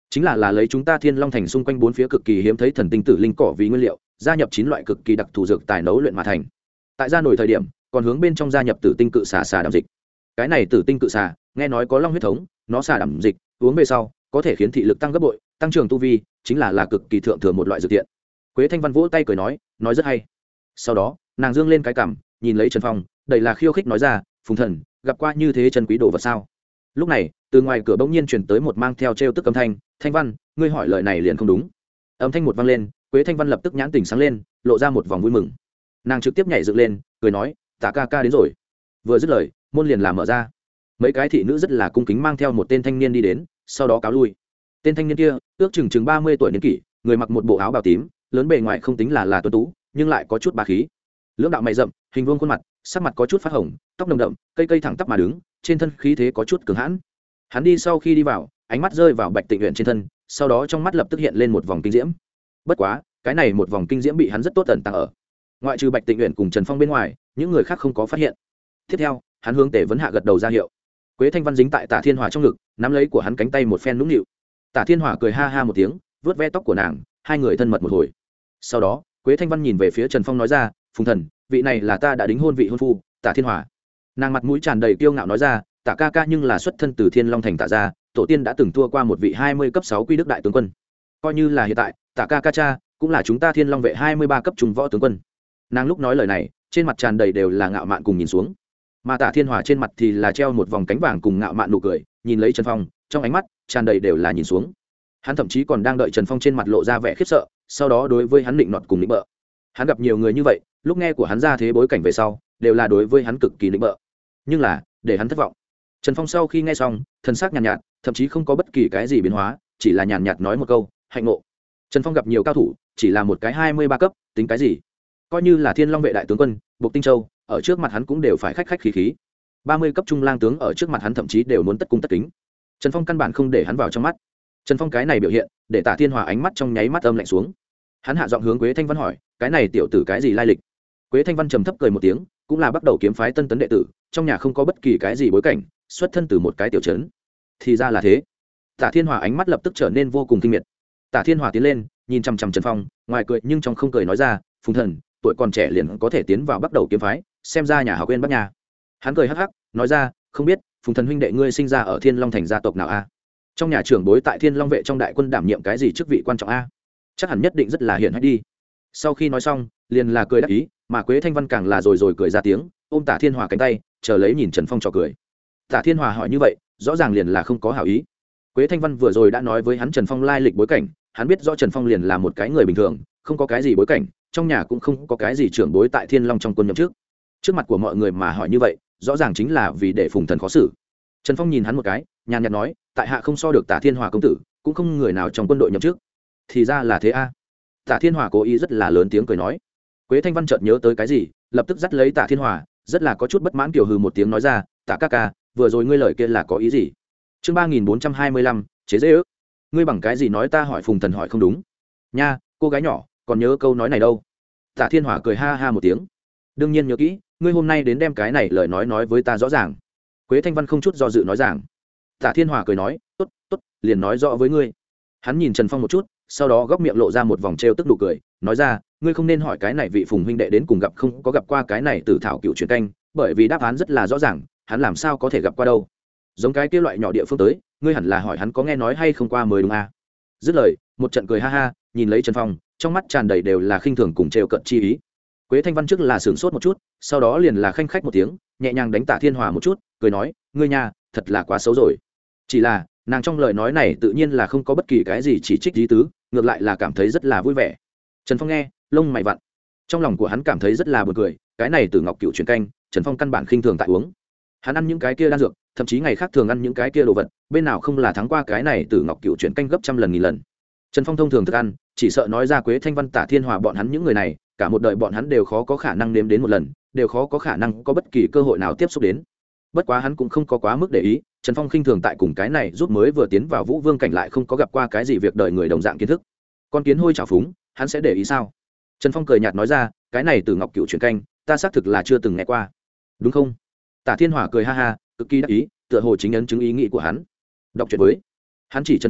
chính là lấy chúng ta Thiên Long Thành xung quanh bốn phía cực kỳ hiếm thấy thần tinh tử linh cỏ vì nguyên liệu, gia nhập 9 loại cực kỳ đặc thù dược tài nấu luyện mà thành. Tại ra nổi thời điểm, còn hướng bên trong gia nhập tử tinh cự xà đảm dịch. Cái này tử tinh cự xà, nghe nói có long huyết thống, nó xà đảm dịch, uống về sau, có thể khiến thị lực tăng gấp bội, tăng trưởng tu vi, chính là cực kỳ thượng thừa một loại dược tiện. Quế Thanh Văn vỗ tay cười nói rất hay. Sau đó, nàng dương lên cái cằm, nhìn lấy Trần Phong, đầy là khiêu khích nói ra, "Phùng thần, gặp qua như thế chân quý đồ vật sao?" Lúc này, từ ngoài cửa bỗng nhiên truyền tới một mang theo trêu tức âm thanh, "Thanh Văn, ngươi hỏi lời này liền không đúng." Âm thanh một vang lên, Quế Thanh Văn lập tức nhãn tỉnh sáng lên, lộ ra một vòng vui mừng. Nàng trực tiếp nhảy dựng lên, cười nói, "Tạ ca ca đến rồi." Vừa dứt lời, môn liền làm mở ra. Mấy cái thị nữ rất là cung kính mang theo một tên thanh niên đi đến, sau đó cáo lui. Tên thanh niên kia, ước chừng 30 tuổi niên kỷ, người mặc một bộ áo bào tím, lớn bề ngoài không tính là tuấn tú, nhưng lại có chút bá khí. Lưỡng đạo mày rậm, hình vuông khuôn mặt, sắc mặt có chút phát hồng, tóc nồng đậm, cây thẳng tắp mà đứng, trên thân khí thế có chút cường hãn. Hắn đi sau khi đi vào, ánh mắt rơi vào Bạch Tịnh Uyển trên thân, sau đó trong mắt lập tức hiện lên một vòng kinh diễm. Bất quá, cái này một vòng kinh diễm bị hắn rất tốt tận tàng ở. Ngoại trừ Bạch Tịnh Uyển cùng Trần Phong bên ngoài, những người khác không có phát hiện. Tiếp theo, hắn hướng Tề Vấn Hạ gật đầu ra hiệu. Quế Thanh Văn dính tại Tả Thiên Hòa trong ngực, nắm lấy của hắn cánh tay một phen nũng nịu. Tả Thiên Hòa cười ha ha một tiếng, vuốt ve tóc của nàng, hai người thân mật một hồi. Sau đó, Quế Thanh Văn nhìn về phía Trần Phong nói ra, "Phùng thần, vị này là ta đã đính hôn vị hôn phu, Tả Thiên Hòa." Nàng mặt mũi tràn đầy kiêu ngạo nói ra, "Tả ca ca nhưng là xuất thân từ Thiên Long Thành Tả gia, tổ tiên đã từng thua qua một vị 20 cấp 6 quy đức đại tướng quân. Coi như là hiện tại, Tả ca ca cha cũng là chúng ta Thiên Long vệ 23 cấp trung võ tướng quân." Nàng lúc nói lời này, trên mặt tràn đầy đều là ngạo mạn cùng nhìn xuống. Mà Tả Thiên Hòa trên mặt thì là treo một vòng cánh vàng cùng ngạo mạn nụ cười, nhìn lấy Trần Phong, trong ánh mắt tràn đầy đều là nhìn xuống. Hắn thậm chí còn đang đợi Trần Phong trên mặt lộ ra vẻ khiếp sợ, sau đó đối với hắn định nọt cùng định bợ. Hắn gặp nhiều người như vậy, lúc nghe của hắn ra thế bối cảnh về sau, đều là đối với hắn cực kỳ định bợ. Nhưng là, để hắn thất vọng. Trần Phong sau khi nghe xong, thần sắc nhàn nhạt, thậm chí không có bất kỳ cái gì biến hóa, chỉ là nhàn nhạt nói một câu, "Hạnh ngộ." Trần Phong gặp nhiều cao thủ, chỉ là một cái 23 cấp, tính cái gì? Coi như là Thiên Long vệ đại tướng quân, Bộc Tinh Châu, ở trước mặt hắn cũng đều phải khách khí khí. 30 cấp trung lang tướng ở trước mặt hắn thậm chí đều muốn tất cung tất kính. Trần Phong căn bản không để hắn vào trong mắt. Trần Phong cái này biểu hiện, để Tả Thiên Hòa ánh mắt trong nháy mắt âm lạnh xuống. Hắn hạ giọng hướng Quế Thanh Văn hỏi, "Cái này tiểu tử cái gì lai lịch?" Quế Thanh Văn trầm thấp cười một tiếng, cũng là bắt đầu kiếm phái tân tấn đệ tử, trong nhà không có bất kỳ cái gì bối cảnh, xuất thân từ một cái tiểu trấn. Thì ra là thế. Tả Thiên Hòa ánh mắt lập tức trở nên vô cùng kinh miệt. Tả Thiên Hòa tiến lên, nhìn chằm chằm Trần Phong, ngoài cười nhưng trong không cười nói ra, "Phùng thần, tuổi còn trẻ liền có thể tiến vào bắt đầu kiếm phái, xem ra nhà hào quên Bắc nhà." Hắn cười hắc hắc, nói ra, "Không biết, Phùng thần huynh đệ ngươi sinh ra ở Thiên Long Thành gia tộc nào a? Trong nhà trưởng bối tại Thiên Long vệ trong đại quân đảm nhiệm cái gì chức vị quan trọng a? Chắc hẳn nhất định rất là hiển hách đi." Sau khi nói xong, liền là cười đáp ý, mà Quế Thanh Văn càng là rồi cười ra tiếng, ôm Tả Thiên Hòa cánh tay, chờ lấy nhìn Trần Phong trò cười. Tả Thiên Hòa hỏi như vậy, rõ ràng liền là không có hảo ý. Quế Thanh Văn vừa rồi đã nói với hắn Trần Phong lai lịch bối cảnh, hắn biết rõ Trần Phong liền là một cái người bình thường, không có cái gì bối cảnh, trong nhà cũng không có cái gì trưởng bối tại Thiên Long trong quân nhậm trước. Trước mặt của mọi người mà hỏi như vậy, rõ ràng chính là vì để Phùng thần khó xử. Trần Phong nhìn hắn một cái, nhàn nhạt nói, "Tại hạ không so được Tả Thiên Hòa công tử, cũng không người nào trong quân đội nhậm trước." Thì ra là thế a. Tả Thiên Hòa cố ý rất là lớn tiếng cười nói. Quế Thanh Văn chợt nhớ tới cái gì, lập tức dắt lấy Tả Thiên Hòa, rất là có chút bất mãn kiểu hừ một tiếng nói ra, "Tả ca ca, vừa rồi ngươi lời kia là có ý gì?" Chương 3425, chế dễ ước. "Ngươi bằng cái gì nói ta hỏi Phùng thần hỏi không đúng?" "Nha, cô gái nhỏ, còn nhớ câu nói này đâu?" Tả Thiên Hòa cười ha ha một tiếng. "Đương nhiên nhớ kỹ, ngươi hôm nay đến đem cái này lời nói với ta rõ ràng." Quế Thanh Văn không chút do dự nói rằng. Tả Thiên Hòa cười nói, "Tốt, tốt, liền nói rõ với ngươi." Hắn nhìn Trần Phong một chút, sau đó góc miệng lộ ra một vòng trêu tức nụ cười, nói ra, "Ngươi không nên hỏi cái này vị Phùng huynh đệ đến cùng gặp không có gặp qua cái này Tử Thảo Cựu Truyền Canh, bởi vì đáp án rất là rõ ràng, hắn làm sao có thể gặp qua đâu. Giống cái kia loại nhỏ địa phương tới, ngươi hẳn là hỏi hắn có nghe nói hay không qua mới đúng à?" Dứt lời, một trận cười ha ha, nhìn lấy Trần Phong, trong mắt tràn đầy đều là khinh thường cùng trêu cợt chi ý. Quế Thanh Văn trước là sửng sốt một chút, sau đó liền là khanh khách một tiếng, nhẹ nhàng đánh Tả Thiên Hòa một chút, cười nói, "Ngươi nha, thật là quá xấu rồi." Chỉ là, nàng trong lời nói này tự nhiên là không có bất kỳ cái gì chỉ trích ý tứ, ngược lại là cảm thấy rất là vui vẻ. Trần Phong nghe, lông mày vặn. Trong lòng của hắn cảm thấy rất là buồn cười, cái này Tử Ngọc Cựu Truyền Canh, Trần Phong căn bản khinh thường tại uống. Hắn ăn những cái kia đan dược, thậm chí ngày khác thường ăn những cái kia đồ vật, bên nào không là thắng qua cái này Tử Ngọc Cựu Truyền Canh gấp trăm lần nghìn lần. Trần Phong thông thường thức ăn, chỉ sợ nói ra Quế Thanh Văn, Tả Thiên Hòa bọn hắn những người này, cả một đời bọn hắn đều khó có khả năng nếm đến một lần, đều khó có khả năng có bất kỳ cơ hội nào tiếp xúc đến. Bất quá hắn cũng không có quá mức để ý, Trần Phong khinh thường tại cùng cái này giúp mới vừa tiến vào Vũ Vương cảnh lại không có gặp qua cái gì việc đời người đồng dạng kiến thức. Con kiến hôi trào phúng, hắn sẽ để ý sao? Trần Phong cười nhạt nói ra, "Cái này Tử Ngọc Cựu Truyền Canh, ta xác thực là chưa từng nghe qua." "Đúng không?" Tả Thiên Hòa cười ha ha, cực kỳ đắc ý, tựa hồ chính ấn chứng ý nghĩ của hắn. "Đọc truyện với." Hắn chỉ Trần Phong,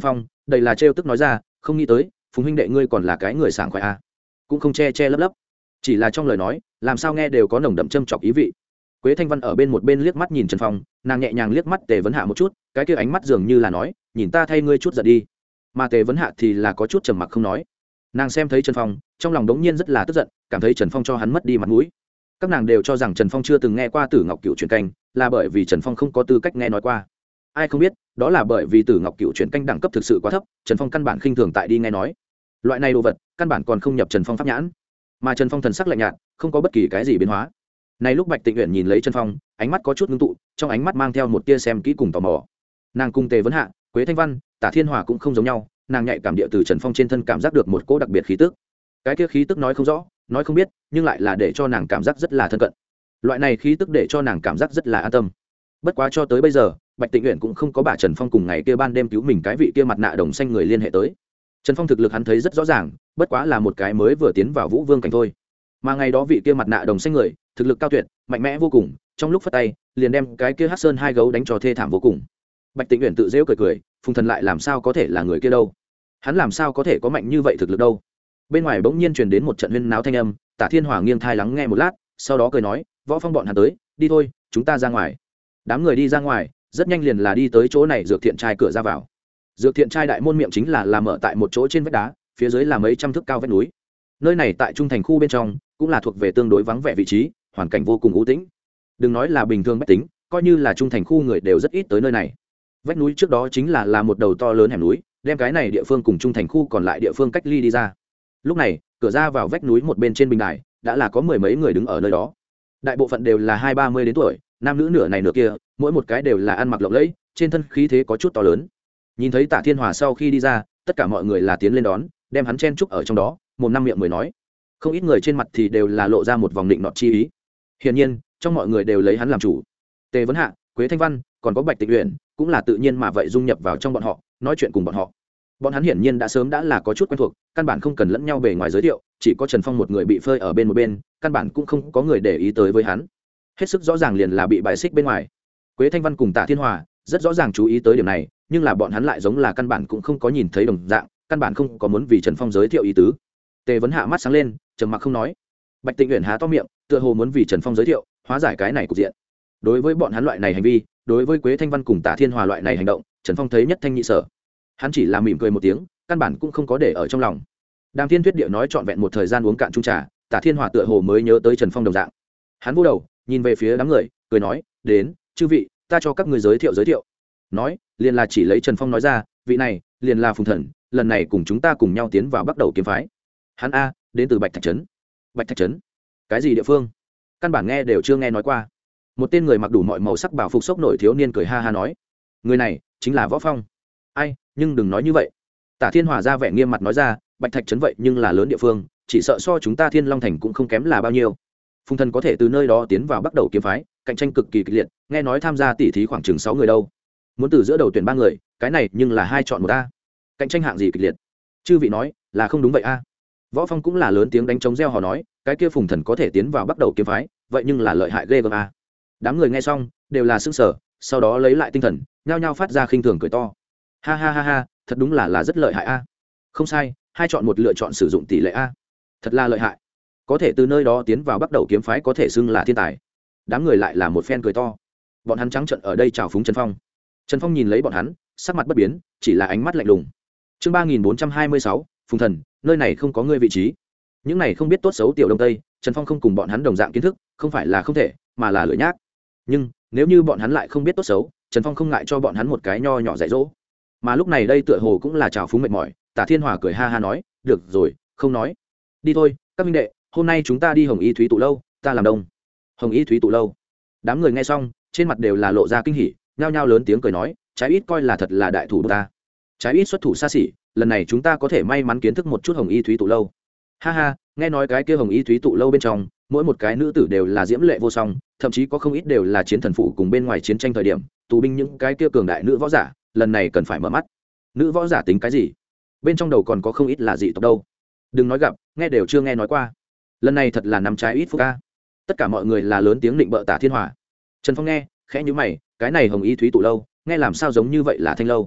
đây là trêu tức nói ra, không nghĩ tới Phùng huynh đệ ngươi còn là cái người sảng khoái à. Cũng không che che lấp lấp, chỉ là trong lời nói làm sao nghe đều có nồng đậm châm chọc ý vị. Quế Thanh Văn ở bên một bên liếc mắt nhìn Trần Phong, nàng nhẹ nhàng liếc mắt Tề Vấn Hạ một chút, cái kia ánh mắt dường như là nói, nhìn ta thay ngươi chút giận đi. Mà Tề Vấn Hạ thì là có chút trầm mặc không nói. Nàng xem thấy Trần Phong, trong lòng đống nhiên rất là tức giận, cảm thấy Trần Phong cho hắn mất đi mặt mũi. Các nàng đều cho rằng Trần Phong chưa từng nghe qua Tử Ngọc Cựu truyền canh, là bởi vì Trần Phong không có tư cách nghe nói qua. Ai không biết, đó là bởi vì Tử Ngọc Cựu truyền canh đẳng cấp thực sự quá thấp, Trần Phong căn bản khinh thường tại đi nghe nói. Loại này đồ vật, căn bản còn không nhập Trần Phong pháp nhãn. Mà Trần Phong thần sắc lạnh nhạt, không có bất kỳ cái gì biến hóa. Này lúc Bạch Tịnh Uyển nhìn lấy Trần Phong, ánh mắt có chút ngưng tụ, trong ánh mắt mang theo một tia xem kỹ cùng tò mò. Nàng cùng Tề Vấn Hạ, Quế Thanh Văn, Tả Thiên Hòa cũng không giống nhau, nàng nhạy cảm địa từ Trần Phong trên thân cảm giác được một cỗ đặc biệt khí tức. Cái kia khí tức nói không rõ, nói không biết, nhưng lại là để cho nàng cảm giác rất là thân cận. Loại này khí tức để cho nàng cảm giác rất là an tâm. Bất quá cho tới bây giờ, Bạch Tịnh Uyển cũng không có bà Trần Phong cùng ngày kia ban đêm cứu mình cái vị kia mặt nạ đồng xanh người liên hệ tới. Trần Phong thực lực hắn thấy rất rõ ràng, bất quá là một cái mới vừa tiến vào Vũ Vương cảnh thôi. Mà ngày đó vị kia mặt nạ đồng xanh người, thực lực cao tuyệt, mạnh mẽ vô cùng, trong lúc phất tay, liền đem cái kia Hắc Sơn hai gấu đánh cho thê thảm vô cùng. Bạch Tịnh Uyển tự giễu cười cười, Phùng Thần lại làm sao có thể là người kia đâu? Hắn làm sao có thể có mạnh như vậy thực lực đâu? Bên ngoài bỗng nhiên truyền đến một trận huyên náo thanh âm, Tả Thiên Hòa nghiêng thai lắng nghe một lát, sau đó cười nói, Võ Phong bọn hắn tới, đi thôi, chúng ta ra ngoài. Đám người đi ra ngoài, rất nhanh liền là đi tới chỗ này dược thiện trai cửa ra vào. Dược thiện trai đại môn miệng chính là làm ở tại một chỗ trên vách đá, phía dưới là mấy trăm thước cao vách núi. Nơi này tại trung thành khu bên trong, cũng là thuộc về tương đối vắng vẻ vị trí, hoàn cảnh vô cùng u tĩnh. Đừng nói là bình thường bách tính, coi như là trung thành khu người đều rất ít tới nơi này. Vách núi trước đó chính là một đầu to lớn hẻm núi, đem cái này địa phương cùng trung thành khu còn lại địa phương cách ly đi ra. Lúc này, cửa ra vào vách núi một bên trên bình đài, đã là có mười mấy người đứng ở nơi đó. Đại bộ phận đều là 20-30 đến tuổi, nam nữ nửa này nửa kia, mỗi một cái đều là ăn mặc lộng lẫy, trên thân khí thế có chút to lớn. Nhìn thấy Tả Thiên Hòa sau khi đi ra, tất cả mọi người là tiến lên đón, đem hắn chen chúc ở trong đó, mồm năm miệng mười nói. Không ít người trên mặt thì đều là lộ ra một vòng định nọt chi ý. Hiển nhiên, trong mọi người đều lấy hắn làm chủ. Tề Vấn Hạ, Quế Thanh Văn, còn có Bạch Tịnh Uyển, cũng là tự nhiên mà vậy dung nhập vào trong bọn họ, nói chuyện cùng bọn họ. Bọn hắn hiển nhiên đã sớm đã là có chút quen thuộc, căn bản không cần lẫn nhau bề ngoài giới thiệu, chỉ có Trần Phong một người bị phơi ở bên một bên, căn bản cũng không có người để ý tới với hắn. Hết sức rõ ràng liền là bị bài xích bên ngoài. Quế Thanh Văn cùng Tả Thiên Hòa rất rõ ràng chú ý tới điểm này, nhưng là bọn hắn lại giống là căn bản cũng không có nhìn thấy đồng dạng, căn bản không có muốn vì Trần Phong giới thiệu ý tứ. Tề Vấn Hạ mắt sáng lên, trầm mặc không nói. Bạch Tịnh Uyển há to miệng, tựa hồ muốn vì Trần Phong giới thiệu, hóa giải cái này cục diện. Đối với bọn hắn loại này hành vi, đối với Quế Thanh Văn cùng Tả Thiên Hòa loại này hành động, Trần Phong thấy nhất thanh nhị sở. Hắn chỉ là mỉm cười một tiếng, căn bản cũng không có để ở trong lòng. Đàm Thiên Tuyết Địa nói trọn vẹn một thời gian uống cạn chung trà, Tả Thiên Hòa tựa hồ mới nhớ tới Trần Phong đồng dạng. Hắn vô đầu, nhìn về phía đám người, cười nói, "Đến, chư vị, ta cho các người giới thiệu giới thiệu." Nói, liền là chỉ lấy Trần Phong nói ra, "Vị này, liền là Phùng Thần, lần này cùng chúng ta cùng nhau tiến vào bắt đầu kiếm phái." Hắn a, đến từ Bạch Thạch trấn. Bạch Thạch trấn? Cái gì địa phương? Căn bản nghe đều chưa nghe nói qua. Một tên người mặc đủ mọi màu sắc bảo phục sốc nổi thiếu niên cười ha ha nói, "Người này chính là Võ Phong." "Ai, nhưng đừng nói như vậy." Tả Thiên Hòa ra vẻ nghiêm mặt nói ra, "Bạch Thạch trấn vậy nhưng là lớn địa phương, chỉ sợ so chúng ta Thiên Long thành cũng không kém là bao nhiêu. Phùng Thần có thể từ nơi đó tiến vào bắt đầu kiếm phái, cạnh tranh cực kỳ kịch liệt, nghe nói tham gia tỷ thí khoảng chừng 6 người đâu. Muốn từ giữa đầu tuyển 3 người, cái này nhưng là 2 chọn 1 a. Cạnh tranh hạng gì kịch liệt?" Chư vị nói, "Là không đúng vậy a." Võ Phong cũng là lớn tiếng đánh trống reo hò nói, "Cái kia Phùng Thần có thể tiến vào bắt đầu kiếm phái, vậy nhưng là lợi hại ghê gớm a." Đám người nghe xong, đều là sững sờ, sau đó lấy lại tinh thần, nhao nhao phát ra khinh thường cười to. "Ha ha ha ha, thật đúng là rất lợi hại a." "Không sai, 2 chọn 1 lựa chọn sử dụng tỷ lệ a. Thật là lợi hại. Có thể từ nơi đó tiến vào bắt đầu kiếm phái có thể xưng là thiên tài." Đám người lại là một phen cười to. Bọn hắn trắng trợn ở đây chào phúng Trần Phong. Trần Phong nhìn lấy bọn hắn, sắc mặt bất biến, chỉ là ánh mắt lạnh lùng. Chương 3426, Phùng Thần, nơi này không có ngươi vị trí. Những này không biết tốt xấu tiểu Đông Tây, Trần Phong không cùng bọn hắn đồng dạng kiến thức, không phải là không thể, mà là lười nhác. Nhưng nếu như bọn hắn lại không biết tốt xấu, Trần Phong không ngại cho bọn hắn một cái nho nhỏ dạy dỗ. Mà lúc này đây tựa hồ cũng là chào phúng mệt mỏi, Tả Thiên Hòa cười ha ha nói, "Được rồi, không nói. Đi thôi, các minh đệ, hôm nay chúng ta đi Hồng Y Thúy tụ lâu, ta làm đông." Hồng Y Thúy tụ lâu. Đám người nghe xong, trên mặt đều là lộ ra kinh hỉ, nhao nhao lớn tiếng cười nói, "Trái ít coi là thật là đại thủ ta. Trái ít xuất thủ xa xỉ, lần này chúng ta có thể may mắn kiến thức một chút Hồng Y Thúy tụ lâu." Ha ha, nghe nói cái kia Hồng Y Thúy tụ lâu bên trong, mỗi một cái nữ tử đều là diễm lệ vô song, thậm chí có không ít đều là chiến thần phụ cùng bên ngoài chiến tranh thời điểm, tù binh những cái kia cường đại nữ võ giả, lần này cần phải mở mắt. Nữ võ giả tính cái gì? Bên trong đầu còn có không ít là dị tộc đâu. Đừng nói gặp, nghe đều chưa nghe nói qua. Lần này thật là nắm trái ít phúc ca. Tất cả mọi người là lớn tiếng định bợ Tả Thiên Hòa. Trần Phong nghe, khẽ nhíu mày, cái này Hồng Y Thúy tụ lâu, nghe làm sao giống như vậy là Thanh lâu.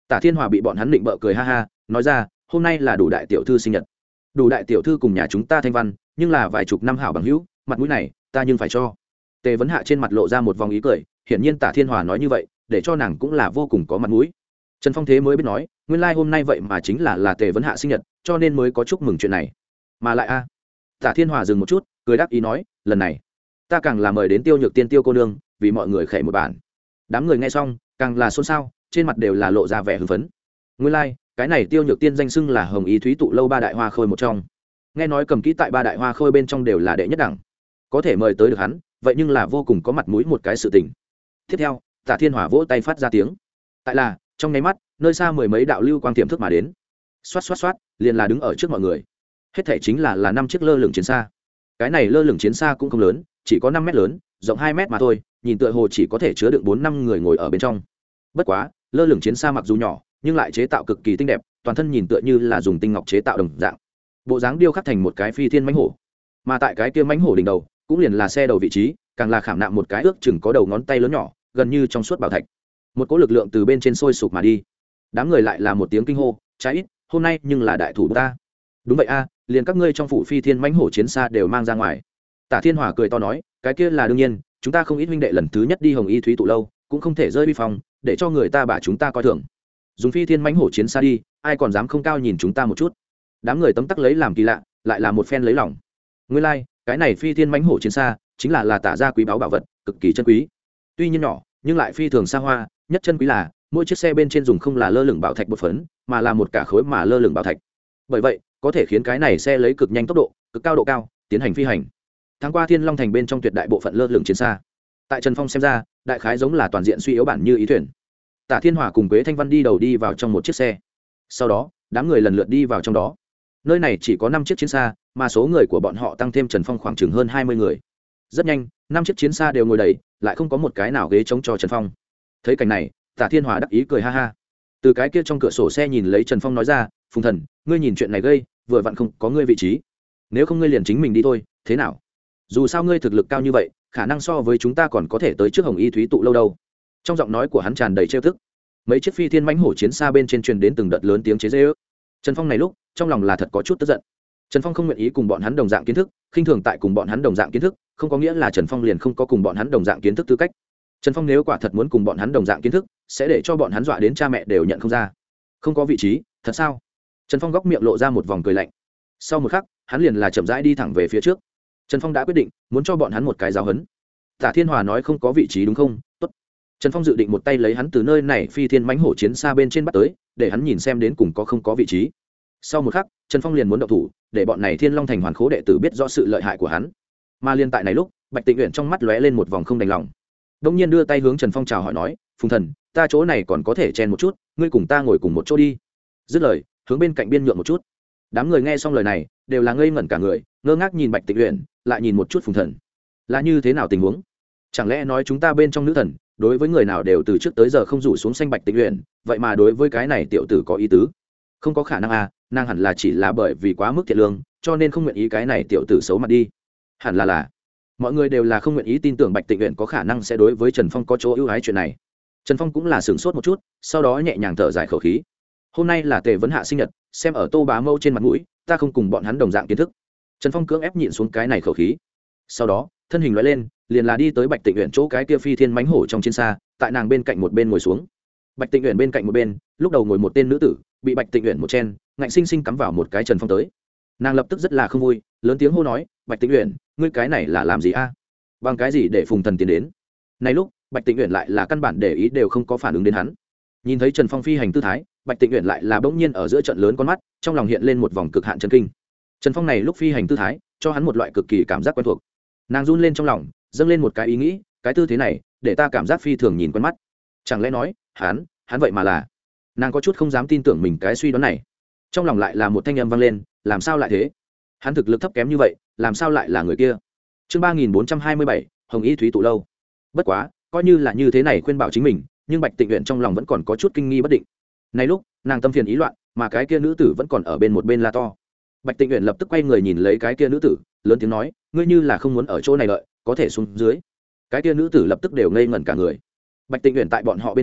Tả Thiên Hòa bị bọn hắn định bợ cười ha ha, nói ra hôm nay là Đủ đại tiểu thư sinh nhật. Đủ đại tiểu thư cùng nhà chúng ta Thanh Văn nhưng là vài chục năm hảo bằng hữu, mặt mũi này ta nhưng phải cho. Tề Vấn Hạ trên mặt lộ ra một vòng ý cười, hiển nhiên Tả Thiên Hòa nói như vậy để cho nàng cũng là vô cùng có mặt mũi. Trần Phong thế mới biết nói, nguyên lai hôm nay vậy mà chính là Tề Vấn Hạ sinh nhật, cho nên mới có chúc mừng chuyện này. Mà lại a. Tả Thiên Hòa dừng một chút, cười đáp ý nói, lần này ta càng là mời đến Tiêu Nhược Tiên Tiêu cô nương, vì mọi người khệ một bản. Đám người nghe xong, càng là xôn xao, trên mặt đều là lộ ra vẻ hưng phấn. Nguyên lai, cái này Tiêu Nhược Tiên danh xưng là Hồng Ý Thúy tụ lâu ba đại hoa khôi một trong. Nghe nói cầm kỹ tại ba đại hoa khôi bên trong đều là đệ nhất đẳng. Có thể mời tới được hắn, vậy nhưng là vô cùng có mặt mũi một cái sự tình. Tiếp theo, Tả Thiên Hòa vỗ tay phát ra tiếng. Tại là, trong nháy mắt, nơi xa mười mấy đạo lưu quang tiềm thức mà đến. Xoát xoát xoát, liền là đứng ở trước mọi người. Hết thảy chính là năm chiếc lơ lửng chiến xa. Cái này lơ lửng chiến xa cũng không lớn, chỉ có 5 mét lớn, rộng 2 mét mà thôi, nhìn tựa hồ chỉ có thể chứa đựng 4-5 người ngồi ở bên trong. Bất quá, lơ lửng chiến xa mặc dù nhỏ, nhưng lại chế tạo cực kỳ tinh đẹp, toàn thân nhìn tựa như là dùng tinh ngọc chế tạo đồng dạng. Bộ dáng điêu khắc thành một cái phi thiên mãnh hổ. Mà tại cái kia mãnh hổ đỉnh đầu, cũng liền là xe đầu vị trí, càng là khảm nạm một cái ước chừng có đầu ngón tay lớn nhỏ, gần như trong suốt bảo thạch. Một cỗ lực lượng từ bên trên sôi sục mà đi. Đám người lại là một tiếng kinh hô, trái ít, hôm nay nhưng là đại thủ ta. Đúng vậy a, liền các ngươi trong phủ phi thiên mãnh hổ chiến xa đều mang ra ngoài. Tả Thiên Hòa cười to nói, cái kia là đương nhiên, chúng ta không ít huynh đệ lần thứ nhất đi Hồng Y Thúy tụ lâu, cũng không thể rơi vi phong, để cho người ta bả chúng ta coi thường. Dùng phi thiên mãnh hổ chiến xa đi, ai còn dám không cao nhìn chúng ta một chút. Đám người tấm tắc lấy làm kỳ lạ, lại là một phen lấy lòng. Nguyên lai, cái này phi thiên mãnh hổ chiến xa, chính là Tả gia quý báu bảo vật, cực kỳ chân quý. Tuy nhiên nhỏ, nhưng lại phi thường xa hoa, nhất chân quý là mỗi chiếc xe bên trên dùng không là lơ lửng bảo thạch bột phấn, mà là một cả khối mà lơ lửng bảo thạch. Bởi vậy, có thể khiến cái này xe lấy cực nhanh tốc độ, cực cao độ cao, tiến hành phi hành. Tháng qua Thiên Long thành bên trong tuyệt đại bộ phận lơ lửng chiến xa. Tại Trần Phong xem ra, đại khái giống là toàn diện suy yếu bản như ý thuyền. Tả Thiên Hòa cùng Quế Thanh Văn đi đầu đi vào trong một chiếc xe. Sau đó, đám người lần lượt đi vào trong đó. Nơi này chỉ có 5 chiếc chiến xa, mà số người của bọn họ tăng thêm Trần Phong khoảng chừng hơn 20 người. Rất nhanh, 5 chiếc chiến xa đều ngồi đầy, lại không có một cái nào ghế trống cho Trần Phong. Thấy cảnh này, Tả Thiên Hòa đắc ý cười ha ha. Từ cái kia trong cửa sổ xe nhìn lấy Trần Phong nói ra, "Phùng Thần, ngươi nhìn chuyện này gây, vừa vặn không có ngươi vị trí. Nếu không ngươi liền chính mình đi thôi, thế nào? Dù sao ngươi thực lực cao như vậy, khả năng so với chúng ta còn có thể tới trước Hồng Y Thúy tụ lâu đâu." Trong giọng nói của hắn tràn đầy trêu tức. Mấy chiếc phi thiên mãnh hổ chiến xa bên trên truyền đến từng đợt lớn tiếng chế giễu. Trần Phong này lúc, trong lòng là thật có chút tức giận. Trần Phong không nguyện ý cùng bọn hắn đồng dạng kiến thức, khinh thường tại cùng bọn hắn đồng dạng kiến thức, không có nghĩa là Trần Phong liền không có cùng bọn hắn đồng dạng kiến thức tư cách. Trần Phong nếu quả thật muốn cùng bọn hắn đồng dạng kiến thức, sẽ để cho bọn hắn dọa đến cha mẹ đều nhận không ra. Không có vị trí, thật sao? Trần Phong góc miệng lộ ra một vòng cười lạnh. Sau một khắc, hắn liền là chậm rãi đi thẳng về phía trước. Trần Phong đã quyết định, muốn cho bọn hắn một cái giáo huấn. Tả Thiên Hòa nói không có vị trí đúng không? Tốt. Trần Phong dự định một tay lấy hắn từ nơi này phi thiên mãnh hổ chiến xa bên trên bắt tới, để hắn nhìn xem đến cùng có không có vị trí. Sau một khắc, Trần Phong liền muốn động thủ, để bọn này Thiên Long thành hoàn khố đệ tử biết rõ sự lợi hại của hắn. Mà liên tại này lúc, Bạch Tịnh Uyển trong mắt lóe lên một vòng không đành lòng. Đông nhiên đưa tay hướng Trần Phong chào hỏi nói, "Phùng Thần, ta chỗ này còn có thể chen một chút, ngươi cùng ta ngồi cùng một chỗ đi." Dứt lời, hướng bên cạnh biên nhượng một chút. Đám người nghe xong lời này, đều là ngây ngẩn cả người, ngơ ngác nhìn Bạch Tịnh Uyển, lại nhìn một chút Phùng Thần. Là như thế nào tình huống? Chẳng lẽ nói chúng ta bên trong nữ thần, đối với người nào đều từ trước tới giờ không rủ xuống xanh Bạch Tịnh Uyển, vậy mà đối với cái này tiểu tử có ý tứ? Không có khả năng à, nàng hẳn là chỉ là bởi vì quá mức thiện lương, cho nên không nguyện ý cái này tiểu tử xấu mặt đi. Hẳn là mọi người đều là không nguyện ý tin tưởng Bạch Tịnh Uyển có khả năng sẽ đối với Trần Phong có chỗ ưu ái chuyện này. Trần Phong cũng là sửng sốt một chút, sau đó nhẹ nhàng thở dài khẩu khí. Hôm nay là Tề Vấn Hạ sinh nhật, xem ở Tô Bá Mâu trên mặt mũi, ta không cùng bọn hắn đồng dạng kiến thức. Trần Phong cưỡng ép nhịn xuống cái này khẩu khí. Sau đó, thân hình lóe lên, liền là đi tới Bạch Tịnh Uyển chỗ cái kia phi thiên mãnh hổ trong chiến xa, tại nàng bên cạnh một bên ngồi xuống. Bạch Tịnh Uyển bên cạnh một bên, lúc đầu ngồi một tên nữ tử, bị Bạch Tịnh Uyển một chen, ngạnh sinh sinh cắm vào một cái Trần Phong tới. Nàng lập tức rất là không vui, lớn tiếng hô nói, "Bạch Tịnh Uyển, ngươi cái này là làm gì a? Bằng cái gì để Phùng Thần tiến đến?" Này lúc, Bạch Tịnh Uyển lại là căn bản để ý đều không có phản ứng đến hắn. Nhìn thấy Trần Phong phi hành tư thái, Bạch Tịnh Uyển lại là bỗng nhiên ở giữa trận lớn con mắt, trong lòng hiện lên một vòng cực hạn chấn kinh. Trần Phong này lúc phi hành tư thái, cho hắn một loại cực kỳ cảm giác quen thuộc. Nàng run lên trong lòng, dâng lên một cái ý nghĩ, cái tư thế này, để ta cảm giác phi thường nhìn quen mắt. Chẳng lẽ nói, hắn vậy mà là? Nàng có chút không dám tin tưởng mình cái suy đoán này. Trong lòng lại là một thanh âm vang lên, làm sao lại thế? Hắn thực lực thấp kém như vậy, làm sao lại là người kia? Chương 3427, Hồng Y Thúy tụ lâu. Bất quá, coi như là như thế này khuyên bảo chính mình, nhưng Bạch Tịnh Uyển trong lòng vẫn còn có chút kinh nghi bất định. Này lúc, nàng tâm phiền ý loạn, mà cái kia nữ tử vẫn còn ở bên một bên la to. Bạch Tịnh Uyển lập tức quay người nhìn lấy cái kia nữ tử, lớn tiếng nói, "Ngươi như là không muốn ở chỗ này đợi, có thể xuống dưới." Cái kia nữ tử lập tức đều ngây ngẩn cả người. Bạch Tịnh Uyển tại bọn họ bên trong,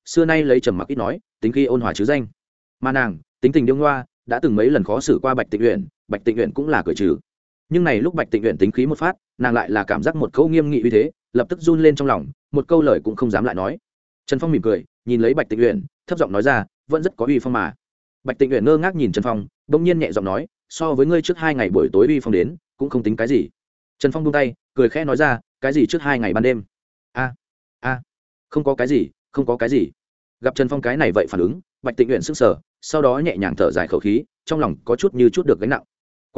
xưa nay lấy trầm mặc ít nói, tính khi ôn hòa chứ danh. Mà nàng tính tình điêu ngoa, đã từng mấy lần khó xử qua Bạch Tịnh Uyển, Bạch Tịnh Uyển cũng là cởi trừ. Nhưng này lúc Bạch Tịnh Uyển tính khí một phát, nàng lại là cảm giác một câu nghiêm nghị uy thế, lập tức run lên trong lòng, một câu lời cũng không dám lại nói. Trần Phong mỉm cười, nhìn lấy Bạch Tịnh Uyển, thấp giọng nói ra, vẫn rất có uy phong mà. Bạch Tịnh Uyển ngơ ngác nhìn Trần Phong, bỗng nhiên nhẹ giọng nói, so với ngươi trước 2 ngày buổi tối uy phong đến, cũng không tính cái gì. Trần Phong buông tay, cười khẽ nói ra, cái gì trước 2 ngày ban đêm? A, không có cái gì, không có cái gì. Gặp Trần Phong cái này vậy phản ứng, Bạch Tịnh Uyển sững sờ, sau đó nhẹ nhàng thở dài khẩu khí, trong lòng có chút như chút được gánh nặng.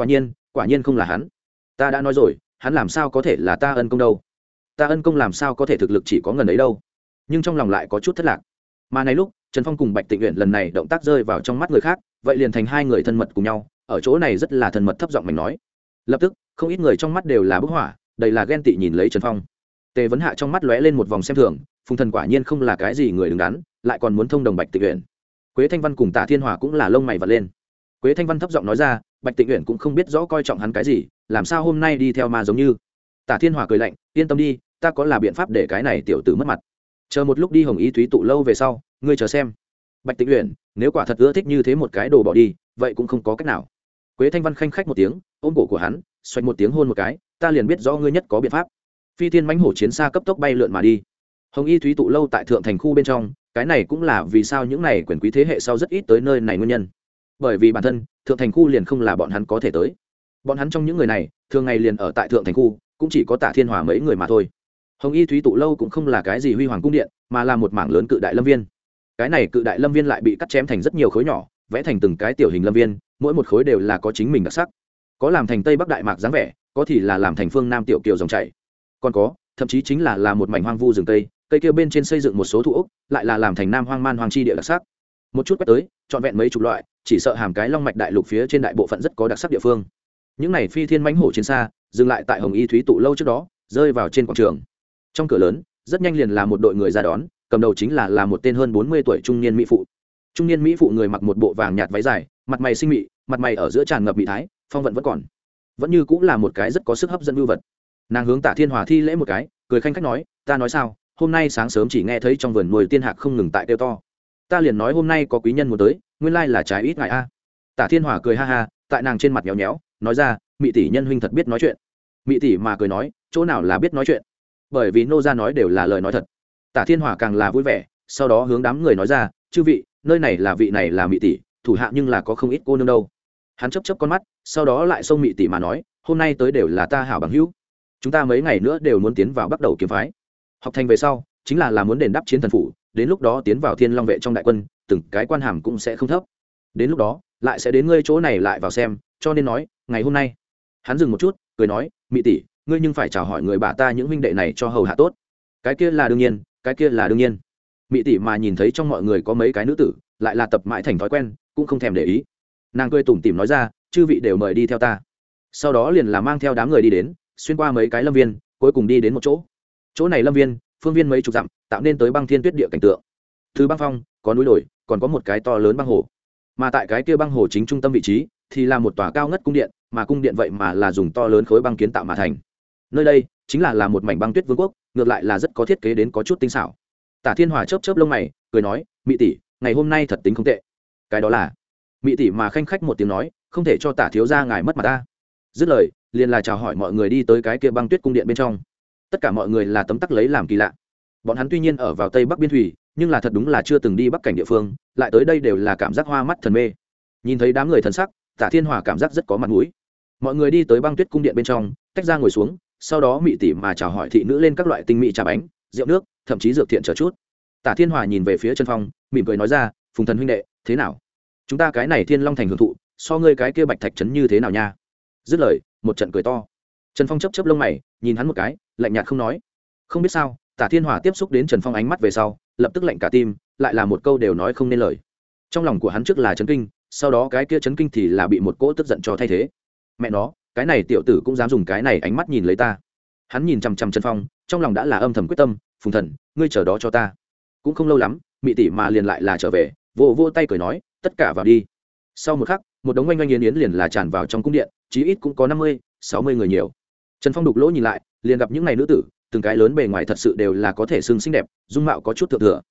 Quả nhiên không là hắn. Ta đã nói rồi, hắn làm sao có thể là ta ân công đâu? Ta ân công làm sao có thể thực lực chỉ có ngần ấy đâu? Nhưng trong lòng lại có chút thất lạc. Mà này lúc, Trần Phong cùng Bạch Tịnh Uyển lần này động tác rơi vào trong mắt người khác, vậy liền thành hai người thân mật cùng nhau, ở chỗ này rất là thân mật thấp giọng mình nói. Lập tức, không ít người trong mắt đều là bức hỏa, đầy là ghen tị nhìn lấy Trần Phong. Tề Vấn Hạ trong mắt lóe lên một vòng xem thường, Phùng Thần quả nhiên không là cái gì người đứng đắn, lại còn muốn thông đồng Bạch Tịnh Uyển. Quế Thanh Văn cùng Tả Thiên Hòa cũng là lông mày vặn lên. Quế Thanh Văn thấp giọng nói ra, Bạch Tịnh Uyển cũng không biết rõ coi trọng hắn cái gì, làm sao hôm nay đi theo ma giống như. Tả Thiên Hòa cười lạnh, yên tâm đi, ta có là biện pháp để cái này tiểu tử mất mặt. Chờ một lúc đi Hồng Ý Thúy tụ lâu về sau, ngươi chờ xem. Bạch Tịnh Uyển, nếu quả thật ưa thích như thế một cái đồ bỏ đi, vậy cũng không có cách nào. Quế Thanh Văn khanh khách một tiếng, ôm cổ của hắn, xoạch một tiếng hôn một cái, ta liền biết rõ ngươi nhất có biện pháp. Phi thiên mãnh hổ chiến xa cấp tốc bay lượn mà đi. Hồng Y Thúy tụ lâu tại thượng thành khu bên trong, cái này cũng là vì sao những này quyền quý thế hệ sau rất ít tới nơi này nguyên nhân. Bởi vì bản thân thượng thành khu liền không là bọn hắn có thể tới. Bọn hắn trong những người này, thường ngày liền ở tại thượng thành khu, cũng chỉ có Tả Thiên Hòa mấy người mà thôi. Hồng Y Thúy tụ lâu cũng không là cái gì huy hoàng cung điện, mà là một mảng lớn cự đại lâm viên. Cái này cự đại lâm viên lại bị cắt chém thành rất nhiều khối nhỏ, vẽ thành từng cái tiểu hình lâm viên, mỗi một khối đều là có chính mình đặc sắc. Có làm thành Tây Bắc Đại Mạc dáng vẻ, có thì là làm thành phương Nam tiểu kiều dòng chảy. Còn có, thậm chí chính là một mảnh hoang vu rừng tây, cây kia bên trên xây dựng một số thụ ốc, lại là làm thành Nam Hoang Man Hoang chi địa đặc sắc. Một chút quét tới, trọn vẹn mấy chục loại, chỉ sợ hàm cái long mạch đại lục phía trên đại bộ phận rất có đặc sắc địa phương. Những này phi thiên mãnh hổ chiến xa, dừng lại tại Hồng Y Thúy tụ lâu trước đó, rơi vào trên quảng trường. Trong cửa lớn, rất nhanh liền là một đội người ra đón, cầm đầu chính là một tên hơn 40 tuổi trung niên mỹ phụ. Trung niên mỹ phụ người mặc một bộ vàng nhạt váy dài, mặt mày xinh mị, mặt mày ở giữa tràn ngập mỹ thái, phong vận vẫn còn, vẫn như cũng là một cái rất có sức hấp dẫn vưu vật. Nàng hướng Tả Thiên Hòa thi lễ một cái, cười khanh khách nói, ta nói sao, hôm nay sáng sớm chỉ nghe thấy trong vườn nuôi tiên hạc không ngừng tại kêu to, ta liền nói hôm nay có quý nhân muốn tới, nguyên lai là trái ít ngại a. Tả Thiên Hòa cười ha ha, tại nàng trên mặt nhéo nhéo, nói ra, mị tỷ nhân huynh thật biết nói chuyện. Mị tỷ mà cười nói, chỗ nào là biết nói chuyện, bởi vì nô gia nói đều là lời nói thật. Tả Thiên Hòa càng là vui vẻ, sau đó hướng đám người nói ra, chư vị, nơi này là vị này là mị tỷ, thủ hạ nhưng là có không ít cô nương đâu. Hắn chớp chớp con mắt, sau đó lại xông mị tỷ mà nói, hôm nay tới đều là ta hảo bằng hữu, chúng ta mấy ngày nữa đều muốn tiến vào bắt đầu kiếm phái, học thành về sau chính là muốn đền đáp chiến thần phủ, đến lúc đó tiến vào Thiên Long vệ trong đại quân, từng cái quan hàm cũng sẽ không thấp, đến lúc đó lại sẽ đến ngươi chỗ này lại vào xem, cho nên nói ngày hôm nay. Hắn dừng một chút, cười nói, mị tỷ, ngươi nhưng phải chào hỏi người bà ta những huynh đệ này cho hầu hạ tốt. Cái kia là đương nhiên, cái kia là đương nhiên. Mị tỷ mà nhìn thấy trong mọi người có mấy cái nữ tử, lại là tập mãi thành thói quen, cũng không thèm để ý. Nàng cười tủm tỉm nói ra, chư vị đều mời đi theo ta. Sau đó liền là mang theo đám người đi đến, xuyên qua mấy cái lâm viên, cuối cùng đi đến một chỗ. Chỗ này lâm viên, phương viên mấy chục dặm, tạo nên tới băng thiên tuyết địa cảnh tượng. Từ băng phong, có núi đồi, còn có một cái to lớn băng hồ. Mà tại cái kia băng hồ chính trung tâm vị trí, thì là một tòa cao ngất cung điện, mà cung điện vậy mà là dùng to lớn khối băng kiến tạo mà thành. Nơi đây chính là một mảnh băng tuyết vương quốc, ngược lại là rất có thiết kế đến có chút tinh xảo. Tả Thiên Hòa chớp chớp lông mày, cười nói, mị tỷ, ngày hôm nay thật tính không tệ. Cái đó là, mị tỷ mà khanh khách một tiếng nói, không thể cho Tả thiếu gia ngài mất mặt ta. Dứt lời, liền là chào hỏi mọi người đi tới cái kia băng tuyết cung điện bên trong. Tất cả mọi người là tấm tắc lấy làm kỳ lạ. Bọn hắn tuy nhiên ở vào Tây Bắc biên thủy, nhưng là thật đúng là chưa từng đi bắc cảnh địa phương, lại tới đây đều là cảm giác hoa mắt thần mê. Nhìn thấy đám người thần sắc, Tả Thiên Hòa cảm giác rất có mặt mũi. Mọi người đi tới băng tuyết cung điện bên trong, tách ra ngồi xuống, sau đó mị tỷ mà chào hỏi thị nữ lên các loại tinh mỹ trà bánh, rượu nước, thậm chí dược thiện chờ chút. Tả Thiên Hòa nhìn về phía Trần Phong, mỉm cười nói ra, Phùng Thần huynh đệ, thế nào? Chúng ta cái này Thiên Long thành hưởng thụ, so ngươi cái kia Bạch Thạch trấn như thế nào nha? Dứt lời, một trận cười to. Trần Phong chớp chớp lông mày, nhìn hắn một cái, lạnh nhạt không nói. Không biết sao, Tả Thiên Hòa tiếp xúc đến Trần Phong ánh mắt về sau, lập tức lạnh cả tim, lại là một câu đều nói không nên lời. Trong lòng của hắn trước là chấn kinh, sau đó cái kia chấn kinh thì là bị một cỗ tức giận cho thay thế. Mẹ nó, cái này tiểu tử cũng dám dùng cái này ánh mắt nhìn lấy ta. Hắn nhìn chằm chằm Trần Phong, trong lòng đã là âm thầm quyết tâm, Phùng Thần, ngươi chờ đó cho ta. Cũng không lâu lắm, mị tỷ mà liền lại là trở về, vô tay cười nói, tất cả vào đi. Sau một khắc, một đống oanh oanh yến yến liền là tràn vào trong cung điện, chí ít cũng có 50-60 người nhiều. Trần Phong đục lỗ nhìn lại, liền gặp những này nữ tử, từng cái lớn bề ngoài thật sự đều là có thể xưng xinh đẹp, dung mạo có chút thượng thừa.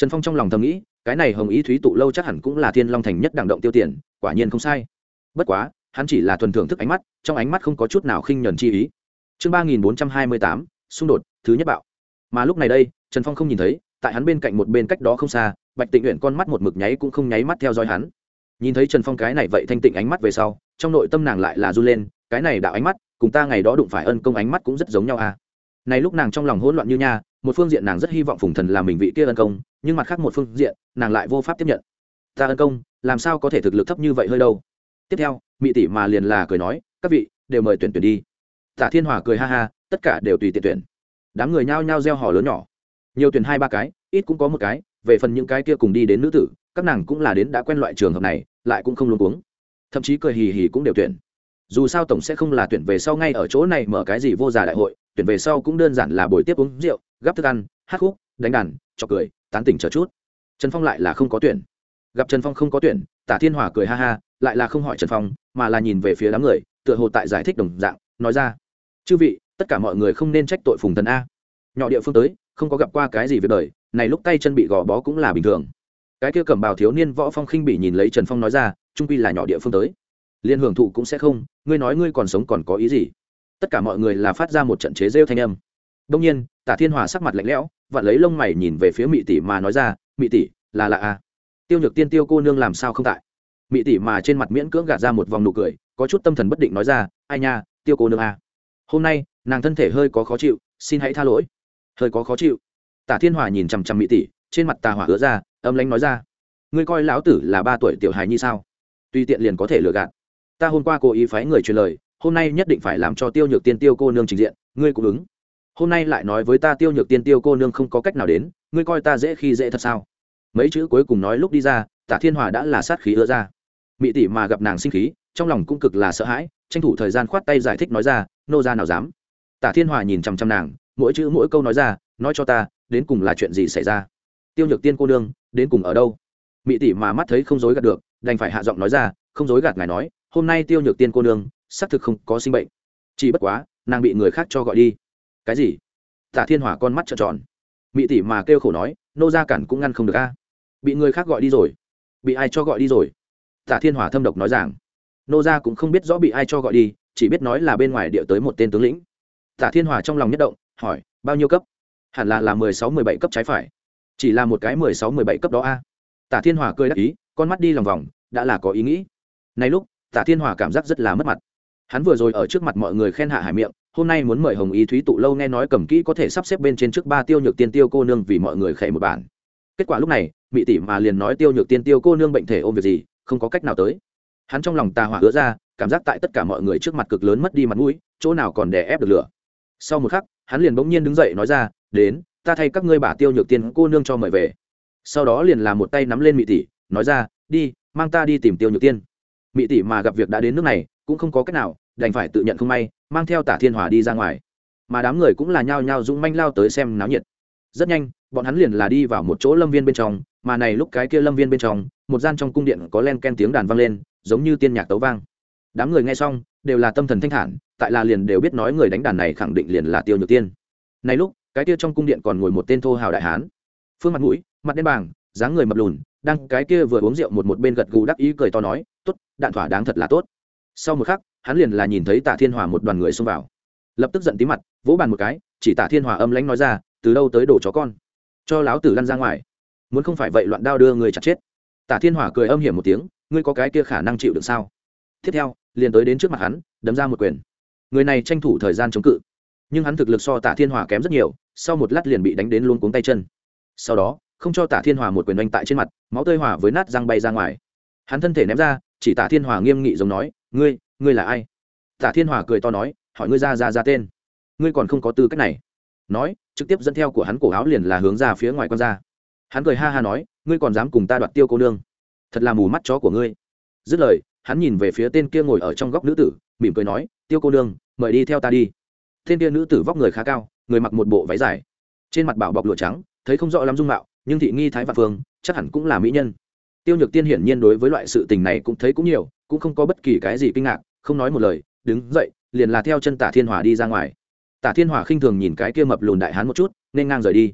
Trần Phong trong lòng thầm nghĩ, cái này Hồng Ý Thúy tụ lâu chắc hẳn cũng là Thiên Long thành nhất đẳng động tiêu tiền, quả nhiên không sai. Bất quá, hắn chỉ là thuần thưởng thức ánh mắt, trong ánh mắt không có chút nào khinh nhẫn chi ý. Chương 3428, xung đột, thứ nhất bạo. Mà lúc này đây, Trần Phong không nhìn thấy, tại hắn bên cạnh một bên cách đó không xa, Bạch Tịnh Uyển con mắt một mực nháy cũng không nháy mắt theo dõi hắn. Nhìn thấy Trần Phong cái này vậy thanh tịnh ánh mắt về sau, trong nội tâm nàng lại là run lên, cái này đạo ánh mắt, cùng ta ngày đó đụng phải ân công ánh mắt cũng rất giống nhau à. Này lúc nàng trong lòng hỗn loạn như nha, một phương diện nàng rất hy vọng Phùng Thần làm mình vị kia ân công, nhưng mặt khác một phương diện, nàng lại vô pháp tiếp nhận. Ta ân công, làm sao có thể thực lực thấp như vậy hơi đâu. Tiếp theo, Mị tỷ mà liền là cười nói, các vị đều mời tuyển đi. Tả Thiên Hòa cười ha ha, tất cả đều tùy tiện tuyển. Đám người nhao nhao reo hò lớn nhỏ, nhiều tuyển 2-3 cái, ít cũng có một cái. Về phần những cái kia cùng đi đến nữ tử, các nàng cũng là đến đã quen loại trường hợp này, lại cũng không luống cuống, thậm chí cười hì hì cũng đều tuyển. Dù sao tổng sẽ không là tuyển về sau ngay ở chỗ này mở cái gì vô giả đại hội, tuyển về sau cũng đơn giản là buổi tiếp uống rượu, gắp thức ăn, hát khúc, đánh đàn, chọc cười, tán tỉnh chờ chút. Trần Phong lại là không có tuyển. Gặp Trần Phong không có tuyển, Tả Thiên Hòa cười ha ha, lại là không hỏi Trần Phong, mà là nhìn về phía đám người, tựa hồ tại giải thích đồng dạng, nói ra: "Chư vị, tất cả mọi người không nên trách tội Phùng Thần a. Nhỏ địa phương tới, không có gặp qua cái gì việc đời, này lúc tay chân bị gò bó cũng là bình thường." Cái kia cẩm bào thiếu niên Võ Phong khinh bỉ nhìn lấy Trần Phong nói ra, trung quy là nhỏ địa phương tới, liên hưởng thụ cũng sẽ không, ngươi nói ngươi còn sống còn có ý gì? Tất cả mọi người là phát ra một trận chế rêu thanh âm. Đông nhiên, Tả Thiên Hòa sắc mặt lạnh lẽo, vặn lấy lông mày nhìn về phía Mị tỷ mà nói ra, Mị tỷ, là a. Tiêu Nhược Tiên Tiêu cô nương làm sao không tại? Mị tỷ mà trên mặt miễn cưỡng gạt ra một vòng nụ cười, có chút tâm thần bất định nói ra, ai nha, Tiêu cô nương a. Hôm nay, nàng thân thể hơi có khó chịu, xin hãy tha lỗi. Hơi có khó chịu. Tả Thiên Hòa nhìn chằm chằm Mị tỷ, trên mặt tà hỏa ứa ra, âm lãnh nói ra, ngươi coi lão tử là 3 tuổi tiểu hài nhi sao? Tùy tiện liền có thể lừa gạt. Ta hôm qua cố ý phái người truyền lời, hôm nay nhất định phải làm cho Tiêu Nhược Tiên Tiêu cô nương trình diện, ngươi cũng ứng. Hôm nay lại nói với ta Tiêu Nhược Tiên Tiêu cô nương không có cách nào đến, ngươi coi ta dễ khi dễ thật sao? Mấy chữ cuối cùng nói lúc đi ra, Tả Thiên Hòa đã là sát khí ứa ra. Mị tỷ mà gặp nàng sinh khí, trong lòng cũng cực là sợ hãi, tranh thủ thời gian khoát tay giải thích nói ra, nô gia nào dám. Tả Thiên Hòa nhìn chằm chằm nàng, mỗi chữ mỗi câu nói ra, nói cho ta, đến cùng là chuyện gì xảy ra? Tiêu Nhược Tiên cô nương, đến cùng ở đâu? Mị tỷ mà mắt thấy không dối gạt được, đành phải hạ giọng nói ra, không dối gạt ngài nói, hôm nay Tiêu Nhược Tiên cô nương xác thực không có sinh bệnh, chỉ bất quá nàng bị người khác cho gọi đi. Cái gì? Tả Thiên Hòa con mắt trợn tròn. Mị tỷ mà kêu khổ nói, nô gia cản cũng ngăn không được a. Bị người khác gọi đi rồi? Bị ai cho gọi đi rồi? Tả Thiên Hòa thâm độc nói rằng, nô gia cũng không biết rõ bị ai cho gọi đi, chỉ biết nói là bên ngoài địa tới một tên tướng lĩnh. Tả Thiên Hòa trong lòng nhất động, hỏi, bao nhiêu cấp? Hẳn là 16-17 cấp trái phải. Chỉ là một cái 16-17 cấp đó a. Tả Thiên Hòa cười đắc ý, con mắt đi lòng vòng, đã là có ý nghĩ. Này lúc, Tả Thiên Hòa cảm giác rất là mất mặt. Hắn vừa rồi ở trước mặt mọi người khen hạ hải miệng, hôm nay muốn mời Hồng Ý Thúy tụ lâu nghe nói cầm kỹ có thể sắp xếp bên trên trước 3 Tiêu Nhược Tiên Tiêu cô nương vì mọi người khệ một bản. Kết quả lúc này, Mị tỷ mà liền nói Tiêu Nhược Tiên Tiêu cô nương bệnh thể ôm việc gì, không có cách nào tới. Hắn trong lòng tà hỏa ứa ra, cảm giác tại tất cả mọi người trước mặt cực lớn mất đi mặt mũi, chỗ nào còn đè ép được lửa. Sau một khắc, hắn liền bỗng nhiên đứng dậy nói ra, đến, ta thay các ngươi bà Tiêu Nhược Tiên cô nương cho mời về. Sau đó liền làm một tay nắm lên Mị tỷ, nói ra, đi, mang ta đi tìm Tiêu Nhược Tiên. Mị tỷ mà gặp việc đã đến nước này, cũng không có cách nào, đành phải tự nhận không may, mang theo Tả Thiên Hòa đi ra ngoài. Mà đám người cũng là nhao nhao dũng manh lao tới xem náo nhiệt. Rất nhanh, bọn hắn liền là đi vào một chỗ lâm viên bên trong, mà này lúc cái kia lâm viên bên trong, một gian trong cung điện có len ken tiếng đàn vang lên, giống như tiên nhạc tấu vang. Đám người nghe xong, đều là tâm thần thanh thản, tại là liền đều biết nói người đánh đàn này khẳng định liền là Tiêu Nhược Tiên. Này lúc, cái kia trong cung điện còn ngồi một tên thô hào đại hán, phương mặt mũi, mặt đen bàng, dáng người mập lùn, đang cái kia vừa uống rượu một bên gật gù đắc ý cười to nói, tốt, đạn thỏa đáng thật là tốt. Sau một khắc, hắn liền là nhìn thấy Tả Thiên Hòa một đoàn người xông vào, lập tức giận tí mặt, vỗ bàn một cái, chỉ Tả Thiên Hòa âm lãnh nói ra, từ đâu tới đồ chó con, cho láo tử lăn ra ngoài, muốn không phải vậy loạn đao đưa người chặt chết. Tả Thiên Hòa cười âm hiểm một tiếng, ngươi có cái kia khả năng chịu được sao? Tiếp theo, liền tới đến trước mặt hắn, đấm ra một quyền. Người này tranh thủ thời gian chống cự, nhưng hắn thực lực so Tả Thiên Hòa kém rất nhiều, sau một lát liền bị đánh đến luống cuống tay chân. Sau đó, không cho Tả Thiên Hòa một quyền đánh tại trên mặt, máu tươi hòa với nát răng bay ra ngoài. Hắn thân thể ném ra, chỉ Tả Thiên Hòa nghiêm nghị giống nói, ngươi là ai? Tả Thiên Hòa cười to nói, hỏi ngươi ra tên, ngươi còn không có tư cách này. Nói, trực tiếp dẫn theo của hắn cổ áo liền là hướng ra phía ngoài quan ra. Hắn cười ha ha nói, ngươi còn dám cùng ta đoạt Tiêu cô nương, thật là mù mắt chó của ngươi. Dứt lời, hắn nhìn về phía tên kia ngồi ở trong góc nữ tử, mỉm cười nói, Tiêu cô nương, mời đi theo ta đi. Tên kia nữ tử vóc người khá cao, người mặc một bộ váy dài, trên mặt bảo bọc lụa trắng, thấy không rõ lắm dung mạo, nhưng thị nghi thái vạn phương, chắc hẳn cũng là mỹ nhân. Tiêu Nhược Tiên hiển nhiên đối với loại sự tình này cũng thấy cũng nhiều, cũng không có bất kỳ cái gì kinh ngạc, không nói một lời, đứng dậy, liền là theo chân Tả Thiên Hòa đi ra ngoài. Tả Thiên Hòa khinh thường nhìn cái kia mập lùn đại hán một chút, nên ngang rời đi.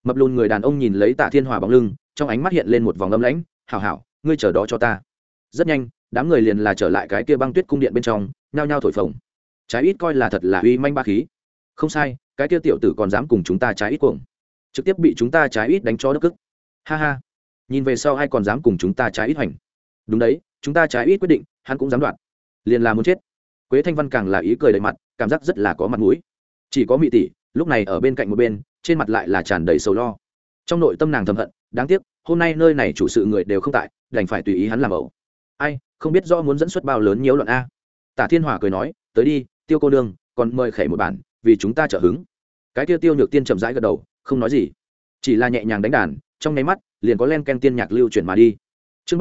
Mập lùn người đàn ông nhìn lấy Tạ Thiên Hòa bóng lưng, trong ánh mắt hiện lên một vòng âm lãnh. Hảo hảo, ngươi chờ đó cho ta. Rất nhanh, đám người liền là trở lại cái kia băng tuyết cung điện bên trong, nhao nhao thổi phồng. Trái ít coi là thật là uy manh ba khí. Không sai, cái kia tiểu tử còn dám cùng chúng ta trái ít cuồng, trực tiếp bị chúng ta trái ít đánh cho đất cức. Ha ha, nhìn về sau ai còn dám cùng chúng ta trái ít hoành. Đúng đấy, chúng ta trái ít quyết định, hắn cũng dám đoạt, liền là muốn chết. Quế Thanh Văn càng là ý cười đầy mặt, cảm giác rất là có mặt mũi. Chỉ có Mị tỷ lúc này ở bên cạnh một bên, trên mặt lại là tràn đầy sầu lo. Trong nội tâm nàng thầm hận, đáng tiếc hôm nay nơi này chủ sự người đều không tại, đành phải tùy ý hắn làm ẩu. Ai không biết rõ muốn dẫn xuất bao lớn nhiễu loạn a. Tả Thiên Hòa cười nói, tới đi Tiêu cô nương, còn mời khẩy một bản vì chúng ta trợ hứng. Cái kia Tiêu Nhược Tiên chậm rãi gật đầu, không nói gì, chỉ là nhẹ nhàng đánh đàn, trong nháy mắt liền có len ken tiên nhạc lưu chuyển mà đi. Chương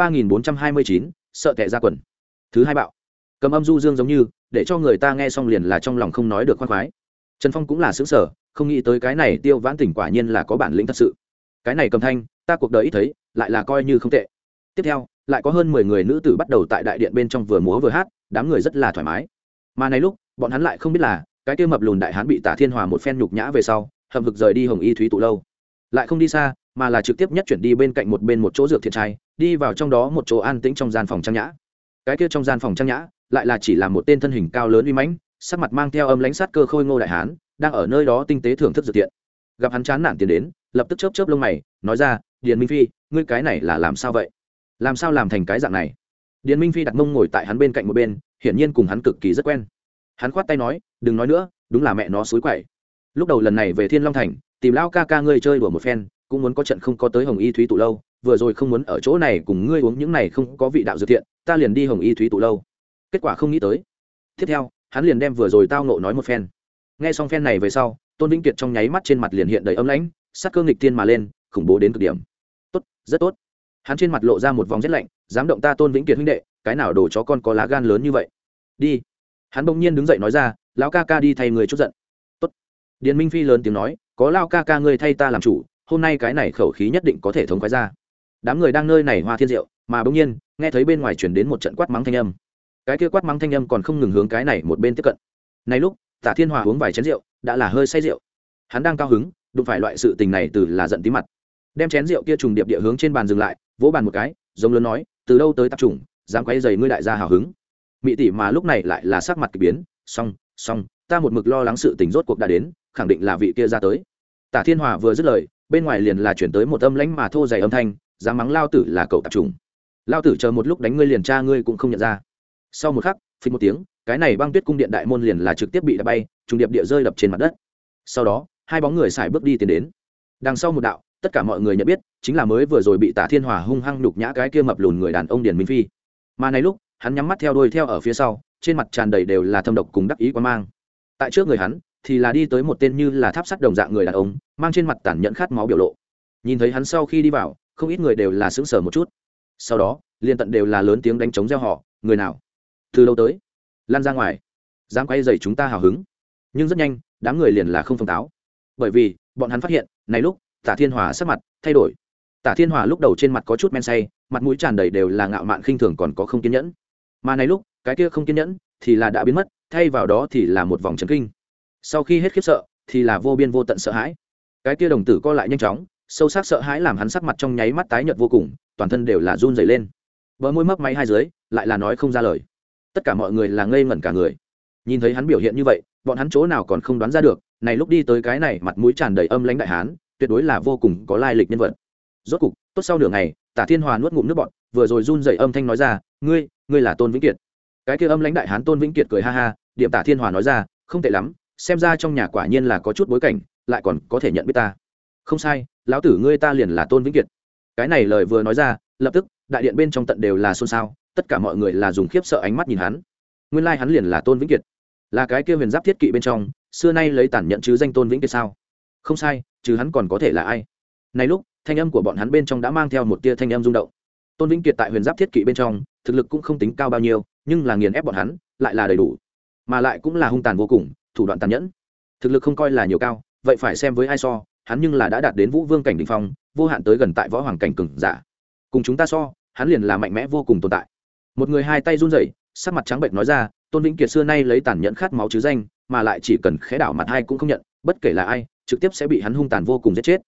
3429, sợ tệ ra quần. Thứ hai bạo, cầm âm du dương giống như để cho người ta nghe xong liền là trong lòng không nói được khoan khoái. Trần Phong cũng là sững sờ, không nghĩ tới cái này Tiêu Vãn Tỉnh quả nhiên là có bản lĩnh thật sự. Cái này cầm thanh, ta cuộc đời ít thấy, lại là coi như không tệ. Tiếp theo, lại có hơn 10 người nữ tử bắt đầu tại đại điện bên trong vừa múa vừa hát, đám người rất là thoải mái. Mà này lúc, bọn hắn lại không biết là, cái kia mập lùn đại hán bị Tả Thiên Hòa một phen nhục nhã về sau, hậm hực rời đi Hồng Y Thúy tụ lâu. Lại không đi xa, mà là trực tiếp nhất chuyển đi bên cạnh một chỗ dược thiện trai, đi vào trong đó một chỗ an tĩnh trong gian phòng trang nhã. Cái kia trong gian phòng trang nhã, lại là chỉ là một tên thân hình cao lớn uy mãnh, sắc mặt mang theo âm lãnh sát cơ khôi ngô đại hán, đang ở nơi đó tinh tế thưởng thức dược thiện. Gặp hắn chán nản tiến đến, lập tức chớp chớp lông mày, nói ra, Điền Minh Phi, ngươi cái này là làm sao vậy? Làm sao làm thành cái dạng này? Điền Minh Phi đặt mông ngồi tại hắn bên cạnh một bên, hiển nhiên cùng hắn cực kỳ rất quen. Hắn khoát tay nói, đừng nói nữa, đúng là mẹ nó xúi quậy. Lúc đầu lần này về Thiên Long Thành, tìm lão ca ca ngươi chơi đùa một phen, cũng muốn có trận không có tới Hồng Y Thúy tụ lâu, vừa rồi không muốn ở chỗ này cùng ngươi uống những này không có vị đạo dược thiện, ta liền đi Hồng Y Thúy tụ lâu. Kết quả không nghĩ tới. Tiếp theo, hắn liền đem vừa rồi tao ngộ nói một phen. Nghe xong phen này về sau, Tôn Vĩnh Kiệt trong nháy mắt trên mặt liền hiện đầy âm lãnh, sát cơ nghịch thiên mà lên, khủng bố đến cực điểm. Tốt, rất tốt. Hắn trên mặt lộ ra một vòng rét lạnh, dám động ta Tôn Vĩnh Kiệt huynh đệ, cái nào đồ chó con có lá gan lớn như vậy? Đi. Hắn bỗng nhiên đứng dậy nói ra, lão ca ca đi thay người chút giận. Tốt. Điền Minh Phi lớn tiếng nói, có lão ca ca ngươi thay ta làm chủ, hôm nay cái này khẩu khí nhất định có thể thống khoái ra. Đám người đang nơi này hoa thiên diệu, mà bỗng nhiên nghe thấy bên ngoài truyền đến một trận quát mắng thanh âm. Cái kia quát mắng thanh âm còn không ngừng hướng cái này một bên tiếp cận. Này lúc, Tả Thiên Hòa uống vài chén rượu, đã là hơi say rượu. Hắn đang cao hứng, đụng phải loại sự tình này từ là giận tí mặt. Đem chén rượu kia trùng điệp địa hướng trên bàn dừng lại, vỗ bàn một cái, giống lớn nói, từ đâu tới tạp chủng, dám quấy rầy ngươi đại gia hào hứng. Mị tỷ mà lúc này lại là sắc mặt kỳ biến, xong, ta một mực lo lắng sự tình rốt cuộc đã đến, khẳng định là vị kia ra tới. Tả Thiên Hòa vừa dứt lời, bên ngoài liền là chuyển tới một âm lãnh mà thô dày âm thanh, dám mắng lao tử là cậu tạp chủng. Lao tử chờ một lúc đánh ngươi liền cha ngươi cũng không nhận ra. Sau một khắc, phình một tiếng, cái này băng tuyết cung điện đại môn liền là trực tiếp bị đập bay, trùng điệp địa rơi đập trên mặt đất. Sau đó, hai bóng người xài bước đi tiến đến. Đằng sau một đạo, tất cả mọi người nhận biết, chính là mới vừa rồi bị Tả Thiên Hòa hung hăng nhục nhã cái kia mập lùn người đàn ông Điền Minh Phi. Mà này lúc, hắn nhắm mắt theo đuôi theo ở phía sau, trên mặt tràn đầy đều là thâm độc cùng đắc ý quan mang. Tại trước người hắn, thì là đi tới một tên như là tháp sắt đồng dạng người đàn ông, mang trên mặt tàn nhẫn khát máu biểu lộ. Nhìn thấy hắn sau khi đi vào, không ít người đều là sững sờ một chút. Sau đó, liên tận đều là lớn tiếng đánh trống reo hò, người nào? Từ đâu tới? Lan ra ngoài, dám quay dày chúng ta hào hứng. Nhưng rất nhanh, đám người liền là không phong táo, bởi vì bọn hắn phát hiện, này lúc Tả Thiên Hòa sắc mặt thay đổi. Tả Thiên Hòa lúc đầu trên mặt có chút men say, mặt mũi tràn đầy đều là ngạo mạn khinh thường còn có không kiên nhẫn. Mà này lúc, cái kia không kiên nhẫn thì là đã biến mất, thay vào đó thì là một vòng chấn kinh. Sau khi hết khiếp sợ, thì là vô biên vô tận sợ hãi. Cái kia đồng tử co lại nhanh chóng, sâu sắc sợ hãi làm hắn sắc mặt trong nháy mắt tái nhợt vô cùng, toàn thân đều là run rẩy lên. Bờ môi mấp máy hai dưới, lại là nói không ra lời. Tất cả mọi người là ngây ngẩn cả người. Nhìn thấy hắn biểu hiện như vậy, bọn hắn chỗ nào còn không đoán ra được, này lúc đi tới cái này mặt mũi tràn đầy âm lãnh đại hán, tuyệt đối là vô cùng có lai lịch nhân vật. Rốt cục, tốt sau nửa ngày, Tả Thiên Hòa nuốt ngụm nước bọt, vừa rồi run rẩy âm thanh nói ra, ngươi là Tôn Vĩnh Kiệt. Cái kia âm lãnh đại hán Tôn Vĩnh Kiệt cười ha ha, điểm Tả Thiên Hòa nói ra, không tệ lắm, xem ra trong nhà quả nhiên là có chút bối cảnh, lại còn có thể nhận biết ta. Không sai, lão tử ngươi ta liền là Tôn Vĩnh Kiệt. Cái này lời vừa nói ra, lập tức đại điện bên trong tận đều là xôn xao, tất cả mọi người là dùng khiếp sợ ánh mắt nhìn hắn. Nguyên lai hắn liền là Tôn Vĩnh Kiệt, là cái kia huyền giáp thiết kỵ bên trong xưa nay lấy tản nhận chứ danh Tôn Vĩnh Kiệt sao? Không sai, chứ hắn còn có thể là ai? Này lúc thanh âm của bọn hắn bên trong đã mang theo một tia thanh âm rung động. Tôn Vĩnh Kiệt tại huyền giáp thiết kỵ bên trong thực lực cũng không tính cao bao nhiêu, nhưng là nghiền ép bọn hắn lại là đầy đủ, mà lại cũng là hung tàn vô cùng, thủ đoạn tàn nhẫn. Thực lực không coi là nhiều cao, vậy phải xem với ai so, hắn nhưng là đã đạt đến vũ vương cảnh đỉnh phong, vô hạn tới gần tại võ hoàng cảnh cường giả. Cùng chúng ta so, hắn liền là mạnh mẽ vô cùng tồn tại. Một người hai tay run rẩy, sắc mặt trắng bệch nói ra, Tôn Vĩnh Kiệt xưa nay lấy tàn nhẫn khát máu chứ danh, mà lại chỉ cần khẽ đảo mặt hai cũng không nhận, bất kể là ai, trực tiếp sẽ bị hắn hung tàn vô cùng giết chết.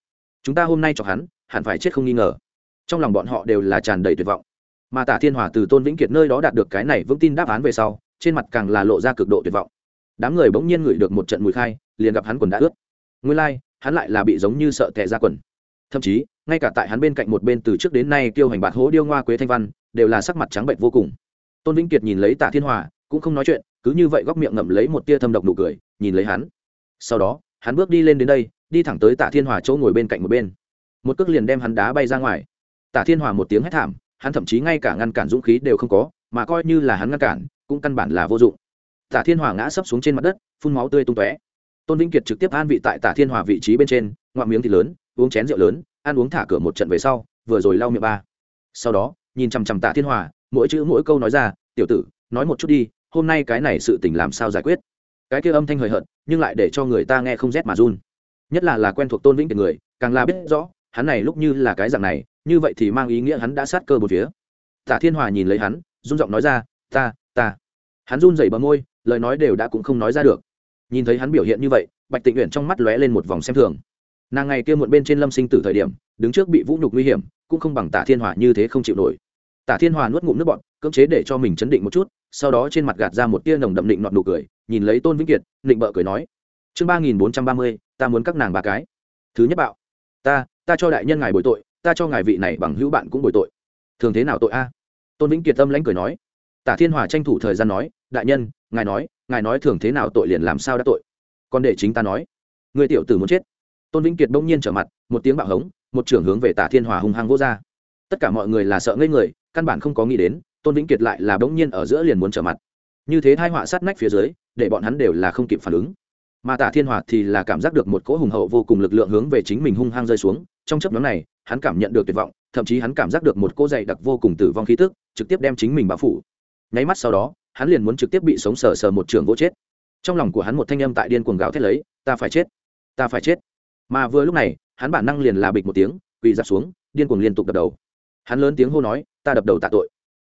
chúng ta hôm nay chọc hắn hẳn phải chết không nghi ngờ. Trong lòng bọn họ đều là tràn đầy tuyệt vọng, mà Tả Thiên Hòa từ Tôn Vĩnh Kiệt nơi đó đạt được cái này vững tin đáp án về sau, trên mặt càng là lộ ra cực độ tuyệt vọng. Đám người bỗng nhiên ngửi được một trận mùi khai, liền gặp hắn quần đã ướt. Nguyên lai, hắn lại là bị giống như sợ tè ra quần. Thậm chí, ngay cả tại hắn bên cạnh một bên từ trước đến nay kiêu hành bạt hố điêu ngoa Quế Thanh Văn, đều là sắc mặt trắng bệch vô cùng. Tôn Vĩnh Kiệt nhìn lấy Tả Thiên Hòa, cũng không nói chuyện, cứ như vậy góc miệng ngậm lấy một tia thâm độc nụ cười, nhìn lấy hắn. Sau đó, hắn bước đi lên đến đây, đi thẳng tới Tả Thiên Hòa chỗ ngồi bên cạnh một bên. Một cước liền đem hắn đá bay ra ngoài. Tả Thiên Hòa một tiếng hét thảm, hắn thậm chí ngay cả ngăn cản dũng khí đều không có, mà coi như là hắn ngăn cản, cũng căn bản là vô dụng. Tả Thiên Hòa ngã sấp xuống trên mặt đất, phun máu tươi tung tóe. Tôn Vĩnh Kiệt trực tiếp an vị tại Tả Thiên Hòa vị trí bên trên, ngoạm miếng thịt lớn, uống chén rượu lớn, ăn uống thả cửa một trận về sau, vừa rồi lau miệng ba. Sau đó, nhìn chằm chằm Tả Thiên Hòa, mỗi chữ mỗi câu nói ra, "Tiểu tử, nói một chút đi, hôm nay cái này sự tình làm sao giải quyết?" Cái kia âm thanh hời hợt, nhưng lại để cho người ta nghe không rét mà run. Nhất là quen thuộc Tôn Vĩnh Kiệt người, càng là biết rõ, hắn này lúc như là cái dạng này, như vậy thì mang ý nghĩa hắn đã sát cơ bốn phía. Tả Thiên Hòa nhìn lấy hắn, run giọng nói ra, ta. Hắn run rẩy bờ môi, lời nói đều đã cũng không nói ra được. Nhìn thấy hắn biểu hiện như vậy, Bạch Tịnh Uyển trong mắt lóe lên một vòng xem thường. Nàng ngày kia muộn bên trên Lâm Sinh Tử thời điểm, đứng trước bị vũ nhục nguy hiểm, cũng không bằng Tả Thiên Hòa như thế không chịu nổi. Tả Thiên Hòa nuốt ngụm nước bọt, cưỡng chế để cho mình chấn định một chút, sau đó trên mặt gạt ra một tia nồng đậm định nọt nụ cười, nhìn lấy Tôn Vĩnh Kiệt, định bợ cười nói: "Chương 3430, ta muốn các nàng ba cái. Thứ nhất bạo, ta cho đại nhân ngài bồi tội, ta cho ngài vị này bằng hữu bạn cũng bồi tội. Thường thế nào tội a?" Tôn Vĩnh Kiệt tâm lãnh cười nói. Tả Thiên Hòa tranh thủ thời gian nói: "Đại nhân, ngài nói thường thế nào tội liền làm sao đã tội, còn để chính ta nói, người tiểu tử muốn chết." Tôn Vĩnh Kiệt bỗng nhiên trở mặt, một tiếng bạo hống, một trưởng hướng về Tả Thiên Hòa hung hăng vỗ ra. Tất cả mọi người là sợ ngây người, căn bản không có nghĩ đến Tôn Vĩnh Kiệt lại là bỗng nhiên ở giữa liền muốn trở mặt. Như thế tai họa sát nách phía dưới, để bọn hắn đều là không kịp phản ứng. Mà Tả Thiên Hòa thì là cảm giác được một cỗ hùng hậu vô cùng lực lượng hướng về chính mình hung hăng rơi xuống. Trong chớp nhoáng này, hắn cảm nhận được tuyệt vọng, thậm chí hắn cảm giác được một cỗ dày đặc vô cùng tử vong khí tức, trực tiếp đem chính mình bao phủ. Nháy mắt sau đó, hắn liền muốn trực tiếp bị sống sờ sờ một trường vỗ chết. Trong lòng của hắn một thanh âm tại điên cuồng gào thét lấy, ta phải chết. Mà vừa lúc này, hắn bản năng liền là bịch một tiếng, quỳ rạp xuống, điên cuồng liên tục đập đầu. Hắn lớn tiếng hô nói, ta đập đầu tạ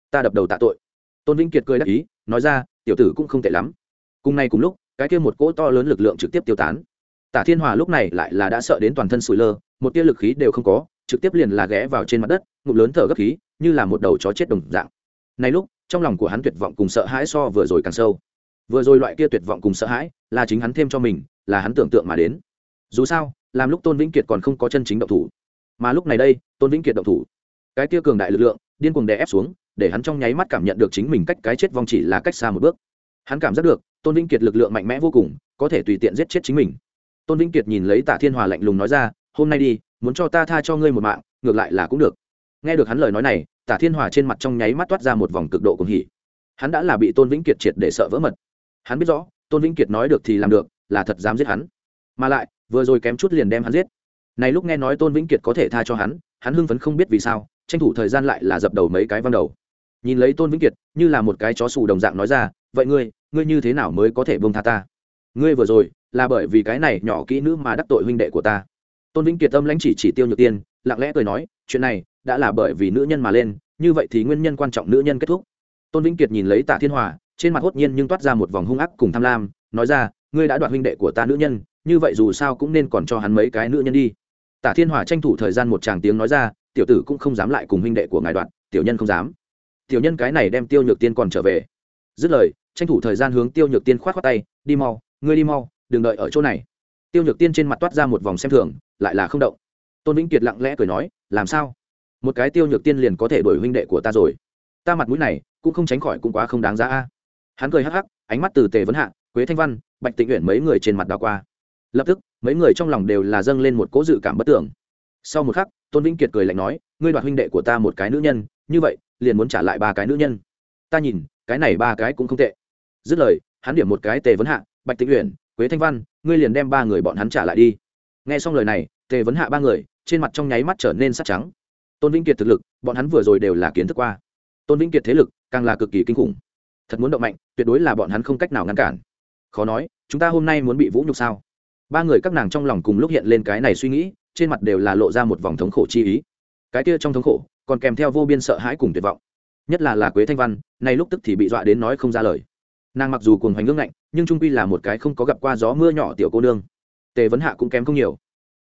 tội. Tôn Vĩnh Kiệt cười đắc ý, nói ra, tiểu tử cũng không tệ lắm. Cùng nay cùng lúc, cái kia một cỗ to lớn lực lượng trực tiếp tiêu tán. Tả Thiên Hòa lúc này lại là đã sợ đến toàn thân sủi lơ, một tia lực khí đều không có, trực tiếp liền là ghé vào trên mặt đất, ngụm lớn thở gấp khí, như là một đầu chó chết đồng dạng. Này lúc, trong lòng của hắn tuyệt vọng cùng sợ hãi so vừa rồi càng sâu. Vừa rồi loại kia tuyệt vọng cùng sợ hãi, là chính hắn thêm cho mình, là hắn tưởng tượng mà đến. Dù sao, làm lúc Tôn Vĩnh Kiệt còn không có chân chính động thủ, mà lúc này đây, Tôn Vĩnh Kiệt động thủ. Cái kia cường đại lực lượng, điên cuồng đè ép xuống, để hắn trong nháy mắt cảm nhận được chính mình cách cái chết vong chỉ là cách xa một bước. Hắn cảm giác được, Tôn Vĩnh Kiệt lực lượng mạnh mẽ vô cùng, có thể tùy tiện giết chết chính mình. Tôn Vĩnh Kiệt nhìn lấy Tả Thiên Hòa lạnh lùng nói ra, hôm nay đi, muốn cho ta tha cho ngươi một mạng, ngược lại là cũng được. Nghe được hắn lời nói này, Tả Thiên Hòa trên mặt trong nháy mắt toát ra một vòng cực độ cuồng hỉ. Hắn đã là bị Tôn Vĩnh Kiệt triệt để sợ vỡ mật. Hắn biết rõ, Tôn Vĩnh Kiệt nói được thì làm được, là thật dám giết hắn, mà lại vừa rồi kém chút liền đem hắn giết. Này lúc nghe nói Tôn Vĩnh Kiệt có thể tha cho hắn hưng phấn không biết vì sao, tranh thủ thời gian lại là dập đầu mấy cái văng đầu. Nhìn lấy Tôn Vĩnh Kiệt, như là một cái chó xù đồng dạng nói ra, vậy ngươi như thế nào mới có thể buông tha ta? Ngươi vừa rồi là bởi vì cái này nhỏ kỹ nữ mà đắc tội huynh đệ của ta. Tôn Vĩnh Kiệt âm lãnh chỉ Tiêu Nhược Tiên, lặng lẽ cười nói, chuyện này đã là bởi vì nữ nhân mà lên, như vậy thì nguyên nhân quan trọng nữ nhân kết thúc. Tôn Vĩnh Kiệt nhìn lấy Tả Thiên Hòa, trên mặt hốt nhiên nhưng toát ra một vòng hung ác cùng tham lam, nói ra, ngươi đã đoạt huynh đệ của ta nữ nhân, như vậy dù sao cũng nên còn cho hắn mấy cái nữ nhân đi. Tả Thiên Hòa tranh thủ thời gian một tràng tiếng nói ra, tiểu tử cũng không dám lại cùng huynh đệ của ngài đoạt, tiểu nhân không dám. Tiểu nhân cái này đem Tiêu Nhược Tiên còn trở về. Dứt lời, tranh thủ thời gian hướng Tiêu Nhược Tiên khoát tay, đi mau, ngươi đi mau, đừng đợi ở chỗ này. Tiêu Nhược Tiên trên mặt toát ra một vòng xem thường, lại là không động. Tôn Vĩnh Kiệt lặng lẽ cười nói, làm sao? Một cái Tiêu Nhược Tiên liền có thể đuổi huynh đệ của ta rồi? Ta mặt mũi này cũng không tránh khỏi cũng quá không đáng giá a. Hắn cười hắc hắc, ánh mắt từ Tề Vấn Hạ, Quế Thanh Văn, Bạch Tịnh Uyển mấy người trên mặt đảo qua. Lập tức, mấy người trong lòng đều là dâng lên một cỗ dự cảm bất tưởng. Sau một khắc, Tôn Vĩnh Kiệt cười lạnh nói, ngươi đoạt huynh đệ của ta một cái nữ nhân, như vậy liền muốn trả lại ba cái nữ nhân. Ta nhìn, cái này ba cái cũng không tệ. Dứt lời, hắn điểm một cái Tề Vấn Hạ, Bạch Tịnh Uyển, Quế Thanh Văn, ngươi liền đem ba người bọn hắn trả lại đi. Nghe xong lời này, Tề Vấn Hạ ba người trên mặt trong nháy mắt trở nên sắc trắng. Tôn Vĩnh Kiệt thực lực, bọn hắn vừa rồi đều là kiến thức qua. Tôn Vĩnh Kiệt thế lực càng là cực kỳ kinh khủng. Thật muốn động mạnh, tuyệt đối là bọn hắn không cách nào ngăn cản. Khó nói, chúng ta hôm nay muốn bị vũ nhục sao? Ba người các nàng trong lòng cùng lúc hiện lên cái này suy nghĩ, trên mặt đều là lộ ra một vòng thống khổ chi ý. Cái kia trong thống khổ, còn kèm theo vô biên sợ hãi cùng tuyệt vọng. Nhất là Quế Thanh Văn, này lúc tức thì bị dọa đến nói không ra lời. Nàng mặc dù cuồng hoành ngưỡng ngạnh, nhưng trung quy là một cái không có gặp qua gió mưa nhỏ tiểu cô nương. Tề Vấn Hạ cũng kém không nhiều.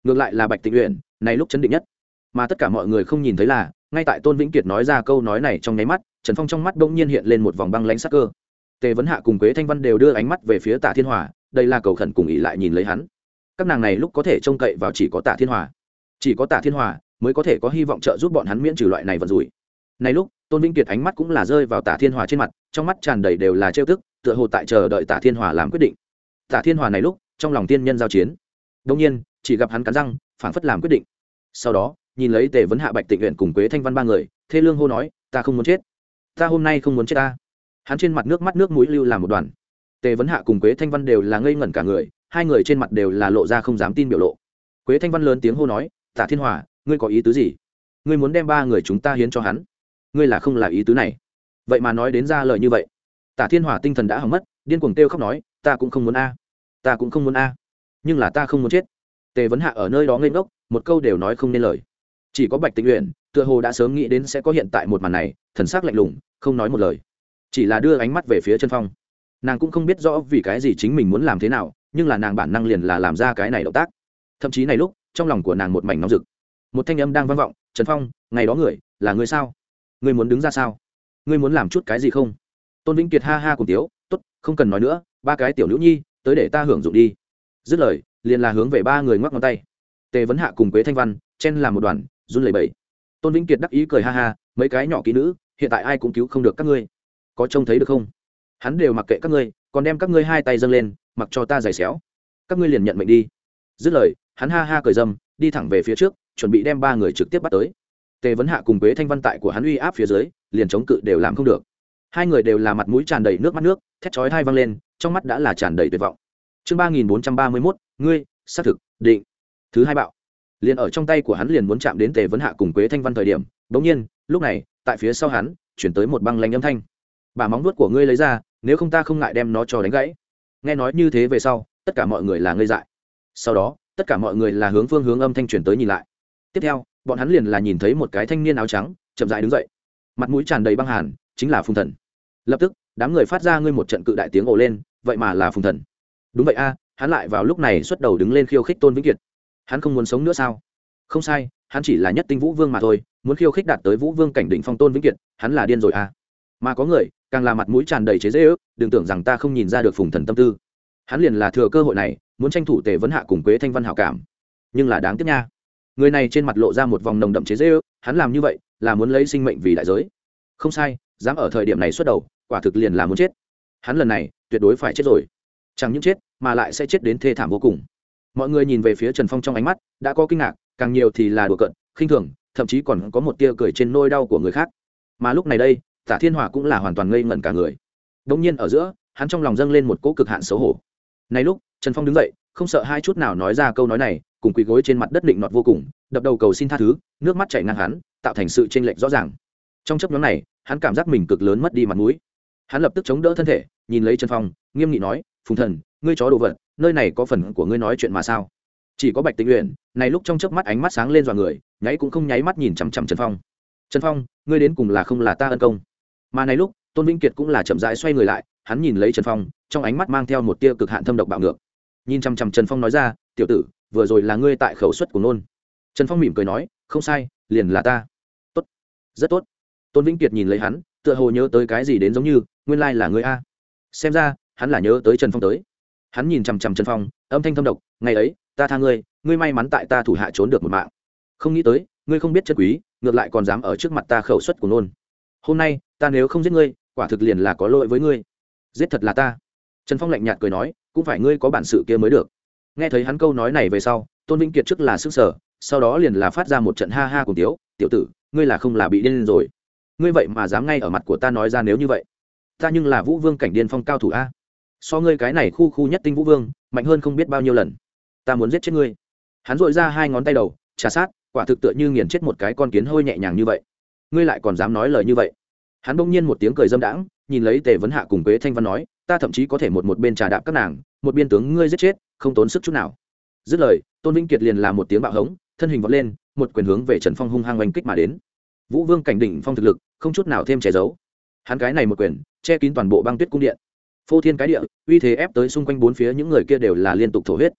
ngược lại là Bạch Tịnh Uyển này lúc chấn định nhất, mà tất cả mọi người không nhìn thấy là ngay tại Tôn Vĩnh Kiệt nói ra câu nói này trong nháy mắt, Trần Phong trong mắt bỗng nhiên hiện lên một vòng băng lãnh sắc cơ. Tề Vấn Hạ cùng Quế Thanh Văn đều đưa ánh mắt về phía Tạ Thiên Hòa, đây là cầu khẩn cùng ý lại nhìn lấy hắn. Các nàng này lúc có thể trông cậy vào chỉ có Tạ Thiên Hòa, chỉ có Tạ Thiên Hòa mới có thể có hy vọng trợ giúp bọn hắn miễn trừ loại này vận rủi. Này lúc Tôn Vĩnh Kiệt ánh mắt cũng là rơi vào Tạ Thiên Hòa trên mặt, trong mắt tràn đầy đều là trêu tức, tựa hồ tại chờ đợi Tạ Thiên Hòa làm quyết định. Tạ Thiên Hòa này lúc trong lòng tiên nhân giao chiến, đương nhiên chỉ gặp hắn cắn răng phảng phất làm quyết định. Sau đó nhìn lấy Tề Vấn Hạ, Bạch Tịnh Uyển cùng Quế Thanh Văn ba người, thê lương hô nói, ta không muốn chết, ta hôm nay không muốn chết ta. Hắn trên mặt nước mắt nước mũi lưu làm một đoàn. Tề Vấn Hạ cùng Quế Thanh Văn đều là ngây ngẩn cả người, hai người trên mặt đều là lộ ra không dám tin biểu lộ. Quế Thanh Văn lớn tiếng hô nói, Tạ Thiên Hòa, ngươi có ý tứ gì? Ngươi muốn đem ba người chúng ta hiến cho hắn? Ngươi là không là ý tứ này? Vậy mà nói đến ra lời như vậy. Tạ Thiên Hòa tinh thần đã hỏng mất, điên cuồng kêu khóc nói, ta cũng không muốn a, ta cũng không muốn a, nhưng là ta không muốn chết. Tề Vấn Hạ ở nơi đó ngây ngốc, một câu đều nói không nên lời. Chỉ có Bạch Tịnh Uyển tựa hồ đã sớm nghĩ đến sẽ có hiện tại một màn này, thần sắc lạnh lùng không nói một lời, chỉ là đưa ánh mắt về phía Trần Phong. Nàng cũng không biết rõ vì cái gì chính mình muốn làm thế nào, nhưng là nàng bản năng liền là làm ra cái này động tác. Thậm chí này lúc trong lòng của nàng một mảnh nóng rực, một thanh âm đang vang vọng, Trần Phong, ngày đó người là người sao? Ngươi muốn đứng ra sao? Ngươi muốn làm chút cái gì không? Tôn Vĩnh Kiệt ha ha cùng tiếu, tốt, không cần nói nữa, ba cái tiểu nữ nhi tới để ta hưởng dụng đi. Dứt lời liền là hướng về ba người ngoắc ngón tay. Tề Vấn Hạ cùng Quế Thanh Văn chen làm một đoàn run lẩy bẩy. Tôn Vĩnh Kiệt đắc ý cười ha ha, mấy cái nhỏ kỹ nữ hiện tại ai cũng cứu không được các ngươi, có trông thấy được không? Hắn đều mặc kệ các ngươi, còn đem các ngươi hai tay dâng lên mặc cho ta giày xéo, các ngươi liền nhận mệnh đi. Dứt lời hắn ha ha cười dâm đi thẳng về phía trước, chuẩn bị đem ba người trực tiếp bắt tới. Tề Vấn Hạ cùng Quế Thanh Văn tại của hắn uy áp phía dưới liền chống cự đều làm không được, hai người đều là mặt mũi tràn đầy nước mắt nước, thét chói tai vang lên, trong mắt đã là tràn đầy tuyệt vọng. Chương 3431, ngươi xác thực định thứ hai bạo liền ở trong tay của hắn, liền muốn chạm đến Tề Vấn Hạ cùng Quế Thanh Văn thời điểm, bỗng nhiên lúc này tại phía sau hắn chuyển tới một băng lanh âm thanh, bà móng vuốt của ngươi lấy ra, nếu không ta không ngại đem nó cho đánh gãy. Nghe nói như thế về sau tất cả mọi người là ngây dại, sau đó tất cả mọi người là hướng phương hướng âm thanh chuyển tới nhìn lại. Tiếp theo bọn hắn liền là nhìn thấy một cái thanh niên áo trắng chậm rãi đứng dậy, mặt mũi tràn đầy băng hàn, chính là Phùng Thần. Lập tức đám người phát ra ngươi một trận cự đại tiếng ồ lên, vậy mà là Phùng Thần. Đúng vậy a, hắn lại vào lúc này xuất đầu đứng lên khiêu khích Tôn Vĩnh Kiệt. Hắn không muốn sống nữa sao? Không sai, hắn chỉ là nhất tinh vũ vương mà thôi, muốn khiêu khích đạt tới vũ vương cảnh đỉnh phong Tôn Vĩnh Kiệt, hắn là điên rồi a. Mà có người càng là mặt mũi tràn đầy chế giễu, đừng tưởng rằng ta không nhìn ra được Phùng Thần tâm tư. Hắn liền là thừa cơ hội này muốn tranh thủ Tề Vấn Hạ cùng Quế Thanh Văn hảo cảm, nhưng là đáng tiếc nha. Người này trên mặt lộ ra một vòng nồng đậm chế giễu, hắn làm như vậy là muốn lấy sinh mệnh vì đại giới. Không sai, dám ở thời điểm này xuất đầu, quả thực liền là muốn chết. Hắn lần này tuyệt đối phải chết rồi, chẳng những chết mà lại sẽ chết đến thê thảm vô cùng. Mọi người nhìn về phía Trần Phong trong ánh mắt đã có kinh ngạc, càng nhiều thì là đùa cợt, khinh thường, thậm chí còn có một tia cười trên nỗi đau của người khác. Mà lúc này đây Tạ Thiên Hòa cũng là hoàn toàn ngây ngẩn cả người. Đột nhiên ở giữa hắn trong lòng dâng lên một cỗ cực hạn xấu hổ. Này lúc Trần Phong đứng dậy không sợ hai chút nào nói ra câu nói này, cùng quỳ gối trên mặt đất định nọt vô cùng, đập đầu cầu xin tha thứ, nước mắt chảy ngang hắn, tạo thành sự chênh lệch rõ ràng. Trong chốc ngắn này hắn cảm giác mình cực lớn mất đi mặt mũi. Hắn lập tức chống đỡ thân thể, nhìn lấy Trần Phong nghiêm nghị nói, Phùng Thần, ngươi chó đồ vật, nơi này có phần của ngươi nói chuyện mà sao? Chỉ có Bạch Tịnh Uyển này lúc trong chớp mắt ánh mắt sáng lên dọa người, nháy cũng không nháy mắt nhìn chằm chằm Trần Phong. Trần Phong, ngươi đến cùng là không là ta ân công? Mà này lúc Tôn Vĩnh Kiệt cũng là chậm rãi xoay người lại, hắn nhìn lấy Trần Phong, trong ánh mắt mang theo một tia cực hạn thâm độc bạo ngược. Nhìn chằm chằm Trần Phong nói ra, tiểu tử, vừa rồi là ngươi tại khẩu suất của nôn. Trần Phong mỉm cười nói, không sai, liền là ta. Tốt, rất tốt. Tôn Vĩnh Kiệt nhìn lấy hắn, tựa hồ nhớ tới cái gì đến giống như, nguyên lai là ngươi a. Xem ra hắn là nhớ tới Trần Phong tới. Hắn nhìn chằm chằm Trần Phong, âm thanh thâm độc, ngày ấy ta tha ngươi, ngươi may mắn tại ta thủ hạ trốn được một mạng, không nghĩ tới ngươi không biết chân quý, ngược lại còn dám ở trước mặt ta khẩu suất của nôn. Hôm nay ta nếu không giết ngươi, quả thực liền là có lỗi với ngươi. Giết thật là ta. Trần Phong lạnh nhạt cười nói, cũng phải ngươi có bản sự kia mới được. Nghe thấy hắn câu nói này về sau, Tôn Vĩnh Kiệt trước là sức sở, sau đó liền là phát ra một trận ha ha cùng tiếu, tiểu tử, ngươi là không là bị điên rồi? Ngươi vậy mà dám ngay ở mặt của ta nói ra nếu như vậy? Ta nhưng là vũ vương cảnh điên phong cao thủ a, so ngươi cái này khu nhất tinh vũ vương mạnh hơn không biết bao nhiêu lần. Ta muốn giết chết ngươi. Hắn dội ra hai ngón tay đầu trà sát, quả thực tựa như nghiền chết một cái con kiến hôi nhẹ nhàng như vậy. Ngươi lại còn dám nói lời như vậy? Hắn bỗng nhiên một tiếng cười dâm đãng, nhìn lấy Tề Vấn Hạ cùng Quế Thanh Văn nói, ta thậm chí có thể một bên trà đạp các nàng, một biên tướng ngươi giết chết, không tốn sức chút nào. Dứt lời Tôn Vĩnh Kiệt liền làm một tiếng bạo hống, thân hình vọt lên, một quyền hướng về Trần Phong hung hăng oanh kích mà đến. Vũ vương cảnh đỉnh phong thực lực, không chút nào thêm che giấu. Hắn cái này một quyền che kín toàn bộ băng tuyết cung điện, phô thiên cái địa, uy thế ép tới xung quanh bốn phía, những người kia đều là liên tục thổ huyết.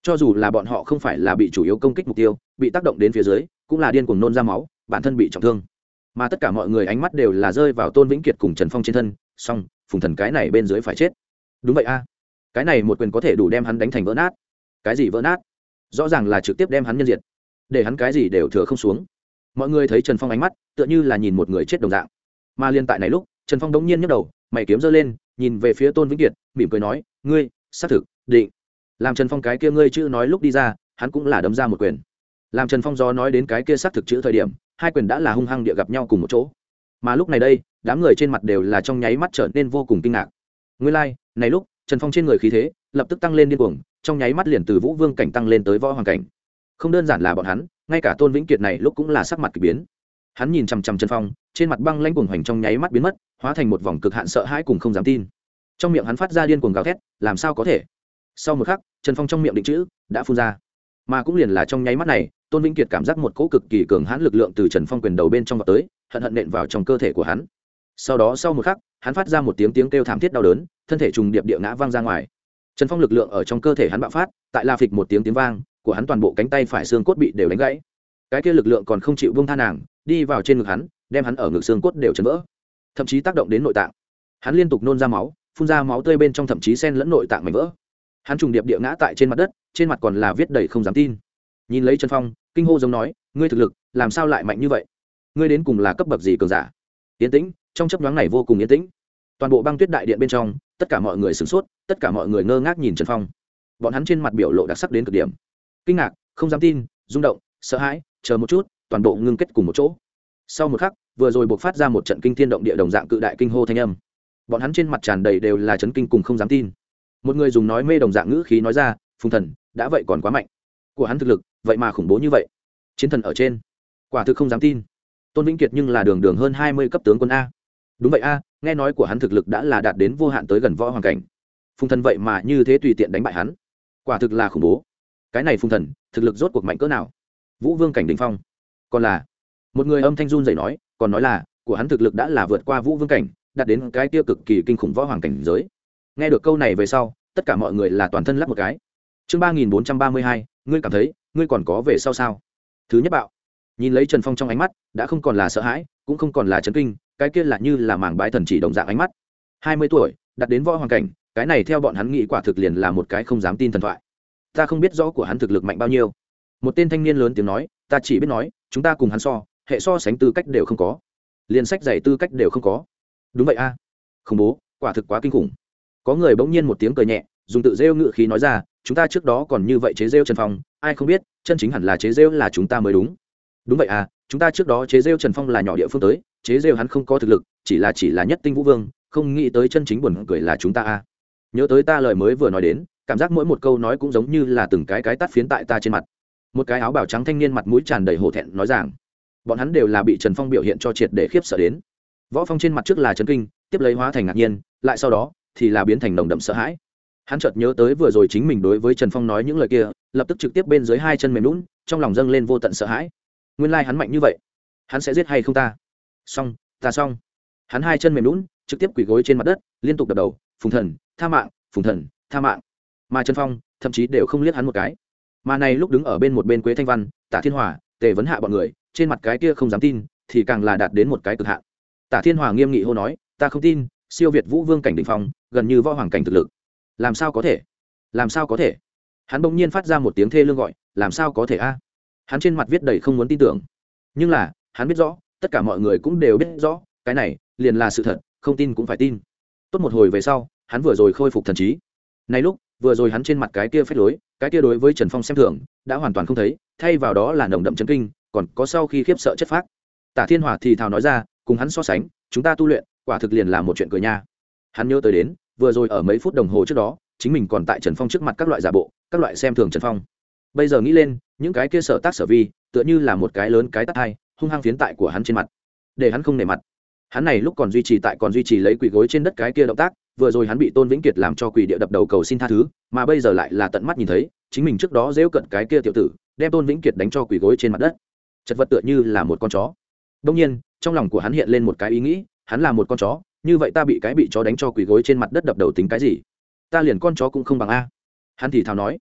cho dù là bọn họ không phải là bị chủ yếu công kích mục tiêu, bị tác động đến phía dưới cũng là điên cuồng nôn ra máu, bản thân bị trọng thương. Mà tất cả mọi người ánh mắt đều là rơi vào Tôn Vĩnh Kiệt cùng Trần Phong trên thân, song Phùng Thần cái này bên dưới phải chết. Đúng vậy a, cái này một quyền có thể đủ đem hắn đánh thành vỡ nát. Cái gì vỡ nát? Rõ ràng là trực tiếp đem hắn nhân diệt, để hắn cái gì đều thừa không xuống. Mọi người thấy Trần Phong ánh mắt tựa như là nhìn một người chết đồng dạng. Mà liên tại này lúc, Trần Phong đống nhiên nhấc đầu, mày kiếm giơ lên, nhìn về phía Tôn Vĩnh Kiệt, mỉm cười nói, ngươi xác thực định. Làm Trần Phong cái kia ngươi chữ nói lúc đi ra, hắn cũng là đấm ra một quyền. Làm Trần Phong do nói đến cái kia xác thực chữ thời điểm, hai quyền đã là hung hăng địa gặp nhau cùng một chỗ. Mà lúc này đây, đám người trên mặt đều là trong nháy mắt trở nên vô cùng kinh ngạc. Nguyên lai, này lúc, Trần Phong trên người khí thế lập tức tăng lên điên cuồng, trong nháy mắt liền từ Vũ Vương cảnh tăng lên tới Võ Hoàng cảnh. Không đơn giản là bọn hắn, ngay cả Tôn Vĩnh Kiệt này lúc cũng là sắc mặt kỳ biến. Hắn nhìn chằm chằm Trần Phong, trên mặt băng lãnh cuồng hoành trong nháy mắt biến mất, hóa thành một vòng cực hạn sợ hãi cùng không dám tin. Trong miệng hắn phát ra điên cuồng gào thét, làm sao có thể? Sau một khắc, Trần Phong trong miệng định chữ đã phun ra. Mà cũng liền là trong nháy mắt này, Tôn Vĩnh Kiệt cảm giác một cỗ cực kỳ cường hãn lực lượng từ Trần Phong quyền đầu bên trong vào tới, hận hận nện vào trong cơ thể của hắn. Sau đó sau một khắc, hắn phát ra một tiếng kêu thảm thiết đau đớn, thân thể trùng điệp địa ngã văng ra ngoài. Trần Phong lực lượng ở trong cơ thể hắn bạo phát, tại la phịch một tiếng vang, của hắn toàn bộ cánh tay phải xương cốt bị đều đánh gãy. Cái kia lực lượng còn không chịu buông tha nàng, đi vào trên ngực hắn, đem hắn ở ngực xương cốt đều chấn vỡ, thậm chí tác động đến nội tạng. Hắn liên tục nôn ra máu, phun ra máu tươi bên trong thậm chí xen lẫn nội tạng mảnh vỡ. Hắn trùng điệp địa ngã tại trên mặt đất, trên mặt còn là viết đầy không dám tin. Nhìn lấy Trần Phong, kinh hô giống nói, ngươi thực lực làm sao lại mạnh như vậy? Ngươi đến cùng là cấp bậc gì cường giả? Yên tĩnh, trong chớp nhoáng này vô cùng yên tĩnh. Toàn bộ băng tuyết đại điện bên trong, tất cả mọi người sửng sốt, tất cả mọi người ngơ ngác nhìn Trần Phong. Bọn hắn trên mặt biểu lộ đặc sắc đến cực điểm, kinh ngạc, không dám tin, rung động, sợ hãi, chờ một chút, toàn bộ ngưng kết cùng một chỗ. Sau một khắc, vừa rồi buộc phát ra một trận kinh thiên động địa đồng dạng cự đại kinh hô thanh âm. Bọn hắn trên mặt tràn đầy đều là chấn kinh cùng không dám tin. Một người dùng nói mê đồng dạng ngữ khí nói ra, Phùng Thần đã vậy còn quá mạnh, của hắn thực lực vậy mà khủng bố như vậy, chiến thần ở trên, quả thực không dám tin. Tôn Vĩnh Kiệt nhưng là đường đường hơn 20 cấp tướng quân a. Đúng vậy a, nghe nói của hắn thực lực đã là đạt đến vô hạn tới gần Võ Hoàng cảnh. Phùng Thần vậy mà như thế tùy tiện đánh bại hắn, quả thực là khủng bố. Cái này Phùng Thần thực lực rốt cuộc mạnh cỡ nào? Vũ Vương cảnh đỉnh phong. Còn là một người âm thanh run rẩy nói, còn nói là của hắn thực lực đã là vượt qua Vũ Vương cảnh, đạt đến cái kia cực kỳ kinh khủng Võ Hoàng cảnh giới. Nghe được câu này về sau, tất cả mọi người là toàn thân lắc một cái. Chương 3432, ngươi cảm thấy ngươi còn có về sau sao? Thứ nhất bạo. Nhìn lấy Trần Phong trong ánh mắt, đã không còn là sợ hãi, cũng không còn là chấn kinh, cái kia là như là màng bái thần chỉ đồng dạng ánh mắt. 20 tuổi, đạt đến Võ Hoàng cảnh, cái này theo bọn hắn nghĩ quả thực liền là một cái không dám tin thần thoại. Ta không biết rõ của hắn thực lực mạnh bao nhiêu. Một tên thanh niên lớn tiếng nói, ta chỉ biết nói, chúng ta cùng hắn so, hệ so sánh tư cách đều không có, liền sách giày tư cách đều không có. Đúng vậy a, khủng bố, quả thực quá kinh khủng. Có người bỗng nhiên một tiếng cười nhẹ, dùng tự rêu ngự khí nói ra, chúng ta trước đó còn như vậy chế rêu Trần Phong, ai không biết, chân chính hẳn là chế rêu là chúng ta mới đúng. Đúng vậy à, chúng ta trước đó chế rêu Trần Phong là nhỏ địa phương tới, chế rêu hắn không có thực lực, chỉ là nhất tinh vũ vương, không nghĩ tới chân chính buồn cười là chúng ta a. Nhớ tới ta lời mới vừa nói đến, cảm giác mỗi một câu nói cũng giống như là từng cái tát phiến tại ta trên mặt. Một cái áo bào trắng thanh niên mặt mũi tràn đầy hổ thẹn nói rằng, bọn hắn đều là bị Trần Phong biểu hiện cho triệt để khiếp sợ đến. Võ Phong trên mặt trước là chấn kinh, tiếp lấy hóa thành ngạc nhiên, lại sau đó thì là biến thành nồng đậm sợ hãi. Hắn chợt nhớ tới vừa rồi chính mình đối với Trần Phong nói những lời kia, lập tức trực tiếp bên dưới hai chân mềm nhũn, trong lòng dâng lên vô tận sợ hãi. Nguyên lai hắn mạnh như vậy, hắn sẽ giết hay không ta? Xong, ta xong. Hắn hai chân mềm nhũn, trực tiếp quỳ gối trên mặt đất, liên tục đập đầu, Phùng Thần, tha mạng, Phùng Thần, tha mạng. Mà Trần Phong thậm chí đều không liếc hắn một cái. Mà này lúc đứng ở bên một bên Quế Thanh Văn, Tả Thiên Hòa, Tề Vấn Hạ bọn người, trên mặt cái kia không dám tin, thì càng là đạt đến một cái cực hạn. Tả Thiên Hòa nghiêm nghị hô nói, ta không tin, siêu việt Vũ Vương cảnh đỉnh phong, gần như Võ Hoàng cảnh thực lực. Làm sao có thể? Làm sao có thể? Hắn bỗng nhiên phát ra một tiếng thê lương gọi, làm sao có thể a? Hắn trên mặt viết đầy không muốn tin tưởng. Nhưng là, hắn biết rõ, tất cả mọi người cũng đều biết rõ, cái này liền là sự thật, không tin cũng phải tin. Tốt một hồi về sau, hắn vừa rồi khôi phục thần trí. Này lúc, vừa rồi hắn trên mặt cái kia phách lối, cái kia đối với Trần Phong xem thường, đã hoàn toàn không thấy, thay vào đó là nồng đậm chấn kinh, còn có sau khi khiếp sợ chất phác. Tả Thiên Hòa thì thào nói ra, cùng hắn so sánh, chúng ta tu luyện, quả thực liền là một chuyện cười nha. Hắn nhớ tới đến, vừa rồi ở mấy phút đồng hồ trước đó, chính mình còn tại Trần Phong trước mặt các loại giả bộ, các loại xem thường Trần Phong. Bây giờ nghĩ lên, những cái kia sở tác sở vi, tựa như là một cái lớn cái tát hai, hung hăng phiến tại của hắn trên mặt, để hắn không nể mặt. Hắn này lúc còn duy trì lấy quỳ gối trên đất cái kia động tác, vừa rồi hắn bị Tôn Vĩnh Kiệt làm cho quỳ địa đập đầu cầu xin tha thứ, mà bây giờ lại là tận mắt nhìn thấy, chính mình trước đó giễu cận cái kia tiểu tử, đem Tôn Vĩnh Kiệt đánh cho quỳ gối trên mặt đất, chật vật tựa như là một con chó. Đương nhiên, trong lòng của hắn hiện lên một cái ý nghĩ, hắn là một con chó, như vậy ta bị cái bị chó đánh cho quỳ gối trên mặt đất đập đầu tính cái gì? Ta liền con chó cũng không bằng a. Hắn thì thào nói.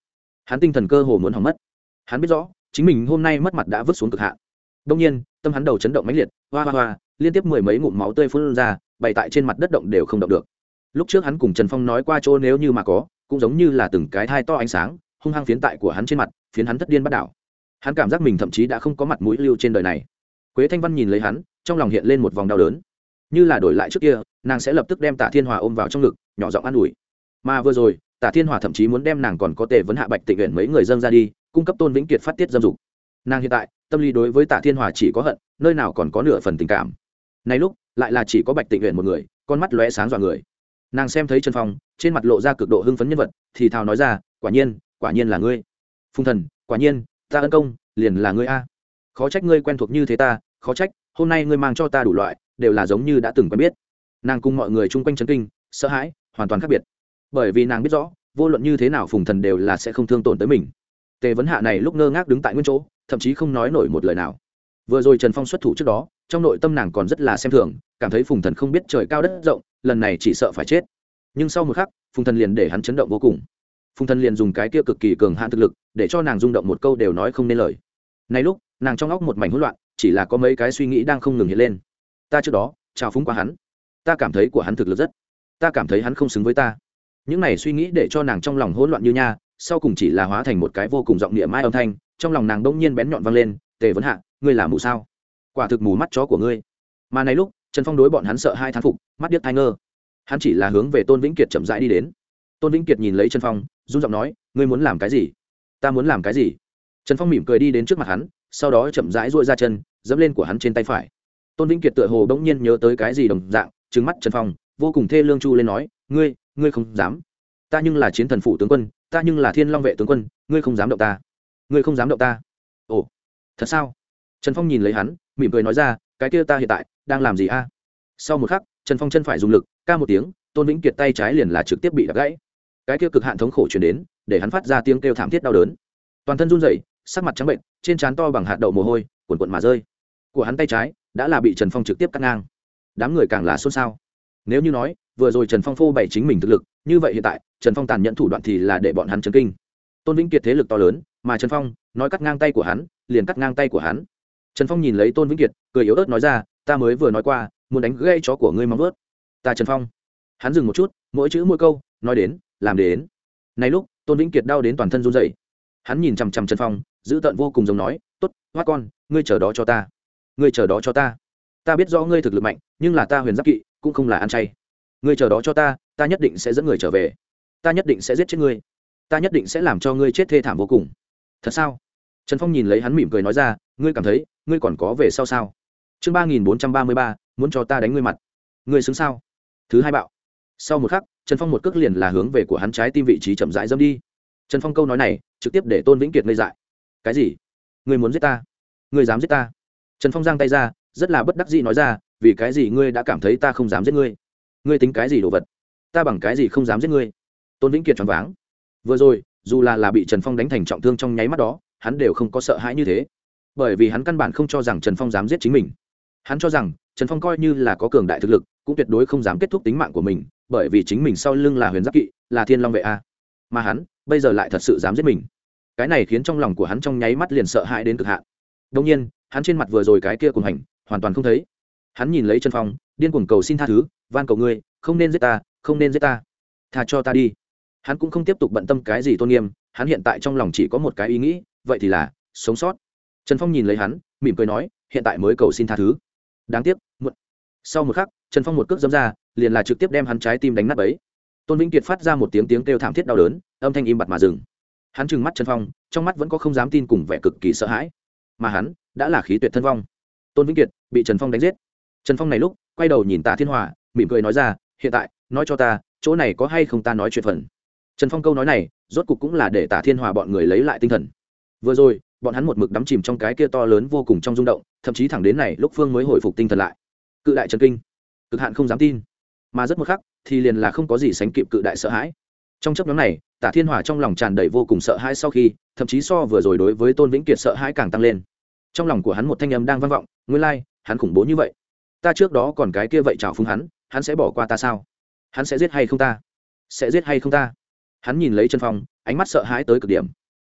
hắn tinh thần cơ hồ muốn hỏng mất. Hắn biết rõ chính mình hôm nay mất mặt đã vứt xuống cực hạn. Đông nhiên tâm hắn đầu chấn động mãnh liệt, hoa hoa hoa, liên tiếp mười mấy ngụm máu tươi phun ra, bày tại trên mặt đất động đều không động được. Lúc trước hắn cùng Trần Phong nói qua chỗ nếu như mà có, cũng giống như là từng cái thai to ánh sáng hung hăng phiến tại của hắn trên mặt, phiến hắn thất điên bắt đảo. Hắn cảm giác mình thậm chí đã không có mặt mũi lưu trên đời này. Quế Thanh Văn nhìn lấy hắn, trong lòng hiện lên một vòng đau đớn. Như là đổi lại trước kia, nàng sẽ lập tức đem Tạ Thiên Hòa ôm vào trong ngực, nhỏ giọng an ủi. Mà vừa rồi, Tạ Thiên Hòa thậm chí muốn đem nàng còn có Tề Vấn Hạ, Bạch Tịnh Uyển mấy người dâng ra đi, cung cấp Tôn Vĩnh Kiệt phát tiết dâm dục. Nàng hiện tại, tâm lý đối với Tạ Thiên Hòa chỉ có hận, nơi nào còn có nửa phần tình cảm. Này lúc, lại là chỉ có Bạch Tịnh Uyển một người, con mắt lóe sáng dọa người. Nàng xem thấy Trần Phong, trên mặt lộ ra cực độ hưng phấn nhân vật, thì thào nói ra, quả nhiên là ngươi. Phùng Thần, quả nhiên, ta ân công, liền là ngươi a. Khó trách ngươi quen thuộc như thế ta, khó trách, hôm nay ngươi mang cho ta đủ loại, đều là giống như đã từng quen biết. Nàng cùng mọi người chung quanh chấn kinh, sợ hãi, hoàn toàn khác biệt. Bởi vì nàng biết rõ, vô luận như thế nào Phùng Thần đều là sẽ không thương tổn tới mình. Tề Vấn Hạ này lúc ngơ ngác đứng tại nguyên chỗ, thậm chí không nói nổi một lời nào. Vừa rồi Trần Phong xuất thủ trước đó, trong nội tâm nàng còn rất là xem thường, cảm thấy Phùng Thần không biết trời cao đất rộng, lần này chỉ sợ phải chết. Nhưng sau một khắc, Phùng Thần liền để hắn chấn động vô cùng. Phùng Thần liền dùng cái kia cực kỳ cường hãn thực lực, để cho nàng rung động một câu đều nói không nên lời. Này lúc, nàng trong óc một mảnh hỗn loạn, chỉ là có mấy cái suy nghĩ đang không ngừng hiện lên. Ta trước đó chào phúng qua hắn, ta cảm thấy của hắn thực lực rất, ta cảm thấy hắn không xứng với ta. Những này suy nghĩ để cho nàng trong lòng hỗn loạn như nha, sau cùng chỉ là hóa thành một cái vô cùng giọng niệm mai âm thanh, trong lòng nàng đông nhiên bén nhọn vang lên, Tề Vấn Hạ, ngươi là mù sao? Quả thực mù mắt chó của ngươi. Mà này lúc, Trần Phong đối bọn hắn sợ hai thán phục, mắt điếc tai ngơ. Hắn chỉ là hướng về Tôn Vĩnh Kiệt chậm rãi đi đến. Tôn Vĩnh Kiệt nhìn lấy Trần Phong, run giọng nói, ngươi muốn làm cái gì? Ta muốn làm cái gì? Trần Phong mỉm cười đi đến trước mặt hắn, sau đó chậm rãi duỗi ra chân, giẫm lên của hắn trên tay phải. Tôn Vĩnh Kiệt tựa hồ bỗng nhiên nhớ tới cái gì đồng dạng, trừng mắt Trần Phong, vô cùng thê lương chu lên nói, ngươi không dám. Ta nhưng là chiến thần phụ tướng quân, ta nhưng là Thiên Long vệ tướng quân, ngươi không dám động ta. Ngươi không dám động ta. Ồ, thật sao? Trần Phong nhìn lấy hắn, mỉm cười nói ra, cái kia ta hiện tại đang làm gì a? Sau một khắc, Trần Phong chân phải dùng lực, ca một tiếng, Tôn Vĩnh Kiệt tay trái liền là trực tiếp bị đập gãy. Cái kia cực hạn thống khổ truyền đến, để hắn phát ra tiếng kêu thảm thiết đau đớn. Toàn thân run rẩy, sắc mặt trắng bệnh, trên trán to bằng hạt đậu mồ hôi, cuồn cuộn mà rơi. Của hắn tay trái đã là bị Trần Phong trực tiếp cắt ngang. Đám người càng là xôn xao. Nếu như nói, vừa rồi Trần Phong phô bày chính mình thực lực, như vậy hiện tại, Trần Phong tàn nhẫn thủ đoạn thì là để bọn hắn chấn kinh. Tôn Vĩnh Kiệt thế lực to lớn, mà Trần Phong nói cắt ngang tay của hắn, liền cắt ngang tay của hắn. Trần Phong nhìn lấy Tôn Vĩnh Kiệt, cười yếu ớt nói ra, ta mới vừa nói qua, muốn đánh gãy chó của ngươi móng vuốt. Ta Trần Phong. Hắn dừng một chút, mỗi chữ mỗi câu, nói đến, làm đến. Này lúc, Tôn Vĩnh Kiệt đau đến toàn thân run rẩy. Hắn nhìn chằm chằm Trần Phong, giữ tợn vô cùng giống nói, tốt, hoa con, ngươi chờ đó cho ta. Ngươi chờ đó cho ta. Ta biết rõ ngươi thực lực mạnh, nhưng là ta huyền giáp kỵ, cũng không là ăn chay. Ngươi chờ đó cho ta, ta nhất định sẽ dẫn người trở về. Ta nhất định sẽ giết chết ngươi. Ta nhất định sẽ làm cho ngươi chết thê thảm vô cùng. Thật sao? Trần Phong nhìn lấy hắn mỉm cười nói ra, ngươi cảm thấy, ngươi còn có về sau sao? Chương 3433, muốn cho ta đánh ngươi mặt. Ngươi xứng sao? Thứ hai bạo. Sau một khắc, Trần Phong một cước liền là hướng về của hắn trái tim vị trí chậm rãi dẫm đi. Trần Phong câu nói này, trực tiếp để Tôn Vĩnh Kiệt ngây dại. Cái gì? Ngươi muốn giết ta? Ngươi dám giết ta? Trần Phong giang tay ra, rất là bất đắc dĩ nói ra, vì cái gì ngươi đã cảm thấy ta không dám giết ngươi? Ngươi tính cái gì đồ vật? Ta bằng cái gì không dám giết ngươi? Tôn Vĩnh Kiệt choáng váng. Vừa rồi, dù là bị Trần Phong đánh thành trọng thương trong nháy mắt đó, hắn đều không có sợ hãi như thế, bởi vì hắn căn bản không cho rằng Trần Phong dám giết chính mình. Hắn cho rằng Trần Phong coi như là có cường đại thực lực, cũng tuyệt đối không dám kết thúc tính mạng của mình, bởi vì chính mình sau lưng là huyền giáp kỵ, là Thiên Long vệ a. Mà hắn bây giờ lại thật sự dám giết mình. Cái này khiến trong lòng của hắn trong nháy mắt liền sợ hãi đến cực hạn. Đương nhiên, hắn trên mặt vừa rồi cái kia cuồng hành hoàn toàn không thấy. Hắn nhìn lấy Trần Phong, điên cuồng cầu xin tha thứ, van cầu ngươi, không nên giết ta, không nên giết ta, tha cho ta đi. Hắn cũng không tiếp tục bận tâm cái gì tôn nghiêm, hắn hiện tại trong lòng chỉ có một cái ý nghĩ, vậy thì là sống sót. Trần Phong nhìn lấy hắn, mỉm cười nói, hiện tại mới cầu xin tha thứ. Đáng tiếc, muộn. Sau một khắc, Trần Phong một cước giẫm ra, liền là trực tiếp đem hắn trái tim đánh nát bấy. Tôn Vĩnh Kiệt phát ra một tiếng kêu thảm thiết đau đớn, âm thanh im bặt mà dừng. Hắn trừng mắt Trần Phong, trong mắt vẫn có không dám tin cùng vẻ cực kỳ sợ hãi. Mà hắn đã là khí tuyệt thân vong. Tôn Vĩnh Kiệt bị Trần Phong đánh giết. Trần Phong này lúc quay đầu nhìn Tạ Thiên Hòa, mỉm cười nói ra, hiện tại nói cho ta, chỗ này có hay không ta nói chuyện phần. Trần Phong câu nói này, rốt cục cũng là để Tạ Thiên Hòa bọn người lấy lại tinh thần. Vừa rồi, bọn hắn một mực đắm chìm trong cái kia to lớn vô cùng trong rung động, thậm chí thẳng đến này lúc Phương mới hồi phục tinh thần lại. Cự đại chấn kinh, cực hạn không dám tin, mà rất một khắc thì liền là không có gì sánh kịp cự đại sợ hãi. Trong chốc ngắn này, Tạ Thiên Hòa trong lòng tràn đầy vô cùng sợ hãi, sau khi thậm chí so vừa rồi đối với Tôn Vĩnh Kiệt sợ hãi càng tăng lên. Trong lòng của hắn một thanh âm đang vang vọng, nguyên lai, hắn khủng bố như vậy. Ta trước đó còn cái kia vậy chào phúng hắn sẽ bỏ qua ta sao? Hắn sẽ giết hay không ta? Sẽ giết hay không ta? Hắn nhìn lấy Trần Phong, ánh mắt sợ hãi tới cực điểm.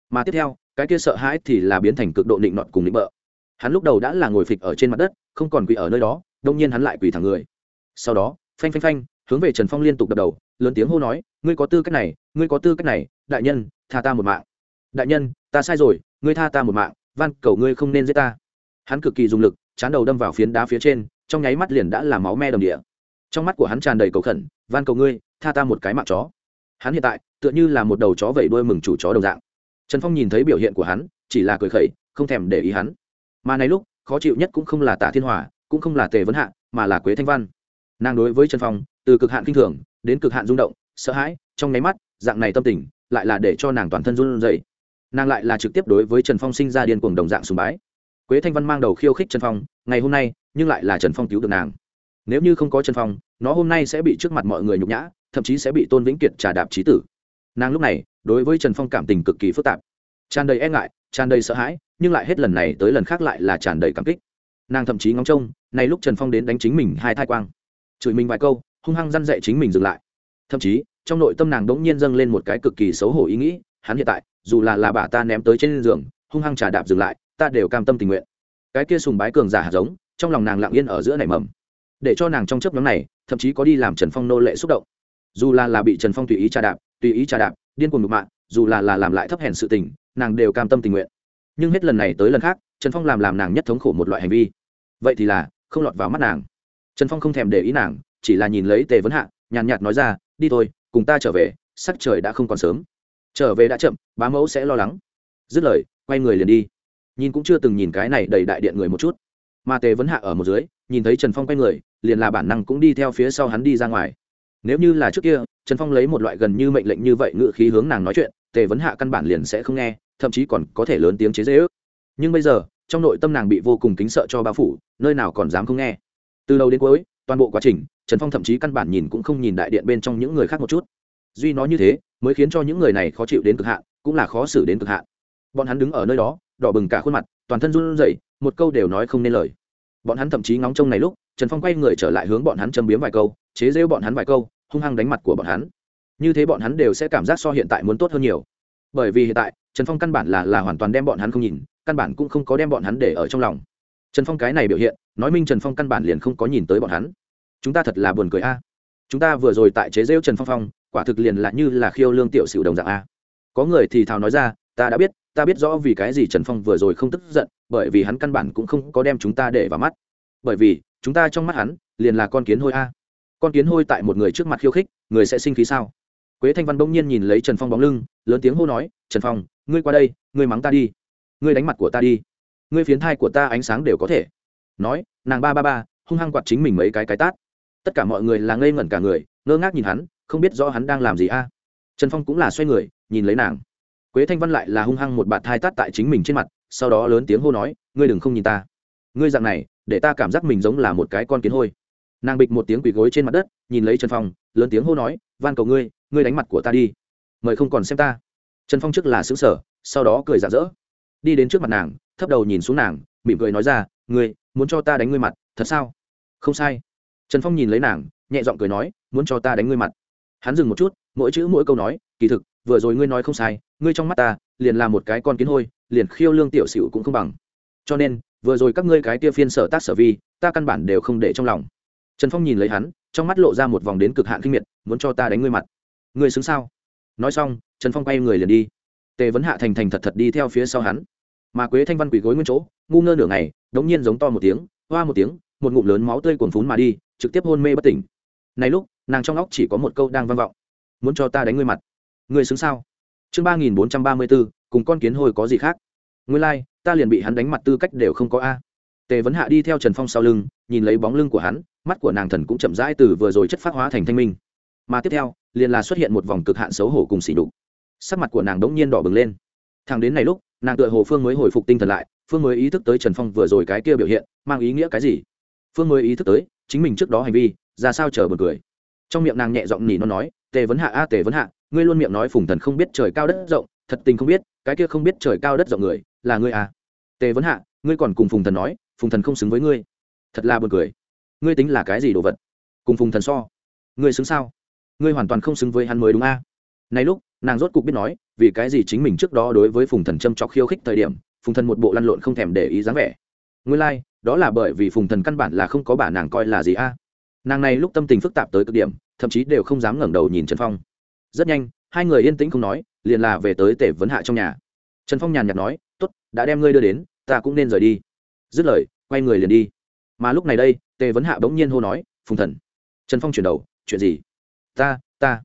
mà tiếp theo cái kia sợ hãi thì là biến thành cực độ định nọt cùng định bợ. Hắn lúc đầu đã là ngồi phịch ở trên mặt đất, không còn quỳ ở nơi đó, đông nhiên hắn lại quỳ thẳng người. Sau đó phanh phanh phanh hướng về Trần Phong liên tục đập đầu, lớn tiếng hô nói, ngươi có tư cách này, ngươi có tư cách này, đại nhân tha ta một mạng, đại nhân ta sai rồi, ngươi tha ta một mạng, van cầu ngươi không nên giết ta. Hắn cực kỳ dùng lực, chán đầu đâm vào phiến đá phía trên, trong nháy mắt liền đã là máu me đầm địa. Trong mắt của hắn tràn đầy cầu khẩn, van cầu ngươi tha ta một cái mạng chó. Hắn hiện tại tựa như là một đầu chó vẫy đuôi mừng chủ chó đồng dạng. Trần Phong nhìn thấy biểu hiện của hắn, chỉ là cười khẩy, không thèm để ý hắn. Mà này lúc khó chịu nhất cũng không là Tạ Thiên Hòa, cũng không là Tề Vấn Hạ, mà là Quế Thanh Văn. Nàng đối với Trần Phong từ cực hạn kinh thường đến cực hạn rung động, sợ hãi, trong nháy mắt dạng này tâm tình lại là để cho nàng toàn thân run rẩy. Nàng lại là trực tiếp đối với Trần Phong sinh ra điên cuồng đồng dạng sùng bái. Quế Thanh Văn mang đầu khiêu khích Trần Phong, ngày hôm nay nhưng lại là Trần Phong cứu được nàng. Nếu như không có Trần Phong, nó hôm nay sẽ bị trước mặt mọi người nhục nhã, thậm chí sẽ bị Tôn Vĩnh Kiệt trà đạp chí tử. Nàng lúc này đối với Trần Phong cảm tình cực kỳ phức tạp, tràn đầy e ngại, tràn đầy sợ hãi, nhưng lại hết lần này tới lần khác lại là tràn đầy cảm kích. Nàng thậm chí ngóng trông này lúc Trần Phong đến đánh chính mình hai thai quang, chửi mình vài câu, hung hăng răn dạy chính mình dừng lại. Thậm chí trong nội tâm nàng đống nhiên dâng lên một cái cực kỳ xấu hổ ý nghĩ, hắn hiện tại dù là bà ta ném tới trên giường, hung hăng trà đạp dừng lại, ta đều cam tâm tình nguyện. Cái kia sùng bái cường giả hạt giống trong lòng nàng lặng yên ở giữa nảy mầm, để cho nàng trong chớp nhoáng này thậm chí có đi làm Trần Phong nô lệ xúc động. Dù là bị Trần Phong tùy ý trà đạp, điên cuồng nhục mạ, dù là làm lại thấp hèn sự tình, nàng đều cam tâm tình nguyện. Nhưng hết lần này tới lần khác, Trần Phong làm nàng nhất thống khổ một loại hành vi, vậy thì là không lọt vào mắt nàng. Trần Phong không thèm để ý nàng, chỉ là nhìn lấy Tề Vấn Hạ, nhàn nhạt nói ra, đi thôi, cùng ta trở về, sắc trời đã không còn sớm, trở về đã chậm, bá mẫu sẽ lo lắng. Dứt lời quay người liền đi, nhìn cũng chưa từng nhìn cái này đầy đại điện người một chút. Mà Tề Vấn Hạ ở một dưới nhìn thấy Trần Phong quay người, liền là bản năng cũng đi theo phía sau hắn đi ra ngoài. Nếu như là trước kia Trần Phong lấy một loại gần như mệnh lệnh như vậy ngữ khí hướng nàng nói chuyện, Tề Vấn Hạ căn bản liền sẽ không nghe, thậm chí còn có thể lớn tiếng chế giễu. Nhưng bây giờ trong nội tâm nàng bị vô cùng kính sợ cho bao phủ, nơi nào còn dám không nghe. Từ đầu đến cuối toàn bộ quá trình Trần Phong thậm chí căn bản nhìn cũng không nhìn đại điện bên trong những người khác một chút. Duy nó như thế mới khiến cho những người này khó chịu đến cực hạn, cũng là khó xử đến cực hạn. Bọn hắn đứng ở nơi đó đỏ bừng cả khuôn mặt, toàn thân run rẩy, một câu đều nói không nên lời. Bọn hắn thậm chí ngóng trông này lúc Trần Phong quay người trở lại hướng bọn hắn châm biếm vài câu, chế giễu bọn hắn vài câu, hung hăng đánh mặt của bọn hắn. Như thế bọn hắn đều sẽ cảm giác so hiện tại muốn tốt hơn nhiều. Bởi vì hiện tại Trần Phong căn bản là hoàn toàn đem bọn hắn không nhìn, căn bản cũng không có đem bọn hắn để ở trong lòng. Trần Phong cái này biểu hiện nói minh Trần Phong căn bản liền không có nhìn tới bọn hắn. Chúng ta thật là buồn cười a. Chúng ta vừa rồi tại chế giễu Trần Phong, quả thực liền là như là khiêu lương tiểu xỉu đồng dạng a. Có người thì thào nói ra, ta biết rõ vì cái gì Trần Phong vừa rồi không tức giận, bởi vì hắn căn bản cũng không có đem chúng ta để vào mắt. Bởi vì chúng ta trong mắt hắn liền là con kiến hôi a. Con kiến hôi tại một người trước mặt khiêu khích, người sẽ sinh khí sao? Quế Thanh Văn bỗng nhiên nhìn lấy Trần Phong bóng lưng, lớn tiếng hô nói, Trần Phong, ngươi qua đây, ngươi mắng ta đi, ngươi đánh mặt của ta đi, ngươi phiến thai của ta ánh sáng đều có thể. Nói nàng ba hung hăng quạt chính mình mấy cái tát. Tất cả mọi người là ngây ngẩn cả người, ngơ ngác nhìn hắn, không biết rõ hắn đang làm gì a. Trần Phong cũng là xoay người nhìn lấy nàng. Quế Thanh Văn lại là hung hăng một bạt thai tát tại chính mình trên mặt, sau đó lớn tiếng hô nói, ngươi đừng không nhìn ta, ngươi dạng này để ta cảm giác mình giống là một cái con kiến hôi. Nàng bịch một tiếng quỳ gối trên mặt đất, nhìn lấy Trần Phong, lớn tiếng hô nói, van cầu ngươi, ngươi đánh mặt của ta đi, mời không còn xem ta. Trần Phong trước là sững sờ, sau đó cười rạng rỡ, đi đến trước mặt nàng, thấp đầu nhìn xuống nàng, mỉm cười nói ra, ngươi muốn cho ta đánh ngươi mặt, thật sao? Không sai. Trần Phong nhìn lấy nàng, nhẹ giọng cười nói, muốn cho ta đánh ngươi mặt. Hắn dừng một chút, mỗi chữ mỗi câu nói, kỳ thực vừa rồi ngươi nói không sai, ngươi trong mắt ta liền là một cái con kiến hôi, liền khiêu lương tiểu xỉu cũng không bằng. Cho nên vừa rồi các ngươi cái kia phiên sở tác sở vi, ta căn bản đều không để trong lòng. Trần Phong nhìn lấy hắn, trong mắt lộ ra một vòng đến cực hạn kinh miệt, muốn cho ta đánh ngươi mặt, ngươi xứng sao? Nói xong Trần Phong quay người liền đi. Tề Vấn Hạ thành thật đi theo phía sau hắn, mà Quế Thanh Văn quỳ gối nguyên chỗ, ngu ngơ nửa ngày, đống nhiên giống to một tiếng, hoa một tiếng, một ngụm lớn máu tươi cuồn phún mà đi, trực tiếp hôn mê bất tỉnh. Này lúc nàng trong óc chỉ có một câu đang vang vọng, muốn cho ta đánh ngươi mặt, ngươi xứng sao? Chương 3434, cùng con kiến hôi có gì khác? Nguyên lai ta liền bị hắn đánh mặt tư cách đều không có a. Tề Vấn Hạ đi theo Trần Phong sau lưng, nhìn lấy bóng lưng của hắn, mắt của nàng thần cũng chậm rãi từ vừa rồi chất phát hóa thành thanh minh. Mà tiếp theo liền là xuất hiện một vòng cực hạn xấu hổ cùng sỉ nhục. Sắc mặt của nàng đống nhiên đỏ bừng lên. Thẳng đến này lúc nàng tựa hồ Phương mới hồi phục tinh thần lại, Phương mới ý thức tới Trần Phong vừa rồi cái kia biểu hiện mang ý nghĩa cái gì. Phương mới ý thức tới chính mình trước đó hành vi ra sao chờ buồn cười. Trong miệng nàng nhẹ giọng nỉ nó nói, Tề Vấn Hạ a, Tề Vấn Hạ, ngươi luôn miệng nói Phùng Thần không biết trời cao đất rộng, thật tình không biết cái kia không biết trời cao đất rộng người là ngươi à? Tề Vấn Hạ, ngươi còn cùng Phùng Thần nói Phùng Thần không xứng với ngươi, thật là buồn cười. Ngươi tính là cái gì đồ vật, cùng Phùng Thần so, ngươi xứng sao? Ngươi hoàn toàn không xứng với hắn mới đúng a. Này lúc nàng rốt cục biết nói vì cái gì chính mình trước đó đối với Phùng Thần châm chọc khiêu khích thời điểm Phùng Thần một bộ lăn lộn không thèm để ý dáng vẻ. Nguyên lai đó là bởi vì Phùng Thần căn bản là không có bà nàng coi là gì a. Nàng này lúc tâm tình phức tạp tới cực điểm, thậm chí đều không dám ngẩng đầu nhìn Trần Phong. Rất nhanh hai người yên tĩnh không nói, liền là về tới Tề Vấn Hạ trong nhà. Trần Phong nhàn nhạt nói, tốt, đã đem ngươi đưa đến, ta cũng nên rời đi. Dứt lời quay người liền đi. Mà lúc này đây Tề Vấn Hạ bỗng nhiên hô nói, Phùng Thần. Trần Phong chuyển đầu, chuyện gì? Ta.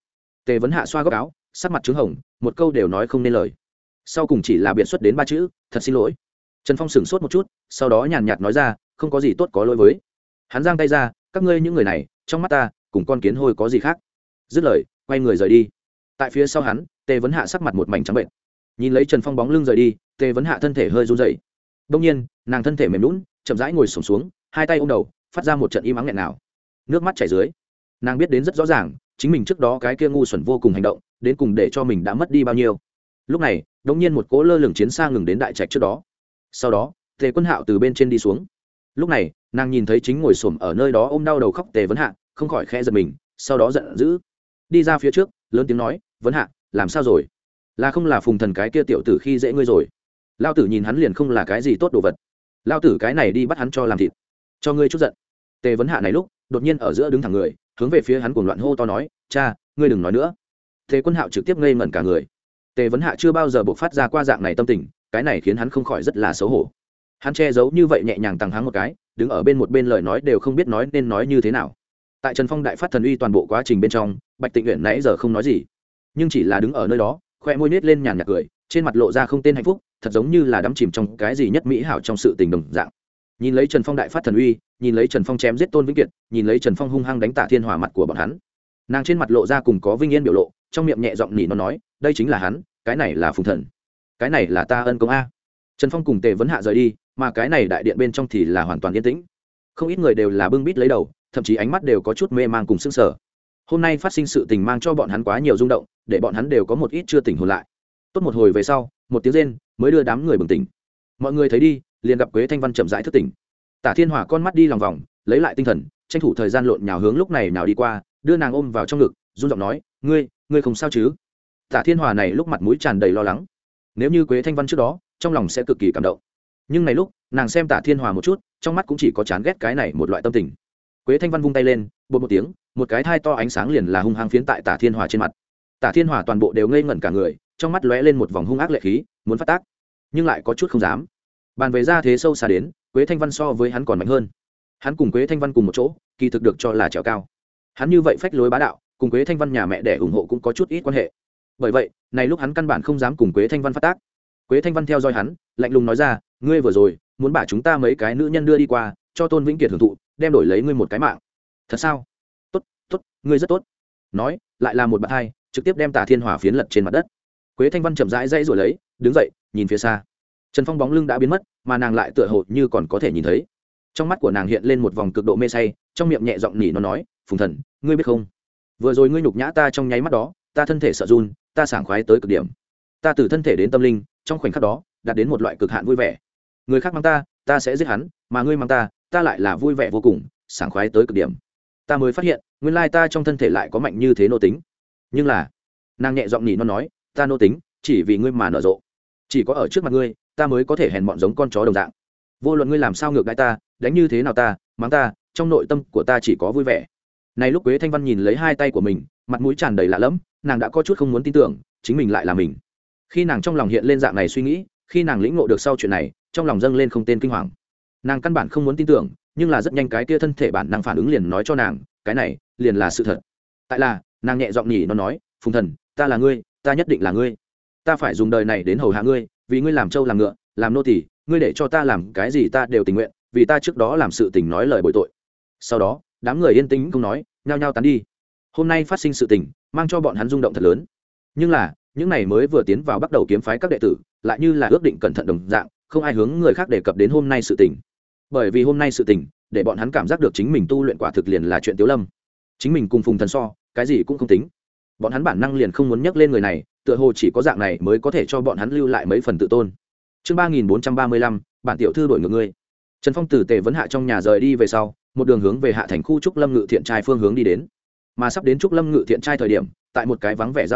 Tề Vấn Hạ xoa góc áo, sắc mặt trướng hồng, một câu đều nói không nên lời. Sau cùng chỉ là biện xuất đến 3 chữ, thật xin lỗi. Trần Phong sững sốt một chút, sau đó nhàn nhạt nói ra, không có gì tốt có lỗi với. Hắn giang tay ra, các ngươi những người này trong mắt ta cùng con kiến hôi có gì khác. Dứt lời quay người rời đi. Tại phía sau hắn Tề Vấn Hạ sắc mặt một mảnh trắng bệnh, nhìn lấy Trần Phong bóng lưng rời đi, Tề Vấn Hạ thân thể hơi run rẩy. Đông nhiên nàng thân thể mềm lún, chậm rãi ngồi xổm xuống, hai tay ôm đầu, phát ra một trận im ắng nghẹn nào, nước mắt chảy dưới. Nàng biết đến rất rõ ràng chính mình trước đó cái kia ngu xuẩn vô cùng hành động đến cùng để cho mình đã mất đi bao nhiêu. Lúc này đống nhiên một cỗ lơ lửng chiến xa ngừng đến đại trạch trước đó. Sau đó Tề Quân Hạo từ bên trên đi xuống. Lúc này nàng nhìn thấy chính ngồi xổm ở nơi đó ôm đau đầu khóc Tề Vấn Hạ, không khỏi khẽ giật mình, sau đó giận dữ đi ra phía trước lớn tiếng nói, Vấn Hạ làm sao rồi? Là không là Phùng Thần cái kia tiểu tử khi dễ ngươi rồi? Lao tử nhìn hắn liền không là cái gì tốt đồ vật, lao tử cái này đi bắt hắn cho làm thịt, cho ngươi chút giận. Tề Vấn Hạ này lúc đột nhiên ở giữa đứng thẳng người, hướng về phía hắn cuồng loạn hô to nói, cha ngươi đừng nói nữa. Tề Quân Hạo trực tiếp ngây ngẩn cả người. Tề Vấn Hạ chưa bao giờ bộc phát ra qua dạng này tâm tình, cái này khiến hắn không khỏi rất là xấu hổ. Hắn che giấu như vậy nhẹ nhàng tăng háng một cái, đứng ở bên một bên lời nói đều không biết nói nên nói như thế nào. Tại Trần Phong đại phát thần uy toàn bộ quá trình bên trong, Bạch Tịnh Uyển nãy giờ không nói gì, nhưng chỉ là đứng ở nơi đó, khoe môi nết lên nhàn nhạt cười, trên mặt lộ ra không tên hạnh phúc, thật giống như là đắm chìm trong cái gì nhất mỹ hảo trong sự tình đồng dạng. Nhìn lấy Trần Phong đại phát thần uy, nhìn lấy Trần Phong chém giết Tôn Vĩnh Kiệt, nhìn lấy Trần Phong hung hăng đánh Tạ Thiên Hỏa mặt của bọn hắn, nàng trên mặt lộ ra cùng có vinh yên biểu lộ, trong miệng nhẹ giọng nỉ nó nói, đây chính là hắn, cái này là Phùng Thần, cái này là ta ân công a. Trần Phong cùng Tề Vấn Hạ rời đi, mà cái này đại điện bên trong thì là hoàn toàn yên tĩnh, không ít người đều là bưng bít lấy đầu, thậm chí ánh mắt đều có chút mê mang cùng sững sờ. Hôm nay phát sinh sự tình mang cho bọn hắn quá nhiều rung động, để bọn hắn đều có một ít chưa tỉnh hồn lại. Tốt một hồi về sau, một tiếng rên mới đưa đám người bừng tỉnh. Mọi người thấy đi, liền gặp Quế Thanh Văn chậm rãi thức tỉnh. Tả Thiên Hỏa con mắt đi lòng vòng, lấy lại tinh thần, tranh thủ thời gian lộn nhào hướng lúc này nào đi qua, đưa nàng ôm vào trong ngực, run giọng nói, ngươi không sao chứ? Tả Thiên Hỏa này lúc mặt mũi tràn đầy lo lắng. Nếu như Quế Thanh Văn trước đó, trong lòng sẽ cực kỳ cảm động, nhưng này lúc nàng xem Tả Thiên Hỏa một chút, trong mắt cũng chỉ có chán ghét cái này một loại tâm tình. Quế Thanh Văn vung tay lên, bột một tiếng, một cái thai to ánh sáng liền là hung hăng phiến tại Tả Thiên Hỏa trên mặt. Tả Thiên Hỏa toàn bộ đều ngây ngẩn cả người, trong mắt lóe lên một vòng hung ác lệ khí, muốn phát tác, nhưng lại có chút không dám. Bàn về ra thế sâu xa đến, Quế Thanh Văn so với hắn còn mạnh hơn. Hắn cùng Quế Thanh Văn cùng một chỗ, kỳ thực được cho là trèo cao. Hắn như vậy phách lối bá đạo, cùng Quế Thanh Văn nhà mẹ đẻ ủng hộ cũng có chút ít quan hệ. Bởi vậy, này lúc hắn căn bản không dám cùng Quế Thanh Văn phát tác. Quế Thanh Văn theo dõi hắn, lạnh lùng nói ra, ngươi vừa rồi muốn把chúng ta mấy cái nữ nhân đưa đi qua, cho Tôn Vĩnh Kiệt hưởng thụ, đem đổi lấy ngươi một cái mạng. Thật sao? Tốt, tốt, ngươi rất tốt. Nói, lại là một bạt hai, trực tiếp đem Tả Thiên Hỏa phiến lật trên mặt đất. Quế Thanh Văn chậm rãi dãy rồi lấy, đứng dậy, nhìn phía xa. Trần Phong bóng lưng đã biến mất, mà nàng lại tựa hồ như còn có thể nhìn thấy. Trong mắt của nàng hiện lên một vòng cực độ mê say, trong miệng nhẹ giọng nỉ nó nói, Phùng Thần, ngươi biết không, vừa rồi ngươi nhục nhã ta trong nháy mắt đó, ta thân thể sợ run, ta sảng khoái tới cực điểm. Ta từ thân thể đến tâm linh, trong khoảnh khắc đó, đạt đến một loại cực hạn vui vẻ. Người khác mang ta, ta sẽ giết hắn, mà ngươi mang ta, ta lại là vui vẻ vô cùng, sảng khoái tới cực điểm. Ta mới phát hiện, nguyên lai ta trong thân thể lại có mạnh như thế nô tính. Nhưng là, nàng nhẹ giọng nỉ nó nói, ta nô tính, chỉ vì ngươi mà nở rộ. Chỉ có ở trước mặt ngươi, ta mới có thể hèn mọn giống con chó đồng dạng. Vô luận ngươi làm sao ngược đãi ta, đánh như thế nào ta, mắng ta, trong nội tâm của ta chỉ có vui vẻ. Này lúc Quế Thanh Văn nhìn lấy hai tay của mình, mặt mũi tràn đầy lạ lẫm, nàng đã có chút không muốn tin tưởng, chính mình lại là mình. Khi nàng trong lòng hiện lên dạng này suy nghĩ, khi nàng lĩnh ngộ được sau chuyện này, trong lòng dâng lên không tên kinh hoàng. Nàng căn bản không muốn tin tưởng, nhưng là rất nhanh cái kia thân thể bản năng phản ứng liền nói cho nàng, cái này liền là sự thật. Tại là, nàng nhẹ giọng nhỉ nó nói, Phùng Thần, ta là ngươi, ta nhất định là ngươi. Ta phải dùng đời này đến hầu hạ ngươi, vì ngươi làm trâu làm ngựa, làm nô tỳ, ngươi để cho ta làm cái gì ta đều tình nguyện, vì ta trước đó làm sự tình nói lời bồi tội. Sau đó, đám người yên tĩnh không nói, nhao nhao tán đi. Hôm nay phát sinh sự tình, mang cho bọn hắn rung động thật lớn. Nhưng là, những này mới vừa tiến vào bắt đầu kiếm phái các đệ tử, lại như là ước định cẩn thận đồng dạng, không ai hướng người khác đề cập đến hôm nay sự tình. Bởi vì hôm nay sự tình, để bọn hắn cảm giác được chính mình tu luyện quả thực liền là chuyện tiểu lâm. Chính mình cùng Phùng Thần so, cái gì cũng không tính. Bọn hắn bản năng liền không muốn nhắc lên người này, tựa hồ chỉ có dạng này mới có thể cho bọn hắn lưu lại mấy phần tự tôn. Chương 3435, bản tiểu thư đổi ngược ngươi. Trần Phong từ Tề Vấn Hạ trong nhà rời đi về sau, một đường hướng về hạ thành khu Trúc Lâm Ngự Thiện trai phương hướng đi đến. Mà sắp đến Trúc Lâm Ngự Thiện trai thời điểm, tại một cái vắng vẻ giao lộ,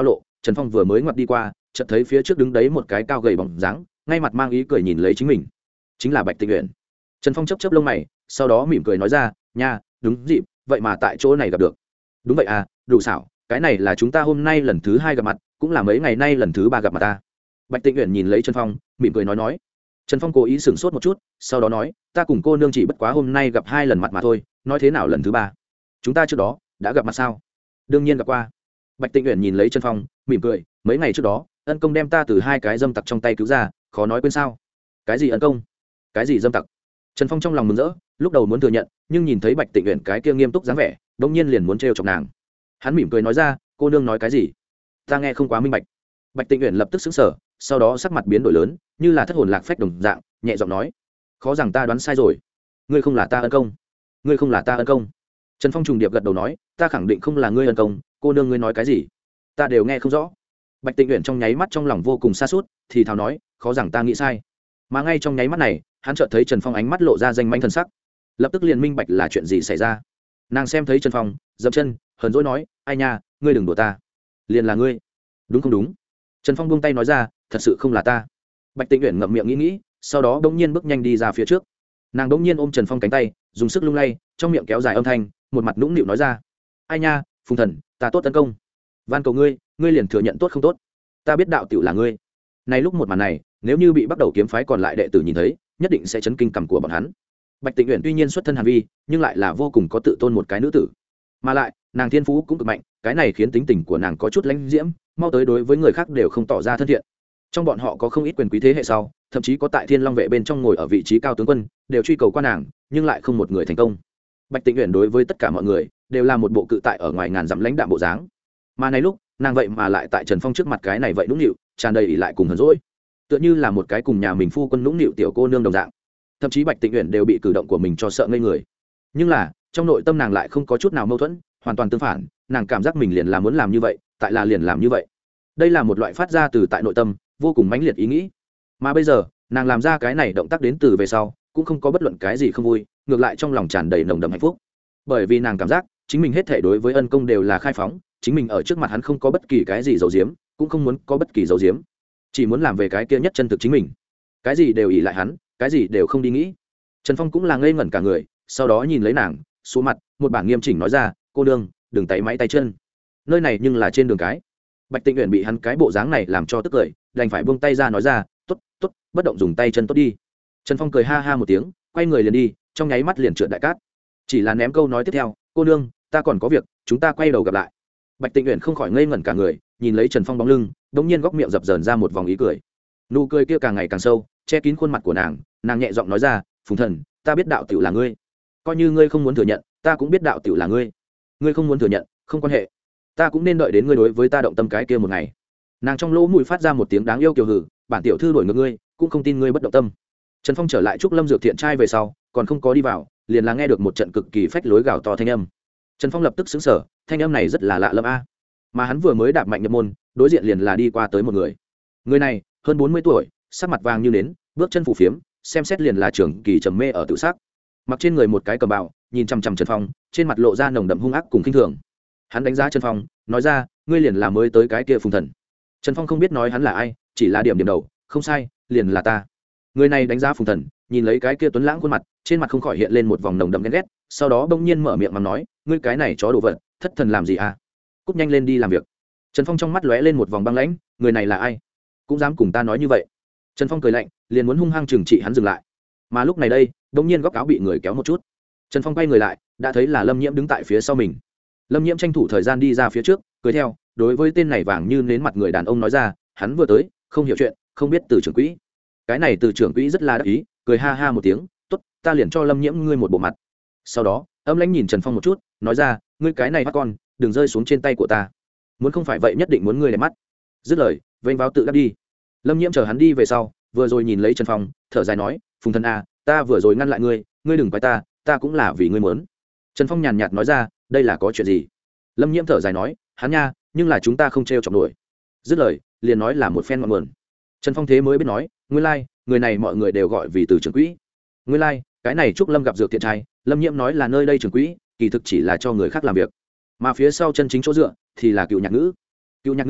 Trần Phong vừa mới ngoặt đi qua, chợt thấy phía trước đứng đấy một cái cao gầy bóng dáng, ngay mặt mang ý cười nhìn lấy chính mình, chính là Bạch Tịnh Uyển. Trần Phong chớp lông mày, sau đó mỉm cười nói ra, nha, đúng dịp, vậy mà tại chỗ này gặp được. Đúng vậy à, đủ xảo, cái này là chúng ta hôm nay lần thứ 2 gặp mặt, cũng là mấy ngày nay lần thứ 3 gặp mặt ta. Bạch Tịnh Uyển nhìn lấy Trần Phong, mỉm cười nói. Trần Phong cố ý sửng sốt một chút, sau đó nói, ta cùng cô nương chỉ bất quá hôm nay gặp 2 lần mặt mà thôi, nói thế nào lần thứ 3? Chúng ta trước đó đã gặp mặt sao? Đương nhiên gặp qua. Bạch Tịnh Uyển nhìn lấy Trần Phong, mỉm cười, mấy ngày trước đó, ân công đem ta từ 2 cái dâm tặc trong tay cứu ra, khó nói quên sao? Cái gì ân công? Cái gì dâm tặc? Trần Phong trong lòng mừng rỡ, lúc đầu muốn thừa nhận, nhưng nhìn thấy Bạch Tịnh Uyển cái kia nghiêm túc dáng vẻ, đống nhiên liền muốn trêu chọc nàng. Hắn mỉm cười nói ra, cô nương nói cái gì? Ta nghe không quá minh bạch. Bạch Tịnh Uyển lập tức sững sờ, sau đó sắc mặt biến đổi lớn, như là thất hồn lạc phách đồng dạng, nhẹ giọng nói, khó rằng ta đoán sai rồi. Ngươi không là ta ân công. Ngươi không là ta ân công. Trần Phong trùng điệp gật đầu nói, ta khẳng định không là ngươi ân công, cô nương ngươi nói cái gì? Ta đều nghe không rõ. Bạch Tịnh Uyển trong nháy mắt trong lòng vô cùng xa suốt, thì thào nói, khó rằng ta nghĩ sai. Mà ngay trong nháy mắt này, hắn chợt thấy Trần Phong ánh mắt lộ ra danh manh thần sắc, lập tức liền minh bạch là chuyện gì xảy ra. Nàng xem thấy Trần Phong, dậm chân, hờn dỗi nói, ai nha, ngươi đừng đùa ta. Liền là ngươi. Đúng không đúng? Trần Phong buông tay nói ra, thật sự không là ta. Bạch Tịnh Uyển ngậm miệng nghĩ, sau đó đống nhiên bước nhanh đi ra phía trước. Nàng đống nhiên ôm Trần Phong cánh tay, dùng sức lung lay, trong miệng kéo dài âm thanh, một mặt nũng nịu nói ra, ai nha, Phùng Thần, ta tốt tấn công, van cầu ngươi, ngươi liền thừa nhận tốt không tốt? Ta biết đạo tiểu là ngươi. Này lúc một màn này, nếu như bị bắt đầu kiếm phái còn lại đệ tử nhìn thấy, nhất định sẽ chấn kinh cằm của bọn hắn. Bạch Tịnh Uyển tuy nhiên xuất thân Hàn Vi, nhưng lại là vô cùng có tự tôn một cái nữ tử, mà lại nàng thiên phú cũng cực mạnh, cái này khiến tính tình của nàng có chút lãnh diễm, mau tới đối với người khác đều không tỏ ra thân thiện. Trong bọn họ có không ít quyền quý thế hệ sau, thậm chí có tại Thiên Long vệ bên trong ngồi ở vị trí cao tướng quân, đều truy cầu qua nàng, nhưng lại không một người thành công. Bạch Tịnh Uyển đối với tất cả mọi người đều là một bộ cự tại ở ngoài ngàn dặm lãnh đạm bộ dáng, mà này lúc nàng vậy mà lại tại Trần Phong trước mặt cái này vậy nũng nịu, tràn đầy ỷ lại cùng hờn dỗi, tựa như là một cái cùng nhà mình phu quân nũng nịu tiểu cô nương đồng dạng. Thậm chí Bạch Tịnh Uyển đều bị cử động của mình cho sợ ngây người, nhưng là trong nội tâm nàng lại không có chút nào mâu thuẫn, hoàn toàn tương phản, nàng cảm giác mình liền là muốn làm như vậy, tại là liền làm như vậy. Đây là một loại phát ra từ tại nội tâm vô cùng mãnh liệt ý nghĩ, mà bây giờ nàng làm ra cái này động tác đến từ về sau cũng không có bất luận cái gì không vui, ngược lại trong lòng tràn đầy nồng đậm hạnh phúc, bởi vì nàng cảm giác chính mình hết thể đối với ân công đều là khai phóng, chính mình ở trước mặt hắn không có bất kỳ cái gì giấu giếm, cũng không muốn có bất kỳ giấu giếm, chỉ muốn làm về cái kia nhất chân thực chính mình, cái gì đều ỷ lại hắn, cái gì đều không đi nghĩ. Trần Phong cũng là ngây ngẩn cả người, sau đó nhìn lấy nàng xuống mặt một bản nghiêm chỉnh nói ra, cô đương đừng tay máy tay chân, nơi này nhưng là trên đường cái. Bạch Tịnh Uyển bị hắn cái bộ dáng này làm cho tức cười, đành phải buông tay ra nói ra, tốt tốt, bất động dùng tay chân tốt đi. Trần Phong cười ha ha một tiếng, quay người liền đi, trong nháy mắt liền trượt đại cát, chỉ là ném câu nói tiếp theo, cô nương ta còn có việc, chúng ta quay đầu gặp lại. Bạch Tịnh Uyển không khỏi ngây ngẩn cả người, nhìn lấy Trần Phong bóng lưng, đống nhiên góc miệng dập dờn ra một vòng ý cười, nụ cười kia càng ngày càng sâu, che kín khuôn mặt của nàng, nàng nhẹ giọng nói ra, Phùng Thần, ta biết đạo tiểu là ngươi, coi như ngươi không muốn thừa nhận, ta cũng biết đạo tiểu là ngươi, ngươi không muốn thừa nhận không quan hệ, ta cũng nên đợi đến ngươi đối với ta động tâm cái kia một ngày. Nàng trong lỗ mũi phát ra một tiếng đáng yêu kiều hừ, bản tiểu thư đổi ngược ngươi, cũng không tin ngươi bất động tâm. Trần Phong trở lại Trúc Lâm dược thiện trai về sau, còn không có đi vào, liền là nghe được một trận cực kỳ phách lối gào to thanh âm. Trần Phong lập tức xứng sở, thanh âm này rất là lạ lẫm a. Mà hắn vừa mới đạp mạnh nhập môn, đối diện liền là đi qua tới một người. Người này hơn 40 tuổi, sắc mặt vàng như nến, bước chân phủ phiếm, xem xét liền là trưởng kỳ trầm mê ở tự sắc. Mặc trên người một cái cẩm bào, nhìn chằm chằm Trần Phong, trên mặt lộ ra nồng đậm hung ác cùng khinh thường. Hắn đánh giá Trần Phong, nói ra, ngươi liền là mới tới cái kia Phùng Thần. Trần Phong không biết nói hắn là ai, chỉ là điểm đầu, không sai, liền là ta. Người này đánh giá Phùng Thần, nhìn lấy cái kia tuấn lãng khuôn mặt, trên mặt không khỏi hiện lên một vòng nồng đậm ghen ghét, sau đó bỗng nhiên mở miệng mà nói, ngươi cái này chó đồ vật, thất thần làm gì à? Cút nhanh lên đi làm việc. Trần Phong trong mắt lóe lên một vòng băng lãnh, người này là ai, cũng dám cùng ta nói như vậy? Trần Phong cười lạnh, liền muốn hung hăng trừng trị hắn dừng lại. Mà lúc này đây, bỗng nhiên góc áo bị người kéo một chút. Trần Phong quay người lại, đã thấy là Lâm Nhiễm đứng tại phía sau mình. Lâm Nhiễm tranh thủ thời gian đi ra phía trước, cười theo, đối với tên này vàng như nến mặt người đàn ông nói ra, hắn vừa tới, không hiểu chuyện, không biết từ trưởng quỹ. Cái này từ trưởng quỹ rất là đắc ý, cười ha ha một tiếng, tốt, ta liền cho Lâm Nhiễm ngươi một bộ mặt. Sau đó, âm lãnh nhìn Trần Phong một chút, nói ra, ngươi cái này bắt con, đừng rơi xuống trên tay của ta. Muốn không phải vậy nhất định muốn ngươi đẹp mắt. Dứt lời, vênh vào tự đắc đi. Lâm Nhiễm chờ hắn đi về sau, vừa rồi nhìn lấy Trần Phong, thở dài nói, Phùng Thần à, ta vừa rồi ngăn lại ngươi, ngươi đừng quay ta cũng là vì ngươi muốn. Trần Phong nhàn nhạt nói ra, đây là có chuyện gì? Lâm Nhiễm thở dài nói, hắn nha, nhưng là chúng ta không trêu chọc nổi. Dứt lời, liền nói là một phen ngọn nguồn. Trần Phong thế mới biết nói, nguyên lai, người này mọi người đều gọi vì từ trưởng quỹ. Nguyên lai, cái này Trúc Lâm gặp dược thiện trai, Lâm Nhiễm nói là nơi đây trưởng quỹ, kỳ thực chỉ là cho người khác làm việc, mà phía sau chân chính chỗ dựa thì là Cựu Nhạc Ngữ. Cựu Nhạc Ngữ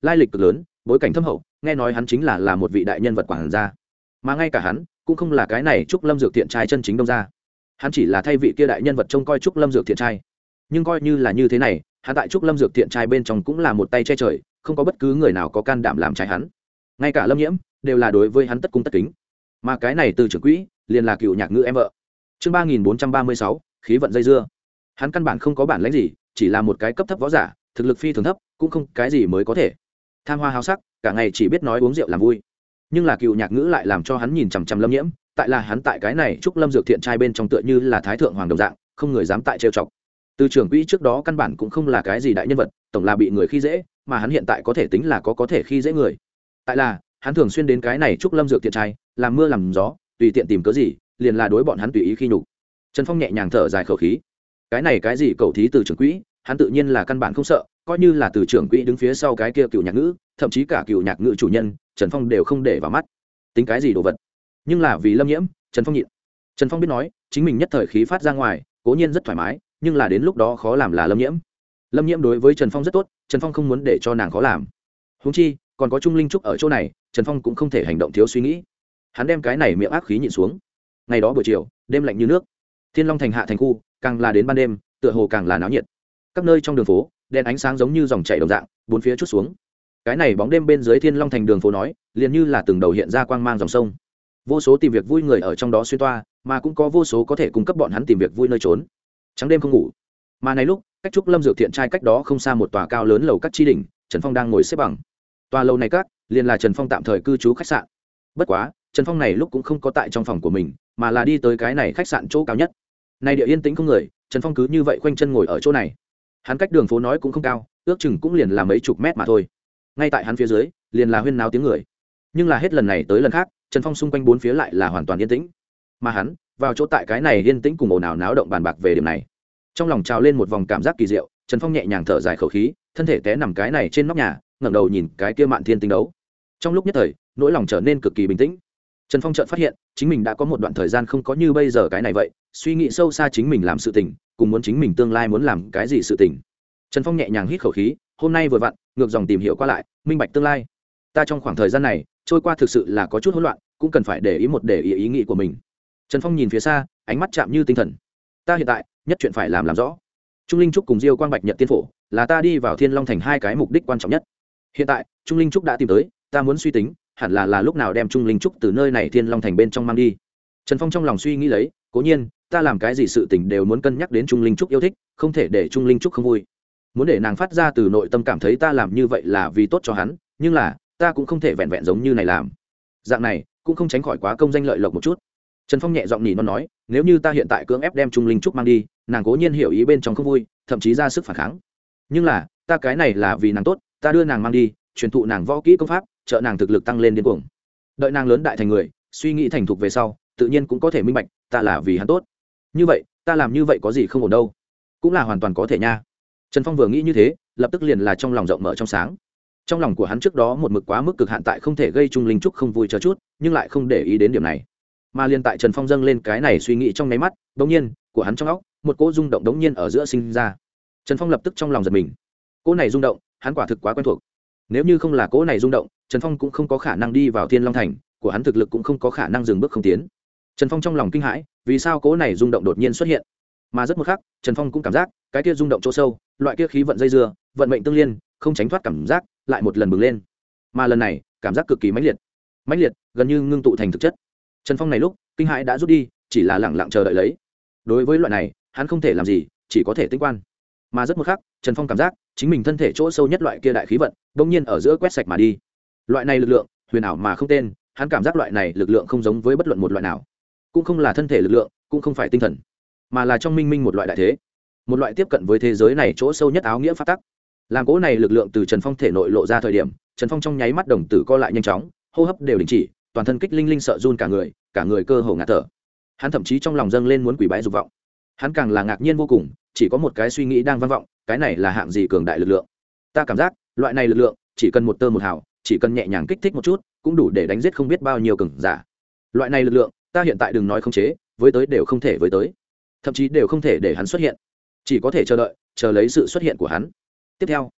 lai lịch cực lớn, bối cảnh thâm hậu, nghe nói hắn chính là một vị đại nhân vật quản gia, mà ngay cả hắn cũng không là cái này Trúc Lâm Dược Thiện trai chân chính đông ra, hắn chỉ là thay vị kia đại nhân vật trông coi Trúc Lâm Dược Thiện trai. Nhưng coi như là như thế này, hắn tại Trúc Lâm Dược Thiện trai bên trong cũng là một tay che trời, không có bất cứ người nào có can đảm làm trái hắn, ngay cả Lâm Nhiễm đều là đối với hắn tất cung tất kính, mà cái này từ trưởng quỹ liền là Cựu Nhạc Ngữ em vợ. Chương 3436, khí vận dây dưa. Hắn căn bản không có bản lĩnh gì, chỉ là một cái cấp thấp võ giả, thực lực phi thường thấp, cũng không cái gì mới có thể. Tham hoa háo sắc, cả ngày chỉ biết nói uống rượu làm vui. Nhưng là Cựu Nhạc Ngữ lại làm cho hắn nhìn chằm chằm Lâm Nhiễm, tại là hắn tại cái này Trúc Lâm Dược Thiện trai bên trong tựa như là thái thượng hoàng đồng dạng, không người dám tại trêu chọc. Từ trưởng quỹ trước đó căn bản cũng không là cái gì đại nhân vật, tổng là bị người khi dễ, mà hắn hiện tại có thể tính là có thể khi dễ người. Tại là hắn thường xuyên đến cái này Trúc Lâm Dược Thiện trai, làm mưa làm gió, tùy tiện tìm cớ gì, liền là đối bọn hắn tùy ý khi nhục. Trần Phong nhẹ nhàng thở dài khẩu khí, cái này cái gì cầu thí từ trưởng quỹ, hắn tự nhiên là căn bản không sợ, coi như là từ trưởng quỹ đứng phía sau cái kia Cựu Nhạc Ngữ, thậm chí cả Cựu Nhạc Ngữ chủ nhân Trần Phong đều không để vào mắt, tính cái gì đồ vật. Nhưng là vì Lâm Nhiễm, Trần Phong nhịn. Trần Phong biết nói chính mình nhất thời khí phát ra ngoài, cố nhiên rất thoải mái, nhưng là đến lúc đó khó làm là Lâm Nhiễm. Lâm Nhiễm đối với Trần Phong rất tốt, Trần Phong không muốn để cho nàng khó làm. Huống chi còn có Trung Linh Trúc ở chỗ này, Trần Phong cũng không thể hành động thiếu suy nghĩ. Hắn đem cái này miệng ác khí nhịn xuống. Ngày đó buổi chiều, đêm lạnh như nước, Thiên Long thành hạ thành khu, càng là đến ban đêm, tựa hồ càng là náo nhiệt. Các nơi trong đường phố, đèn ánh sáng giống như dòng chảy đồng dạng, bốn phía chút xuống. Cái này bóng đêm bên dưới Thiên Long thành đường phố nói, liền như là từng đầu hiện ra quang mang dòng sông. Vô số tìm việc vui người ở trong đó xuyên toa, mà cũng có vô số có thể cung cấp bọn hắn tìm việc vui nơi trốn. Trắng đêm không ngủ. Mà này lúc, cách Trúc Lâm Dược Thiện trai cách đó không xa một tòa cao lớn lầu các chi đỉnh, Trần Phong đang ngồi xếp bằng. Tòa lầu này các, liền là Trần Phong tạm thời cư trú khách sạn. Bất quá, Trần Phong này lúc cũng không có tại trong phòng của mình, mà là đi tới cái này khách sạn chỗ cao nhất. Này địa yên tĩnh không người, Trần Phong cứ như vậy khoanh chân ngồi ở chỗ này. Hắn cách đường phố nói cũng không cao, ước chừng cũng liền là mấy chục mét mà thôi. Ngay tại hắn phía dưới, liền là huyên náo tiếng người. Nhưng là hết lần này tới lần khác, Trần Phong xung quanh bốn phía lại là hoàn toàn yên tĩnh. Mà hắn, vào chỗ tại cái này yên tĩnh cùng ồn ào náo động bàn bạc về điểm này. Trong lòng trào lên một vòng cảm giác kỳ diệu, Trần Phong nhẹ nhàng thở dài khẩu khí, thân thể té nằm cái này trên nóc nhà, ngẩng đầu nhìn cái kia Mạn Thiên tinh đấu. Trong lúc nhất thời, nỗi lòng trở nên cực kỳ bình tĩnh. Trần Phong chợt phát hiện, chính mình đã có một đoạn thời gian không có như bây giờ cái này vậy, suy nghĩ sâu xa chính mình làm sự tình, cùng muốn chính mình tương lai muốn làm cái gì sự tình. Trần Phong nhẹ nhàng hít khẩu khí, hôm nay vừa vặn, ngược dòng tìm hiểu qua lại, minh bạch tương lai. Ta trong khoảng thời gian này, trôi qua thực sự là có chút hỗn loạn, cũng cần phải để ý ý nghĩ của mình. Trần Phong nhìn phía xa, ánh mắt chạm như tinh thần. Ta hiện tại, nhất chuyện phải làm rõ. Trung Linh Trúc cùng Diêu Quang Bạch Nhật Tiên Phổ, là ta đi vào Thiên Long thành hai cái mục đích quan trọng nhất. Hiện tại, Trung Linh Trúc đã tìm tới, ta muốn suy tính, hẳn là lúc nào đem Trung Linh Trúc từ nơi này Thiên Long thành bên trong mang đi. Trần Phong trong lòng suy nghĩ lấy, cố nhiên, ta làm cái gì sự tình đều muốn cân nhắc đến Trung Linh Trúc yêu thích, không thể để Trung Linh Trúc không vui. Muốn để nàng phát ra từ nội tâm cảm thấy ta làm như vậy là vì tốt cho hắn, nhưng là, ta cũng không thể vẹn vẹn giống như này làm. Dạng này, cũng không tránh khỏi quá công danh lợi lộc một chút. Trần Phong nhẹ giọng nỉ non nói, nếu như ta hiện tại cưỡng ép đem Trung Linh Trúc mang đi, nàng cố nhiên hiểu ý bên trong không vui, thậm chí ra sức phản kháng. Nhưng là, ta cái này là vì nàng tốt, ta đưa nàng mang đi, truyền thụ nàng võ kỹ công pháp, trợ nàng thực lực tăng lên điên cuồng. Đợi nàng lớn đại thành người, suy nghĩ thành thục về sau, tự nhiên cũng có thể minh bạch, ta là vì hắn tốt. Như vậy, ta làm như vậy có gì không ổn đâu, cũng là hoàn toàn có thể nha. Trần Phong vừa nghĩ như thế, lập tức liền là trong lòng rộng mở trong sáng. Trong lòng của hắn trước đó một mực quá mức cực hạn tại không thể gây Trung Linh Trúc không vui chờ chút, nhưng lại không để ý đến điểm này. Mà liên tại Trần Phong dâng lên cái này suy nghĩ trong nháy mắt, đột nhiên, của hắn trong óc, một cỗ rung động đống nhiên ở giữa sinh ra. Trần Phong lập tức trong lòng giật mình. Cỗ này rung động, hắn quả thực quá quen thuộc. Nếu như không là cỗ này rung động, Trần Phong cũng không có khả năng đi vào Thiên Long thành, của hắn thực lực cũng không có khả năng dừng bước không tiến. Trần Phong trong lòng kinh hãi, vì sao cỗ này rung động đột nhiên xuất hiện? Mà rất một khắc, Trần Phong cũng cảm giác, cái kia rung động chỗ sâu, loại kia khí vận dây dưa, vận mệnh tương liên, không tránh thoát cảm giác, lại một lần bừng lên. Mà lần này, cảm giác cực kỳ mãnh liệt, gần như ngưng tụ thành thực chất. Trần Phong này lúc, kinh hãi đã rút đi, chỉ là lặng lặng chờ đợi lấy. Đối với loại này, hắn không thể làm gì, chỉ có thể tĩnh quan. Mà rất một khắc, Trần Phong cảm giác, chính mình thân thể chỗ sâu nhất loại kia đại khí vận, bỗng nhiên ở giữa quét sạch mà đi. Loại này lực lượng, huyền ảo mà không tên, hắn cảm giác loại này lực lượng không giống với bất luận một loại nào, cũng không là thân thể lực lượng, cũng không phải tinh thần, mà là trong minh minh một loại đại thế, một loại tiếp cận với thế giới này chỗ sâu nhất áo nghĩa pháp tắc. Làm cỗ này lực lượng từ Trần Phong thể nội lộ ra thời điểm, Trần Phong trong nháy mắt đồng tử co lại nhanh chóng, hô hấp đều đình chỉ, toàn thân kích linh sợ run cả người cơ hồ ngạt thở. Hắn thậm chí trong lòng dâng lên muốn quỷ bái dục vọng. Hắn càng là ngạc nhiên vô cùng, chỉ có một cái suy nghĩ đang vang vọng, cái này là hạng gì cường đại lực lượng? Ta cảm giác, loại này lực lượng, chỉ cần một tơ một hào, chỉ cần nhẹ nhàng kích thích một chút, cũng đủ để đánh giết không biết bao nhiêu cường giả. Loại này lực lượng, ta hiện tại đừng nói khống chế, với tới đều không thể với tới, thậm chí đều không thể để hắn xuất hiện, chỉ có thể chờ đợi, chờ lấy sự xuất hiện của hắn. Tiếp theo,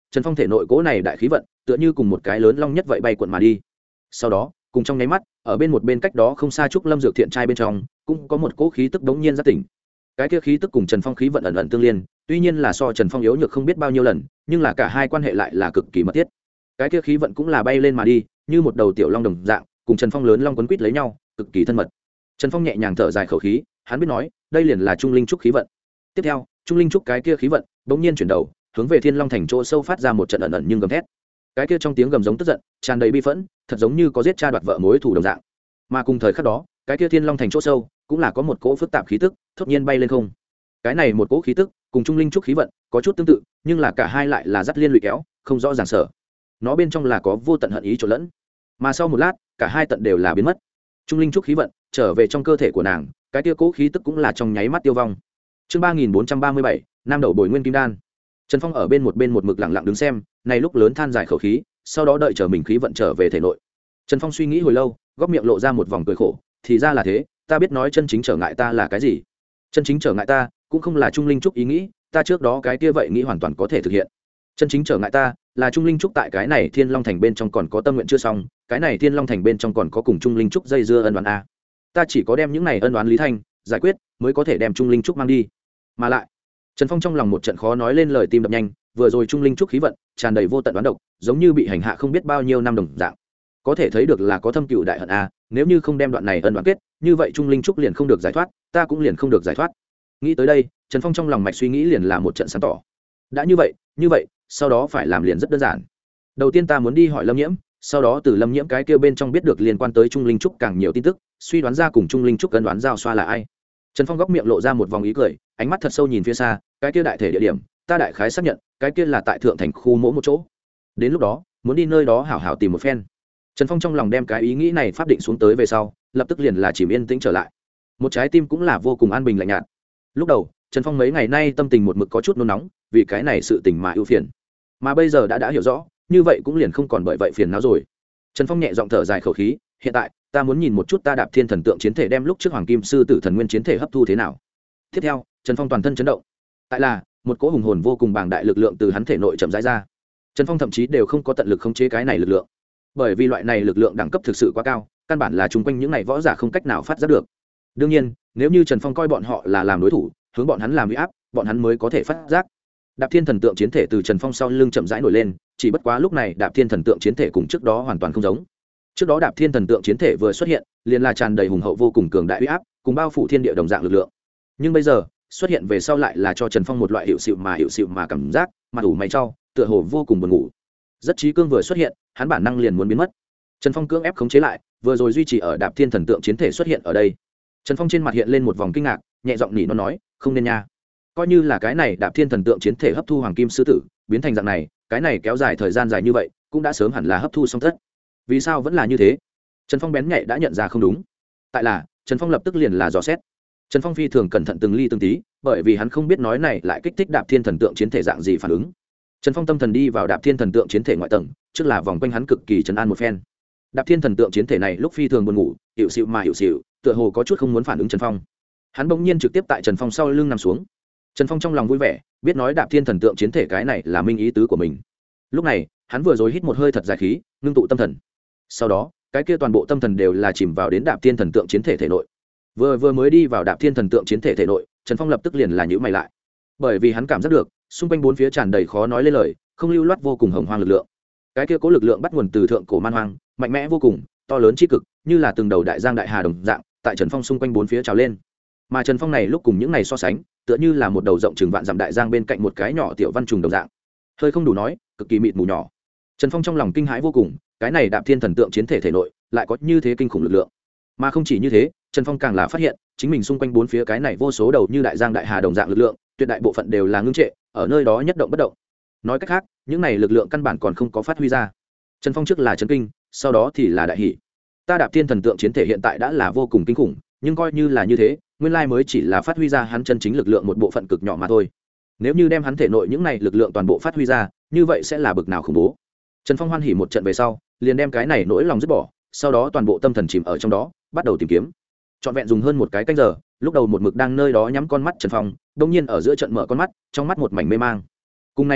Trần Phong thể nội cố này đại khí vận tựa như cùng một cái lớn long nhất vậy bay cuộn mà đi. Sau đó cùng trong nháy mắt, ở bên một bên cách đó không xa trúc lâm dược thiện trai bên trong cũng có một cỗ khí tức đống nhiên giác tỉnh. Cái kia khí tức cùng Trần Phong khí vận ẩn ẩn tương liên, tuy nhiên là so Trần Phong yếu nhược không biết bao nhiêu lần, nhưng là cả hai quan hệ lại là cực kỳ mật thiết. Cái kia khí vận cũng là bay lên mà đi, như một đầu tiểu long đồng dạng, cùng Trần Phong lớn long quấn quýt lấy nhau, cực kỳ thân mật. Trần Phong nhẹ nhàng thở dài khẩu khí, hắn biết nói, đây liền là trung linh trúc khí vận. Tiếp theo, trung linh trúc cái kia khí vận bỗng nhiên chuyển đầu, hướng về Thiên Long thành chỗ sâu phát ra một trận ẩn ẩn nhưng gầm thét. Cái kia trong tiếng gầm giống tức giận, tràn đầy bi phẫn, thật giống như có giết cha đoạt vợ mối thù đồng dạng. Mà cùng thời khắc đó, cái kia Thiên Long thành chỗ sâu cũng là có một cỗ phức tạp khí tức, đột nhiên bay lên không. Cái này một cỗ khí tức cùng trung linh trúc khí vận có chút tương tự, nhưng là cả hai lại là dắt liên lụy kéo, không rõ ràng sở. Nó bên trong là có vô tận hận ý trộn lẫn. Mà sau một lát, cả hai tận đều là biến mất. Trung linh trúc khí vận trở về trong cơ thể của nàng, cái kia cỗ khí tức cũng là trong nháy mắt tiêu vong. Chương 3437, Nam Đậu Bồi Nguyên Kim Đan. Trần Phong ở bên một mực lặng lặng đứng xem, này lúc lớn than dài khẩu khí, sau đó đợi chờ mình khí vận trở về thể nội. Trần Phong suy nghĩ hồi lâu, góc miệng lộ ra một vòng cười khổ, thì ra là thế, ta biết nói chân chính trở ngại ta là cái gì. Chân chính trở ngại ta cũng không là trung linh trúc ý nghĩ, ta trước đó cái kia vậy nghĩ hoàn toàn có thể thực hiện. Chân chính trở ngại ta là trung linh trúc tại cái này Thiên Long thành bên trong còn có tâm nguyện chưa xong, cái này Thiên Long thành bên trong còn có cùng trung linh trúc dây dưa ân oán a. Ta chỉ có đem những này ân oán lý thanh giải quyết, mới có thể đem trung linh trúc mang đi. Mà lại, Trần Phong trong lòng một trận khó nói lên lời, tim đập nhanh, vừa rồi trung linh trúc khí vận tràn đầy vô tận đoán độc, giống như bị hành hạ không biết bao nhiêu năm đồng dạng. Có thể thấy được là có thâm cựu đại hận a, nếu như không đem đoạn này ân oán kết, như vậy trung linh trúc liền không được giải thoát, ta cũng liền không được giải thoát. Nghĩ tới đây, Trần Phong trong lòng mạch suy nghĩ liền là một trận sáng tỏ. Đã như vậy, sau đó phải làm liền rất đơn giản. Đầu tiên ta muốn đi hỏi Lâm Nhiễm, sau đó từ Lâm Nhiễm cái kia bên trong biết được liên quan tới trung linh trúc càng nhiều tin tức, suy đoán ra cùng trung linh trúc cân đoán giao xoa là ai. Trần Phong góc miệng lộ ra một vòng ý cười, ánh mắt thật sâu nhìn phía xa, cái kia đại thể địa điểm, ta đại khái xác nhận, cái kia là tại thượng thành khu mỗ một chỗ. Đến lúc đó, muốn đi nơi đó hảo hảo tìm một phen. Trần Phong trong lòng đem cái ý nghĩ này pháp định xuống tới về sau, lập tức liền là chìm yên tĩnh trở lại. Một trái tim cũng là vô cùng an bình lạnh nhạt. Lúc đầu, Trần Phong mấy ngày nay tâm tình một mực có chút nôn nóng, vì cái này sự tình mà ưu phiền. Mà bây giờ đã hiểu rõ, như vậy cũng liền không còn bởi vậy phiền não rồi. Trần Phong nhẹ giọng thở dài khẩu khí, hiện tại, ta muốn nhìn một chút ta Đạp Thiên thần tượng chiến thể đem lúc trước Hoàng Kim sư tử thần nguyên chiến thể hấp thu thế nào. Tiếp theo, Trần Phong toàn thân chấn động. Tại là, một cỗ hùng hồn vô cùng bàng đại lực lượng từ hắn thể nội chậm rãi ra. Trần Phong thậm chí đều không có tận lực khống chế cái này lực lượng, bởi vì loại này lực lượng đẳng cấp thực sự quá cao, căn bản là chung quanh những này võ giả không cách nào phát giác được. Đương nhiên, nếu như Trần Phong coi bọn họ là làm đối thủ, hướng bọn hắn làm uy áp, bọn hắn mới có thể phát giác. Đạp Thiên thần tượng chiến thể từ Trần Phong sau lưng chậm rãi nổi lên, chỉ bất quá lúc này Đạp Thiên thần tượng chiến thể cùng trước đó hoàn toàn không giống. Trước đó Đạp Thiên thần tượng chiến thể vừa xuất hiện, liền là tràn đầy hùng hậu vô cùng cường đại uy áp, cùng bao phủ thiên địa đồng dạng lực lượng. Nhưng bây giờ, xuất hiện về sau lại là cho Trần Phong một loại hiệu xịu mà cảm giác, mặt ủ mày chau, tựa hồ vô cùng buồn ngủ. Rất trí cương vừa xuất hiện, hắn bản năng liền muốn biến mất. Trần Phong cưỡng ép khống chế lại, vừa rồi duy trì ở Đạp Thiên thần tượng chiến thể xuất hiện ở đây. Trần Phong trên mặt hiện lên một vòng kinh ngạc, nhẹ giọng nỉ nó nói, không nên nha. Coi như là cái này Đạp Thiên thần tượng chiến thể hấp thu Hoàng Kim sư tử, biến thành dạng này, cái này kéo dài thời gian dài như vậy, cũng đã sớm hẳn là hấp thu xong tất. Vì sao vẫn là như thế? Trần Phong bén nhạy đã nhận ra không đúng. Tại là, Trần Phong lập tức liền là dò xét. Trần Phong phi thường cẩn thận từng ly từng tí, bởi vì hắn không biết nói này lại kích thích Đạp Thiên thần tượng chiến thể dạng gì phản ứng. Trần Phong tâm thần đi vào Đạp Thiên thần tượng chiến thể ngoại tầng, trước là vòng quanh hắn cực kỳ trấn an một phen. Đạp Thiên thần tượng chiến thể này lúc phi thường buồn ngủ, hiệu xịu, tựa hồ có chút không muốn phản ứng Trần Phong. Hắn bỗng nhiên trực tiếp tại Trần Phong sau lưng nằm xuống. Trần Phong trong lòng vui vẻ, biết nói Đạp Thiên thần tượng chiến thể cái này là minh ý tứ của mình. Lúc này, hắn vừa rồi hít một hơi thật dài khí, ngưng tụ tâm thần. Sau đó, cái kia toàn bộ tâm thần đều là chìm vào đến Đạp Thiên thần tượng chiến thể thể nội. Vừa mới đi vào Đạp Thiên thần tượng chiến thể thể nội, Trần Phong lập tức liền là nhíu mày lại, bởi vì hắn cảm giác được, xung quanh bốn phía tràn đầy khó nói lên lời, không lưu loát vô cùng hồng hoang lực lượng. Cái kia cố lực lượng bắt nguồn từ thượng cổ man hoang, mạnh mẽ vô cùng, to lớn chi cực, như là từng đầu đại giang đại hà đồng dạng, tại Trần Phong xung quanh bốn phía trào lên. Mà Trần Phong này lúc cùng những này so sánh, tựa như là một đầu rộng chừng vạn dặm đại giang bên cạnh một cái nhỏ tiểu văn trùng đồng dạng, hơi không đủ nói, cực kỳ mịt mù nhỏ. Trần Phong trong lòng kinh hãi vô cùng, cái này Đạp Thiên thần tượng chiến thể thể nội lại có như thế kinh khủng lực lượng. Mà không chỉ như thế, Trần Phong càng là phát hiện, chính mình xung quanh bốn phía cái này vô số đầu như đại giang đại hà đồng dạng lực lượng, tuyệt đại bộ phận đều là ngưng trệ, ở nơi đó nhất động bất động. Nói cách khác, những này lực lượng căn bản còn không có phát huy ra. Trần Phong trước là chấn kinh, sau đó thì là đại hỉ. Ta Đạp Thiên thần tượng chiến thể hiện tại đã là vô cùng kinh khủng, nhưng coi như là như thế, nguyên lai mới chỉ là phát huy ra hắn chân chính lực lượng một bộ phận cực nhỏ mà thôi. Nếu như đem hắn thể nội những này lực lượng toàn bộ phát huy ra, như vậy sẽ là bực nào khủng bố. Trần Phong hoan hỉ một trận về sau, liền đem cái này nỗi lòng dứt bỏ, sau đó toàn bộ tâm thần chìm ở trong đó, bắt đầu tìm kiếm. Trọn vẹn dùng hơn một cái canh giờ, lúc đầu một mực đang nơi đó nhắm con mắt Trần Phong, đột nhiên ở giữa trận mở con mắt, trong mắt một mảnh mê mang. Cùng ngày cùng lúc,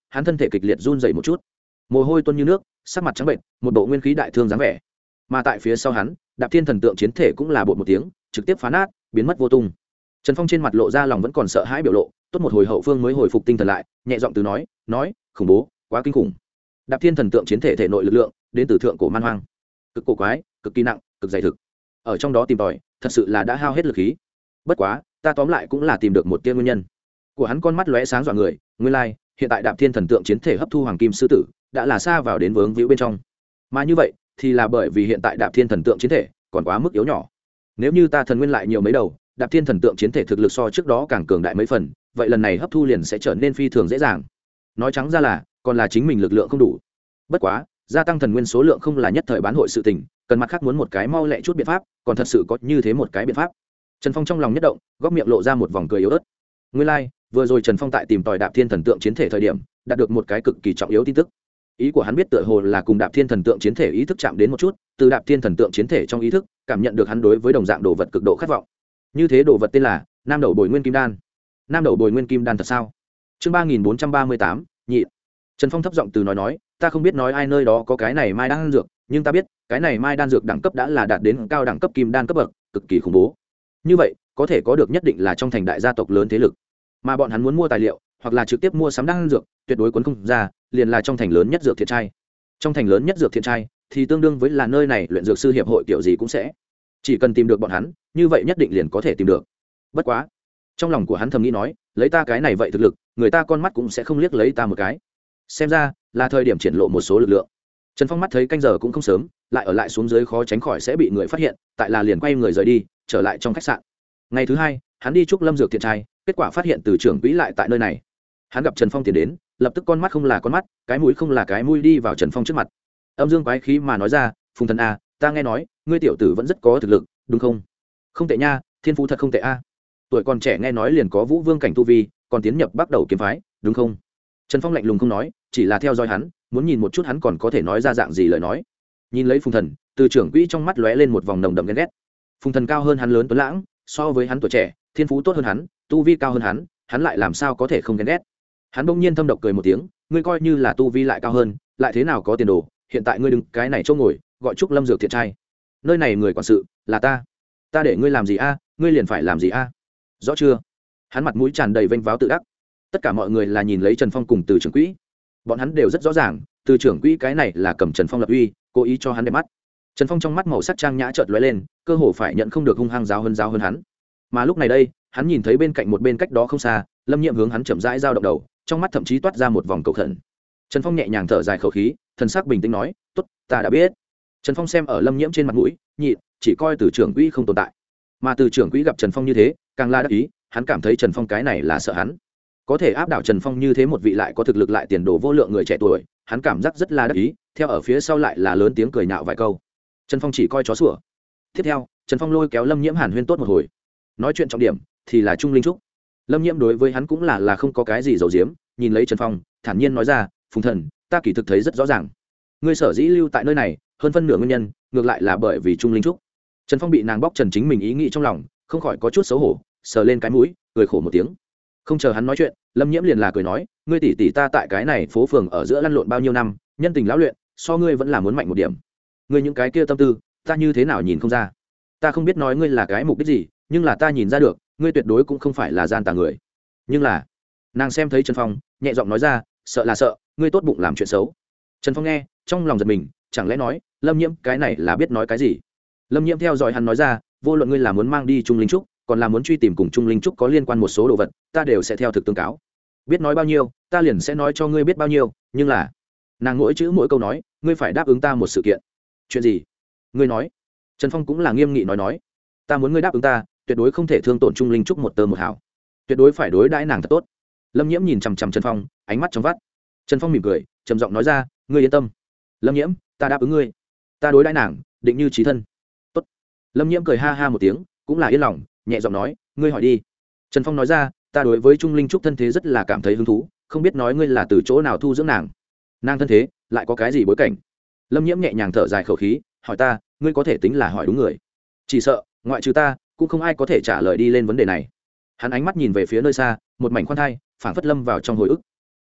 hắn thân thể kịch liệt run dày một chút, mồ hôi tuôn như nước, sắc mặt trắng bệnh, một bộ nguyên khí đại thương dáng vẻ. Mà tại phía sau hắn, Đạp Thiên thần tượng chiến thể cũng là bột một tiếng trực tiếp phá nát, biến mất vô tung. Trần Phong trên mặt lộ ra lòng vẫn còn sợ hãi biểu lộ, tốt một hồi hậu phương mới hồi phục tinh thần lại, nhẹ giọng từ nói khủng bố, quá kinh khủng. Đạp Thiên thần tượng chiến thể thể nội lực lượng đến từ thượng cổ man hoang, cực cổ quái, cực kỳ nặng, cực dày thực, ở trong đó tìm tòi thật sự là đã hao hết lực khí. Bất quá ta tóm lại cũng là tìm được một tia nguyên nhân của hắn. Con mắt lóe sáng dọa người, nguyên lai hiện tại Đạp Thiên thần tượng chiến thể hấp thu hoàng kim sư tử đã là xa vào đến vướng víu bên trong, mà như vậy thì là bởi vì hiện tại Đạp Thiên thần tượng chiến thể còn quá mức yếu nhỏ. Nếu như ta thần nguyên lại nhiều mấy đầu, Đạp Thiên thần tượng chiến thể thực lực so trước đó càng cường đại mấy phần, vậy lần này hấp thu liền sẽ trở nên phi thường dễ dàng. Nói trắng ra là còn là chính mình lực lượng không đủ. Bất quá gia tăng thần nguyên số lượng không là nhất thời bán hội sự tình, cần mặt khác muốn một cái mau lẹ chút biện pháp, còn thật sự có như thế một cái biện pháp. Trần Phong trong lòng nhất động, góc miệng lộ ra một vòng cười yếu ớt. Nguyên lai vừa rồi Trần Phong tại tìm tòi Đạp Thiên thần tượng chiến thể thời điểm đạt được một cái cực kỳ trọng yếu tin tức. Ý của hắn biết tựa hồ là cùng Đạp Thiên thần tượng chiến thể ý thức chạm đến một chút, từ Đạp Thiên thần tượng chiến thể trong ý thức cảm nhận được hắn đối với đồng dạng đồ vật cực độ khát vọng. Như thế đồ vật tên là Nam Đầu Bồi Nguyên Kim Đan. Nam Đầu Bồi Nguyên Kim Đan thật sao? Chương 3438, nhị. Trần Phong thấp giọng từ nói, ta không biết nói ai nơi đó có cái này mai đan dược, nhưng ta biết, cái này mai đan dược đẳng cấp đã là đạt đến cao đẳng cấp kim đan cấp bậc, cực kỳ khủng bố. Như vậy, có thể có được nhất định là trong thành đại gia tộc lớn thế lực, mà bọn hắn muốn mua tài liệu, hoặc là trực tiếp mua sắm đan dược, tuyệt đối cuốn không ra, liền là trong thành lớn nhất dược thiện trai. Trong thành lớn nhất dược thiện trai thì tương đương với là nơi này luyện dược sư hiệp hội kiểu gì cũng sẽ. Chỉ cần tìm được bọn hắn, như vậy nhất định liền có thể tìm được. Bất quá, trong lòng của hắn thầm nghĩ nói, lấy ta cái này vậy thực lực, người ta con mắt cũng sẽ không liếc lấy ta một cái. Xem ra là thời điểm triển lộ một số lực lượng. Trần Phong mắt thấy canh giờ cũng không sớm, lại ở lại xuống dưới khó tránh khỏi sẽ bị người phát hiện, tại là liền quay người rời đi, trở lại trong khách sạn. Ngày thứ hai, hắn đi Trúc Lâm dược thiện trai, kết quả phát hiện từ trưởng quỹ lại tại nơi này. Hắn gặp Trần Phong tiến đến, lập tức con mắt không là con mắt, cái mũi không là cái mũi đi vào Trần Phong trước mặt. Âm dương quái khí mà nói ra, Phùng thần a, ta nghe nói ngươi tiểu tử vẫn rất có thực lực, đúng không? Không tệ nha, thiên phú thật không tệ a. Tuổi còn trẻ nghe nói liền có vũ vương cảnh tu vi, còn tiến nhập bắt đầu kiếm phái, đúng không? Trần Phong lạnh lùng không nói, chỉ là theo dõi hắn, muốn nhìn một chút hắn còn có thể nói ra dạng gì lời nói. Nhìn lấy Phùng thần, từ trưởng quỹ trong mắt lóe lên một vòng nồng đậm ghen ghét. Phùng thần cao hơn hắn lớn tuấn lãng, so với hắn tuổi trẻ, thiên phú tốt hơn hắn, tu vi cao hơn hắn lại làm sao có thể không ghen ghét. Hắn bỗng nhiên thâm độc cười một tiếng, ngươi coi như là tu vi lại cao hơn, lại thế nào có tiền đồ, hiện tại ngươi đừng cái này chỗ ngồi, gọi Trúc Lâm dược thiện trai. Nơi này người quản sự là ta để ngươi làm gì a, ngươi liền phải làm gì a, rõ chưa? Hắn mặt mũi tràn đầy vênh váo tự đắc. Tất cả mọi người là nhìn lấy Trần Phong cùng từ trưởng quỹ, bọn hắn đều rất rõ ràng, từ trưởng quỹ cái này là cầm Trần Phong lập uy, cố ý cho hắn đẹp mắt. Trần Phong trong mắt màu sắc trang nhã chợt lóe lên, cơ hồ phải nhận không được hung hăng giáo hơn hắn. Mà lúc này đây, hắn nhìn thấy bên cạnh một bên cách đó không xa, Lâm Nhiệm hướng hắn chậm rãi giao động đầu, trong mắt thậm chí toát ra một vòng cầu khẩn. Trần Phong nhẹ nhàng thở dài khẩu khí, thần sắc bình tĩnh nói, tốt, ta đã biết. Trần Phong xem ở Lâm Nhiễm trên mặt mũi, nhịn, chỉ coi từ trưởng quỹ không tồn tại. Mà từ trưởng quỹ gặp Trần Phong như thế, càng là đắc ý, hắn cảm thấy Trần Phong cái này là sợ hắn có thể áp đảo Trần Phong như thế một vị lại có thực lực lại tiền đồ vô lượng người trẻ tuổi, hắn cảm giác rất là đắc ý, theo ở phía sau lại là lớn tiếng cười nhạo vài câu. Trần Phong chỉ coi chó sủa. Tiếp theo, Trần Phong lôi kéo Lâm Nhiễm hàn huyên tốt một hồi. Nói chuyện trọng điểm thì là Trung Linh Trúc. Lâm Nhiễm đối với hắn cũng là không có cái gì giấu giếm, nhìn lấy Trần Phong, thản nhiên nói ra, Phùng thần, ta kỳ thực thấy rất rõ ràng, ngươi sở dĩ lưu tại nơi này, hơn phân nửa nguyên nhân, ngược lại là bởi vì Trung Linh Trúc. Trần Phong bị nàng bóc trần chính mình ý nghĩ trong lòng, không khỏi có chút xấu hổ, sờ lên cái mũi, cười khổ một tiếng. Không chờ hắn nói chuyện, Lâm Nhiễm liền là cười nói, ngươi tỷ tỷ ta tại cái này phố phường ở giữa lăn lộn bao nhiêu năm, nhân tình lão luyện, so ngươi vẫn là muốn mạnh một điểm. Ngươi những cái kia tâm tư, ta như thế nào nhìn không ra. Ta không biết nói ngươi là cái mục đích gì, nhưng là ta nhìn ra được, ngươi tuyệt đối cũng không phải là gian tà người. Nhưng là, nàng xem thấy Trần Phong, nhẹ giọng nói ra, sợ là sợ, ngươi tốt bụng làm chuyện xấu. Trần Phong nghe, trong lòng giật mình, chẳng lẽ nói, Lâm Nhiễm cái này là biết nói cái gì? Lâm Nhiễm theo dõi hắn nói ra, vô luận ngươi là muốn mang đi Trung Linh Trúc, còn là muốn truy tìm cùng Trung Linh Trúc có liên quan một số đồ vật, ta đều sẽ theo thực tương cáo. Biết nói bao nhiêu, ta liền sẽ nói cho ngươi biết bao nhiêu, nhưng là, nàng mỗi chữ mỗi câu nói, ngươi phải đáp ứng ta một sự kiện. Chuyện gì? Ngươi nói. Trần Phong cũng là nghiêm nghị nói, ta muốn ngươi đáp ứng ta, tuyệt đối không thể thương tổn Trung Linh Trúc một tơ một hào, tuyệt đối phải đối đãi nàng thật tốt. Lâm Nhiễm nhìn chằm chằm Trần Phong, ánh mắt trong vắt. Trần Phong mỉm cười, trầm giọng nói ra, ngươi yên tâm. Lâm Nhiễm, ta đáp ứng ngươi, ta đối đãi nàng định như chí thân. Tốt. Lâm Nhiễm cười ha ha một tiếng, cũng là yên lòng, nhẹ giọng nói, ngươi hỏi đi. Trần Phong nói ra, ta đối với Trung Linh Trúc thân thế rất là cảm thấy hứng thú, không biết nói ngươi là từ chỗ nào thu dưỡng nàng, nàng thân thế lại có cái gì bối cảnh. Lâm Nhiễm nhẹ nhàng thở dài khẩu khí, hỏi ta, ngươi có thể tính là hỏi đúng người, chỉ sợ ngoại trừ ta cũng không ai có thể trả lời đi lên vấn đề này. Hắn ánh mắt nhìn về phía nơi xa, một mảnh khoan thai phảng phất lâm vào trong hồi ức.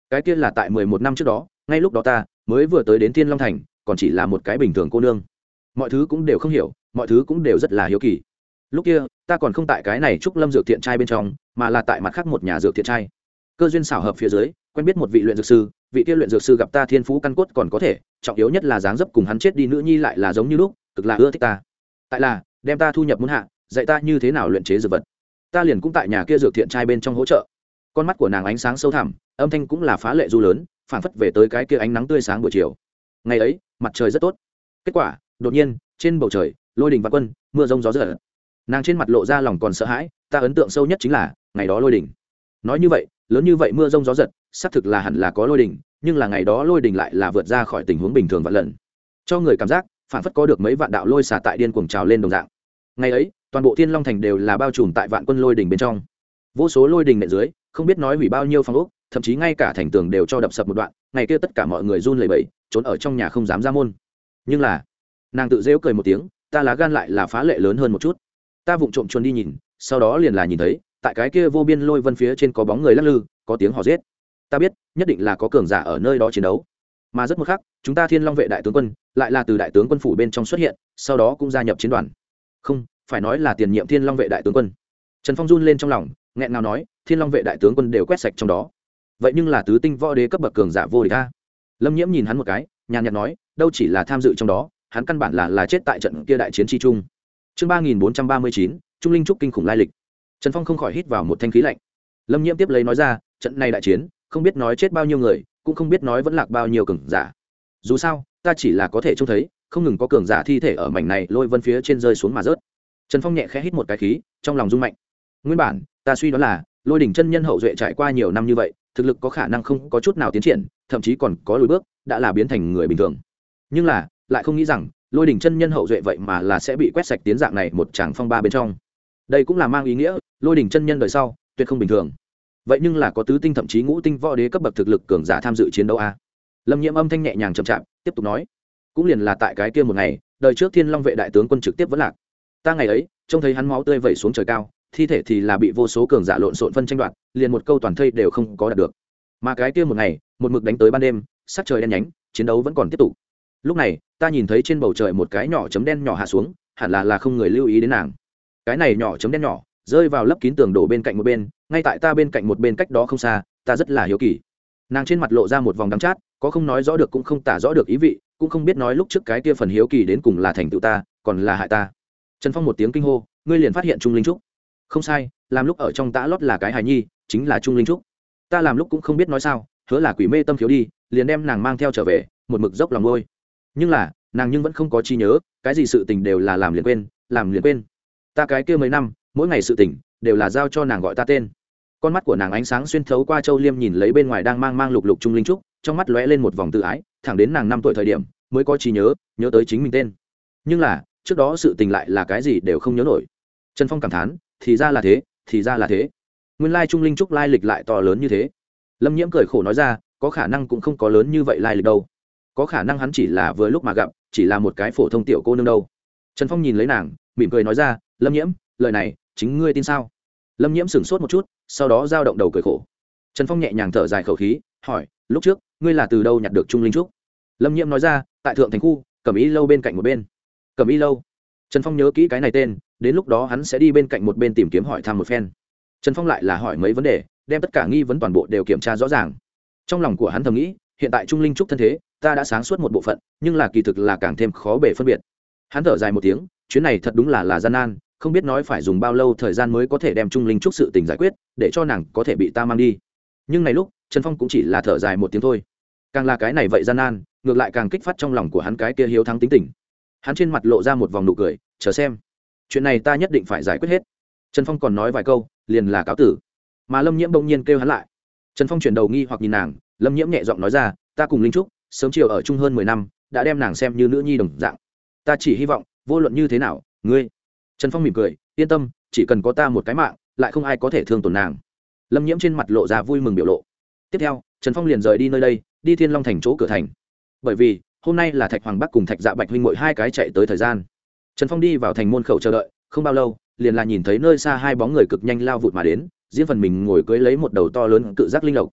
cái kia là tại 11 năm trước đó, ngay lúc đó ta mới vừa tới đến Thiên Long Thành, còn chỉ là một cái bình thường cô nương, mọi thứ cũng đều không hiểu, mọi thứ cũng đều rất là hiếu kỳ. Lúc kia ta còn không tại cái này Trúc Lâm dược thiện trai bên trong, mà là tại mặt khác một nhà dược thiện trai. Cơ duyên xảo hợp phía dưới, quen biết một vị luyện dược sư, vị kia luyện dược sư gặp ta thiên phú căn cốt còn có thể, trọng yếu nhất là dáng dấp cùng hắn chết đi nữ nhi lại là giống như lúc, cực là ưa thích ta. Tại là đem ta thu nhập môn hạ, dạy ta như thế nào luyện chế dược vật. Ta liền cũng tại nhà kia dược thiện trai bên trong hỗ trợ. Con mắt của nàng ánh sáng sâu thẳm, âm thanh cũng là phá lệ du lớn, phản phất về tới cái kia ánh nắng tươi sáng buổi chiều. Ngày ấy mặt trời rất tốt. Kết quả đột nhiên trên bầu trời lôi đình vạn quân, mưa rông gió giật. Nàng trên mặt lộ ra lòng còn sợ hãi. Ta ấn tượng sâu nhất chính là ngày đó lôi đình. Nói như vậy lớn như vậy mưa rông gió giật, xác thực là hẳn là có lôi đình, nhưng là ngày đó lôi đình lại là vượt ra khỏi tình huống bình thường vạn lần, cho người cảm giác phản phất có được mấy vạn đạo lôi xả tại điên cuồng trào lên đồng dạng. Ngày ấy toàn bộ Thiên Long Thành đều là bao trùm tại vạn quân lôi đình bên trong, vô số lôi đình nện dưới, không biết nói hủy bao nhiêu phòng ốc, thậm chí ngay cả thành tường đều cho đập sập một đoạn. Ngày kia tất cả mọi người run lẩy bẩy, trốn ở trong nhà không dám ra môn. Nhưng là nàng tự rêu cười một tiếng, ta lá gan lại là phá lệ lớn hơn một chút. Ta vụng trộm chuồn đi nhìn, sau đó liền là nhìn thấy tại cái kia vô biên lôi vân phía trên có bóng người lắc lư, có tiếng hò giết. Ta biết nhất định là có cường giả ở nơi đó chiến đấu, mà rất một khắc chúng ta Thiên Long vệ đại tướng quân lại là từ đại tướng quân phủ bên trong xuất hiện, sau đó cũng gia nhập chiến đoàn. Không phải nói là tiền nhiệm Thiên Long vệ đại tướng quân. Trần Phong run lên trong lòng, nghẹn ngào nói, Thiên Long vệ đại tướng quân đều quét sạch trong đó, vậy nhưng là tứ tinh võ đế cấp bậc cường giả vô địch a. Lâm Nhiễm nhìn hắn một cái, nhàn nhạt nói, đâu chỉ là tham dự trong đó, hắn căn bản là chết tại trận kia đại chiến chi chung. Chương 3439, Trung Linh trúc kinh khủng lai lịch. Trần Phong không khỏi hít vào một thanh khí lạnh. Lâm Nhiễm tiếp lấy nói ra, trận này đại chiến không biết nói chết bao nhiêu người, cũng không biết nói vẫn lạc bao nhiêu cường giả. Dù sao ta chỉ là có thể trông thấy không ngừng có cường giả thi thể ở mảnh này lôi vân phía trên rơi xuống mà rớt. Trần Phong nhẹ khẽ hít một cái khí, trong lòng rung mạnh. Nguyên bản ta suy đoán là lôi đỉnh chân nhân hậu duệ trải qua nhiều năm như vậy, thực lực có khả năng không có chút nào tiến triển, thậm chí còn có lùi bước, đã là biến thành người bình thường. Nhưng là lại không nghĩ rằng lôi đỉnh chân nhân hậu duệ vậy mà là sẽ bị quét sạch tiến dạng này một tràng phong ba bên trong. Đây cũng là mang ý nghĩa lôi đỉnh chân nhân đời sau tuyệt không bình thường. Vậy nhưng là có tứ tinh thậm chí ngũ tinh võ đế cấp bậc thực lực cường giả tham dự chiến đấu a. Lâm Nhiễm âm thanh nhẹ nhàng chậm chạp tiếp tục nói, cũng liền là tại cái kia một ngày, đời trước Thiên Long vệ đại tướng quân trực tiếp vẫn lạc. Ta ngày ấy trông thấy hắn máu tươi vẩy xuống trời cao, thi thể thì là bị vô số cường giả lộn xộn phân tranh đoạt, liền một câu toàn thây đều không có đạt được. Mà cái kia một ngày, một mực đánh tới ban đêm, sắc trời đen nhánh, chiến đấu vẫn còn tiếp tục. Lúc này ta nhìn thấy trên bầu trời một cái nhỏ chấm đen nhỏ hạ xuống, hẳn là không người lưu ý đến nàng. Cái này nhỏ chấm đen nhỏ rơi vào lấp kín tường đổ bên cạnh một bên, ngay tại ta bên cạnh một bên cách đó không xa. Ta rất là hiếu kỳ. Nàng trên mặt lộ ra một vòng đắng chát, có không nói rõ được cũng không tả rõ được ý vị, cũng không biết nói lúc trước cái kia phần hiếu kỳ đến cùng là thành tựu ta còn là hại ta. Trần Phong một tiếng kinh hô, ngươi liền phát hiện Trung Linh trúc. Không sai, làm lúc ở trong tã lót là cái hài nhi, chính là Trung Linh trúc. Ta làm lúc cũng không biết nói sao, hứa là quỷ mê tâm thiếu đi, liền đem nàng mang theo trở về, một mực dốc lòng nuôi. Nhưng là nàng nhưng vẫn không có chi nhớ, cái gì sự tình đều là làm liền quên, làm liền quên. Ta cái kia mấy năm mỗi ngày sự tình đều là giao cho nàng gọi ta tên. Con mắt của nàng ánh sáng xuyên thấu qua châu liêm nhìn lấy bên ngoài đang mang lục lục Trung Linh trúc, trong mắt lóe lên một vòng tự ái, thẳng đến nàng 5 tuổi thời điểm mới có trí nhớ, nhớ tới chính mình tên. Nhưng là trước đó sự tình lại là cái gì đều không nhớ nổi. Trần Phong cảm thán, thì ra là thế, thì ra là thế. Nguyên lai Trung Linh trúc lai lịch lại to lớn như thế. Lâm Nhiễm cười khổ nói ra, có khả năng cũng không có lớn như vậy lai lịch đâu. Có khả năng hắn chỉ là vừa lúc mà gặp, chỉ là một cái phổ thông tiểu cô nương đâu. Trần Phong nhìn lấy nàng, mỉm cười nói ra, Lâm Nhiễm, lời này chính ngươi tin sao? Lâm Nhiễm sửng sốt một chút, sau đó dao động đầu cười khổ. Trần Phong nhẹ nhàng thở dài khẩu khí, hỏi, lúc trước ngươi là từ đâu nhặt được Trung Linh trúc? Lâm Nhiễm nói ra, tại Thượng Thành khu Cẩm Y lâu bên cạnh một bên. Cẩm Y lâu. Trần Phong nhớ kỹ cái này tên, đến lúc đó hắn sẽ đi bên cạnh một bên tìm kiếm hỏi thăm một phen. Trần Phong lại là hỏi mấy vấn đề, đem tất cả nghi vấn toàn bộ đều kiểm tra rõ ràng. Trong lòng của hắn thầm nghĩ, hiện tại Trung Linh trúc thân thế ta đã sáng suốt một bộ phận, nhưng là kỳ thực là càng thêm khó bề phân biệt. Hắn thở dài một tiếng, chuyến này thật đúng là gian nan, không biết nói phải dùng bao lâu thời gian mới có thể đem Trung Linh trúc sự tình giải quyết, để cho nàng có thể bị ta mang đi. Nhưng này lúc Trần Phong cũng chỉ là thở dài một tiếng thôi. Càng là cái này vậy gian nan, ngược lại càng kích phát trong lòng của hắn cái kia hiếu thắng tính tình. Hắn trên mặt lộ ra một vòng nụ cười, chờ xem, chuyện này ta nhất định phải giải quyết hết. Trần Phong còn nói vài câu, liền là cáo tử. Mà Lâm Nhiễm bỗng nhiên kêu hắn lại. Trần Phong chuyển đầu nghi hoặc nhìn nàng, Lâm Nhiễm nhẹ giọng nói ra, ta cùng Linh trúc sớm chiều ở chung hơn 10 năm, đã đem nàng xem như nữ nhi đồng dạng. Ta chỉ hy vọng vô luận như thế nào, ngươi. Trần Phong mỉm cười, yên tâm, chỉ cần có ta một cái mạng, lại không ai có thể thương tổn nàng. Lâm Nhiễm trên mặt lộ ra vui mừng biểu lộ. Tiếp theo Trần Phong liền rời đi nơi đây, đi Thiên Long thành chỗ cửa thành. Bởi vì hôm nay là Thạch Hoàng Bắc cùng Thạch Dạ Bạch huynh muội hai cái chạy tới thời gian. Trần Phong đi vào thành môn khẩu chờ đợi, không bao lâu liền là nhìn thấy nơi xa hai bóng người cực nhanh lao vụt mà đến, riêng phần mình ngồi cưỡi lấy một đầu to lớn cự giác linh lộc.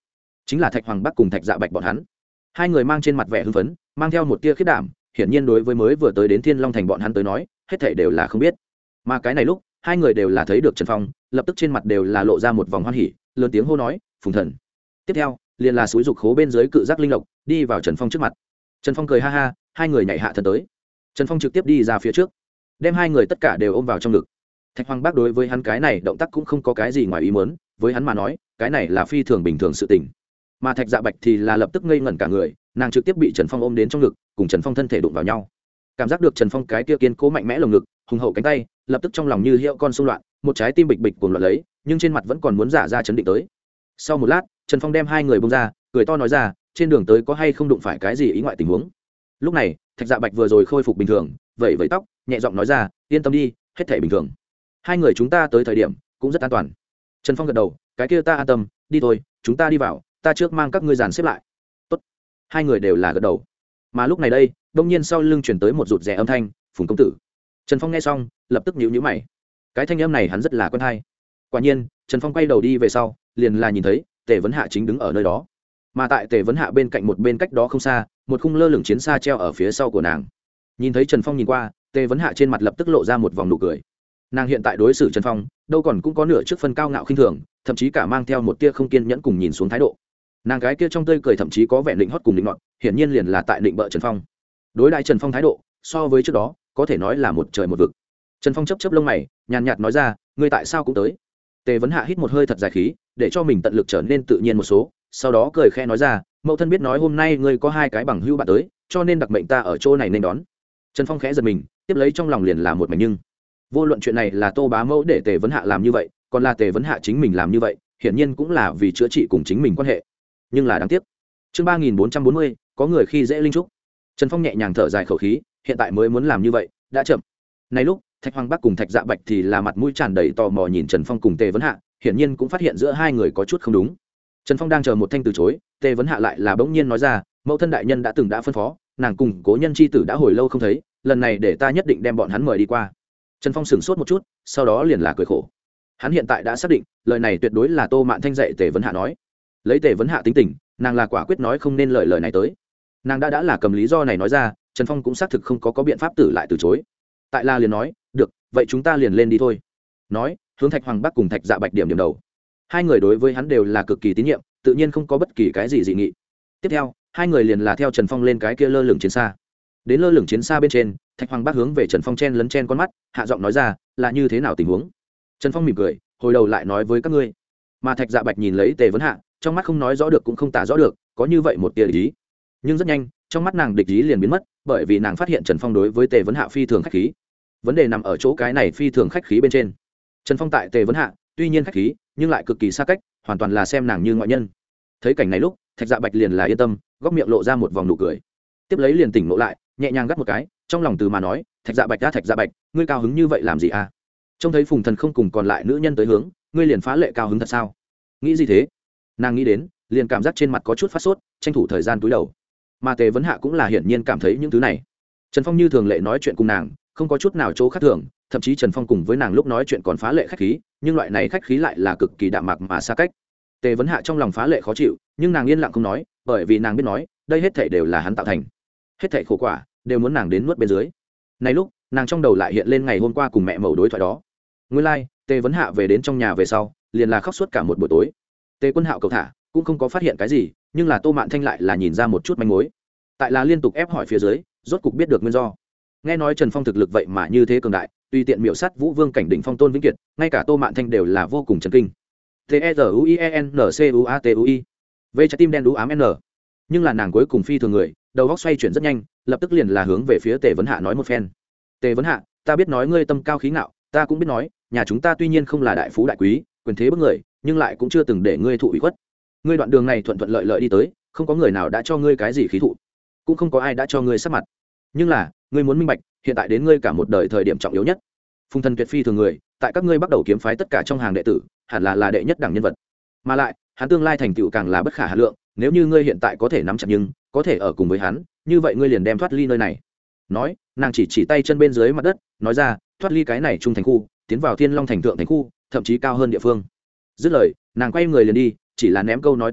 chính là Thạch Hoàng Bắc cùng Thạch Dạ Bạch bọn hắn. Hai người mang trên mặt vẻ hưng phấn, mang theo một tia khiếp đảm, hiển nhiên đối với mới vừa tới đến Thiên Long thành bọn hắn tới nói, hết thảy đều là không biết. Mà cái này lúc, hai người đều là thấy được Trần Phong, lập tức trên mặt đều là lộ ra một vòng hoan hỉ, lớn tiếng hô nói, "Phùng thần." Tiếp theo, liền là xúi dục khố bên dưới cự giác linh lộc, đi vào Trần Phong trước mặt. Trần Phong cười ha ha, hai người nhảy hạ thân tới. Trần Phong trực tiếp đi ra phía trước, đem hai người tất cả đều ôm vào trong ngực. Thạch Hoàng Bác đối với hắn cái này động tác cũng không có cái gì ngoài ý muốn, với hắn mà nói, cái này là phi thường bình thường sự tình. Mà Thạch Dạ Bạch thì là lập tức ngây ngẩn cả người, nàng trực tiếp bị Trần Phong ôm đến trong ngực, cùng Trần Phong thân thể đụng vào nhau. Cảm giác được Trần Phong cái kia kiên cố mạnh mẽ lồng ngực, hùng hậu cánh tay, lập tức trong lòng như hiệu con xung loạn, một trái tim bịch bịch cuồng loạn lấy, nhưng trên mặt vẫn còn muốn giả ra chấn định tới. Sau một lát, Trần Phong đem hai người buông ra, cười to nói ra, trên đường tới có hay không đụng phải cái gì ý ngoại tình huống. Lúc này, Thạch Dạ Bạch vừa rồi khôi phục bình thường, vẩy vẩy tóc, nhẹ giọng nói ra, yên tâm đi, hết thảy bình thường. Hai người chúng ta tới thời điểm cũng rất an toàn. Trần Phong gật đầu, cái kia ta an tâm, đi thôi, chúng ta đi vào, ta trước mang các ngươi dàn xếp lại. Tốt. Hai người đều là gật đầu. Mà lúc này đây, đông nhiên sau lưng chuyển tới một rụt rè âm thanh, Phùng công tử. Trần Phong nghe xong, lập tức nhíu nhíu mày. Cái thanh âm này hắn rất là quen tai. Quả nhiên, Trần Phong quay đầu đi về sau, liền là nhìn thấy Tề Vấn Hạ chính đứng ở nơi đó. Mà tại Tề Vấn Hạ bên cạnh một bên cách đó không xa, một khung lơ lửng chiến xa treo ở phía sau của nàng. Nhìn thấy Trần Phong nhìn qua, Tề Vấn Hạ trên mặt lập tức lộ ra một vòng nụ cười. Nàng hiện tại đối xử Trần Phong, đâu còn cũng có nửa trước phân cao ngạo khinh thường, thậm chí cả mang theo một tia không kiên nhẫn cùng nhìn xuống thái độ. Nàng cái kia trong tươi cười thậm chí có vẻ định hót cùng định ngọt, hiển nhiên liền là tại định bợ Trần Phong. Đối đại Trần Phong thái độ, so với trước đó, có thể nói là một trời một vực. Trần Phong chớp chớp lông mày, nhàn nhạt nói ra, ngươi tại sao cũng tới? Tề Vấn Hạ hít một hơi thật dài khí, để cho mình tận lực trở nên tự nhiên một số, sau đó cười khẽ nói ra, mẫu thân biết nói hôm nay ngươi có hai cái bằng hữu bạn tới, cho nên đặc mệnh ta ở chỗ này nên đón. Trần Phong khẽ giật mình, tiếp lấy trong lòng liền là một mảnh nhưng. Vô luận chuyện này là Tô Bá Mẫu để Tề Vấn Hạ làm như vậy, còn là Tề Vấn Hạ chính mình làm như vậy, hiển nhiên cũng là vì chữa trị cùng chính mình quan hệ. Nhưng là đáng tiếc. Chương 3440, có người khi dễ linh trúc. Trần Phong nhẹ nhàng thở dài khẩu khí, hiện tại mới muốn làm như vậy, đã chậm. Này lúc, Thạch Hoàng Bắc cùng Thạch Dạ Bạch thì là mặt mũi tràn đầy tò mò nhìn Trần Phong cùng Tề Vấn Hạ, hiển nhiên cũng phát hiện giữa hai người có chút không đúng. Trần Phong đang chờ một thanh từ chối, Tề Vấn Hạ lại là bỗng nhiên nói ra, mẫu thân đại nhân đã từng đã phân phó, nàng cùng cố nhân chi tử đã hồi lâu không thấy, lần này để ta nhất định đem bọn hắn mời đi qua. Trần Phong sững sốt một chút, sau đó liền là cười khổ. Hắn hiện tại đã xác định, lời này tuyệt đối là Tô Mạn Thanh dạy Tề Vấn Hạ nói. Lấy Tề Vấn Hạ tính tình, nàng là quả quyết nói không nên lời này tới. Nàng đã là cầm lý do này nói ra, Trần Phong cũng xác thực không có biện pháp tử lại từ chối. Tại La liền nói, được, vậy chúng ta liền lên đi thôi. Nói, hướng Thạch Hoàng Bắc cùng Thạch Dạ Bạch điểm đầu. Hai người đối với hắn đều là cực kỳ tín nhiệm, tự nhiên không có bất kỳ cái gì dị nghị. Tiếp theo, hai người liền là theo Trần Phong lên cái kia lơ lửng chiến xa. Đến lơ lửng chiến xa bên trên, Thạch Hoàng Bắc hướng về Trần Phong chen lấn chen con mắt, hạ giọng nói ra, là như thế nào tình huống? Trần Phong mỉm cười, hồi đầu lại nói với các ngươi. Mà Thạch Dạ Bạch nhìn lấy Tề Vấn Hạ, trong mắt không nói rõ được cũng không tả rõ được, có như vậy một tia địch ý. Nhưng rất nhanh, trong mắt nàng địch ý liền biến mất, bởi vì nàng phát hiện Trần Phong đối với Tề Vấn Hạ phi thường khách khí. Vấn đề nằm ở chỗ cái này phi thường khách khí bên trên. Trần Phong tại Tề Vấn Hạ, tuy nhiên khách khí, nhưng lại cực kỳ xa cách, hoàn toàn là xem nàng như ngoại nhân. Thấy cảnh này lúc, Thạch Dạ Bạch liền là yên tâm, góc miệng lộ ra một vòng nụ cười. Tiếp lấy liền tỉnh ngộ lại, nhẹ nhàng gắt một cái, trong lòng từ mà nói, Thạch Dạ Bạch đã Thạch Dạ Bạch, ngươi cao hứng như vậy làm gì à? Trông thấy Phùng Thần không cùng còn lại nữ nhân tới hướng, ngươi liền phá lệ cao hứng thật sao? Nghĩ gì thế? Nàng nghĩ đến, liền cảm giác trên mặt có chút phát sốt, tranh thủ thời gian túi đầu. Mà Tề Vấn Hạ cũng là hiển nhiên cảm thấy những thứ này. Trần Phong như thường lệ nói chuyện cùng nàng, không có chút nào chỗ khác thường, thậm chí Trần Phong cùng với nàng lúc nói chuyện còn phá lệ khách khí, nhưng loại này khách khí lại là cực kỳ đạm mạc mà xa cách. Tề Vấn Hạ trong lòng phá lệ khó chịu, nhưng nàng yên lặng không nói, bởi vì nàng biết nói, đây hết thảy đều là hắn tạo thành. Hết thảy khổ quả đều muốn nàng đến nuốt bên dưới. Này lúc, nàng trong đầu lại hiện lên ngày hôm qua cùng mẹ mẫu đối thoại đó. Nguyên lai, Tề Vấn Hạ về đến trong nhà về sau, liền là khóc suốt cả một buổi tối. Tề Quân Hạo cầu thả, cũng không có phát hiện cái gì, nhưng là Tô Mạn Thanh lại là nhìn ra một chút manh mối. Tại là liên tục ép hỏi phía dưới, rốt cục biết được nguyên do. Nghe nói Trần Phong thực lực vậy mà như thế cường đại, tùy tiện miểu sát Vũ Vương cảnh đỉnh phong Tôn Vĩnh Kiệt, ngay cả Tô Mạn Thanh đều là vô cùng chấn kinh. T E Z U I E N C U A T U I. Về trái tim đen đú ám N. Nhưng là nàng cuối cùng phi thường người, đầu óc xoay chuyển rất nhanh, lập tức liền là hướng về phía Tề Vấn Hạ nói một phen. Tề Vấn Hạ, ta biết nói ngươi tâm cao khí ngạo, ta cũng biết nói, nhà chúng ta tuy nhiên không là đại phú đại quý, quyền thế bức người, nhưng lại cũng chưa từng để ngươi thụ ủy khuất. Ngươi đoạn đường này thuận thuận lợi lợi đi tới, không có người nào đã cho ngươi cái gì khí thụ, cũng không có ai đã cho ngươi sắc mặt. Nhưng là, ngươi muốn minh bạch, hiện tại đến ngươi cả một đời thời điểm trọng yếu nhất. Phùng Thần tuyệt phi thường người, tại các ngươi bắt đầu kiếm phái tất cả trong hàng đệ tử, hẳn là đệ nhất đẳng nhân vật. Mà lại, hắn tương lai thành tựu càng là bất khả hà lượng, nếu như ngươi hiện tại có thể nắm chặt nhưng có thể ở cùng với hắn, như vậy ngươi liền đem thoát ly nơi này. Nói, nàng chỉ tay chân bên dưới mặt đất, nói ra, thoát ly cái này trung thành khu, tiến vào Thiên Long thành thượng thành khu, thậm chí cao hơn địa phương. Dứt lời, nàng quay người liền đi, chỉ là ném câu nói tiếp theo,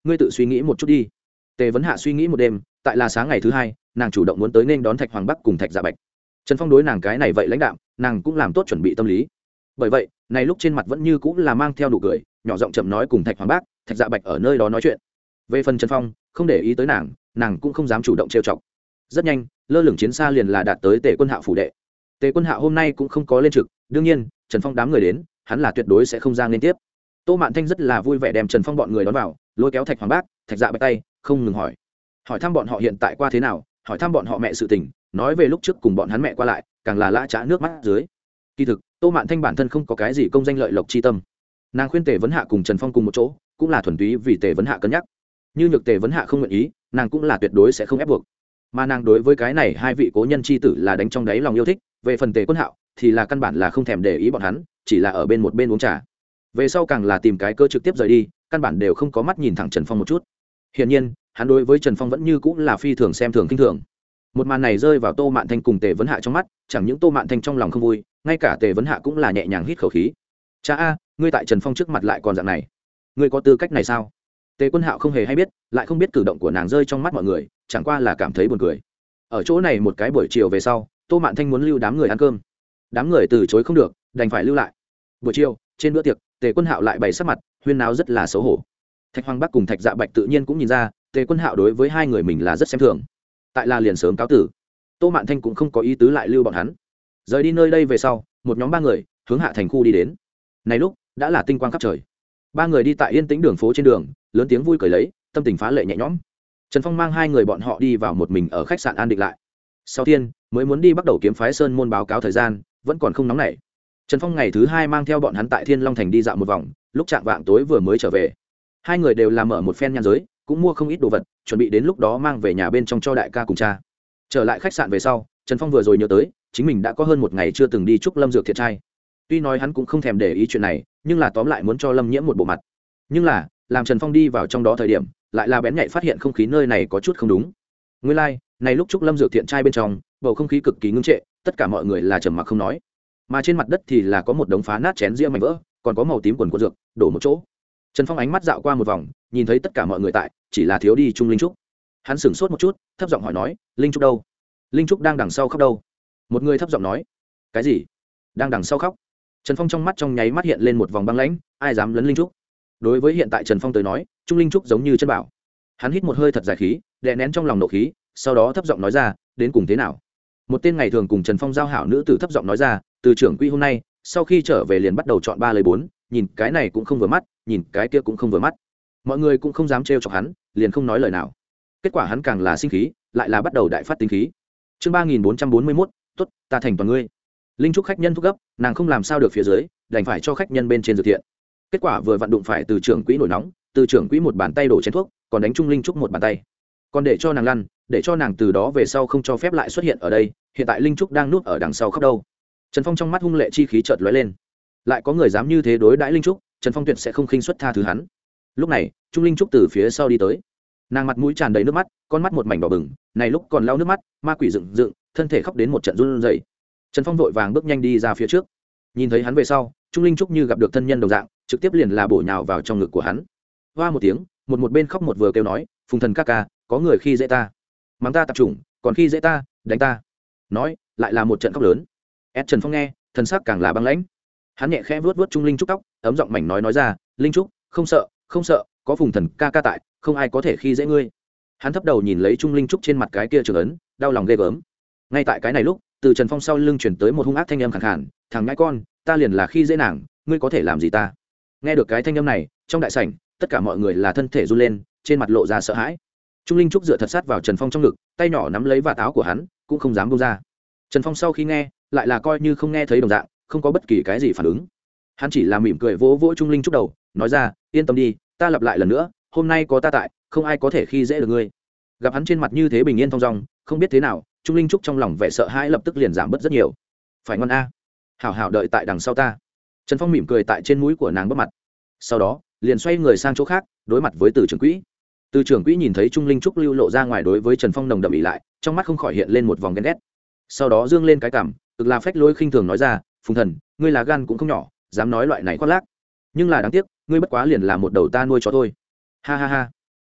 ngươi tự suy nghĩ một chút đi. Tề Vấn Hạ suy nghĩ một đêm, tại là sáng ngày thứ hai, nàng chủ động muốn tới nên đón Thạch Hoàng Bắc cùng Thạch Dạ Bạch. Trần Phong đối nàng cái này vậy lãnh đạm, nàng cũng làm tốt chuẩn bị tâm lý. Bởi vậy, này lúc trên mặt vẫn như cũng là mang theo nụ cười, nhỏ giọng chậm nói cùng Thạch Hoàng Bắc, Thạch Dạ Bạch ở nơi đó nói chuyện. Về phần Trần Phong, không để ý tới nàng cũng không dám chủ động trêu chọc. Rất nhanh, lơ lửng chiến xa liền là đạt tới Tề Quân Hạo phủ đệ. Tề Quân Hạo hôm nay cũng không có lên trực, đương nhiên, Trần Phong đám người đến, hắn là tuyệt đối sẽ không ra nên tiếp. Tô Mạn Thanh rất là vui vẻ đem Trần Phong bọn người đón vào, lôi kéo Thạch Hoàng Bác, Thạch Dạ Bạch tay, không ngừng hỏi thăm bọn họ hiện tại qua thế nào, hỏi thăm bọn họ mẹ sự tình, nói về lúc trước cùng bọn hắn mẹ qua lại, càng là lã chã nước mắt dưới. Kỳ thực, Tô Mạn Thanh bản thân không có cái gì công danh lợi lộc chi tâm. Nàng khuyên Tề Vấn Hạ cùng Trần Phong cùng một chỗ, cũng là thuần túy vì Tề Vấn Hạ cân nhắc. Như nhược Tề Vấn Hạ không nguyện ý, nàng cũng là tuyệt đối sẽ không ép buộc. Mà nàng đối với cái này hai vị cố nhân chi tử là đánh trong đáy lòng yêu thích, về phần Tề Quân Hạo thì là căn bản là không thèm để ý bọn hắn, chỉ là ở bên một bên uống trà. Về sau càng là tìm cái cơ trực tiếp rời đi, căn bản đều không có mắt nhìn thẳng Trần Phong một chút. Hiển nhiên, hắn đối với Trần Phong vẫn như cũng là phi thường xem thường khinh thường. Một màn này rơi vào Tô Mạn Thanh cùng Tề Vấn Hạ trong mắt, chẳng những Tô Mạn Thanh trong lòng không vui, ngay cả Tề Vấn Hạ cũng là nhẹ nhàng hít khẩu khí. Cha a, ngươi tại Trần Phong trước mặt lại còn dạng này, ngươi có tư cách này sao? Tề Quân Hạo không hề hay biết, lại không biết cử động của nàng rơi trong mắt mọi người, chẳng qua là cảm thấy buồn cười. Ở chỗ này một cái buổi chiều về sau, Tô Mạn Thanh muốn lưu đám người ăn cơm, đám người từ chối không được, đành phải lưu lại. Buổi chiều, trên bữa tiệc, Tề Quân Hạo lại bày sắc mặt, huyên náo rất là xấu hổ. Thạch Hoàng Bắc cùng Thạch Dạ Bạch tự nhiên cũng nhìn ra, Tề Quân Hạo đối với hai người mình là rất xem thường. Tại là liền sớm cáo tử. Tô Mạn Thanh cũng không có ý tứ lại lưu bọn hắn. Rời đi nơi đây về sau, một nhóm ba người hướng hạ thành khu đi đến. Này lúc đã là tinh quang khắp trời. Ba người đi tại yên tĩnh đường phố trên đường, lớn tiếng vui cười lấy, tâm tình phá lệ nhẹ nhõm. Trần Phong mang hai người bọn họ đi vào một mình ở khách sạn an định lại. Sau tiên mới muốn đi bắt đầu kiếm phái sơn môn báo cáo thời gian, vẫn còn không nóng nảy. Trần Phong ngày thứ hai mang theo bọn hắn tại Thiên Long Thành đi dạo một vòng, lúc chạng vạng tối vừa mới trở về. Hai người đều làm mở một phen nhan giới, cũng mua không ít đồ vật, chuẩn bị đến lúc đó mang về nhà bên trong cho đại ca cùng cha. Trở lại khách sạn về sau, Trần Phong vừa rồi nhớ tới, chính mình đã có hơn một ngày chưa từng đi chúc Lâm Dược thiệt trai. Tuy nói hắn cũng không thèm để ý chuyện này, nhưng là tóm lại muốn cho Lâm Nhiễm một bộ mặt. Nhưng là, làm Trần Phong đi vào trong đó thời điểm, lại là bén nhạy phát hiện không khí nơi này có chút không đúng. Nguyên lai, này lúc chúc Lâm Dược thiện trai bên trong, bầu không khí cực kỳ ngưng trệ, tất cả mọi người là trầm mặc không nói. Mà trên mặt đất thì là có một đống phá nát chén dĩa mảnh vỡ, còn có màu tím quần dược đổ một chỗ. Trần Phong ánh mắt dạo qua một vòng, nhìn thấy tất cả mọi người tại, chỉ là thiếu đi Trung Linh Trúc. Hắn sững sốt một chút, thấp giọng hỏi nói, Linh Trúc đâu? Linh Trúc đang đằng sau khóc đâu? Một người thấp giọng nói, cái gì? Đang đằng sau khóc? Trần Phong trong mắt trong nháy mắt hiện lên một vòng băng lãnh, ai dám lấn Linh Trúc? Đối với hiện tại Trần Phong tới nói, Trung Linh Trúc giống như chân bảo. Hắn hít một hơi thật dài khí, đè nén trong lòng nộ khí, sau đó thấp giọng nói ra, đến cùng thế nào? Một tên ngày thường cùng Trần Phong giao hảo nữ tử thấp giọng nói ra, từ trưởng quỹ hôm nay, sau khi trở về liền bắt đầu chọn 3 lấy 4, nhìn cái này cũng không vừa mắt, nhìn cái kia cũng không vừa mắt. Mọi người cũng không dám trêu chọc hắn, liền không nói lời nào. Kết quả hắn càng là sinh khí, lại là bắt đầu đại phát tính khí. Chương 3441, tốt, ta thành toàn ngươi. Linh Trúc khách nhân thúc gấp, nàng không làm sao được phía dưới, đành phải cho khách nhân bên trên dược thiện. Kết quả vừa vặn đụng phải từ trưởng quỹ nổi nóng, từ trưởng quỹ một bàn tay đổ chén thuốc, còn đánh Trung Linh Trúc một bàn tay. Còn để cho nàng lăn, để cho nàng từ đó về sau không cho phép lại xuất hiện ở đây. Hiện tại Linh Trúc đang nuốt ở đằng sau khóc đâu. Trần Phong trong mắt hung lệ chi khí chợt lóe lên. Lại có người dám như thế đối đãi Linh Trúc, Trần Phong tuyệt sẽ không khinh suất tha thứ hắn. Lúc này, Trung Linh Trúc từ phía sau đi tới. Nàng mặt mũi tràn đầy nước mắt, con mắt một mảnh đỏ bừng, này lúc còn lau nước mắt, ma quỷ dựng dựng, thân thể khóc đến một trận run rẩy. Trần Phong vội vàng bước nhanh đi ra phía trước. Nhìn thấy hắn về sau, Trung Linh Trúc như gặp được thân nhân đồng dạng, trực tiếp liền là bổ nhào vào trong ngực của hắn. Hoa một tiếng, một bên khóc một vừa kêu nói, Phùng Thần ca ca, có người khi dễ ta, mắng ta tạp chủng, còn khi dễ ta, đánh ta. Nói, lại là một trận khóc lớn. Trần Phong nghe, thân sắc càng là băng lãnh. Hắn nhẹ khẽ vuốt vuốt Trung Linh Trúc tóc, ấm giọng mảnh nói ra, Linh Trúc, không sợ, không sợ, có Phùng Thần ca ca tại, không ai có thể khi dễ ngươi. Hắn thấp đầu nhìn lấy Trung Linh Trúc trên mặt cái kia trường ấn, đau lòng ghê gớm. Ngay tại cái này lúc, từ Trần Phong sau lưng chuyển tới một hung ác thanh âm khàn khàn, thằng ngãi con, ta liền là khi dễ nàng, ngươi có thể làm gì ta? Nghe được cái thanh âm này, trong đại sảnh, tất cả mọi người là thân thể run lên, trên mặt lộ ra sợ hãi. Trung Linh Trúc dựa thật sát vào Trần Phong trong ngực, tay nhỏ nắm lấy vạt áo của hắn, cũng không dám buông ra. Trần Phong sau khi nghe, lại là coi như không nghe thấy đồng dạng, không có bất kỳ cái gì phản ứng. Hắn chỉ là mỉm cười vỗ vỗ Trung Linh Trúc đầu, nói ra, yên tâm đi, ta lặp lại lần nữa, hôm nay có ta tại, không ai có thể khi dễ được ngươi. Gặp hắn trên mặt như thế bình yên thong dong, không biết thế nào, Trung Linh Trúc trong lòng vẻ sợ hãi lập tức liền giảm bớt rất nhiều. Phải ngoan a, hảo hảo đợi tại đằng sau ta. Trần Phong mỉm cười tại trên mũi của nàng bóp mặt, sau đó liền xoay người sang chỗ khác, đối mặt với Từ trưởng quỹ. Từ trưởng quỹ nhìn thấy Trung Linh Trúc lưu lộ ra ngoài đối với Trần Phong nồng đậm ỉ lại, trong mắt không khỏi hiện lên một vòng ghen ghét. Sau đó dương lên cái cằm, cực là phách lối khinh thường nói ra, Phùng Thần, ngươi là gan cũng không nhỏ, dám nói loại này khoác lác. Nhưng là đáng tiếc, ngươi bất quá liền là một đầu ta nuôi chó thôi. Ha ha ha.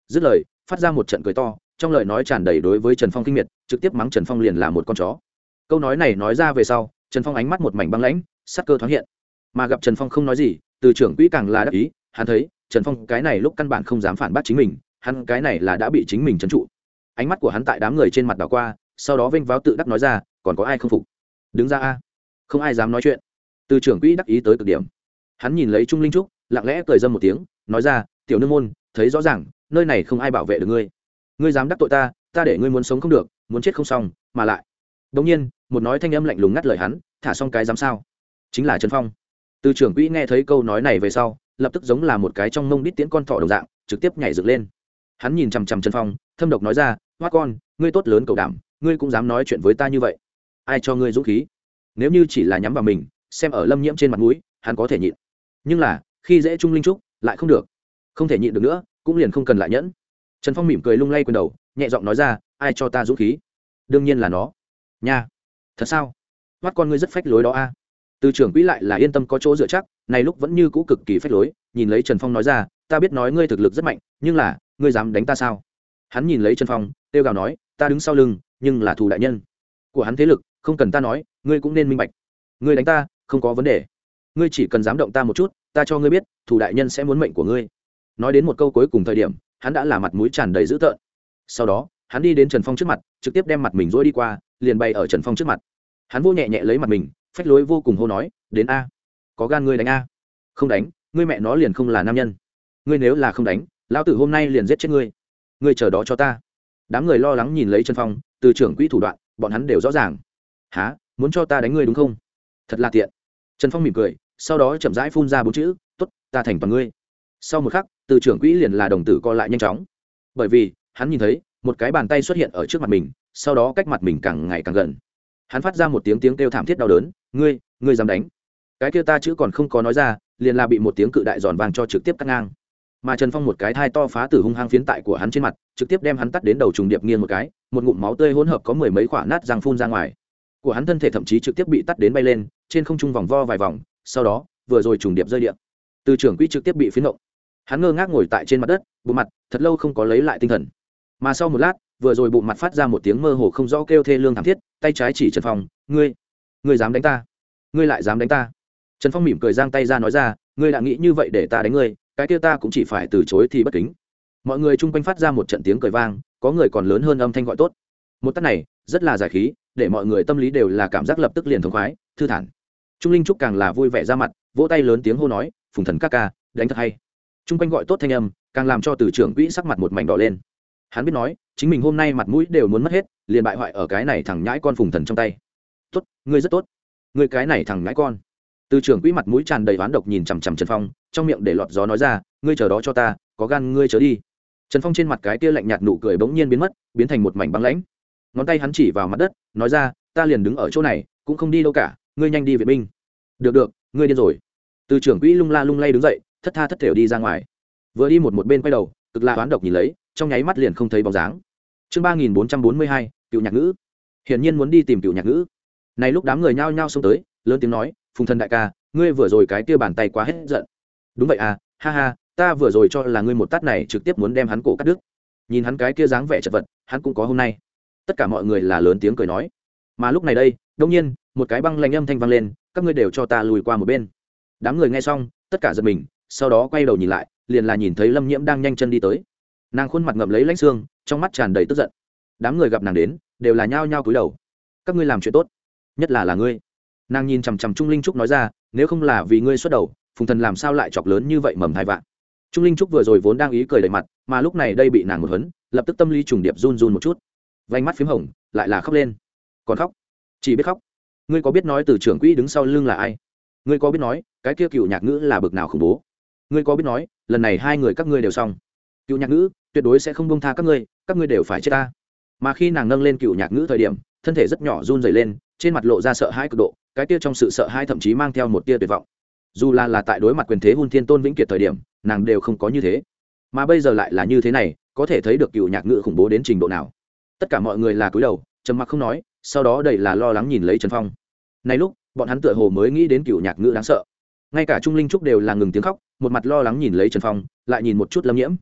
dứt lời phát ra một trận cười to, trong lời nói tràn đầy đối với Trần Phong kinh miệt, trực tiếp mắng Trần Phong liền là một con chó. Câu nói này nói ra về sau, Trần Phong ánh mắt một mảnh băng lãnh, sắc cơ thoáng hiện. Mà gặp Trần Phong không nói gì, Từ trưởng quỹ càng là đắc ý, hắn thấy Trần Phong cái này lúc căn bản không dám phản bác chính mình, hắn cái này là đã bị chính mình trấn trụ. Ánh mắt của hắn tại đám người trên mặt đảo qua, sau đó vênh váo tự đắc nói ra, còn có ai không phục? Đứng ra a. Không ai dám nói chuyện. Từ trưởng quỹ đắc ý tới cực điểm. Hắn nhìn lấy Trung Linh Trúc, lặng lẽ cười dâm một tiếng, nói ra, tiểu nương môn, thấy rõ ràng, nơi này không ai bảo vệ được ngươi. Ngươi dám đắc tội ta, ta để ngươi muốn sống không được, muốn chết không xong, mà lại. Đột nhiên, một nói thanh âm lạnh lùng ngắt lời hắn, thả xong cái dám sao? Chính là Trần Phong. Từ trưởng quỹ nghe thấy câu nói này về sau, lập tức giống là một cái trong mông đít tiễn con thỏ đồng dạng, trực tiếp nhảy dựng lên. Hắn nhìn chằm chằm Trần Phong, thâm độc nói ra, "Hoa con, ngươi tốt lớn cầu đảm, ngươi cũng dám nói chuyện với ta như vậy? Ai cho ngươi dũng khí? Nếu như chỉ là nhắm vào mình, xem ở Lâm Nhiễm trên mặt mũi, hắn có thể nhịn. Nhưng là, khi dễ Trung Linh Trúc, lại không được. Không thể nhịn được nữa, cũng liền không cần lại nhẫn." Trần Phong mỉm cười lung lay quyền đầu, nhẹ giọng nói ra, "Ai cho ta dũng khí? Đương nhiên là nó." "Nha, thật sao? Hoa con ngươi rất phách lối đó a." Từ trưởng quỹ lại là yên tâm có chỗ dựa chắc, này lúc vẫn như cũ cực kỳ phách lối, nhìn lấy Trần Phong nói ra, "Ta biết nói ngươi thực lực rất mạnh, nhưng là, ngươi dám đánh ta sao?" Hắn nhìn lấy Trần Phong, kêu gào nói, "Ta đứng sau lưng, nhưng là thù đại nhân của hắn thế lực, không cần ta nói, ngươi cũng nên minh bạch. Ngươi đánh ta, không có vấn đề. Ngươi chỉ cần dám động ta một chút, ta cho ngươi biết, thù đại nhân sẽ muốn mệnh của ngươi." Nói đến một câu cuối cùng thời điểm, hắn đã là mặt mũi tràn đầy dữ tợn. Sau đó, hắn đi đến Trần Phong trước mặt, trực tiếp đem mặt mình duỗi đi qua, liền bay ở Trần Phong trước mặt. Hắn vô nhẹ nhẹ lấy mặt mình, phách lối vô cùng hô nói, "Đến a, có gan ngươi đánh a. Không đánh, ngươi mẹ nó liền không là nam nhân. Ngươi nếu là không đánh, lão tử hôm nay liền giết chết ngươi. Ngươi chờ đó cho ta." Đám người lo lắng nhìn lấy Trần Phong, từ trưởng quỹ thủ đoạn, bọn hắn đều rõ ràng. "Hả, muốn cho ta đánh ngươi đúng không? Thật là tiện." Trần Phong mỉm cười, sau đó chậm rãi phun ra bốn chữ, "Tốt, ta thành toàn ngươi." Sau một khắc, từ trưởng quỹ liền là đồng tử co lại nhanh chóng, bởi vì hắn nhìn thấy một cái bàn tay xuất hiện ở trước mặt mình, sau đó cách mặt mình càng ngày càng gần. Hắn phát ra một tiếng kêu thảm thiết đau đớn, ngươi dám đánh?" Cái kia ta chữ còn không có nói ra, liền là bị một tiếng cự đại giòn vàng cho trực tiếp cắt ngang. Mà Trần Phong một cái thai to phá tử hung hăng phiến tại của hắn trên mặt, trực tiếp đem hắn tắt đến đầu trùng điệp nghiêng một cái, một ngụm máu tươi hỗn hợp có mười mấy quả nát răng phun ra ngoài. Của hắn thân thể thậm chí trực tiếp bị tắt đến bay lên, trên không trung vòng vo vài vòng, sau đó, vừa rồi trùng điệp rơi địa. Từ trưởng quỹ trực tiếp bị phiến động. Hắn ngơ ngác ngồi tại trên mặt đất, bụng mặt, thật lâu không có lấy lại tinh thần. Mà sau một lát, vừa rồi bụng mặt phát ra một tiếng mơ hồ không rõ kêu thê lương thảm thiết, tay trái chỉ Trần Phong, ngươi dám đánh ta? Ngươi lại dám đánh ta?" Trần Phong mỉm cười giang tay ra nói ra, "Ngươi đã nghĩ như vậy để ta đánh ngươi, cái kia ta cũng chỉ phải từ chối thì bất kính." Mọi người chung quanh phát ra một trận tiếng cười vang, có người còn lớn hơn âm thanh gọi tốt. Một tát này rất là giải khí, để mọi người tâm lý đều là cảm giác lập tức liền thống khoái, thư thản. Trung Linh Trúc càng là vui vẻ ra mặt, vỗ tay lớn tiếng hô nói, "Phùng thần ca ca, đánh thật hay." Chung quanh gọi tốt thanh âm, càng làm cho từ trưởng quỹ sắc mặt một mảnh đỏ lên. Hắn biết nói, chính mình hôm nay mặt mũi đều muốn mất hết, liền bại hoại ở cái này thằng nhãi con Phùng thần trong tay. "Tốt, ngươi rất tốt. Ngươi cái này thằng nhãi con." Từ trưởng quỹ mặt mũi tràn đầy oán độc nhìn chằm chằm Trần Phong, trong miệng để lọt gió nói ra, "Ngươi chờ đó cho ta, có gan ngươi chớ đi." Trần Phong trên mặt cái kia lạnh nhạt nụ cười bỗng nhiên biến mất, biến thành một mảnh băng lãnh. Ngón tay hắn chỉ vào mặt đất, nói ra, "Ta liền đứng ở chỗ này, cũng không đi đâu cả, ngươi nhanh đi viện binh." Được, ngươi điên rồi." Từ trưởng quỹ lung la lung lay đứng dậy, thất tha thất thểu đi ra ngoài. Vừa đi một bên quay đầu, cực là oán độc nhìn lấy, trong nháy mắt liền không thấy bóng dáng. Chương 3442, Cựu Nhạc Ngữ. Hiển nhiên muốn đi tìm Cựu Nhạc Ngữ. Này lúc đám người nhao nhao xông tới, lớn tiếng nói, "Phùng thần đại ca, ngươi vừa rồi cái kia bàn tay quá hết giận." "Đúng vậy à, ha ha, ta vừa rồi cho là ngươi một tát này trực tiếp muốn đem hắn cổ cắt đứt. Nhìn hắn cái kia dáng vẻ chật vật, hắn cũng có hôm nay." Tất cả mọi người là lớn tiếng cười nói. Mà lúc này đây, đột nhiên, một cái băng lãnh âm thanh vang lên, "Các ngươi đều cho ta lùi qua một bên." Đám người nghe xong, tất cả giật mình, sau đó quay đầu nhìn lại, liền là nhìn thấy Lâm Nhiễm đang nhanh chân đi tới. Nàng khuôn mặt ngậm lấy lãnh xương, trong mắt tràn đầy tức giận. Đám người gặp nàng đến, đều là nhao nhao cúi đầu. "Các ngươi làm chuyện tốt, nhất là ngươi." Nàng nhìn chằm chằm Trung Linh Trúc nói ra, "Nếu không là vì ngươi xuất đầu, Phùng thần làm sao lại chọc lớn như vậy mầm thai vạn." Trung Linh Trúc vừa rồi vốn đang ý cười đầy mặt, mà lúc này đây bị nàng một huấn, lập tức tâm lý trùng điệp run run một chút, vành mắt phím hồng, lại là khóc lên. Còn khóc, chỉ biết khóc. Ngươi có biết nói từ trưởng quỹ đứng sau lưng là ai? Ngươi có biết nói cái kia Cựu Nhạc Ngữ là bực nào khủng bố? Ngươi có biết nói lần này hai người các ngươi đều xong, Cựu Nhạc Ngữ tuyệt đối sẽ không buông tha các ngươi đều phải chết ta. Mà khi nàng nâng lên Cựu Nhạc Ngữ thời điểm, thân thể rất nhỏ run rẩy lên, trên mặt lộ ra sợ hãi cực độ, cái kia trong sự sợ hãi thậm chí mang theo một tia tuyệt vọng. Dù là tại đối mặt quyền thế Hun Thiên Tôn Vĩnh Kiệt thời điểm, nàng đều không có như thế, mà bây giờ lại là như thế này, có thể thấy được Cựu Nhạc Ngữ khủng bố đến trình độ nào. Tất cả mọi người là cúi đầu, trầm mặc không nói, sau đó đầy là lo lắng nhìn lấy Trần Phong. Này lúc, bọn hắn tựa hồ mới nghĩ đến Cựu Nhạc Ngữ đáng sợ. Ngay cả Trung Linh Trúc đều là ngừng tiếng khóc, một mặt lo lắng nhìn lấy Trần Phong, lại nhìn một chút Lâm Nhiễm.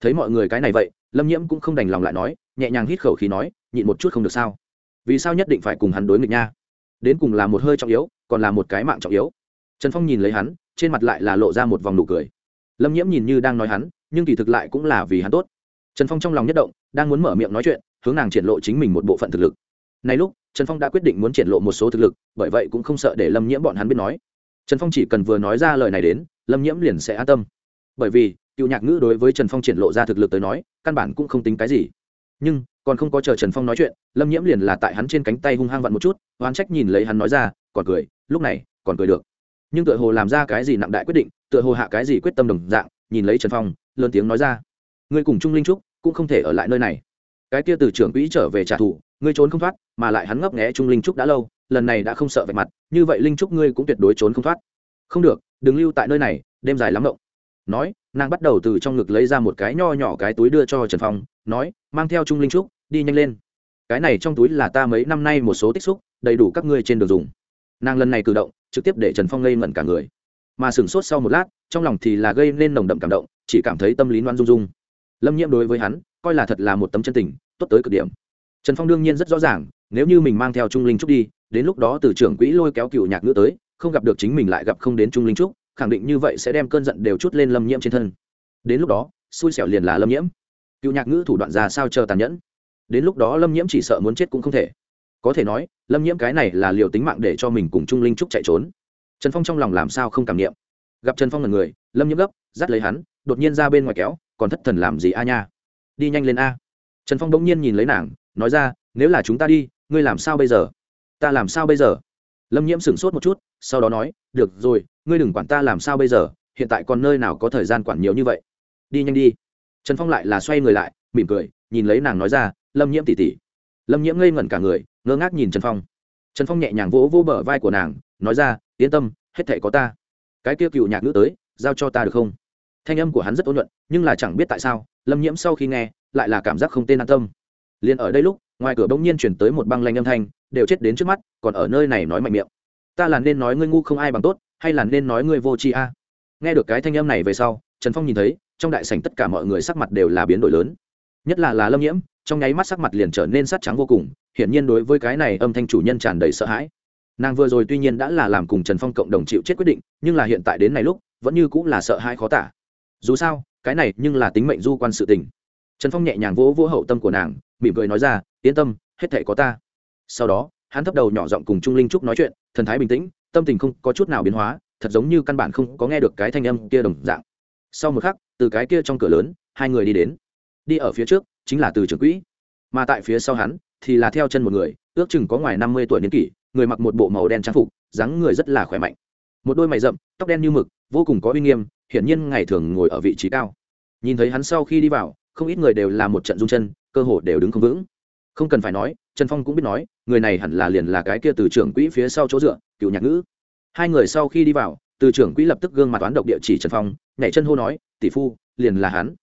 thấy mọi người cái này vậy, Lâm Nhiễm cũng không đành lòng lại nói, nhẹ nhàng hít khẩu khí nói, nhịn một chút không được sao? Vì sao nhất định phải cùng hắn đối nghịch nha? Đến cùng là một hơi trọng yếu, còn là một cái mạng trọng yếu. Trần Phong nhìn lấy hắn, trên mặt lại là lộ ra một vòng nụ cười. Lâm Nhiễm nhìn như đang nói hắn, nhưng kỳ thực lại cũng là vì hắn tốt. Trần Phong trong lòng nhất động, đang muốn mở miệng nói chuyện, hướng nàng triển lộ chính mình một bộ phận thực lực. Này lúc, Trần Phong đã quyết định muốn triển lộ một số thực lực, bởi vậy cũng không sợ để Lâm Nhiễm bọn hắn biết nói. Trần Phong chỉ cần vừa nói ra lời này đến, Lâm Nhiễm liền sẽ an tâm. Bởi vì, Cựu Nhạc Ngữ đối với Trần Phong triển lộ ra thực lực tới nói, căn bản cũng không tính cái gì. Nhưng, còn không có chờ Trần Phong nói chuyện, Lâm Nhiễm liền là tại hắn trên cánh tay hung hăng vặn một chút, oán trách nhìn lấy hắn nói ra, còn cười, lúc này, còn cười được. Nhưng tựa hồ làm ra cái gì nặng đại quyết định, tựa hồ hạ cái gì quyết tâm đồng dạng, nhìn lấy Trần Phong, lớn tiếng nói ra, ngươi cùng Trung Linh Trúc cũng không thể ở lại nơi này. Cái kia từ trưởng quỹ trở về trả thù, ngươi trốn không thoát, mà lại hắn ngấp nghé Trung Linh Trúc đã lâu, lần này đã không sợ vạch mặt, như vậy Linh Trúc ngươi cũng tuyệt đối trốn không thoát. Không được, đừng lưu tại nơi này, đêm dài lắm mộng. Nói, nàng bắt đầu từ trong ngực lấy ra một cái nho nhỏ cái túi đưa cho Trần Phong, nói, mang theo Trung Linh Trúc, đi nhanh lên. Cái này trong túi là ta mấy năm nay một số tích xúc, đầy đủ các ngươi trên đường dùng. Nàng lần này cử động, trực tiếp để Trần Phong ngây ngẩn cả người, mà sửng sốt sau một lát, trong lòng thì là gây nên nồng đậm cảm động, chỉ cảm thấy tâm lý loan rung rung. Lâm Nhiễm đối với hắn, coi là thật là một tấm chân tình, tốt tới cực điểm. Trần Phong đương nhiên rất rõ ràng, nếu như mình mang theo Trung Linh Trúc đi, đến lúc đó từ trưởng quỹ lôi kéo Cựu Nhạc Ngữ tới, không gặp được chính mình lại gặp không đến Trung Linh Trúc, khẳng định như vậy sẽ đem cơn giận đều chút lên Lâm Nhiễm trên thân. Đến lúc đó, xui xẻo liền là Lâm Nhiễm. Cựu Nhạc Ngữ thủ đoạn ra sao chờ tàn nhẫn, đến lúc đó Lâm Nhiễm chỉ sợ muốn chết cũng không thể. Có thể nói, Lâm Nhiễm cái này là liều tính mạng để cho mình cùng Trung Linh Trúc chạy trốn. Trần Phong trong lòng làm sao không cảm nghiệm. Gặp Trần Phong là người, Lâm Nhiễm gấp, dắt lấy hắn, đột nhiên ra bên ngoài kéo, còn thất thần làm gì a nha? Đi nhanh lên a. Trần Phong bỗng nhiên nhìn lấy nàng, nói ra, nếu là chúng ta đi, ngươi làm sao bây giờ? Ta làm sao bây giờ? Lâm Nhiễm sững sốt một chút, sau đó nói, được rồi, ngươi đừng quản ta làm sao bây giờ, hiện tại còn nơi nào có thời gian quản nhiều như vậy. Đi nhanh đi. Trần Phong lại là xoay người lại, mỉm cười, nhìn lấy nàng nói ra, Lâm Nhiễm tỷ tỷ. Lâm Nhiễm ngây ngẩn cả người, ngơ ngác nhìn Trần Phong. Trần Phong nhẹ nhàng vỗ vỗ bờ vai của nàng, nói ra, yên tâm, hết thảy có ta. Cái kia Cựu Nhạc Ngữ tới, giao cho ta được không? Thanh âm của hắn rất ôn nhuận, nhưng là chẳng biết tại sao, Lâm Nhiễm sau khi nghe, lại là cảm giác không tên an tâm. Liên ở đây lúc, ngoài cửa bỗng nhiên truyền tới một băng lanh âm thanh, đều chết đến trước mắt, còn ở nơi này nói mạnh miệng. Ta là nên nói ngươi ngu không ai bằng tốt, hay là nên nói ngươi vô tri a? Nghe được cái thanh âm này về sau, Trần Phong nhìn thấy, trong đại sảnh tất cả mọi người sắc mặt đều là biến đổi lớn. Nhất là Lâm Nhiễm, trong nháy mắt sắc mặt liền trở nên sắt trắng vô cùng, hiển nhiên đối với cái này âm thanh chủ nhân tràn đầy sợ hãi. Nàng vừa rồi tuy nhiên đã là làm cùng Trần Phong cộng đồng chịu chết quyết định, nhưng là hiện tại đến này lúc, vẫn như cũng là sợ hãi khó tả. Dù sao, cái này nhưng là tính mệnh du quan sự tình. Trần Phong nhẹ nhàng vỗ vỗ hậu tâm của nàng, mỉm cười nói ra, yên tâm, hết thảy có ta. Sau đó, hắn thấp đầu nhỏ giọng cùng Trung Linh Trúc nói chuyện, thần thái bình tĩnh, tâm tình không có chút nào biến hóa, thật giống như căn bản không có nghe được cái thanh âm kia đồng dạng. Sau một khắc, từ cái kia trong cửa lớn, hai người đi đến. Đi ở phía trước chính là Từ trưởng quỹ, mà tại phía sau hắn thì là theo chân một người, ước chừng có ngoài 50 tuổi niên kỷ, người mặc một bộ màu đen trang phục, dáng người rất là khỏe mạnh. Một đôi mày rậm, tóc đen như mực, vô cùng có uy nghiêm, hiển nhiên ngày thường ngồi ở vị trí cao. Nhìn thấy hắn sau khi đi vào, không ít người đều là một trận rung chân, cơ hồ đều đứng không vững. Không cần phải nói, Trần Phong cũng biết nói, người này hẳn là liền là cái kia Từ trưởng quỹ phía sau chỗ dựa, Cựu Nhạc Ngữ. Hai người sau khi đi vào, Từ trưởng quỹ lập tức gương mặt toán độc địa chỉ Trần Phong, nhảy chân hô nói, tỷ phu, liền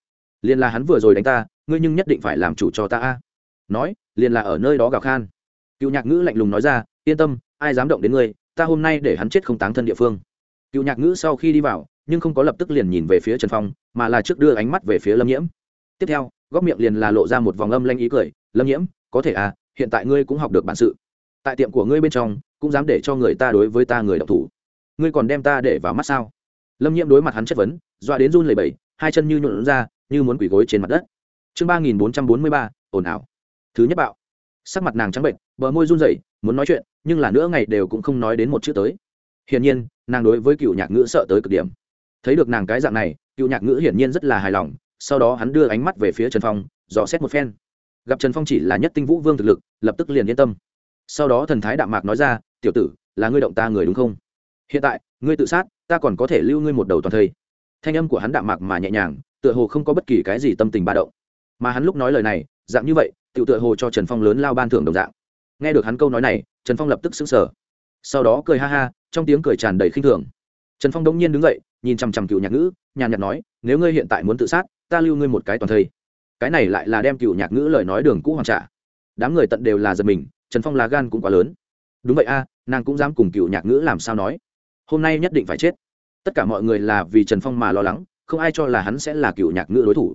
là hắn vừa rồi đánh ta, ngươi nhưng nhất định phải làm chủ cho ta a. Nói, liền là ở nơi đó gào khan. Cựu Nhạc Ngữ lạnh lùng nói ra, yên tâm, ai dám động đến ngươi, ta hôm nay để hắn chết không táng thân địa phương. Cựu Nhạc Ngữ sau khi đi vào, nhưng không có lập tức liền nhìn về phía Trần Phong, mà là trước đưa ánh mắt về phía Lâm Nhiễm. Tiếp theo, góc miệng liền là lộ ra một vòng âm lanh ý cười, Lâm Nhiễm, có thể à, hiện tại ngươi cũng học được bản sự. Tại tiệm của ngươi bên trong, cũng dám để cho người ta đối với ta người động thủ. Ngươi còn đem ta để vào mắt sao? Lâm Nhiễm đối mặt hắn chất vấn, dọa đến run lẩy bẩy, hai chân như nhũn ra, như muốn quỳ gối trên mặt đất. Chương 3443, ồn ào. Thứ nhất bạo. Sắc mặt nàng trắng bệnh, bờ môi run rẩy, muốn nói chuyện, nhưng là nửa ngày đều cũng không nói đến một chữ tới. Hiển nhiên, nàng đối với Cựu Nhạc Ngữ sợ tới cực điểm. Thấy được nàng cái dạng này, Cựu Nhạc Ngữ hiển nhiên rất là hài lòng, sau đó hắn đưa ánh mắt về phía Trần Phong, dò xét một phen. Gặp Trần Phong chỉ là nhất tinh vũ vương thực lực, lập tức liền yên tâm. Sau đó thần thái đạm mạc nói ra, tiểu tử, là ngươi động ta người đúng không? Hiện tại, ngươi tự sát, ta còn có thể lưu ngươi một đầu toàn thây. Thanh âm của hắn đạm mạc mà nhẹ nhàng, tựa hồ không có bất kỳ cái gì tâm tình ba động. Mà hắn lúc nói lời này, dạng như vậy, tựa hồ cho Trần Phong lớn lao ban thưởng đồng dạng. Nghe được hắn câu nói này, Trần Phong lập tức sững sờ. Sau đó cười ha ha, trong tiếng cười tràn đầy khinh thường. Trần Phong đống nhiên đứng dậy, nhìn chằm chằm Cựu Nhạc Ngữ, nhàn nhạt nói, nếu ngươi hiện tại muốn tự sát, ta lưu ngươi một cái toàn thây. Cái này lại là đem Cựu Nhạc Ngữ lời nói đường cũ hoàn trả. Đám người tận đều là giật mình, Trần Phong là gan cũng quá lớn. Đúng vậy a, nàng cũng dám cùng Cựu Nhạc Ngữ làm sao nói. Hôm nay nhất định phải chết. Tất cả mọi người là vì Trần Phong mà lo lắng, không ai cho là hắn sẽ là Cựu Nhạc Ngữ đối thủ.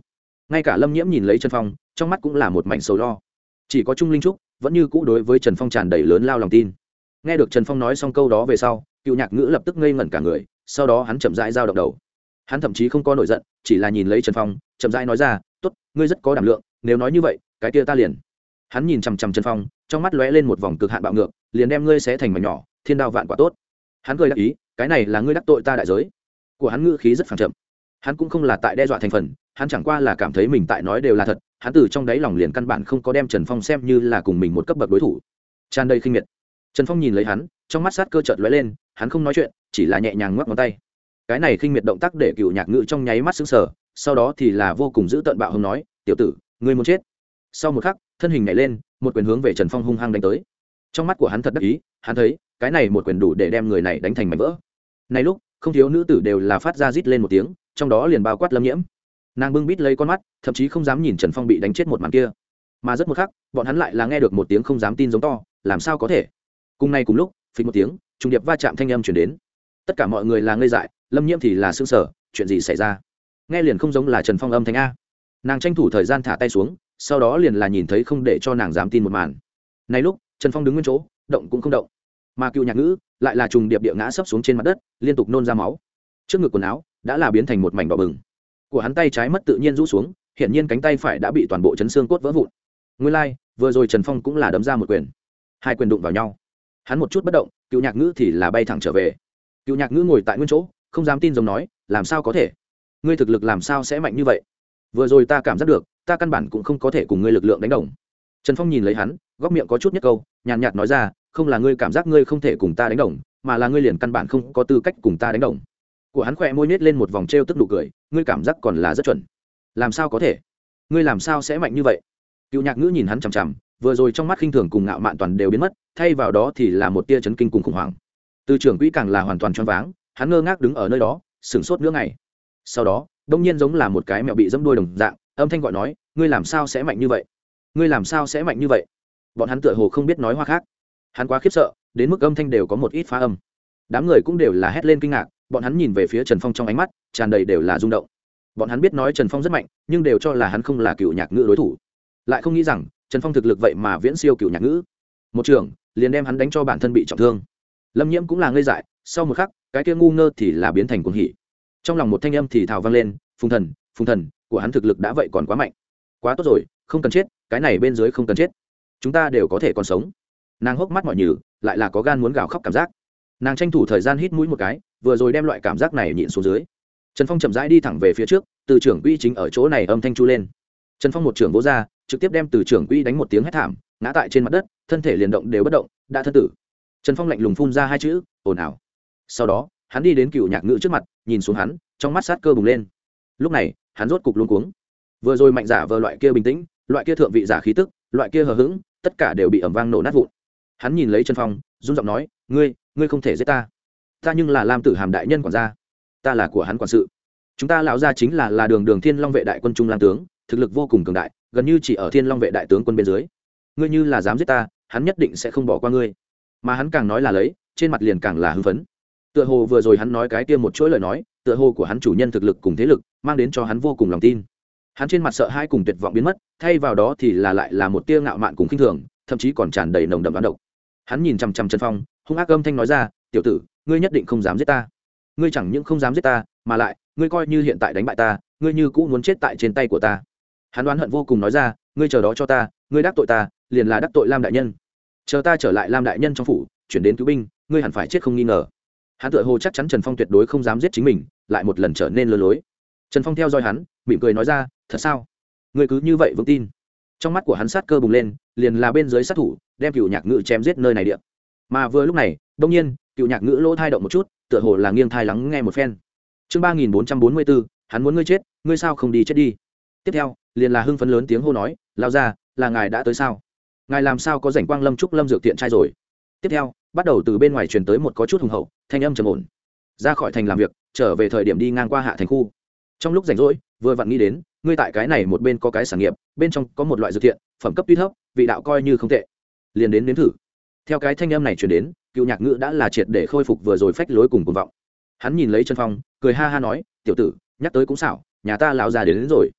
ngay cả Lâm Nhiễm nhìn lấy Trần Phong trong mắt cũng là một mảnh sầu lo. Chỉ có Trung Linh Trúc vẫn như cũ đối với Trần Phong tràn đầy lớn lao lòng tin. Nghe được Trần Phong nói xong câu đó về sau, Cựu Nhạc Ngữ lập tức ngây ngẩn cả người, sau đó hắn chậm rãi giao động đầu. Hắn thậm chí không có nổi giận, chỉ là nhìn lấy Trần Phong chậm rãi nói ra, tốt, ngươi rất có đảm lượng, nếu nói như vậy cái kia ta liền. Hắn nhìn chằm chằm Trần Phong, trong mắt lóe lên một vòng cực hạn bạo ngược, liền đem ngươi xé thành mảnh nhỏ, thiên đao vạn quả tốt. Hắn cười đáp ý, cái này là ngươi đắc tội ta đại giới. Của hắn ngữ khí rất phản chậm. Hắn cũng không là tại đe dọa thành phần, hắn chẳng qua là cảm thấy mình tại nói đều là thật, hắn từ trong đáy lòng liền căn bản không có đem Trần Phong xem như là cùng mình một cấp bậc đối thủ. Tràn đầy khinh miệt. Trần Phong nhìn lấy hắn, trong mắt sát cơ chợt lóe lên, hắn không nói chuyện, chỉ là nhẹ nhàng ngoắc ngón tay. Cái này khinh miệt động tác để Cựu Nhạc Ngữ trong nháy mắt sững sờ, sau đó thì là vô cùng dữ tợn bạo hùng nói, "Tiểu tử, ngươi muốn chết." Sau một khắc, thân hình nhảy lên, một quyền hướng về Trần Phong hung hăng đánh tới. Trong mắt của hắn thật đắc ý, hắn thấy, cái này một quyền đủ để đem người này đánh thành mảnh vỡ. Này lúc, không thiếu nữ tử đều là phát ra rít lên một tiếng, trong đó liền bao quát Lâm Nhiễm. Nàng bưng bít lấy con mắt, thậm chí không dám nhìn Trần Phong bị đánh chết một màn kia. Mà rất một khắc, bọn hắn lại là nghe được một tiếng không dám tin giống to, làm sao có thể? Cùng nay cùng lúc, phịch một tiếng, trùng điệp va chạm thanh âm truyền đến. Tất cả mọi người là ngây dại, Lâm Nhiễm thì là sững sờ, chuyện gì xảy ra? Nghe liền không giống là Trần Phong âm thanh a. Nàng tranh thủ thời gian thả tay xuống, sau đó liền là nhìn thấy không để cho nàng dám tin một màn. Này lúc, Trần Phong đứng nguyên chỗ, động cũng không động, mà Cựu Nhạc Ngữ lại là trùng điệp địa ngã sấp xuống trên mặt đất, liên tục nôn ra máu. Trước ngực quần áo đã là biến thành một mảnh đỏ bừng. Của hắn tay trái mất tự nhiên rũ xuống, hiển nhiên cánh tay phải đã bị toàn bộ chấn xương cốt vỡ vụn. Nguyên lai, vừa rồi Trần Phong cũng là đấm ra một quyền. Hai quyền đụng vào nhau. Hắn một chút bất động, Cựu Nhạc Ngữ thì là bay thẳng trở về. Cựu Nhạc Ngữ ngồi tại nguyên chỗ, không dám tin giống nói, làm sao có thể? Ngươi thực lực làm sao sẽ mạnh như vậy? Vừa rồi ta cảm giác được, ta căn bản cũng không có thể cùng ngươi lực lượng đánh đồng. Trần Phong nhìn lấy hắn, góc miệng có chút nhất câu, nhàn nhạt nói ra, không là ngươi cảm giác ngươi không thể cùng ta đánh đồng, mà là ngươi liền căn bản không có tư cách cùng ta đánh đồng. Của hắn khỏe môi nhếch lên một vòng trêu tức nụ cười, ngươi cảm giác còn là rất chuẩn. Làm sao có thể? Ngươi làm sao sẽ mạnh như vậy? Cựu Nhạc Ngữ nhìn hắn chằm chằm, vừa rồi trong mắt khinh thường cùng ngạo mạn toàn đều biến mất, thay vào đó thì là một tia chấn kinh cùng khủng hoảng. Từ trưởng quỹ càng là hoàn toàn choáng váng, hắn ngơ ngác đứng ở nơi đó, sững sốt nửa ngày. Sau đó, đông nhiên giống là một cái mèo bị dẫm đuôi đồng dạng, âm thanh gọi nói, ngươi làm sao sẽ mạnh như vậy? Ngươi làm sao sẽ mạnh như vậy? Bọn hắn tựa hồ không biết nói hoa khác. Hắn quá khiếp sợ, đến mức âm thanh đều có một ít phá âm. Đám người cũng đều là hét lên kinh ngạc, bọn hắn nhìn về phía Trần Phong trong ánh mắt tràn đầy đều là rung động. Bọn hắn biết nói Trần Phong rất mạnh, nhưng đều cho là hắn không là Cựu Nhạc Ngữ đối thủ, lại không nghĩ rằng Trần Phong thực lực vậy mà viễn siêu Cựu Nhạc Ngữ. Một trường liền đem hắn đánh cho bản thân bị trọng thương. Lâm Nhiễm cũng là ngây dại, sau một khắc, cái kia ngu ngơ thì là biến thành cuồng hỉ. Trong lòng một thanh âm thì thào vang lên, Phùng thần của hắn thực lực đã vậy còn quá mạnh. Quá tốt rồi, không cần chết, cái này bên dưới không cần chết, chúng ta đều có thể còn sống. Nàng hốc mắt mỏi nhừ, lại là có gan muốn gào khóc cảm giác. Nàng tranh thủ thời gian hít mũi một cái, vừa rồi đem loại cảm giác này nhịn xuống dưới. Trần Phong chậm rãi đi thẳng về phía trước, từ trưởng quỹ chính ở chỗ này âm thanh chu lên. Trần Phong một trưởng vỗ ra, trực tiếp đem từ trưởng quỹ đánh một tiếng hét thảm, ngã tại trên mặt đất, thân thể liền động đều bất động, đã thân tử. Trần Phong lạnh lùng phun ra hai chữ, ồn ào. Sau đó, hắn đi đến Cựu Nhạc Ngữ trước mặt, nhìn xuống hắn, trong mắt sát cơ bùng lên. Lúc này, hắn rốt cục luống cuống. Vừa rồi mạnh giả vờ loại kia bình tĩnh, loại kia thượng vị giả khí tức, loại kia hờ hững, tất cả đều bị ầm vang nổ nát vụn. Hắn nhìn lấy Trần Phong, run giọng nói, ngươi không thể giết ta. Ta nhưng là Lam Tử Hàm đại nhân quản gia, ta là của hắn quản sự. Chúng ta lão gia chính là đường Thiên Long vệ đại quân trung lang tướng, thực lực vô cùng cường đại, gần như chỉ ở Thiên Long vệ đại tướng quân bên dưới. Ngươi như là dám giết ta, hắn nhất định sẽ không bỏ qua ngươi. Mà hắn càng nói là lấy, trên mặt liền càng là hưng phấn. Tựa hồ vừa rồi hắn nói cái kia một chuỗi lời nói, tựa hồ của hắn chủ nhân thực lực cùng thế lực, mang đến cho hắn vô cùng lòng tin. Hắn trên mặt sợ hãi cùng tuyệt vọng biến mất, thay vào đó thì là lại là một tia ngạo mạn cùng khinh thường, thậm chí còn tràn đầy nồng đậm đoán độc. Hắn nhìn chằm chằm Trần Phong, hung ác âm thanh nói ra, tiểu tử, ngươi nhất định không dám giết ta. Ngươi chẳng những không dám giết ta, mà lại, ngươi coi như hiện tại đánh bại ta, ngươi như cũ muốn chết tại trên tay của ta. Hắn đoán hận vô cùng nói ra, ngươi chờ đó cho ta, ngươi đắc tội ta, liền là đắc tội Lam đại nhân. Chờ ta trở lại Lam đại nhân trong phủ, chuyển đến cứu binh, ngươi hẳn phải chết không nghi ngờ. Hắn tựa hồ chắc chắn Trần Phong tuyệt đối không dám giết chính mình, lại một lần trở nên lừa lối. Trần Phong theo dõi hắn, mỉm cười nói ra, thật sao? Ngươi cứ như vậy vững tin? Trong mắt của hắn sát cơ bùng lên, liền là bên dưới sát thủ, đem Cựu Nhạc Ngữ chém giết nơi này địa. Mà vừa lúc này, đột nhiên, Cựu Nhạc Ngữ lỗ thai động một chút, tựa hồ là nghiêng thai lắng nghe một phen. Chương 3444, hắn muốn ngươi chết, ngươi sao không đi chết đi? Tiếp theo, liền là hưng phấn lớn tiếng hô nói, lao ra, là ngài đã tới sao? Ngài làm sao có rảnh Quang Lâm Trúc Lâm dược tiện trai rồi? Tiếp theo, bắt đầu từ bên ngoài truyền tới một có chút hùng hậu, thanh âm trầm ổn. Ra khỏi thành làm việc, trở về thời điểm đi ngang qua Hạ Thành khu. Trong lúc rảnh rỗi, vừa vặn nghĩ đến, ngươi tại cái này một bên có cái sản nghiệp, bên trong có một loại dược thiện, phẩm cấp tuy thấp, vị đạo coi như không tệ. Liền đến nếm thử. Theo cái thanh âm này truyền đến, Cựu Nhạc Ngữ đã là triệt để khôi phục vừa rồi phách lối cùng cuồng vọng. Hắn nhìn lấy Trần Phong, cười ha ha nói, tiểu tử, nhắc tới cũng xảo, nhà ta lão già đến rồi.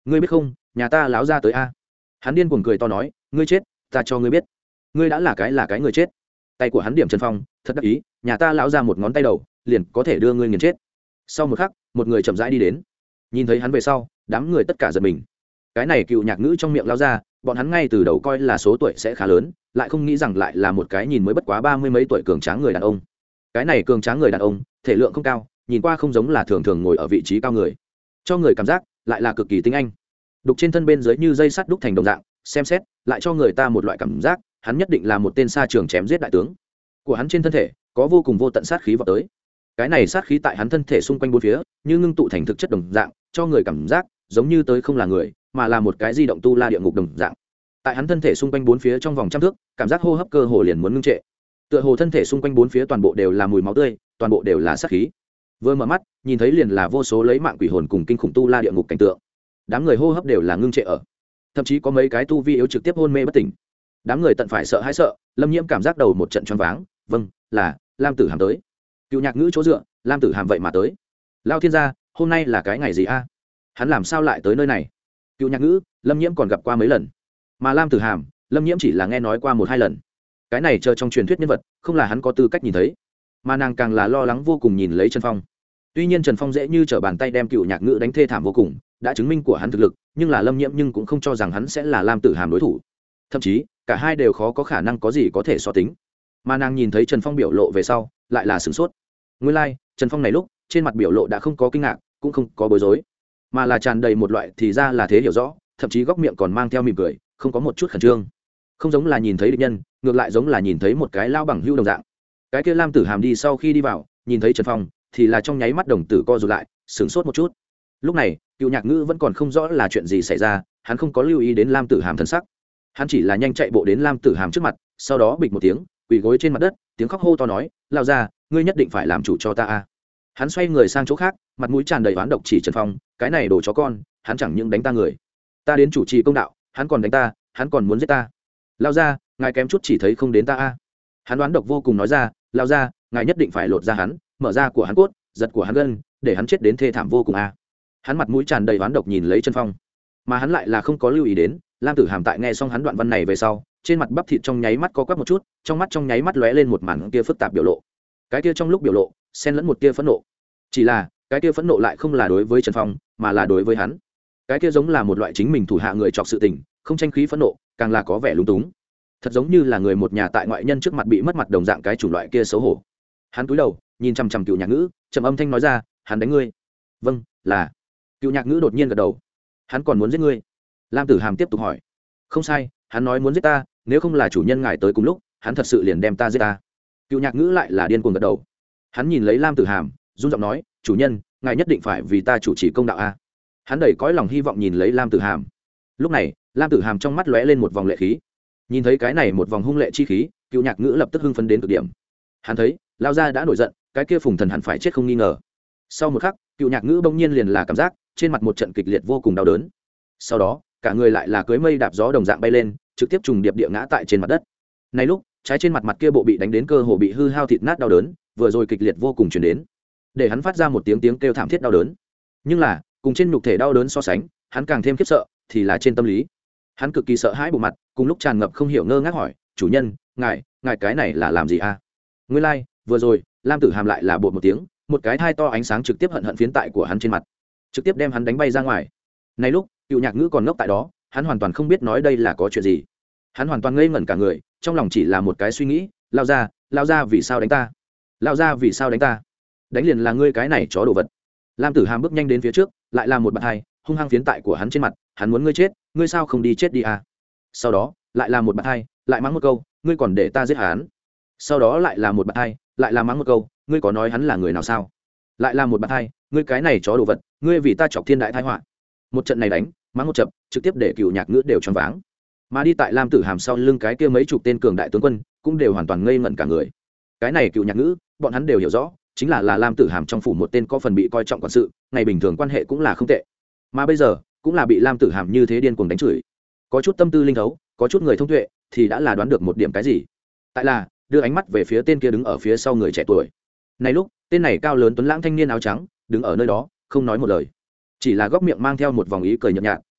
ngươi biết không, nhà ta láo ra tới a. Hắn điên cuồng cười to nói, ngươi chết ta cho ngươi biết, ngươi đã là cái người chết. Tay của hắn điểm Trần Phong, thật đắc ý, nhà ta lão ra một ngón tay đầu liền có thể đưa ngươi nghiền chết. Sau một khắc, một người chậm rãi đi đến. Nhìn thấy hắn về sau, đám người tất cả giật mình. Cái này cựu nhạc ngữ trong miệng lao ra, bọn hắn ngay từ đầu coi là số tuổi sẽ khá lớn, lại không nghĩ rằng lại là một cái nhìn mới bất quá 30 mấy tuổi cường tráng người đàn ông. Cái này cường tráng người đàn ông, thể lượng không cao, nhìn qua không giống là thường thường ngồi ở vị trí cao người, cho người cảm giác lại là cực kỳ tinh anh. Đục trên thân bên dưới như dây sắt đúc thành đồng dạng, xem xét lại cho người ta một loại cảm giác hắn nhất định là một tên xa trường chém giết đại tướng. Của hắn trên thân thể có vô cùng vô tận sát khí vọt tới. Cái này sát khí tại hắn thân thể xung quanh bốn phía như ngưng tụ thành thực chất đồng dạng, cho người cảm giác giống như tới không là người, mà là một cái di động tu la địa ngục đồng dạng. Tại hắn thân thể xung quanh bốn phía trong vòng trăm thước, cảm giác hô hấp cơ hồ liền muốn ngưng trệ. Tựa hồ thân thể xung quanh bốn phía toàn bộ đều là mùi máu tươi, toàn bộ đều là sát khí. Vừa mở mắt, nhìn thấy liền là vô số lấy mạng quỷ hồn cùng kinh khủng tu la địa ngục cảnh tượng. Đám người hô hấp đều là ngưng trệ ở, thậm chí có mấy cái tu vi yếu trực tiếp hôn mê bất tỉnh. Đám người tận phải sợ hãi sợ, Lâm Nhiễm cảm giác đầu một trận choáng váng, vâng, là Lam Tử Hàm tới. Cựu nhạc ngữ chỗ dựa, Lam Tử Hàm vậy mà tới. Lao thiên gia, hôm nay là cái ngày gì a? Hắn làm sao lại tới nơi này? Cựu nhạc ngữ, Lâm Nhiễm còn gặp qua mấy lần, mà Lam Tử Hàm, Lâm Nhiễm chỉ là nghe nói qua một hai lần. Cái này chờ trong truyền thuyết nhân vật, không là hắn có tư cách nhìn thấy, mà nàng càng là lo lắng vô cùng nhìn lấy Trần Phong. Tuy nhiên Trần Phong dễ như trở bàn tay đem cựu nhạc ngữ đánh thê thảm vô cùng, đã chứng minh của hắn thực lực, nhưng là Lâm Nhiễm nhưng cũng không cho rằng hắn sẽ là Lam Tử Hàm đối thủ. Thậm chí, cả hai đều khó có khả năng có gì có thể so tính. Mà nàng nhìn thấy Trần Phong biểu lộ về sau, lại là sửng sốt. Nguyên lai, Trần Phong này lúc, trên mặt biểu lộ đã không có kinh ngạc, cũng không có bối rối, mà là tràn đầy một loại thì ra là thế hiểu rõ, thậm chí góc miệng còn mang theo mỉm cười, không có một chút khẩn trương. Không giống là nhìn thấy địch nhân, ngược lại giống là nhìn thấy một cái lao bằng hưu đồng dạng. Cái kia Lam Tử Hàm đi sau khi đi vào, nhìn thấy Trần Phong, thì là trong nháy mắt đồng tử co rụt lại, sửng sốt một chút. Lúc này, Cựu Nhạc Ngữ vẫn còn không rõ là chuyện gì xảy ra, hắn không có lưu ý đến Lam Tử Hàm thần sắc. Hắn chỉ là nhanh chạy bộ đến Lam Tử Hàm trước mặt, sau đó bịch một tiếng, quỳ gối trên mặt đất, tiếng khóc hô to nói, lao ra, ngươi nhất định phải làm chủ cho ta a. Hắn xoay người sang chỗ khác, mặt mũi tràn đầy oán độc chỉ Trần Phong, cái này đồ chó con, hắn chẳng những đánh ta người, ta đến chủ trì công đạo, hắn còn đánh ta, hắn còn muốn giết ta. Lao ra, ngài kém chút chỉ thấy không đến ta a. Hắn oán độc vô cùng nói ra, lao ra, ngài nhất định phải lột ra hắn, mở ra của hắn cốt, giật của hắn gân, để hắn chết đến thê thảm vô cùng a. Hắn mặt mũi tràn đầy oán độc nhìn lấy Trần Phong, mà hắn lại là không có lưu ý đến Lam Tử Hàm tại nghe xong hắn đoạn văn này về sau, trên mặt bắp thịt trong nháy mắt co quắp một chút, trong mắt trong nháy mắt lóe lên một màn kia phức tạp biểu lộ. Cái kia trong lúc biểu lộ xen lẫn một tia phẫn nộ, chỉ là cái kia phẫn nộ lại không là đối với Trần Phong, mà là đối với hắn. Cái kia giống là một loại chính mình thủ hạ người chọc sự tình, không tranh khí phẫn nộ, càng là có vẻ lúng túng, thật giống như là người một nhà tại ngoại nhân trước mặt bị mất mặt đồng dạng, cái chủng loại kia xấu hổ. Hắn cúi đầu nhìn chằm chằm Cựu Nhạc Ngữ, trầm âm thanh nói ra, hắn đánh ngươi? Vâng, là. Cựu Nhạc Ngữ đột nhiên gật đầu. Hắn còn muốn giết ngươi? Lam Tử Hàm tiếp tục hỏi. Không sai, hắn nói muốn giết ta, nếu không là chủ nhân ngài tới cùng lúc, hắn thật sự liền đem ta giết ta. Cựu Nhạc Ngữ lại là điên cuồng gật đầu. Hắn nhìn lấy Lam Tử Hàm, run giọng nói, chủ nhân, ngài nhất định phải vì ta chủ trì công đạo a. Hắn đầy cõi lòng hy vọng nhìn lấy Lam Tử Hàm. Lúc này, Lam Tử Hàm trong mắt lóe lên một vòng lệ khí. Nhìn thấy cái này một vòng hung lệ chi khí, Cựu Nhạc Ngữ lập tức hưng phấn đến cực điểm. Hắn thấy lao ra đã nổi giận, cái kia Phùng Thần hẳn phải chết không nghi ngờ. Sau một khắc, Cựu Nhạc Ngữ bỗng nhiên liền là cảm giác trên mặt một trận kịch liệt vô cùng đau đớn. Sau đó, cả người lại là cưới mây đạp gió đồng dạng bay lên, trực tiếp trùng điệp địa ngã tại trên mặt đất. Này lúc, trái trên mặt kia bộ bị đánh đến cơ hồ bị hư hao thịt nát đau đớn, vừa rồi kịch liệt vô cùng truyền đến, để hắn phát ra một tiếng tiếng kêu thảm thiết đau đớn. Nhưng là, cùng trên nhục thể đau đớn so sánh, hắn càng thêm khiếp sợ thì là trên tâm lý. Hắn cực kỳ sợ hãi bộ mặt, cùng lúc tràn ngập không hiểu ngơ ngác hỏi, chủ nhân, ngài cái này là làm gì a? Nguyên lai, vừa rồi, Lam Tử Hàm lại là bột một tiếng, một cái thai to ánh sáng trực tiếp hận hận phiến tại của hắn trên mặt, trực tiếp đem hắn đánh bay ra ngoài. Này lúc, Cựu Nhạc Ngữ còn ngốc tại đó, hắn hoàn toàn không biết nói đây là có chuyện gì. Hắn hoàn toàn ngây ngẩn cả người, trong lòng chỉ là một cái suy nghĩ, lao ra vì sao đánh ta? Lao ra vì sao đánh ta? Đánh liền là ngươi cái này chó đồ vật. Lam Tử Hàm bước nhanh đến phía trước, lại là một bạt hai, hung hăng phiến tại của hắn trên mặt, hắn muốn ngươi chết, ngươi sao không đi chết đi à? Sau đó, lại là một bạt hai, lại mắng một câu, ngươi còn để ta giết hắn. Sau đó lại là một bạt hai, lại là mắng một câu, ngươi có nói hắn là người nào sao? Lại là một bạt hai, ngươi cái này chó đồ vật, ngươi vì ta chọc thiên đại tai họa. Một trận này đánh, mắng một chập, trực tiếp để Cựu Nhạc Ngữ đều choáng váng. Mà đi tại Lam Tử Hàm sau lưng cái kia mấy chục tên cường đại tướng quân, cũng đều hoàn toàn ngây ngẩn cả người. Cái này Cựu Nhạc Ngữ, bọn hắn đều hiểu rõ, chính là Lam Tử Hàm trong phủ một tên có phần bị coi trọng quản sự, ngày bình thường quan hệ cũng là không tệ. Mà bây giờ, cũng là bị Lam Tử Hàm như thế điên cuồng đánh chửi. Có chút tâm tư linh thấu, có chút người thông tuệ, thì đã là đoán được một điểm cái gì. Tại là, đưa ánh mắt về phía tên kia đứng ở phía sau người trẻ tuổi. Này lúc, tên này cao lớn tuấn lãng thanh niên áo trắng, đứng ở nơi đó, không nói một lời, chỉ là góc miệng mang theo một vòng ý cười nhợt nhạt,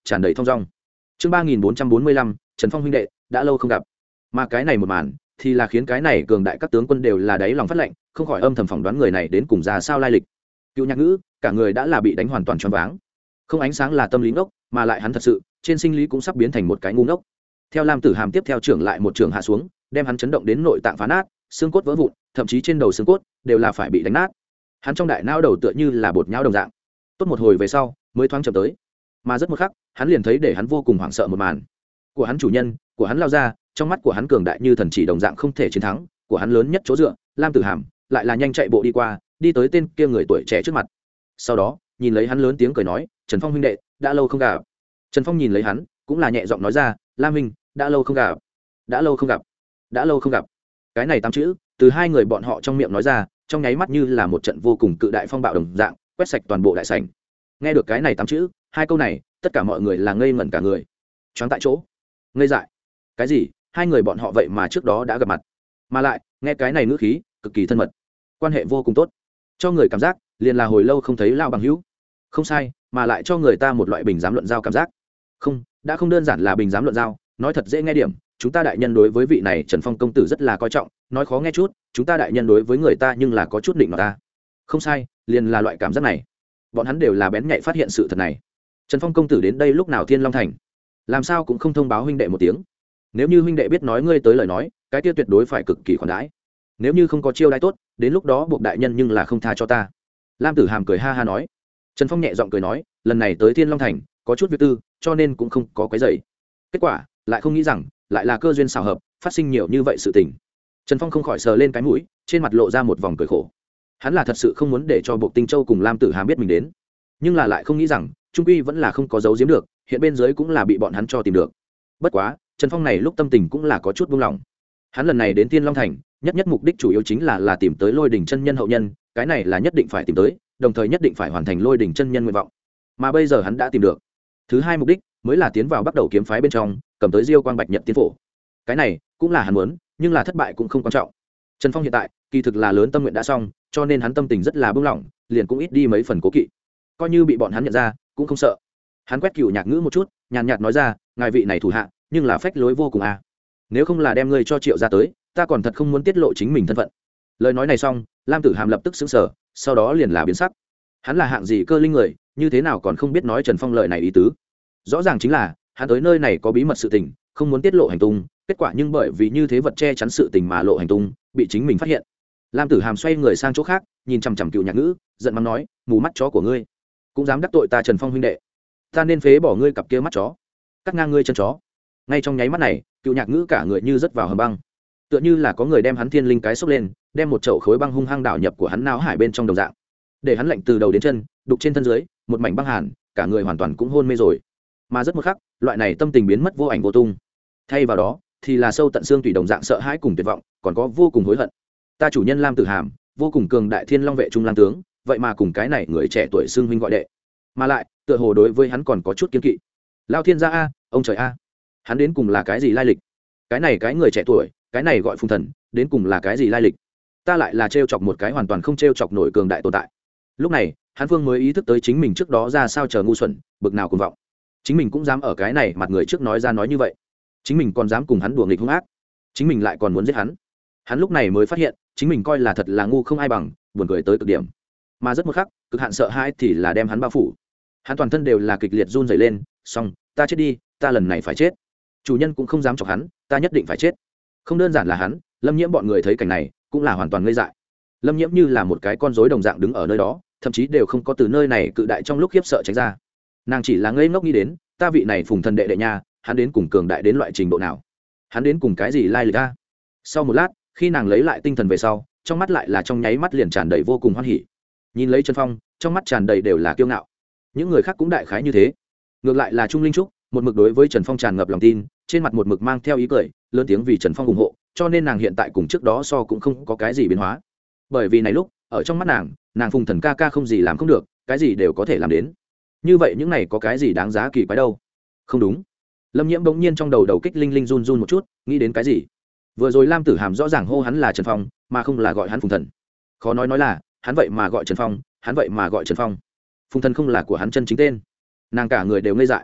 tràn đầy thong dong. Chương 3445, Trần Phong huynh đệ, đã lâu không gặp. Mà cái này một màn thì là khiến cái này cường đại các tướng quân đều là đáy lòng phát lệnh, không khỏi âm thầm phỏng đoán người này đến cùng ra sao lai lịch. Cựu Nhạc Ngữ, cả người đã là bị đánh hoàn toàn choáng váng. Không ánh sáng là tâm lý ngốc, mà lại hắn thật sự, trên sinh lý cũng sắp biến thành một cái ngu ngốc. Theo Lam Tử Hàm tiếp theo trưởng lại một trường hạ xuống, đem hắn chấn động đến nội tạng phá nát, xương cốt vỡ vụn, thậm chí trên đầu xương cốt đều là phải bị đánh nát. Hắn trong đại não đầu tựa như là bột nhão đồng dạng. Tốt một hồi về sau, mới thoáng chậm tới. Mà rất một khắc, hắn liền thấy để hắn vô cùng hoảng sợ một màn. Của hắn chủ nhân, của hắn lao ra, trong mắt của hắn cường đại như thần chỉ đồng dạng không thể chiến thắng, của hắn lớn nhất chỗ dựa, Lam Tử Hàm, lại là nhanh chạy bộ đi qua, đi tới tên kia người tuổi trẻ trước mặt. Sau đó, nhìn lấy hắn lớn tiếng cười nói, "Trần Phong huynh đệ, đã lâu không gặp." Trần Phong nhìn lấy hắn, cũng là nhẹ giọng nói ra, "Lam huynh, đã lâu không gặp, đã lâu không gặp, đã lâu không gặp." Cái này tám chữ, từ hai người bọn họ trong miệng nói ra, trong nháy mắt như là một trận vô cùng cự đại phong bạo đồng dạng, quét sạch toàn bộ đại sảnh. Nghe được cái này tám chữ, hai câu này, tất cả mọi người là ngây ngẩn cả người, choáng tại chỗ, ngây dại. Cái gì? Hai người bọn họ vậy mà trước đó đã gặp mặt, mà lại nghe cái này ngữ khí cực kỳ thân mật, quan hệ vô cùng tốt, cho người cảm giác liền là hồi lâu không thấy lao bằng hữu. Không sai, mà lại cho người ta một loại bình giám luận giao cảm giác. Không, đã không đơn giản là bình giám luận giao, nói thật dễ nghe điểm, chúng ta đại nhân đối với vị này Trần Phong công tử rất là coi trọng, nói khó nghe chút, chúng ta đại nhân đối với người ta nhưng là có chút định nọt ta. Không sai, liền là loại cảm giác này. Bọn hắn đều là bén nhạy phát hiện sự thật này. Trần Phong công tử đến đây lúc nào Thiên Long thành, làm sao cũng không thông báo huynh đệ một tiếng. Nếu như huynh đệ biết nói ngươi tới lời nói, cái kia tuyệt đối phải cực kỳ khoản đãi. Nếu như không có chiêu đãi tốt, đến lúc đó buộc đại nhân nhưng là không tha cho ta. Lam Tử Hàm cười ha ha nói. Trần Phong nhẹ giọng cười nói, lần này tới Thiên Long thành, có chút việc tư, cho nên cũng không có quấy rầy. Kết quả, lại không nghĩ rằng, lại là cơ duyên xảo hợp, phát sinh nhiều như vậy sự tình. Trần Phong không khỏi sờ lên cái mũi, trên mặt lộ ra một vòng cười khổ. Hắn là thật sự không muốn để cho Bộ Tinh Châu cùng Lam Tử Hàm biết mình đến, nhưng là lại không nghĩ rằng, trung quy vẫn là không có giấu giếm được, hiện bên dưới cũng là bị bọn hắn cho tìm được. Bất quá, Trần Phong này lúc tâm tình cũng là có chút buông lỏng. Hắn lần này đến Thiên Long thành, nhất mục đích chủ yếu chính là tìm tới Lôi Đỉnh chân nhân hậu nhân, cái này là nhất định phải tìm tới, đồng thời nhất định phải hoàn thành Lôi Đỉnh chân nhân nguyện vọng. Mà bây giờ hắn đã tìm được. Thứ hai mục đích mới là tiến vào bắt đầu kiếm phái bên trong, cầm tới Diêu Quang Bạch Nhật tiên phổ. Cái này cũng là hắn muốn, nhưng là thất bại cũng không quan trọng. Trần Phong hiện tại, kỳ thực là lớn tâm nguyện đã xong, cho nên hắn tâm tình rất là buông lỏng, liền cũng ít đi mấy phần cố kỵ. Coi như bị bọn hắn nhận ra, cũng không sợ. Hắn quét Cửu Nhạc Ngữ một chút, nhàn nhạt nói ra, ngài vị này thủ hạ, nhưng là phách lối vô cùng à. Nếu không là đem ngươi cho Triệu ra tới, ta còn thật không muốn tiết lộ chính mình thân phận. Lời nói này xong, Lam Tử Hàm lập tức sững sờ, sau đó liền là biến sắc. Hắn là hạng gì cơ linh người, như thế nào còn không biết nói Trần Phong lời này ý tứ? Rõ ràng chính là, hắn tới nơi này có bí mật sự tình, không muốn tiết lộ hành tung, kết quả nhưng bởi vì như thế vật che chắn sự tình mà lộ hành tung, bị chính mình phát hiện. Lam Tử Hàm xoay người sang chỗ khác, nhìn chằm chằm Cựu Nhạc Ngữ, giận mắng nói, mù mắt chó của ngươi, cũng dám đắc tội ta Trần Phong huynh đệ, ta nên phế bỏ ngươi cặp kia mắt chó, cắt ngang ngươi chân chó. Ngay trong nháy mắt này, Cựu Nhạc Ngữ cả người như rớt vào hầm băng, tựa như là có người đem hắn thiên linh cái xốc lên, đem một chậu khối băng hung hăng đảo nhập của hắn não hải bên trong đồng dạng, để hắn lạnh từ đầu đến chân, đục trên thân dưới, một mảnh băng hàn, cả người hoàn toàn cũng hôn mê rồi. Mà rất một khắc, loại này tâm tình biến mất vô ảnh vô tung, thay vào đó thì là sâu tận xương tủy đồng dạng sợ hãi cùng tuyệt vọng, còn có vô cùng hối hận. Ta chủ nhân Lam Tử Hàm, vô cùng cường đại Thiên Long vệ trung lang tướng, vậy mà cùng cái này người trẻ tuổi xưng huynh gọi đệ, mà lại tựa hồ đối với hắn còn có chút kiên kỵ. Lao thiên gia a, ông trời a, hắn đến cùng là cái gì lai lịch? Cái này cái người trẻ tuổi, cái này gọi Phùng Thần, đến cùng là cái gì lai lịch? Ta lại là trêu chọc một cái hoàn toàn không trêu chọc nổi cường đại tồn tại. Lúc này, hắn Phương mới ý thức tới chính mình trước đó ra sao chờ ngu xuẩn, bực nào cuồng vọng. Chính mình cũng dám ở cái này mặt người trước nói ra nói như vậy. Chính mình còn dám cùng hắn đùa nghịch hung ác. Chính mình lại còn muốn giết hắn. Hắn lúc này mới phát hiện, chính mình coi là thật là ngu không ai bằng, buồn cười tới cực điểm. Mà rất một khắc, cực hạn sợ hãi thì là đem hắn bao phủ. Hắn toàn thân đều là kịch liệt run rẩy lên, xong, ta chết đi, ta lần này phải chết. Chủ nhân cũng không dám chọc hắn, ta nhất định phải chết. Không đơn giản là hắn, Lâm Nhiễm bọn người thấy cảnh này, cũng là hoàn toàn ngây dại. Lâm Nhiễm như là một cái con rối đồng dạng đứng ở nơi đó, thậm chí đều không có từ nơi này cự đại trong lúc khiếp sợ tránh ra. Nàng chỉ là ngây ngốc nghĩ đến, ta vị này Phùng Thần đệ đệ nha, hắn đến cùng cường đại đến loại trình độ nào? Hắn đến cùng cái gì lai lịch a? Sau một lát, khi nàng lấy lại tinh thần về sau, trong mắt lại là trong nháy mắt liền tràn đầy vô cùng hoan hỉ. Nhìn lấy Trần Phong, trong mắt tràn đầy đều là kiêu ngạo. Những người khác cũng đại khái như thế. Ngược lại là Trung Linh Trúc, một mực đối với Trần Phong tràn ngập lòng tin, trên mặt một mực mang theo ý cười, lớn tiếng vì Trần Phong ủng hộ, cho nên nàng hiện tại cùng trước đó so cũng không có cái gì biến hóa. Bởi vì này lúc, ở trong mắt nàng Phùng Thần ca ca không gì làm không được, cái gì đều có thể làm đến. Như vậy những này có cái gì đáng giá kỳ quái đâu? Không đúng. Lâm Nhiễm bỗng nhiên trong đầu kích linh linh run run một chút, nghĩ đến cái gì? Vừa rồi Lam Tử Hàm rõ ràng hô hắn là Trần Phong, mà không là gọi hắn Phùng Thần. Khó nói là, hắn vậy mà gọi Trần Phong, hắn vậy mà gọi Trần Phong. Phùng Thần không là của hắn chân chính tên. Nàng cả người đều ngây dại.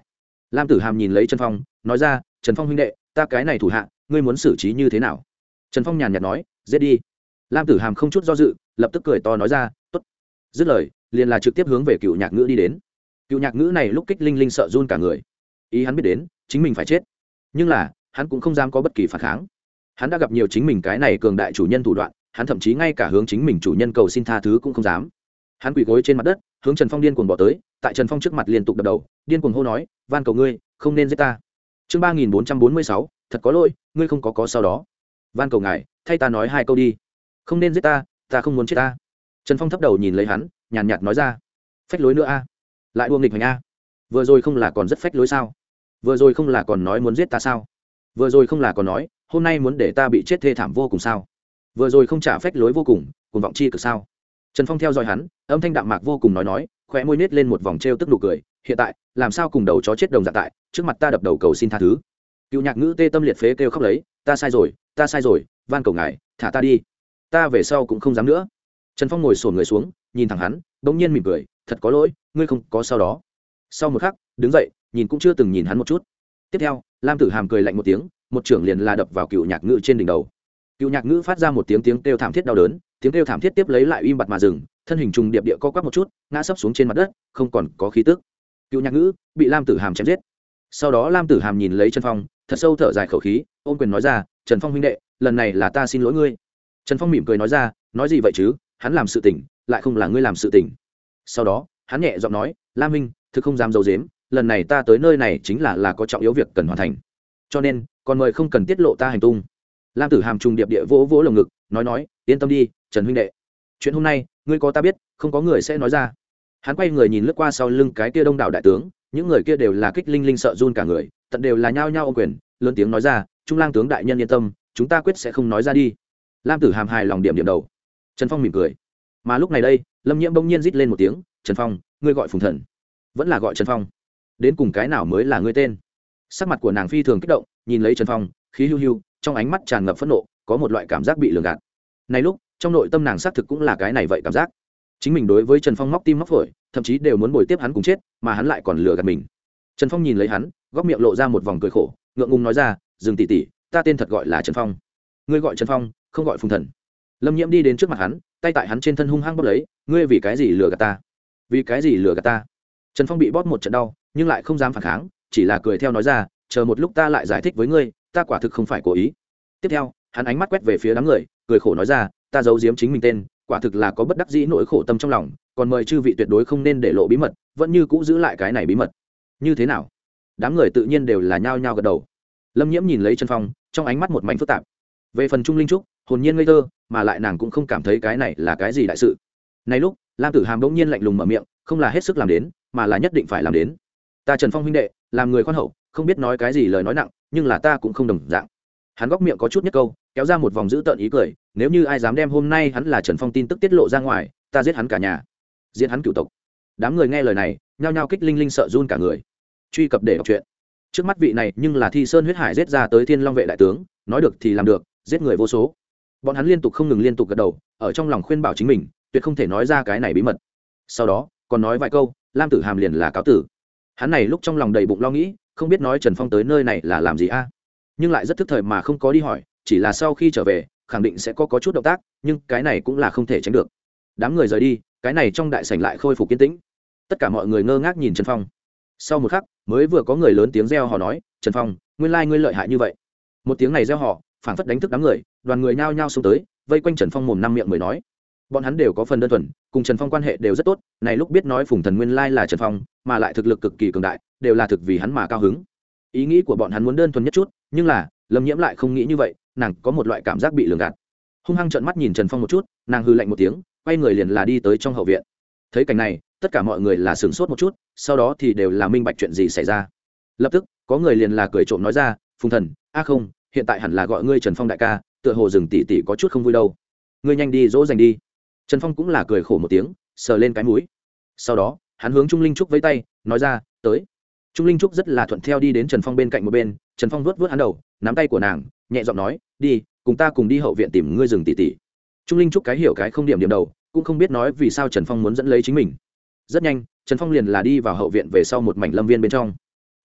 Lam Tử Hàm nhìn lấy Trần Phong nói ra, Trần Phong huynh đệ, ta cái này thủ hạ ngươi muốn xử trí như thế nào? Trần Phong nhàn nhạt nói, giết đi. Lam Tử Hàm không chút do dự lập tức cười to nói ra, tốt. Dứt lời liền là trực tiếp hướng về Cựu Nhạc Ngữ đi đến. Cựu Nhạc Ngữ này lúc kích linh linh sợ run cả người, ý hắn biết đến chính mình phải chết, nhưng là hắn cũng không dám có bất kỳ phản kháng. Hắn đã gặp nhiều chính mình cái này cường đại chủ nhân thủ đoạn, hắn thậm chí ngay cả hướng chính mình chủ nhân cầu xin tha thứ cũng không dám. Hắn quỳ gối trên mặt đất hướng Trần Phong điên cuồng bỏ tới, tại Trần Phong trước mặt liên tục đập đầu, điên cuồng hô nói, van cầu ngươi không nên giết ta. Chương 3446, thật có lỗi, ngươi không có sau đó. Van cầu ngài thay ta nói 2 câu đi, không nên giết ta, ta không muốn chết ta. Trần Phong thấp đầu nhìn lấy hắn, nhàn nhạt nói ra, phách lối nữa a, lại đua nghịch hành a. Vừa rồi không là còn rất phách lối sao? Vừa rồi không là còn nói muốn giết ta sao? Vừa rồi không là còn nói hôm nay muốn để ta bị chết thê thảm vô cùng sao? Vừa rồi không trả phách lối vô cùng, cuồng vọng chi cực sao? Trần Phong theo dõi hắn, âm thanh đạm mạc vô cùng nói, khóe môi nết lên một vòng trêu tức nụ cười, hiện tại làm sao cùng đầu chó chết đồng dạng tại trước mặt ta đập đầu cầu xin tha thứ. Cựu Nhạc Ngữ tê tâm liệt phế kêu khóc lấy, ta sai rồi, van cầu ngài thả ta đi, ta về sau cũng không dám nữa. Trần Phong ngồi xổm người xuống nhìn thẳng hắn, bỗng nhiên mỉm cười, thật có lỗi, ngươi không có sau đó. Sau một khắc đứng dậy, nhìn cũng chưa từng nhìn hắn một chút. Tiếp theo Lam Tử Hàm cười lạnh một tiếng, một trưởng liền là đập vào Cựu Nhạc Ngữ trên đỉnh đầu. Cựu Nhạc Ngữ phát ra một tiếng kêu thảm thiết đau đớn, tiếng kêu thảm thiết tiếp lấy lại im bặt mà dừng, thân hình trùng điệp địa co quắp một chút, ngã sấp xuống trên mặt đất, không còn có khí tức. Cựu Nhạc Ngữ bị Lam Tử Hàm chém giết. Sau đó Lam Tử Hàm nhìn lấy Trần Phong, thật sâu thở dài khẩu khí, ôm quyền nói ra, Trần Phong huynh đệ, lần này là ta xin lỗi ngươi. Trần Phong mỉm cười nói ra, nói gì vậy chứ, hắn làm sự tình lại không là ngươi làm sự tình. Sau đó hắn nhẹ giọng nói, Lam huynh, thực không dám giấu giếm, lần này ta tới nơi này chính là có trọng yếu việc cần hoàn thành, cho nên còn mời không cần tiết lộ ta hành tung. Lam Tử Hàm trùng điệp địa vỗ vỗ lồng ngực, nói yên tâm đi Trần huynh đệ, chuyện hôm nay ngươi có ta biết, không có người sẽ nói ra. Hắn quay người nhìn lướt qua sau lưng cái kia đông đảo đại tướng, những người kia đều là kích linh linh sợ run cả người, tận đều là nhao nhao ôm quyền, lớn tiếng nói ra, Trung Lang tướng đại nhân yên tâm, chúng ta quyết sẽ không nói ra đi. Lam Tử Hàm hài lòng điểm đầu. Trần Phong mỉm cười. Mà lúc này đây Lâm Nhiễm bỗng nhiên rít lên một tiếng, Trần Phong, ngươi gọi Phùng Thần vẫn là gọi Trần Phong, đến cùng cái nào mới là ngươi tên? Sắc mặt của nàng phi thường kích động, nhìn lấy Trần Phong, khí hưu hưu, trong ánh mắt tràn ngập phẫn nộ, có một loại cảm giác bị lường gạt. Này lúc trong nội tâm nàng xác thực cũng là cái này vậy cảm giác, chính mình đối với Trần Phong móc tim móc phổi, thậm chí đều muốn bồi tiếp hắn cùng chết, mà hắn lại còn lừa gạt mình. Trần Phong nhìn lấy hắn, góc miệng lộ ra một vòng cười khổ, ngượng ngùng nói ra, dừng tỷ tỷ, ta tên thật gọi là Trần Phong, ngươi gọi Trần Phong, không gọi Phùng Thần. Lâm Nhiễm đi đến trước mặt hắn, tay tại hắn trên thân hung hăng bóp lấy, ngươi vì cái gì lừa gạt ta? Vì cái gì lừa gạt ta? Trần Phong bị bóp một trận đau, nhưng lại không dám phản kháng, chỉ là cười theo nói ra, chờ một lúc ta lại giải thích với ngươi, ta quả thực không phải cố ý. Tiếp theo hắn ánh mắt quét về phía đám người, cười khổ nói ra, ta giấu giếm chính mình tên, quả thực là có bất đắc dĩ nỗi khổ tâm trong lòng, còn mời chư vị tuyệt đối không nên để lộ bí mật, vẫn như cũ giữ lại cái này bí mật. Như thế nào? Đám người tự nhiên đều là nhao nhao gật đầu. Lâm Nhiễm nhìn lấy Trần Phong, trong ánh mắt một mảnh phức tạp. Về phần Trung Linh Trúc, hồn nhiên ngây thơ, mà lại nàng cũng không cảm thấy cái này là cái gì đại sự. Này lúc Lam Tử Hàm bỗng nhiên lạnh lùng mở miệng, không là hết sức làm đến, mà là nhất định phải làm đến. Ta Trần Phong huynh đệ làm người khoan hậu, không biết nói cái gì lời nói nặng, nhưng là ta cũng không đồng dạng. Hắn góc miệng có chút nhất câu, kéo ra một vòng dữ tợn ý cười, nếu như ai dám đem hôm nay hắn là Trần Phong tin tức tiết lộ ra ngoài, ta giết hắn cả nhà, giết hắn cửu tộc. Đám người nghe lời này nhao nhao kích linh linh sợ run cả người. Truy cập để đọc truyện. Trước mắt vị này nhưng là Thi Sơn huyết hải giết ra tới Thiên Long vệ đại tướng, nói được thì làm được, giết người vô số. Bọn hắn liên tục không ngừng liên tục gật đầu, ở trong lòng khuyên bảo chính mình tuyệt không thể nói ra cái này bí mật. Sau đó còn nói vài câu, Lam Tử Hàm liền là cáo tử. Hắn này lúc trong lòng đầy bụng lo nghĩ, không biết nói Trần Phong tới nơi này là làm gì a, nhưng lại rất thức thời mà không có đi hỏi, chỉ là sau khi trở về khẳng định sẽ có chút động tác, nhưng cái này cũng là không thể tránh được. Đám người rời đi, cái này trong đại sảnh lại khôi phục yên tĩnh, tất cả mọi người ngơ ngác nhìn Trần Phong. Sau một khắc mới vừa có người lớn tiếng reo hò nói, Trần Phong, nguyên lai ngươi lợi hại như vậy. Một tiếng này reo hò phảng phất đánh thức đám người, đoàn người nhao nhao xông tới vây quanh Trần Phong, mồm năm miệng mới nói. Bọn hắn đều có phần đơn thuần, cùng Trần Phong quan hệ đều rất tốt, này lúc biết nói Phùng Thần nguyên lai là Trần Phong, mà lại thực lực cực kỳ cường đại, đều là thực vì hắn mà cao hứng. Ý nghĩ của bọn hắn muốn đơn thuần nhất chút, nhưng là Lâm Nhiễm lại không nghĩ như vậy, nàng có một loại cảm giác bị lường gạt. Hung hăng trợn mắt nhìn Trần Phong một chút, nàng hừ lạnh một tiếng, quay người liền là đi tới trong hậu viện. Thấy cảnh này tất cả mọi người là sửng sốt một chút, sau đó thì đều là minh bạch chuyện gì xảy ra. Lập tức có người liền là cười trộm nói ra, Phùng Thần, không, hiện tại hẳn là gọi ngươi Trần Phong đại ca, tựa hồ rừng tỷ tỷ có chút không vui đâu, ngươi nhanh đi dỗ dành đi. Trần Phong cũng là cười khổ một tiếng, sờ lên cái mũi. Sau đó hắn hướng Trung Linh Trúc vẫy tay nói ra, tới. Trung Linh Trúc rất là thuận theo đi đến Trần Phong bên cạnh một bên, Trần Phong vuốt vuốt hắn đầu, nắm tay của nàng nhẹ giọng nói, đi cùng ta cùng đi hậu viện tìm ngươi rừng tỷ tỷ. Trung Linh Trúc cái hiểu cái không điểm đầu, cũng không biết nói vì sao Trần Phong muốn dẫn lấy chính mình. Rất nhanh Trần Phong liền là đi vào hậu viện về sau một mảnh lâm viên bên trong.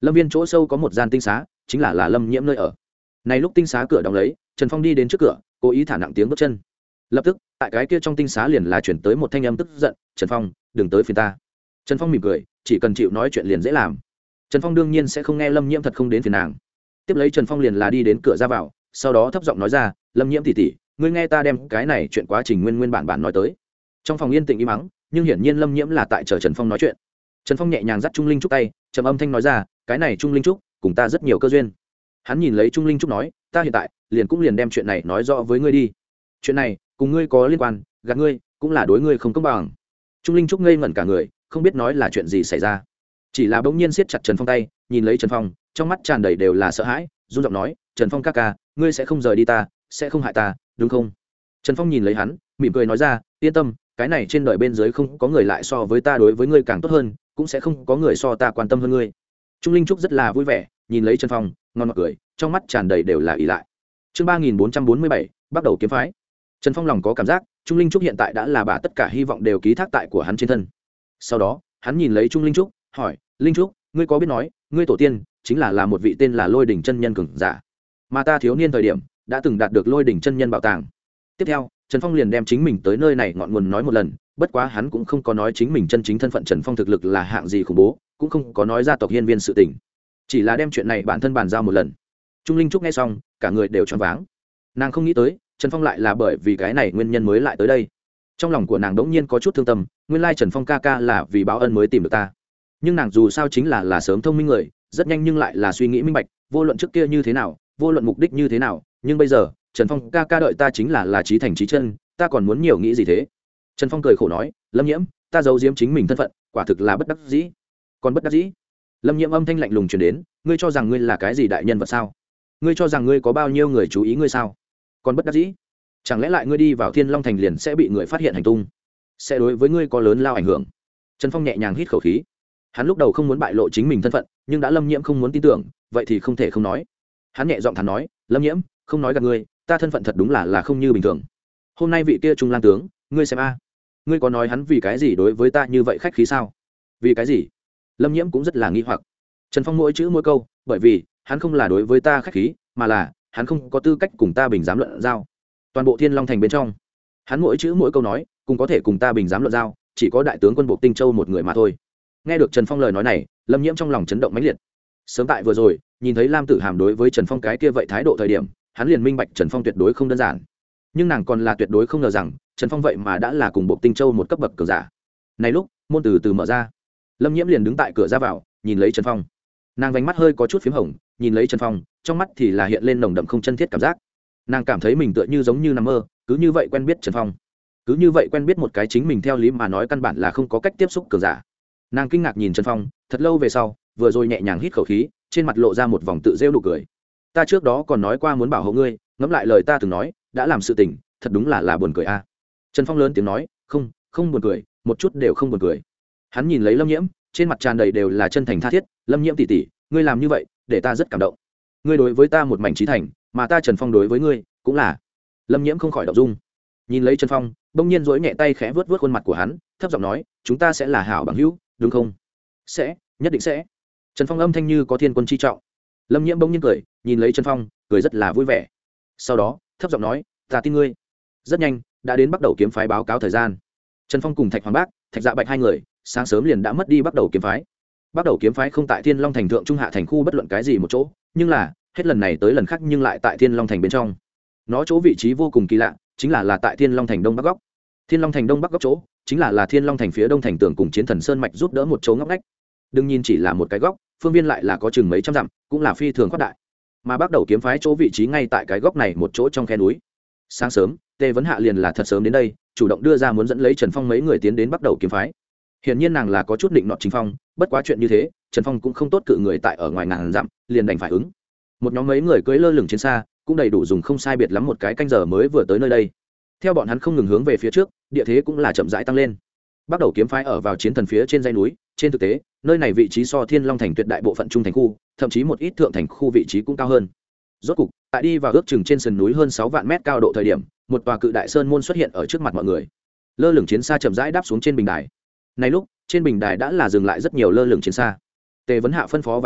lâm viên chỗ sâu có một gian tinh xá, chính là lâm nhiễm nơi ở. Này lúc tinh xá cửa đóng lấy, Trần Phong đi đến trước cửa, cố ý thả nặng tiếng bước chân. Lập tức tại cái kia trong tinh xá liền là chuyển tới một thanh âm tức giận: Trần Phong, đừng tới phiền ta. Trần Phong mỉm cười, chỉ cần chịu nói chuyện liền dễ làm. Trần Phong đương nhiên sẽ không nghe lâm nhiễm thật không đến phiền nàng. Tiếp lấy Trần Phong liền là đi đến cửa ra vào, sau đó thấp giọng nói ra: lâm nhiễm tỷ tỷ, ngươi nghe ta đem cái này chuyện quá trình nguyên bản nói tới. Trong phòng yên tĩnh im mắng, nhưng hiển nhiên lâm nhiễm là tại chờ Trần Phong nói chuyện. Trần Phong nhẹ nhàng dắt Trung Linh Trúc tay, trầm âm thanh nói ra: cái này Trung Linh Trúc cùng ta rất nhiều cơ duyên. Hắn nhìn lấy Trung Linh Trúc nói: ta hiện tại liền đem chuyện này nói rõ với ngươi đi. Chuyện này cùng ngươi có liên quan, gạt ngươi cũng là đối ngươi không công bằng. Trung Linh Trúc ngây ngẩn cả người, không biết nói là chuyện gì xảy ra, chỉ là bỗng nhiên siết chặt Trần Phong tay, nhìn lấy Trần Phong, trong mắt tràn đầy đều là sợ hãi, run giọng nói: Trần Phong ca ca, ngươi sẽ không rời đi ta, sẽ không hại ta, đúng không? Trần Phong nhìn lấy hắn, mỉm cười nói ra: yên tâm, cái này trên đời bên dưới không có người lại so với ta đối với ngươi càng tốt hơn, cũng sẽ không có người so ta quan tâm hơn ngươi. Trung Linh Trúc rất là vui vẻ, nhìn lấy Trần Phong, ngon ngọt cười, trong mắt tràn đầy đều là ỷ lại. Chương 3447, bắt đầu kiếm phái. Trần Phong lòng có cảm giác, Trung Linh Trúc hiện tại đã là bà tất cả hy vọng đều ký thác tại của hắn trên thân. Sau đó, hắn nhìn lấy Trung Linh Trúc, hỏi: Linh Trúc, ngươi có biết nói, ngươi tổ tiên chính là một vị tên là Lôi Đỉnh chân nhân cường giả, mà ta thiếu niên thời điểm đã từng đạt được Lôi Đỉnh chân nhân bảo tàng. Tiếp theo, Trần Phong liền đem chính mình tới nơi này ngọn nguồn nói một lần, bất quá hắn cũng không có nói chính mình chân chính thân phận Trần Phong thực lực là hạng gì khủng bố, cũng không có nói gia tộc hiên viên sự tình, chỉ là đem chuyện này bản thân bàn giao một lần. Trung Linh Trúc nghe xong, cả người đều choáng váng. Nàng không nghĩ tới Trần Phong lại là bởi vì cái này nguyên nhân mới lại tới đây. Trong lòng của nàng đỗng nhiên có chút thương tâm, nguyên lai Trần Phong ca ca là vì báo ân mới tìm được ta. Nhưng nàng dù sao chính là sớm thông minh người, rất nhanh nhưng lại là suy nghĩ minh bạch, vô luận trước kia như thế nào, vô luận mục đích như thế nào, nhưng bây giờ Trần Phong ca ca đợi ta chính là trí thành trí chân, ta còn muốn nhiều nghĩ gì thế. Trần Phong cười khổ nói: Lâm Nhiễm, ta giấu giếm chính mình thân phận, quả thực là bất đắc dĩ. Còn bất đắc dĩ? Lâm Nhiễm âm thanh lạnh lùng truyền đến: ngươi cho rằng ngươi là cái gì đại nhân vật sao? Ngươi cho rằng ngươi có bao nhiêu người chú ý ngươi sao? Còn bất đắc dĩ? Chẳng lẽ lại ngươi đi vào Thiên Long thành liền sẽ bị người phát hiện hành tung, sẽ đối với ngươi có lớn lao ảnh hưởng? Trần Phong nhẹ nhàng hít khẩu khí. Hắn lúc đầu không muốn bại lộ chính mình thân phận, nhưng đã Lâm Nhiễm không muốn tin tưởng, vậy thì không thể không nói. Hắn nhẹ giọng thản nói: Lâm Nhiễm, không nói gạt ngươi, ta thân phận thật đúng là không như bình thường. Hôm nay vị kia Trung Lang tướng, ngươi xem a, ngươi có nói hắn vì cái gì đối với ta như vậy khách khí sao? Vì cái gì? Lâm Nhiễm cũng rất là nghi hoặc. Trần Phong mỗi chữ mỗi câu: bởi vì hắn không là đối với ta khách khí, mà là hắn không có tư cách cùng ta bình giám luận giao. Toàn bộ Thiên Long thành bên trong, hắn mỗi chữ mỗi câu nói cùng có thể cùng ta bình giám luận giao, chỉ có đại tướng quân Bộ Tinh Châu một người mà thôi. Nghe được Trần Phong lời nói này, Lâm Nhiễm trong lòng chấn động mãnh liệt. Sớm tại vừa rồi, nhìn thấy Lam Tử Hàm đối với Trần Phong cái kia vậy thái độ thời điểm, hắn liền minh bạch Trần Phong tuyệt đối không đơn giản. Nhưng nàng còn là tuyệt đối không ngờ rằng Trần Phong vậy mà đã là cùng Bộ Tinh Châu một cấp bậc cường giả. Này lúc môn từ từ mở ra, Lâm Nhiễm liền đứng tại cửa ra vào, nhìn lấy Trần Phong. Nàng vành mắt hơi có chút phím hồng, nhìn lấy Trần Phong, trong mắt thì là hiện lên nồng đậm không chân thiết cảm giác. Nàng cảm thấy mình tựa như giống như nằm mơ, cứ như vậy quen biết Trần Phong, cứ như vậy quen biết một cái chính mình theo lý mà nói căn bản là không có cách tiếp xúc cường giả. Nàng kinh ngạc nhìn Trần Phong, thật lâu về sau, vừa rồi nhẹ nhàng hít khẩu khí, trên mặt lộ ra một vòng tự rêu nụ cười. Ta trước đó còn nói qua muốn bảo hộ ngươi, ngẫm lại lời ta từng nói, đã làm sự tình, thật đúng là buồn cười a. Trần Phong lớn tiếng nói: không buồn cười, một chút đều không buồn cười. Hắn nhìn lấy Lâm Nhiễm, trên mặt tràn đầy đều là chân thành tha thiết. Lâm Nhiễm tỷ tỷ, ngươi làm như vậy để ta rất cảm động. Ngươi đối với ta một mảnh trí thành, mà ta Trần Phong đối với ngươi cũng là. Lâm Nhiễm không khỏi động dung, nhìn lấy Trần Phong, bỗng nhiên duỗi nhẹ tay khẽ vuốt vuốt khuôn mặt của hắn, thấp giọng nói: chúng ta sẽ là hảo bằng hữu, đúng không? Sẽ, nhất định sẽ. Trần Phong âm thanh như có thiên quân chi trọng. Lâm Nhiễm bỗng nhiên cười, nhìn lấy Trần Phong, cười rất là vui vẻ. Sau đó thấp giọng nói: ta tin ngươi. Rất nhanh đã đến bắt đầu kiếm phái báo cáo thời gian. Trần Phong cùng Thạch Hoàng Bác, Thạch Dạ Bạch hai người sáng sớm liền đã mất đi bắt đầu kiếm phái. Bắt đầu kiếm phái không tại Thiên Long thành thượng trung hạ thành khu bất luận cái gì một chỗ, nhưng là hết lần này tới lần khác nhưng lại tại Thiên Long thành bên trong. Nó chỗ vị trí vô cùng kỳ lạ, chính là tại Thiên Long thành đông bắc góc. Thiên Long thành đông bắc góc chỗ chính là Thiên Long thành phía đông thành tường cùng Chiến Thần Sơn mạch giúp đỡ một chỗ ngóc ngách. Đừng nhìn chỉ là một cái góc, phương viên lại là có chừng mấy trăm dặm, cũng là phi thường khoát đại. Mà bắt đầu kiếm phái chỗ vị trí ngay tại cái góc này một chỗ trong khe núi. Sáng sớm, Tề Vấn Hạ liền là thật sớm đến đây, chủ động đưa ra muốn dẫn lấy Trần Phong mấy người tiến đến bắt đầu kiếm phái. Hiển nhiên nàng là có chút định nọt Chính Phong, bất quá chuyện như thế, Trần Phong cũng không tốt cự người tại ở ngoài ngàn dặm, liền đành phải ứng. Một nhóm mấy người cưỡi lơ lửng trên xa, cũng đầy đủ dùng không sai biệt lắm một cái canh giờ mới vừa tới nơi đây. Theo bọn hắn không ngừng hướng về phía trước, địa thế cũng là chậm rãi tăng lên. Bắt đầu kiếm phái ở vào Chiến Thần phía trên dãy núi, trên thực tế, nơi này vị trí so Thiên Long thành tuyệt đại bộ phận trung thành khu, thậm chí một ít thượng thành khu vị trí cũng cao hơn. Rốt cục, tại đi vào ước chừng trên sườn núi hơn 6 vạn mét cao độ thời điểm, một tòa cự đại sơn môn xuất hiện ở trước mặt mọi người. Lơ lửng chiến xa chậm rãi đáp xuống trên bình đài. Này lúc, trên bình đài đã là dừng lại rất nhiều lơ lửng chiến xa. Tề Vấn Hạ phân phó vài câu,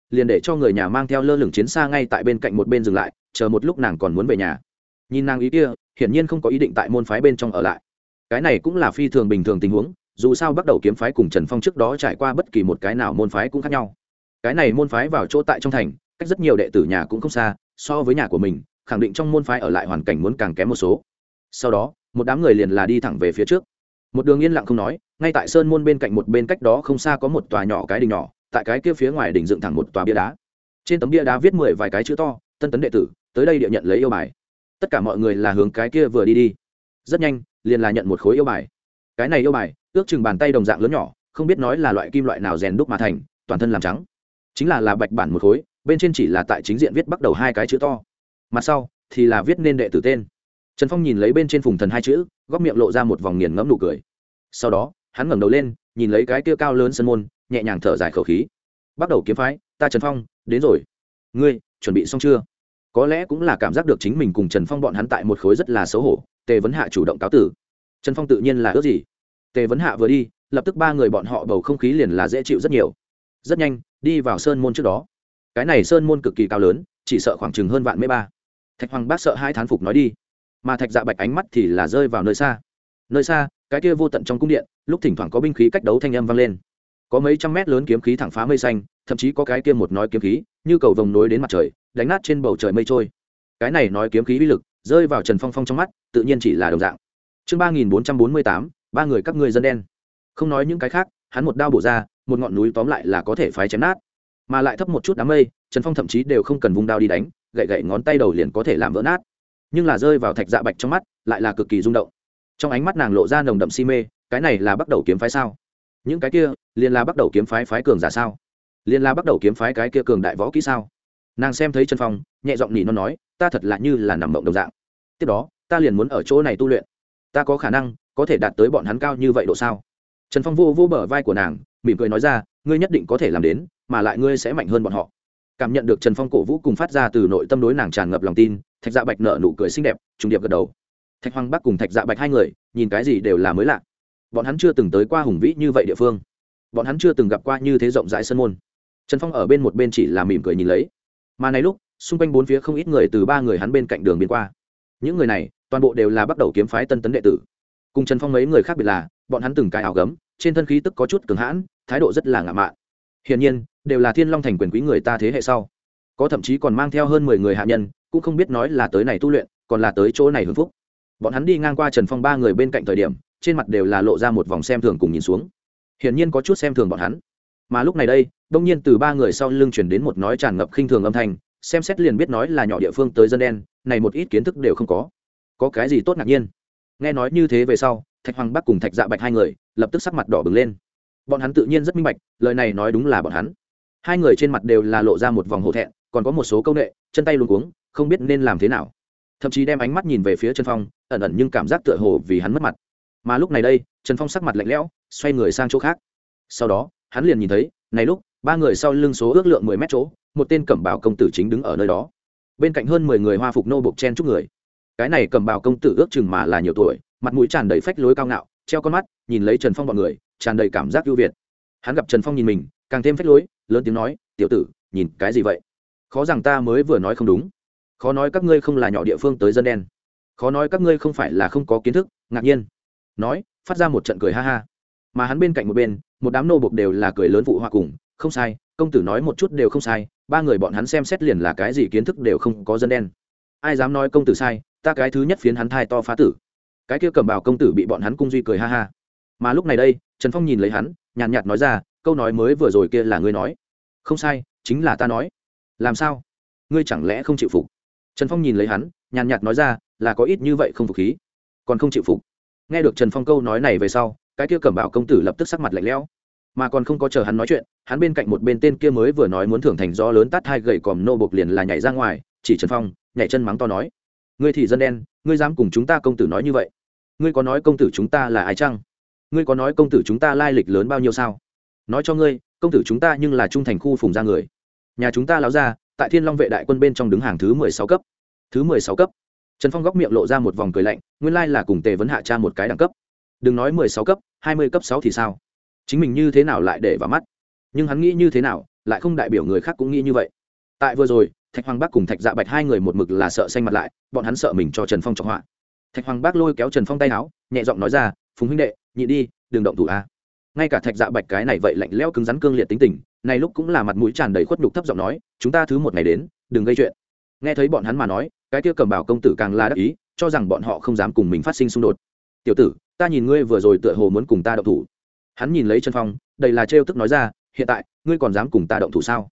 liền để cho người nhà mang theo lơ lửng chiến xa ngay tại bên cạnh một bên dừng lại, chờ một lúc nàng còn muốn về nhà. Nhìn nàng ý kia, hiển nhiên không có ý định tại môn phái bên trong ở lại. Cái này cũng là phi thường bình thường tình huống, dù sao bắt đầu kiếm phái cùng Trần Phong trước đó trải qua bất kỳ một cái nào môn phái cũng khác nhau. Cái này môn phái vào chỗ tại trong thành, cách rất nhiều đệ tử nhà cũng không xa, so với nhà của mình, khẳng định trong môn phái ở lại hoàn cảnh muốn càng kém một số. Sau đó, một đám người liền là đi thẳng về phía trước. Một đường yên lặng không nói, ngay tại sơn môn bên cạnh một bên cách đó không xa có một tòa nhỏ cái đình nhỏ, tại cái kia phía ngoài đỉnh dựng thẳng một tòa bia đá. Trên tấm bia đá viết 10 vài cái chữ to, Tân tấn đệ tử, tới đây địa nhận lấy yêu bài. Tất cả mọi người là hướng cái kia vừa đi đi. Rất nhanh, liền là nhận một khối yêu bài. Cái này yêu bài, ước chừng bàn tay đồng dạng lớn nhỏ, không biết nói là loại kim loại nào rèn đúc mà thành, toàn thân làm trắng. Chính là bạch bản một khối, bên trên chỉ là tại chính diện viết bắt đầu 2 cái chữ to. Mặt sau thì là viết nên đệ tử tên. Trần Phong nhìn lấy bên trên phùng thần 2 chữ, góc miệng lộ ra một vòng nghiền ngẫm nụ cười. Sau đó, hắn ngẩng đầu lên, nhìn lấy cái kia cao lớn sân môn, nhẹ nhàng thở dài khẩu khí. Bắt đầu kiếm phái, ta Trần Phong, đến rồi. Ngươi, chuẩn bị xong chưa? Có lẽ cũng là cảm giác được chính mình cùng Trần Phong bọn hắn tại một khối rất là xấu hổ, Tề Vấn Hạ chủ động cáo tử. Trần Phong tự nhiên là ước gì? Tề Vấn Hạ vừa đi, lập tức 3 người bọn họ bầu không khí liền là dễ chịu rất nhiều. Rất nhanh, đi vào sơn môn trước đó. Cái này sơn môn cực kỳ cao lớn, chỉ sợ khoảng chừng hơn vạn mét ba. Thạch Hoàng Bác sợ hai thán phục nói đi, mà Thạch Dạ Bạch ánh mắt thì là rơi vào nơi xa. Nơi xa, cái kia vô tận trong cung điện, lúc thỉnh thoảng có binh khí cách đấu thanh âm vang lên. Có mấy trăm mét lớn kiếm khí thẳng phá mây xanh, thậm chí có cái kia một nói kiếm khí, như cầu vồng nối đến mặt trời, đánh nát trên bầu trời mây trôi. Cái này nói kiếm khí uy lực, rơi vào Trần Phong Phong trong mắt, tự nhiên chỉ là đồng dạng. Chương 3448, 3 người các ngươi dân đen. Không nói những cái khác, hắn một đao bổ ra, một ngọn núi tóm lại là có thể phái chém nát. Mà lại thấp một chút đám mây, Trần Phong thậm chí đều không cần vung đao đi đánh, gậy gậy ngón tay đầu liền có thể làm vỡ nát. Nhưng là rơi vào Thạch Dạ Bạch trong mắt, lại là cực kỳ rung động. Trong ánh mắt nàng lộ ra nồng đậm si mê, cái này là bắt đầu kiếm phái sao? Những cái kia, liền là bắt đầu kiếm phái phái cường giả sao? Liền là bắt đầu kiếm phái cái kia cường đại võ kỹ sao? Nàng xem thấy Trần Phong, nhẹ giọng nỉ non nói, ta thật là như là nằm mộng đồng dạng. Tiếp đó, ta liền muốn ở chỗ này tu luyện. Ta có khả năng có thể đạt tới bọn hắn cao như vậy độ sao? Trần Phong vô vô bờ vai của nàng, mỉm cười nói ra, ngươi nhất định có thể làm đến, mà lại ngươi sẽ mạnh hơn bọn họ. Cảm nhận được Trần Phong cổ vũ cùng phát ra từ nội tâm đối nàng tràn ngập lòng tin, Thạch Dạ Bạch nở nụ cười xinh đẹp, trùng điệp gật đầu. Thạch Hoàng Bắc cùng Thạch Dạ Bạch 2 người, nhìn cái gì đều là mới lạ. Bọn hắn chưa từng tới qua hùng vĩ như vậy địa phương, bọn hắn chưa từng gặp qua như thế rộng rãi sân môn. Trần Phong ở bên một bên chỉ là mỉm cười nhìn lấy. Mà này lúc, xung quanh 4 phía không ít người từ 3 người hắn bên cạnh đường biên qua. Những người này, toàn bộ đều là bắt đầu kiếm phái tân tấn đệ tử. Cùng Trần Phong mấy người khác biệt là, bọn hắn từng cái áo gấm, trên thân khí tức có chút cường hãn, thái độ rất là ngạo mạn. Hiển nhiên, đều là Thiên Long thành quyền quý người ta thế hệ sau. Có thậm chí còn mang theo hơn 10 người hạ nhân, cũng không biết nói là tới này tu luyện, còn là tới chỗ này hưởng phúc. Bọn hắn đi ngang qua Trần Phong 3 người bên cạnh thời điểm, trên mặt đều là lộ ra một vòng xem thường cùng nhìn xuống. Hiển nhiên có chút xem thường bọn hắn. Mà lúc này đây, đông nhiên từ 3 người sau lưng truyền đến một nói tràn ngập khinh thường âm thanh, xem xét liền biết nói là nhỏ địa phương tới dân đen, này một ít kiến thức đều không có. Có cái gì tốt ngạc nhiên? Nghe nói như thế về sau, Thạch Hoàng Bắc cùng Thạch Dạ Bạch 2 người, lập tức sắc mặt đỏ bừng lên. Bọn hắn tự nhiên rất minh bạch, lời này nói đúng là bọn hắn. 2 người trên mặt đều là lộ ra một vòng hổ thẹn, còn có một số câu nệ, chân tay luống cuống, không biết nên làm thế nào. Thậm chí đem ánh mắt nhìn về phía Trần Phong, ẩn ẩn nhưng cảm giác tựa hồ vì hắn mất mặt. Mà lúc này đây, Trần Phong sắc mặt lạnh lẽo, xoay người sang chỗ khác. Sau đó, hắn liền nhìn thấy, này lúc, 3 người sau lưng số ước lượng 10 mét chỗ, một tên cẩm bào công tử chính đứng ở nơi đó. Bên cạnh hơn 10 người hoa phục nô bộc chen chúc người. Cái này cẩm bào công tử ước chừng mà là nhiều tuổi, mặt mũi tràn đầy phách lối cao ngạo, treo con mắt, nhìn lấy Trần Phong bọn người, tràn đầy cảm giác ưu việt. Hắn gặp Trần Phong nhìn mình, càng thêm phách lối, lớn tiếng nói, tiểu tử, nhìn cái gì vậy? Khó rằng ta mới vừa nói không đúng. Khó nói các ngươi không là nhỏ địa phương tới dân đen. Khó nói các ngươi không phải là không có kiến thức, ngạc nhiên. Nói, phát ra một trận cười ha ha. Mà hắn bên cạnh một bên, một đám nô bộc đều là cười lớn phụ họa cùng, không sai, công tử nói một chút đều không sai, 3 người bọn hắn xem xét liền là cái gì kiến thức đều không có dân đen. Ai dám nói công tử sai, ta cái thứ nhất phiến hắn thai to phá tử. Cái kia cầm bào công tử bị bọn hắn cung duy cười ha ha. Mà lúc này đây, Trần Phong nhìn lấy hắn, nhàn nhạt nói ra, câu nói mới vừa rồi kia là ngươi nói. Không sai, chính là ta nói. Làm sao? Ngươi chẳng lẽ không chịu phục? Trần Phong nhìn lấy hắn, nhàn nhạt nói ra, là có ít như vậy không phục khí, còn không chịu phục. Nghe được Trần Phong câu nói này về sau, cái kia cẩm bào công tử lập tức sắc mặt lạnh lẽo, mà còn không có chờ hắn nói chuyện, hắn bên cạnh một bên tên kia mới vừa nói muốn thưởng thành gió lớn tát hai gậy còm nô bộc liền là nhảy ra ngoài, chỉ Trần Phong, nhảy chân mắng to nói, ngươi thì dân đen, ngươi dám cùng chúng ta công tử nói như vậy? Ngươi có nói công tử chúng ta là ai chăng? Ngươi có nói công tử chúng ta lai lịch lớn bao nhiêu sao? Nói cho ngươi, công tử chúng ta nhưng là trung thành khu phùng gia người, nhà chúng ta láo ra tại Thiên Long vệ đại quân bên trong đứng hàng thứ 16 cấp. Thứ 16 cấp? Trần Phong góc miệng lộ ra một vòng cười lạnh, nguyên lai là cùng Tề Vấn Hạ cha một cái đẳng cấp. Đừng nói 16 cấp, 20 cấp 6 thì sao? Chính mình như thế nào lại để vào mắt? Nhưng hắn nghĩ như thế nào, lại không đại biểu người khác cũng nghĩ như vậy. Tại vừa rồi Thạch Hoàng Bác cùng Thạch Dạ Bạch hai người một mực là sợ xanh mặt lại, bọn hắn sợ mình cho Trần Phong trọng họa. Thạch Hoàng Bác lôi kéo Trần Phong tay áo, nhẹ giọng nói ra, Phùng huynh đệ, nhịn đi, đừng động thủ a. Ngay cả Thạch Dạ Bạch cái này vậy lạnh lẽo cứng rắn cương liệt tính tình, này lúc cũng là mặt mũi tràn đầy khuất nhục thấp giọng nói, chúng ta thứ một ngày đến, đừng gây chuyện. Nghe thấy bọn hắn mà nói, cái kia Cầm Bảo công tử càng là đắc ý, cho rằng bọn họ không dám cùng mình phát sinh xung đột. Tiểu tử, ta nhìn ngươi vừa rồi tựa hồ muốn cùng ta động thủ. Hắn nhìn lấy Trần Phong, đầy là trêu tức nói ra, hiện tại ngươi còn dám cùng ta động thủ sao?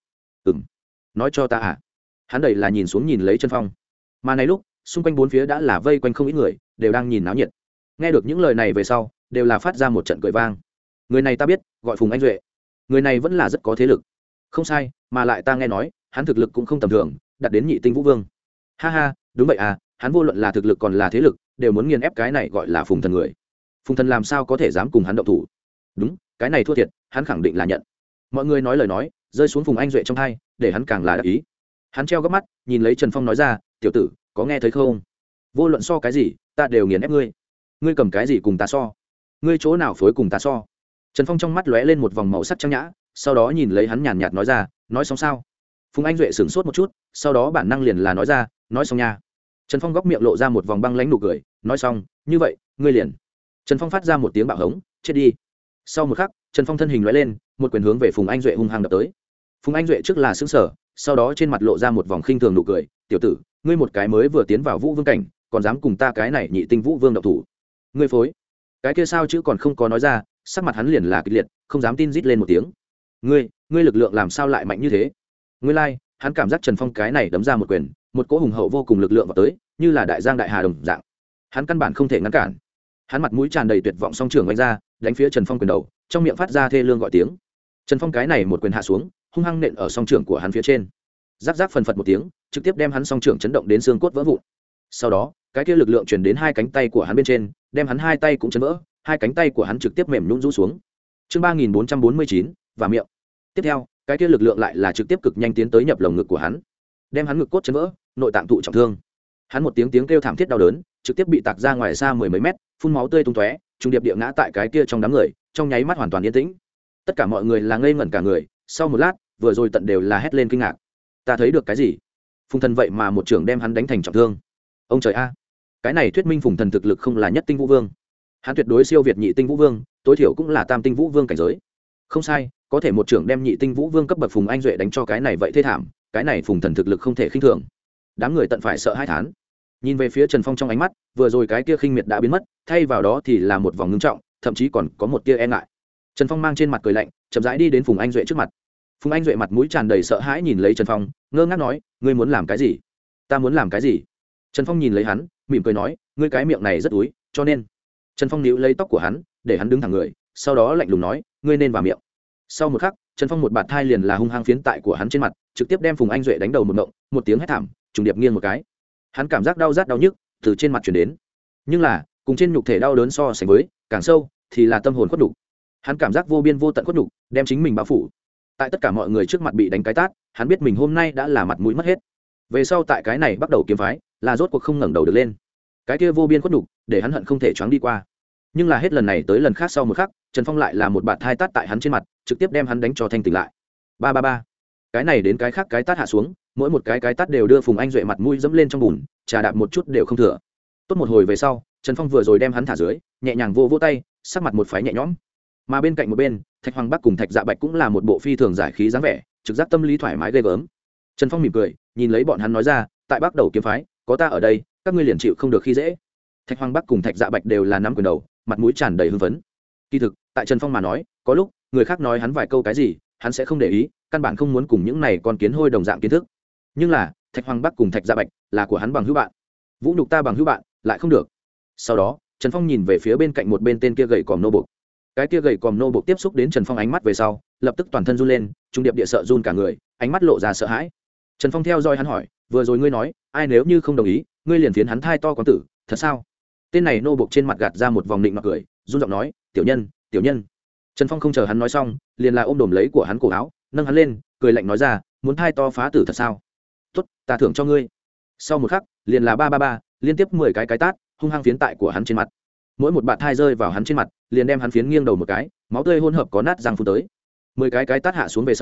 Nói cho ta à? Hắn đầy là nhìn xuống nhìn lấy Trần Phong, mà này lúc xung quanh bốn phía đã là vây quanh không ít người, đều đang nhìn náo nhiệt. Nghe được những lời này về sau, đều là phát ra một trận cười vang. Người này ta biết, gọi Phùng Anh Duệ. Người này vẫn là rất có thế lực. Không sai, mà lại ta nghe nói, hắn thực lực cũng không tầm thường, đạt đến nhị tinh vũ vương. Ha ha, đúng vậy à, hắn vô luận là thực lực còn là thế lực, đều muốn nghiền ép cái này gọi là Phùng thần người. Phùng thần làm sao có thể dám cùng hắn động thủ? Đúng, cái này thua thiệt, hắn khẳng định là nhận. Mọi người nói lời nói, rơi xuống Phùng Anh Duệ trong tai, để hắn càng là đắc ý. Hắn treo gấp mắt, nhìn lấy Trần Phong nói ra, tiểu tử, có nghe thấy không? Vô luận so cái gì, ta đều nghiền ép ngươi. Ngươi cầm cái gì cùng ta so? Ngươi chỗ nào phối cùng ta so? Trần Phong trong mắt lóe lên một vòng màu sắc trắng nhã, sau đó nhìn lấy hắn nhàn nhạt nói ra, nói xong sao? Phùng Anh Duệ sửng sốt một chút, sau đó bản năng liền là nói ra, nói xong nha. Trần Phong góc miệng lộ ra một vòng băng lãnh nụ cười, nói xong, như vậy, ngươi liền. Trần Phong phát ra một tiếng bạo hống, chết đi. Sau một khắc, Trần Phong thân hình lóe lên, một quyền hướng về Phùng Anh Duệ hung hăng đập tới. Phùng Anh Duệ trước là sững sờ, sau đó trên mặt lộ ra một vòng khinh thường nụ cười, tiểu tử, ngươi một cái mới vừa tiến vào vũ vương cảnh, còn dám cùng ta cái này nhị tinh vũ vương động thủ? Ngươi phối. Cái kia sao chứ còn không có nói ra, sắc mặt hắn liền là kịch liệt, không dám tin rít lên một tiếng. Ngươi lực lượng làm sao lại mạnh như thế? Ngươi lai, hắn cảm giác Trần Phong cái này đấm ra một quyền, một cỗ hùng hậu vô cùng lực lượng vào tới, như là đại giang đại hà đồng dạng. Hắn căn bản không thể ngăn cản. Hắn mặt mũi tràn đầy tuyệt vọng song trưởng vung ra, đánh phía Trần Phong quyền đầu, trong miệng phát ra thê lương gọi tiếng. Trần Phong cái này một quyền hạ xuống, hung hăng nện ở song trưởng của hắn phía trên. Rắc rắc phần phật một tiếng, trực tiếp đem hắn song trưởng chấn động đến xương cốt vỡ vụn. Sau đó, cái kia lực lượng truyền đến hai cánh tay của hắn bên trên, đem hắn hai tay cũng chấn vỡ, hai cánh tay của hắn trực tiếp mềm nhũn rũ xuống. Chương 3449, và miệng. Tiếp theo, cái kia lực lượng lại là trực tiếp cực nhanh tiến tới nhập lồng ngực của hắn, đem hắn ngực cốt chấn vỡ, nội tạng thụ trọng thương. Hắn một tiếng kêu thảm thiết đau đớn, trực tiếp bị tạc ra ngoài xa mười mấy mét, phun máu tươi tung tóe, trung điệp địa ngã tại cái kia trong đám người, trong nháy mắt hoàn toàn yên tĩnh. Tất cả mọi người là ngây ngẩn cả người, sau một lát, vừa rồi tận đều là hét lên kinh ngạc. Ta thấy được cái gì? Phùng thần vậy mà một trưởng đem hắn đánh thành trọng thương. Ông trời a, cái này thuyết minh Phùng thần thực lực không là nhất tinh vũ vương, hắn tuyệt đối siêu việt nhị tinh vũ vương, tối thiểu cũng là tam tinh vũ vương cảnh giới. Không sai, có thể một trưởng đem nhị tinh vũ vương cấp bậc Phùng Anh Duệ đánh cho cái này vậy thê thảm, cái này Phùng thần thực lực không thể khinh thường. Đám người tận phải sợ hai thán. Nhìn về phía Trần Phong trong ánh mắt, vừa rồi cái kia khinh miệt đã biến mất, thay vào đó thì là một vòng ngưng trọng, thậm chí còn có một tia e ngại. Trần Phong mang trên mặt cười lạnh, chậm rãi đi đến Phùng Anh Duệ trước mặt. Phùng Anh Duệ mặt mũi tràn đầy sợ hãi nhìn lấy Trần Phong, ngơ ngác nói, ngươi muốn làm cái gì? Ta muốn làm cái gì? Trần Phong nhìn lấy hắn, mỉm cười nói, ngươi cái miệng này rất úi, cho nên. Trần Phong níu lấy tóc của hắn, để hắn đứng thẳng người, sau đó lạnh lùng nói, ngươi nên vào miệng. Sau một khắc, Trần Phong một bạt thai liền là hung hăng phiến tại của hắn trên mặt, trực tiếp đem Phùng Anh Duệ đánh đầu một ngộng, một tiếng hét thảm, trùng điệp nghiêng một cái. Hắn cảm giác đau rát đau nhức từ trên mặt truyền đến, nhưng là cùng trên nhục thể đau đớn so sánh với, càng sâu thì là tâm hồn khuất nhục. Hắn cảm giác vô biên vô tận khuất nhục, đem chính mình bao phủ. Tại tất cả mọi người trước mặt bị đánh cái tát, hắn biết mình hôm nay đã là mặt mũi mất hết. Về sau tại cái này bắt đầu kiếm phái, là rốt cuộc không ngẩng đầu được lên. Cái kia vô biên khuất nhục, để hắn hận không thể choáng đi qua. Nhưng là hết lần này tới lần khác sau một khắc, Trần Phong lại là một bạt hai tát tại hắn trên mặt, trực tiếp đem hắn đánh cho thanh tỉnh lại. Ba ba ba. Cái này đến cái khác cái tát hạ xuống, mỗi một cái tát đều đưa Phùng Anh Duệ mặt mũi dẫm lên trong bùn, trà đạp một chút đều không thừa. Tốt một hồi về sau, Trần Phong vừa rồi đem hắn thả dưới, nhẹ nhàng vô tay, sắc mặt một phái nhẹ nhõm. Mà bên cạnh một bên, Thạch Hoàng Bắc cùng Thạch Dạ Bạch cũng là một bộ phi thường giải khí dáng vẻ, trực giác tâm lý thoải mái ghê gớm. Trần Phong mỉm cười, nhìn lấy bọn hắn nói ra, tại Bắc Đầu kiếm phái, có ta ở đây, các ngươi liền chịu không được khi dễ. Thạch Hoàng Bắc cùng Thạch Dạ Bạch đều là nắm quyền đầu, mặt mũi tràn đầy hưng phấn. Kỳ thực, tại Trần Phong mà nói, có lúc người khác nói hắn vài câu cái gì, hắn sẽ không để ý, căn bản không muốn cùng những này con kiến hôi đồng dạng kiến thức. Nhưng là, Thạch Hoàng Bắc cùng Thạch Dạ Bạch là của hắn bằng hữu bạn. Vũ nhục ta bằng hữu bạn, lại không được. Sau đó, Trần Phong nhìn về phía bên cạnh một bên tên kia gầy còm nô bộc. Cái kia gầy còm nô bộc tiếp xúc đến Trần Phong ánh mắt về sau, lập tức toàn thân run lên, trung điệp địa sợ run cả người, ánh mắt lộ ra sợ hãi. Trần Phong theo dõi hắn hỏi, vừa rồi ngươi nói, ai nếu như không đồng ý, ngươi liền phiến hắn thai to quán tử, thật sao? Tên này nô bộc trên mặt gạt ra một vòng định mặt cười, run giọng nói, tiểu nhân, tiểu nhân. Trần Phong không chờ hắn nói xong, liền là ôm đồm lấy của hắn cổ áo, nâng hắn lên, cười lạnh nói ra, muốn thai to phá tử thật sao? Tốt, ta thưởng cho ngươi. Sau một khắc, liền là ba ba ba, liên tiếp 10 cái tát, hung hăng phiến tại của hắn trên mặt. Mỗi một bạt thai rơi vào hắn trên mặt, liền đem hắn phiến nghiêng đầu một cái, máu tươi hỗn hợp có nát răng phun tới. 10 cái tát hạ xuống về sau,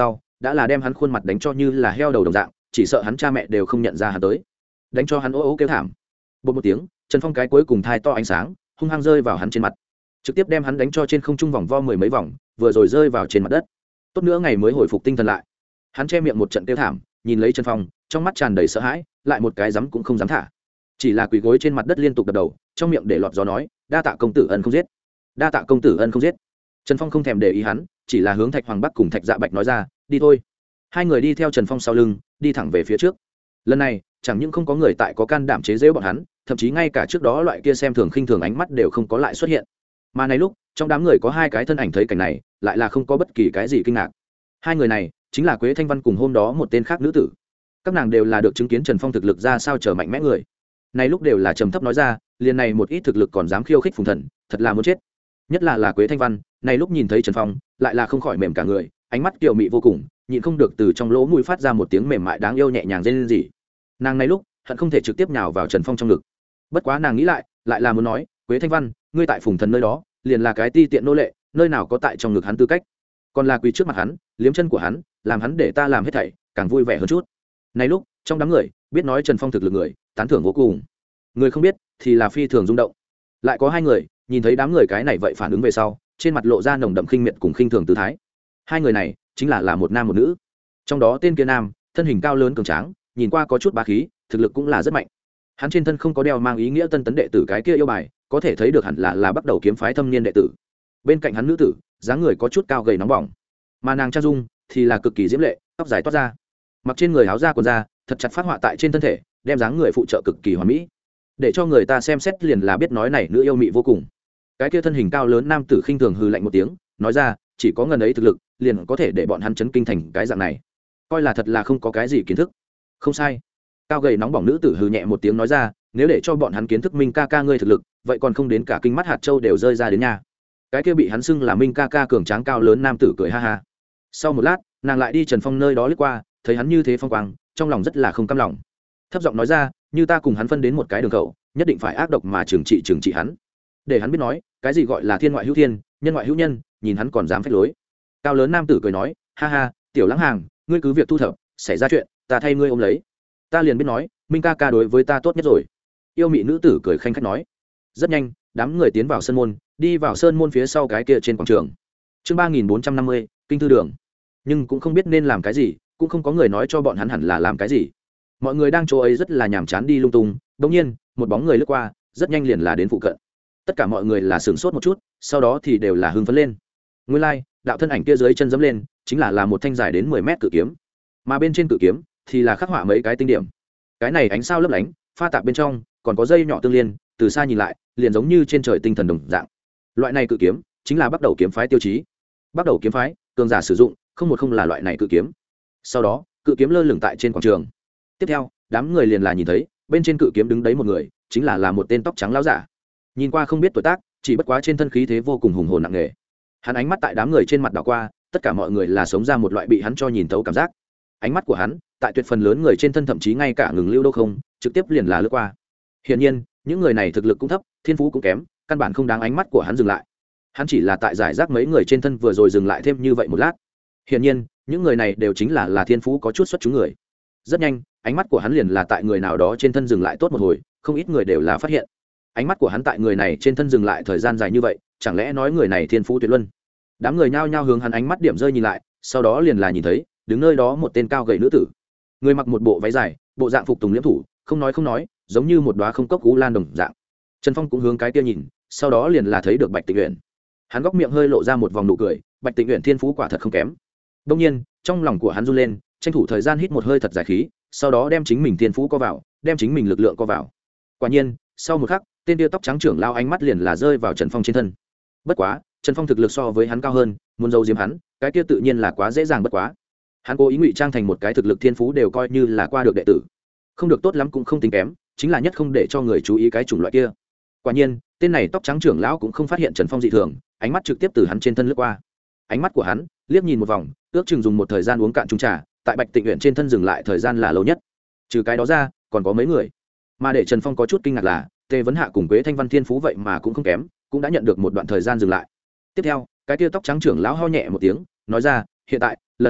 đã là đem hắn khuôn mặt đánh cho như là heo đầu đồng dạng, chỉ sợ hắn cha mẹ đều không nhận ra hắn tới, đánh cho hắn ố ố kêu thảm. Bột một tiếng, Trần Phong cái cuối cùng thai to ánh sáng hung hăng rơi vào hắn trên mặt, trực tiếp đem hắn đánh cho trên không trung vòng vo mười mấy vòng, vừa rồi rơi vào trên mặt đất. Tốt nữa ngày mới hồi phục tinh thần lại, hắn che miệng một trận kêu thảm, nhìn lấy Trần Phong, trong mắt tràn đầy sợ hãi, lại một cái dám cũng không dám thả, chỉ là quỳ gối trên mặt đất liên tục đập đầu, trong miệng để lọt gió nói, đa tạ công tử ân không giết, đa tạ công tử ân không giết. Trần Phong không thèm để ý hắn, chỉ là hướng Thạch Hoàng Bắc cùng Thạch Dạ Bạch nói ra, đi thôi. Hai người đi theo Trần Phong sau lưng, đi thẳng về phía trước. Lần này chẳng những không có người tại có can đảm chế giễu bọn hắn, thậm chí ngay cả trước đó loại kia xem thường khinh thường ánh mắt đều không có lại xuất hiện. Mà này lúc trong đám người có hai cái thân ảnh thấy cảnh này, lại là không có bất kỳ cái gì kinh ngạc. Hai người này chính là Quế Thanh Văn cùng hôm đó một tên khác nữ tử. Các nàng đều là được chứng kiến Trần Phong thực lực ra sao trở mạnh mẽ người. Này lúc đều là trầm thấp nói ra, liền này một ít thực lực còn dám khiêu khích Phùng Thần, thật là muốn chết. Nhất là Quế Thanh Văn, này lúc nhìn thấy Trần Phong, lại là không khỏi mềm cả người, ánh mắt kiều mị vô cùng, nhịn không được từ trong lỗ mũi phát ra một tiếng mềm mại đáng yêu nhẹ nhàng rên rỉ. Nàng này lúc hận không thể trực tiếp nhào vào Trần Phong trong ngực. Bất quá nàng nghĩ lại là muốn nói, Quế Thanh Văn, ngươi tại Phùng Thần nơi đó, liền là cái ti tiện nô lệ, nơi nào có tại trong ngực hắn tư cách. Còn là quỳ trước mặt hắn, liếm chân của hắn, làm hắn để ta làm hết thảy, càng vui vẻ hơn chút. Này lúc, trong đám người, biết nói Trần Phong thực lực người, tán thưởng vô cùng. Người không biết thì là phi thường rung động. Lại có hai người, nhìn thấy đám người cái này vậy phản ứng về sau, trên mặt lộ ra nồng đậm khinh miệt cùng khinh thường tư thái. Hai người này chính là một nam một nữ. Trong đó tên kia nam, thân hình cao lớn cường tráng, nhìn qua có chút bá khí, thực lực cũng là rất mạnh. Hắn trên thân không có đeo mang ý nghĩa tân tấn đệ tử cái kia yêu bài, có thể thấy được hẳn là bắt đầu kiếm phái thâm niên đệ tử. Bên cạnh hắn nữ tử, dáng người có chút cao gầy nóng bỏng, mà nàng trang dung thì là cực kỳ diễm lệ, tóc dài toát ra, mặc trên người áo da quần da, thật chặt phát họa tại trên thân thể, đem dáng người phụ trợ cực kỳ hoàn mỹ, để cho người ta xem xét liền là biết nói này nữ yêu mị vô cùng. Cái kia thân hình cao lớn nam tử khinh thường hừ lạnh một tiếng, nói ra, chỉ có ngần ấy thực lực, liền có thể để bọn hắn chấn kinh thành cái dạng này, coi là thật là không có cái gì kiến thức. Không sai. Cao gầy nóng bỏng nữ tử hừ nhẹ một tiếng nói ra, nếu để cho bọn hắn kiến thức Minh ca ca ngươi thực lực, vậy còn không đến cả kinh mắt hạt châu đều rơi ra đến nhà. Cái kia bị hắn xưng là Minh ca ca cường tráng cao lớn nam tử cười ha ha. Sau một lát, nàng lại đi Trần Phong nơi đó lướt qua, thấy hắn như thế phong quang, trong lòng rất là không cam lòng, thấp giọng nói ra, như ta cùng hắn phân đến một cái đường khẩu, nhất định phải ác độc mà trừng trị hắn, để hắn biết nói cái gì gọi là thiên ngoại hữu thiên, nhân ngoại hữu nhân, nhìn hắn còn dám phách lối. Cao lớn nam tử cười nói, ha ha, tiểu lãng hàng, ngươi cứ việc thu thập, xảy ra chuyện ta thay ngươi ôm lấy, ta liền biết nói Minh ca ca đối với ta tốt nhất rồi. Yêu mị nữ tử cười khanh khách nói. Rất nhanh, đám người tiến vào sân môn, đi vào sơn môn phía sau cái kia trên quảng trường. Chương 3450, kinh thư đường. Nhưng cũng không biết nên làm cái gì, cũng không có người nói cho bọn hắn hẳn là làm cái gì. Mọi người đang chỗ ấy rất là nhàm chán đi lung tung, đột nhiên, một bóng người lướt qua, rất nhanh liền là đến phụ cận. Tất cả mọi người là sửng sốt một chút, sau đó thì đều là hưng phấn lên. Nguyên lai, đạo thân ảnh kia dưới chân giẫm lên, chính là một thanh dài đến 10 mét cự kiếm. Mà bên trên cự kiếm thì là khắc họa mấy cái tinh điểm. Cái này ánh sao lấp lánh, pha tạp bên trong, còn có dây nhỏ tương liên, từ xa nhìn lại, liền giống như trên trời tinh thần đồng dạng. Loại này cự kiếm chính là bắt đầu kiếm phái tiêu chí. Bắt đầu kiếm phái, cường giả sử dụng, không là loại này cự kiếm. Sau đó, cự kiếm lơ lửng tại trên quảng trường. Tiếp theo, đám người liền là nhìn thấy, bên trên cự kiếm đứng đấy một người, chính là một tên tóc trắng lão giả. Nhìn qua không biết tuổi tác, chỉ bất quá trên thân khí thế vô cùng hùng hồn nặng nề. Hắn ánh mắt tại đám người trên mặt đảo qua, tất cả mọi người là sống ra một loại bị hắn cho nhìn thấu cảm giác. Ánh mắt của hắn, tại tuyệt phần lớn người trên thân thậm chí ngay cả ngừng lưu đâu không, trực tiếp liền là lướt qua. Hiển nhiên, những người này thực lực cũng thấp, thiên phú cũng kém, căn bản không đáng ánh mắt của hắn dừng lại. Hắn chỉ là tại giải rác mấy người trên thân vừa rồi dừng lại thêm như vậy một lát. Hiển nhiên, những người này đều chính là thiên phú có chút xuất chúng người. Rất nhanh, ánh mắt của hắn liền là tại người nào đó trên thân dừng lại tốt một hồi, không ít người đều là phát hiện. Ánh mắt của hắn tại người này trên thân dừng lại thời gian dài như vậy, chẳng lẽ nói người này thiên phú tuyệt luân? Đám người nhao nhao hướng hắn ánh mắt điểm rơi nhìn lại, sau đó liền là nhìn thấy, đứng nơi đó một tên cao gầy nữ tử. Người mặc một bộ váy dài, bộ dạng phục tùng liễm thủ, không nói, giống như một đóa không cốc cú lan đồng dạng. Trần Phong cũng hướng cái kia nhìn, sau đó liền là thấy được Bạch Tịnh Uyển. Hắn góc miệng hơi lộ ra một vòng nụ cười, Bạch Tịnh Uyển thiên phú quả thật không kém. Đương nhiên, trong lòng của hắn run lên, tranh thủ thời gian hít một hơi thật dài khí, sau đó đem chính mình thiên phú co vào, đem chính mình lực lượng co vào. Quả nhiên, sau một khắc, tên tia tóc trắng trưởng lao ánh mắt liền là rơi vào Trần Phong trên thân. Bất quá, Trần Phong thực lực so với hắn cao hơn, muốn giấu giếm hắn, cái kia tự nhiên là quá dễ dàng bất quá. Hắn cố ý ngụy trang thành một cái thực lực thiên phú đều coi như là qua được đệ tử, không được tốt lắm cũng không tính kém, chính là nhất không để cho người chú ý cái chủng loại kia. Quả nhiên, tên này tóc trắng trưởng lão cũng không phát hiện Trần Phong dị thường, ánh mắt trực tiếp từ hắn trên thân lướt qua. Ánh mắt của hắn liếc nhìn một vòng, ước chừng dùng một thời gian uống cạn chung trà, tại Bạch Tịnh Uyển trên thân dừng lại thời gian là lâu nhất. Trừ cái đó ra, còn có mấy người. Mà để Trần Phong có chút kinh ngạc là, Tề Vấn Hạ cùng Quế Thanh Văn thiên phú vậy mà cũng không kém, cũng đã nhận được một đoạn thời gian dừng lại. Tiếp theo, cái tia tóc trắng trưởng lão ho nhẹ một tiếng, nói ra, hiện tại, lần này,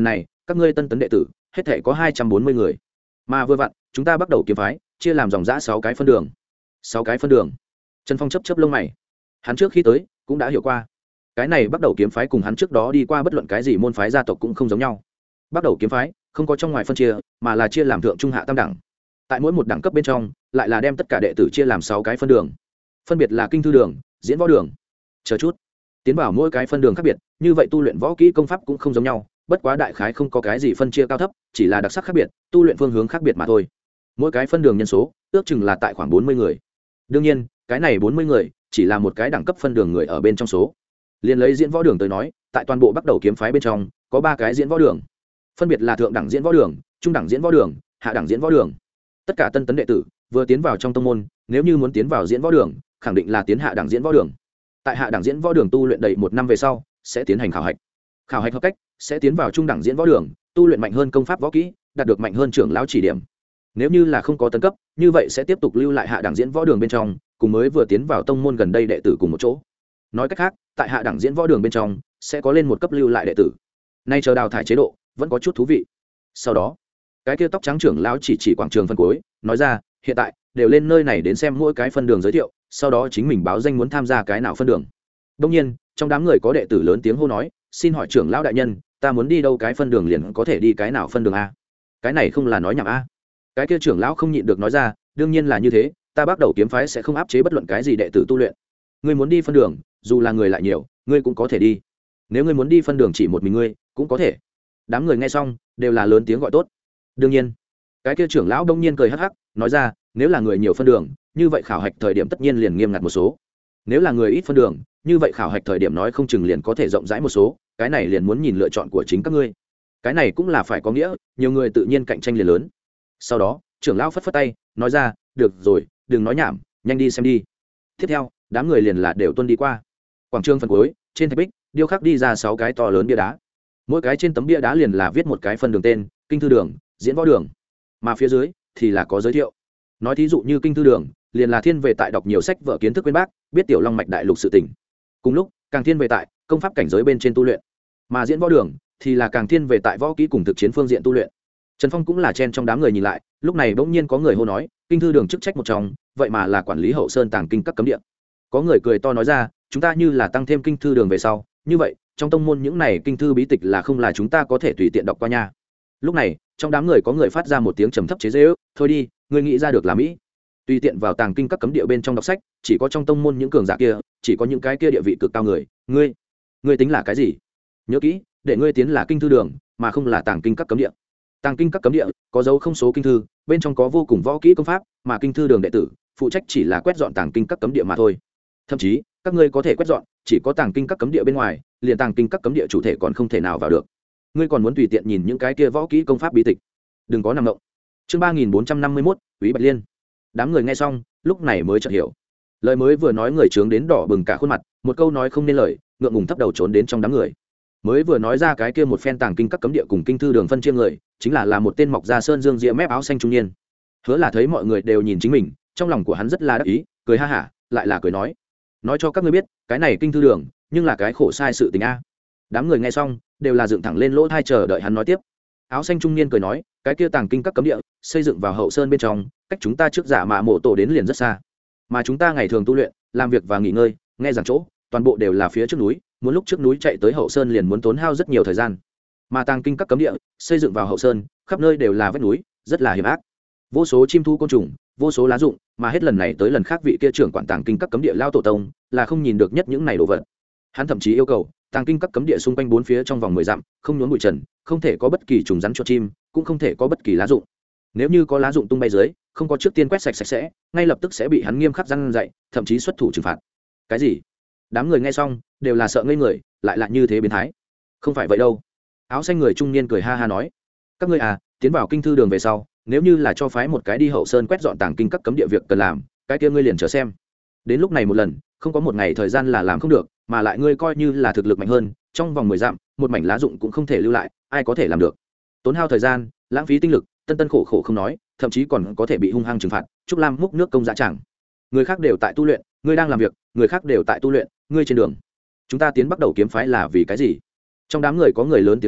các ngươi tân tấn đệ tử hết thể có 240 người, mà vừa vặn chúng ta bắt đầu kiếm phái chia làm dòng giã 6 cái phân đường. 6 cái phân đường. Trần Phong chấp lông mày, hắn trước khi tới cũng đã hiểu qua, cái này bắt đầu kiếm phái cùng hắn trước đó đi qua bất luận cái gì môn phái gia tộc cũng không giống nhau. Bắt đầu kiếm phái không có trong ngoài phân chia, mà là chia làm thượng trung hạ tam đẳng. Tại mỗi một đẳng cấp bên trong lại là đem tất cả đệ tử chia làm 6 cái phân đường, phân biệt là kinh thư đường, diễn võ đường chờ chút. Tiến vào mỗi cái phân đường khác biệt, như vậy tu luyện võ kỹ công pháp cũng không giống nhau, bất quá đại khái không có cái gì phân chia cao thấp, chỉ là đặc sắc khác biệt, tu luyện phương hướng khác biệt mà thôi. Mỗi cái phân đường nhân số ước chừng là tại khoảng 40 người. Đương nhiên cái này 40 người chỉ là một cái đẳng cấp phân đường người ở bên trong số. Liên lấy diễn võ đường tới nói, tại toàn bộ bắt đầu kiếm phái bên trong có 3 cái diễn võ đường, phân biệt là thượng đẳng diễn võ đường, trung đẳng diễn võ đường, hạ đẳng diễn võ đường. Tất cả tân tấn đệ tử vừa tiến vào trong tông môn, nếu như muốn tiến vào diễn võ đường, khẳng định là tiến hạ đẳng diễn võ đường. Tại hạ đẳng diễn võ đường tu luyện đầy 1 năm về sau sẽ tiến hành khảo hạch, khảo hạch hợp cách sẽ tiến vào trung đẳng diễn võ đường, tu luyện mạnh hơn công pháp võ kỹ, đạt được mạnh hơn trưởng lão chỉ điểm. Nếu như là không có tấn cấp, như vậy sẽ tiếp tục lưu lại hạ đẳng diễn võ đường bên trong, cùng mới vừa tiến vào tông môn gần đây đệ tử cùng một chỗ. Nói cách khác, tại hạ đẳng diễn võ đường bên trong sẽ có lên một cấp lưu lại đệ tử. Nay chờ đào thải chế độ vẫn có chút thú vị. Sau đó cái kia tóc trắng trưởng lão chỉ quảng trường phân cuối, nói ra hiện tại đều lên nơi này đến xem mỗi cái phân đường giới thiệu, sau đó chính mình báo danh muốn tham gia cái nào phân đường. Đông nhiên trong đám người có đệ tử lớn tiếng hô nói, xin hỏi trưởng lão đại nhân, ta muốn đi đâu cái phân đường liền có thể đi cái nào phân đường a? Cái này không là nói nhảm a? Cái kia trưởng lão không nhịn được nói ra, đương nhiên là như thế, ta bắt đầu kiếm phái sẽ không áp chế bất luận cái gì đệ tử tu luyện. Ngươi muốn đi phân đường, dù là người lại nhiều, ngươi cũng có thể đi. Nếu ngươi muốn đi phân đường chỉ một mình ngươi, cũng có thể. Đám người nghe xong đều là lớn tiếng gọi tốt. Đương nhiên cái kia trưởng lão đông nhiên cười hắc hắc nói ra, nếu là người nhiều phân đường, như vậy khảo hạch thời điểm tất nhiên liền nghiêm ngặt một số. Nếu là người ít phân đường, như vậy khảo hạch thời điểm nói không chừng liền có thể rộng rãi một số, cái này liền muốn nhìn lựa chọn của chính các ngươi. Cái này cũng là phải có nghĩa, nhiều người tự nhiên cạnh tranh liền lớn. Sau đó trưởng lão phất phất tay nói ra, được rồi, đừng nói nhảm, nhanh đi xem đi. Tiếp theo đám người liền là đều tuân đi qua quảng trường phần cuối. Trên thạch bích điêu khắc đi ra 6 cái to lớn bia đá, mỗi cái trên tấm bia đá liền là viết một cái phân đường tên, kinh thư đường, diễn võ đường, mà phía dưới thì là có giới thiệu. Nói thí dụ như kinh thư đường liền là thiên về tại đọc nhiều sách vở kiến thức bên bác, biết tiểu long mạch đại lục sự tỉnh, cùng lúc càng thiên về tại công pháp cảnh giới bên trên tu luyện, mà diễn võ đường thì là càng thiên về tại võ kỹ cùng thực chiến phương diện tu luyện. Trần Phong cũng là chen trong đám người nhìn lại, lúc này bỗng nhiên có người hô nói, kinh thư đường chức trách một trong, vậy mà là quản lý hậu sơn tàng kinh các cấm địa. Có người cười to nói ra, chúng ta như là tăng thêm kinh thư đường về sau, như vậy trong tông môn những này kinh thư bí tịch là không là chúng ta có thể tùy tiện đọc qua nha. Lúc này trong đám người có người phát ra một tiếng trầm thấp chế giễu, thôi đi, ngươi nghĩ ra được là mỹ, tùy tiện vào tàng kinh các cấm địa bên trong đọc sách, chỉ có trong tông môn những cường giả kia, chỉ có những cái kia địa vị cực cao người, ngươi tính là cái gì? Nhớ kỹ, để ngươi tiến là kinh thư đường, mà không là tàng kinh các cấm địa. Tàng kinh các cấm địa có dấu không số kinh thư, bên trong có vô cùng võ kỹ công pháp, mà kinh thư đường đệ tử phụ trách chỉ là quét dọn tàng kinh các cấm địa mà thôi. Thậm chí các ngươi có thể quét dọn, chỉ có tàng kinh các cấm địa bên ngoài, liền tàng kinh các cấm địa chủ thể còn không thể nào vào được. Ngươi còn muốn tùy tiện nhìn những cái kia võ kỹ công pháp bí tịch, đừng có nằm động. Chương 3451, Úy Bạch Liên. Đám người nghe xong lúc này mới chợt hiểu, lời mới vừa nói người trướng đến đỏ bừng cả khuôn mặt, một câu nói không nên lời, ngượng ngùng thấp đầu trốn đến trong đám người. Mới vừa nói ra cái kia một phen tàng kinh các cấm địa cùng kinh thư đường phân chia người, chính là một tên mọc ra sơn dương ria mép áo xanh trung niên. Hứa là thấy mọi người đều nhìn chính mình, trong lòng của hắn rất là đắc ý, cười ha hả, lại là cười nói cho các ngươi biết, cái này kinh thư đường nhưng là cái khổ sai sự tình a. Đám người nghe xong đều là dựng thẳng lên lỗ tai chờ đợi hắn nói tiếp. Áo xanh trung niên cười nói, cái kia tàng kinh các cấm địa xây dựng vào hậu sơn bên trong, cách chúng ta trước giả mạ mộ tổ đến liền rất xa, mà chúng ta ngày thường tu luyện, làm việc và nghỉ ngơi, nghe giảng chỗ, toàn bộ đều là phía trước núi, muốn lúc trước núi chạy tới hậu sơn liền muốn tốn hao rất nhiều thời gian. Mà tàng kinh các cấm địa xây dựng vào hậu sơn, khắp nơi đều là vách núi, rất là hiểm ác, vô số chim thu côn trùng, vô số lá rụng, mà hết lần này tới lần khác vị kia trưởng quản tàng kinh các cấm địa lao tổ tông là không nhìn được nhất những này đồ vật. Hắn thậm chí yêu cầu tàng kinh các cấm địa xung quanh 4 phía trong vòng 10 dặm không nhốn bụi trần, không thể có bất kỳ trùng rắn cho chim, cũng không thể có bất kỳ lá rụng. Nếu như có lá rụng tung bay dưới, không có trước tiên quét sạch sạch sẽ, ngay lập tức sẽ bị hắn nghiêm khắc răn dạy, thậm chí xuất thủ trừng phạt. Cái gì? Đám người nghe xong đều là sợ ngây người, lại là như thế biến thái. Không phải vậy đâu. Áo xanh người trung niên cười ha ha nói, các ngươi à, tiến vào kinh thư đường về sau, nếu như là cho phái một cái đi hậu sơn quét dọn tàng kinh các cấm địa việc cần làm, cái kia ngươi liền chờ xem. Đến lúc này một lần, không có một ngày thời gian là làm không được, mà lại ngươi coi như là thực lực mạnh hơn, trong vòng 10 dặm, một mảnh lá rụng cũng không thể lưu lại, ai có thể làm được? Tốn hao thời gian, lãng phí tinh lực, tân khổ khổ không nói, thậm chí còn có thể bị hung hăng trừng phạt, Trúc Lam múc nước công dã tràng. Người khác đều tại tu luyện, ngươi đang làm việc, người khác đều tại tu luyện, ngươi trên đường. Chúng ta tiến bắt đầu kiếm phái là vì cái gì? Trong đám người có người lớn tiếng nói,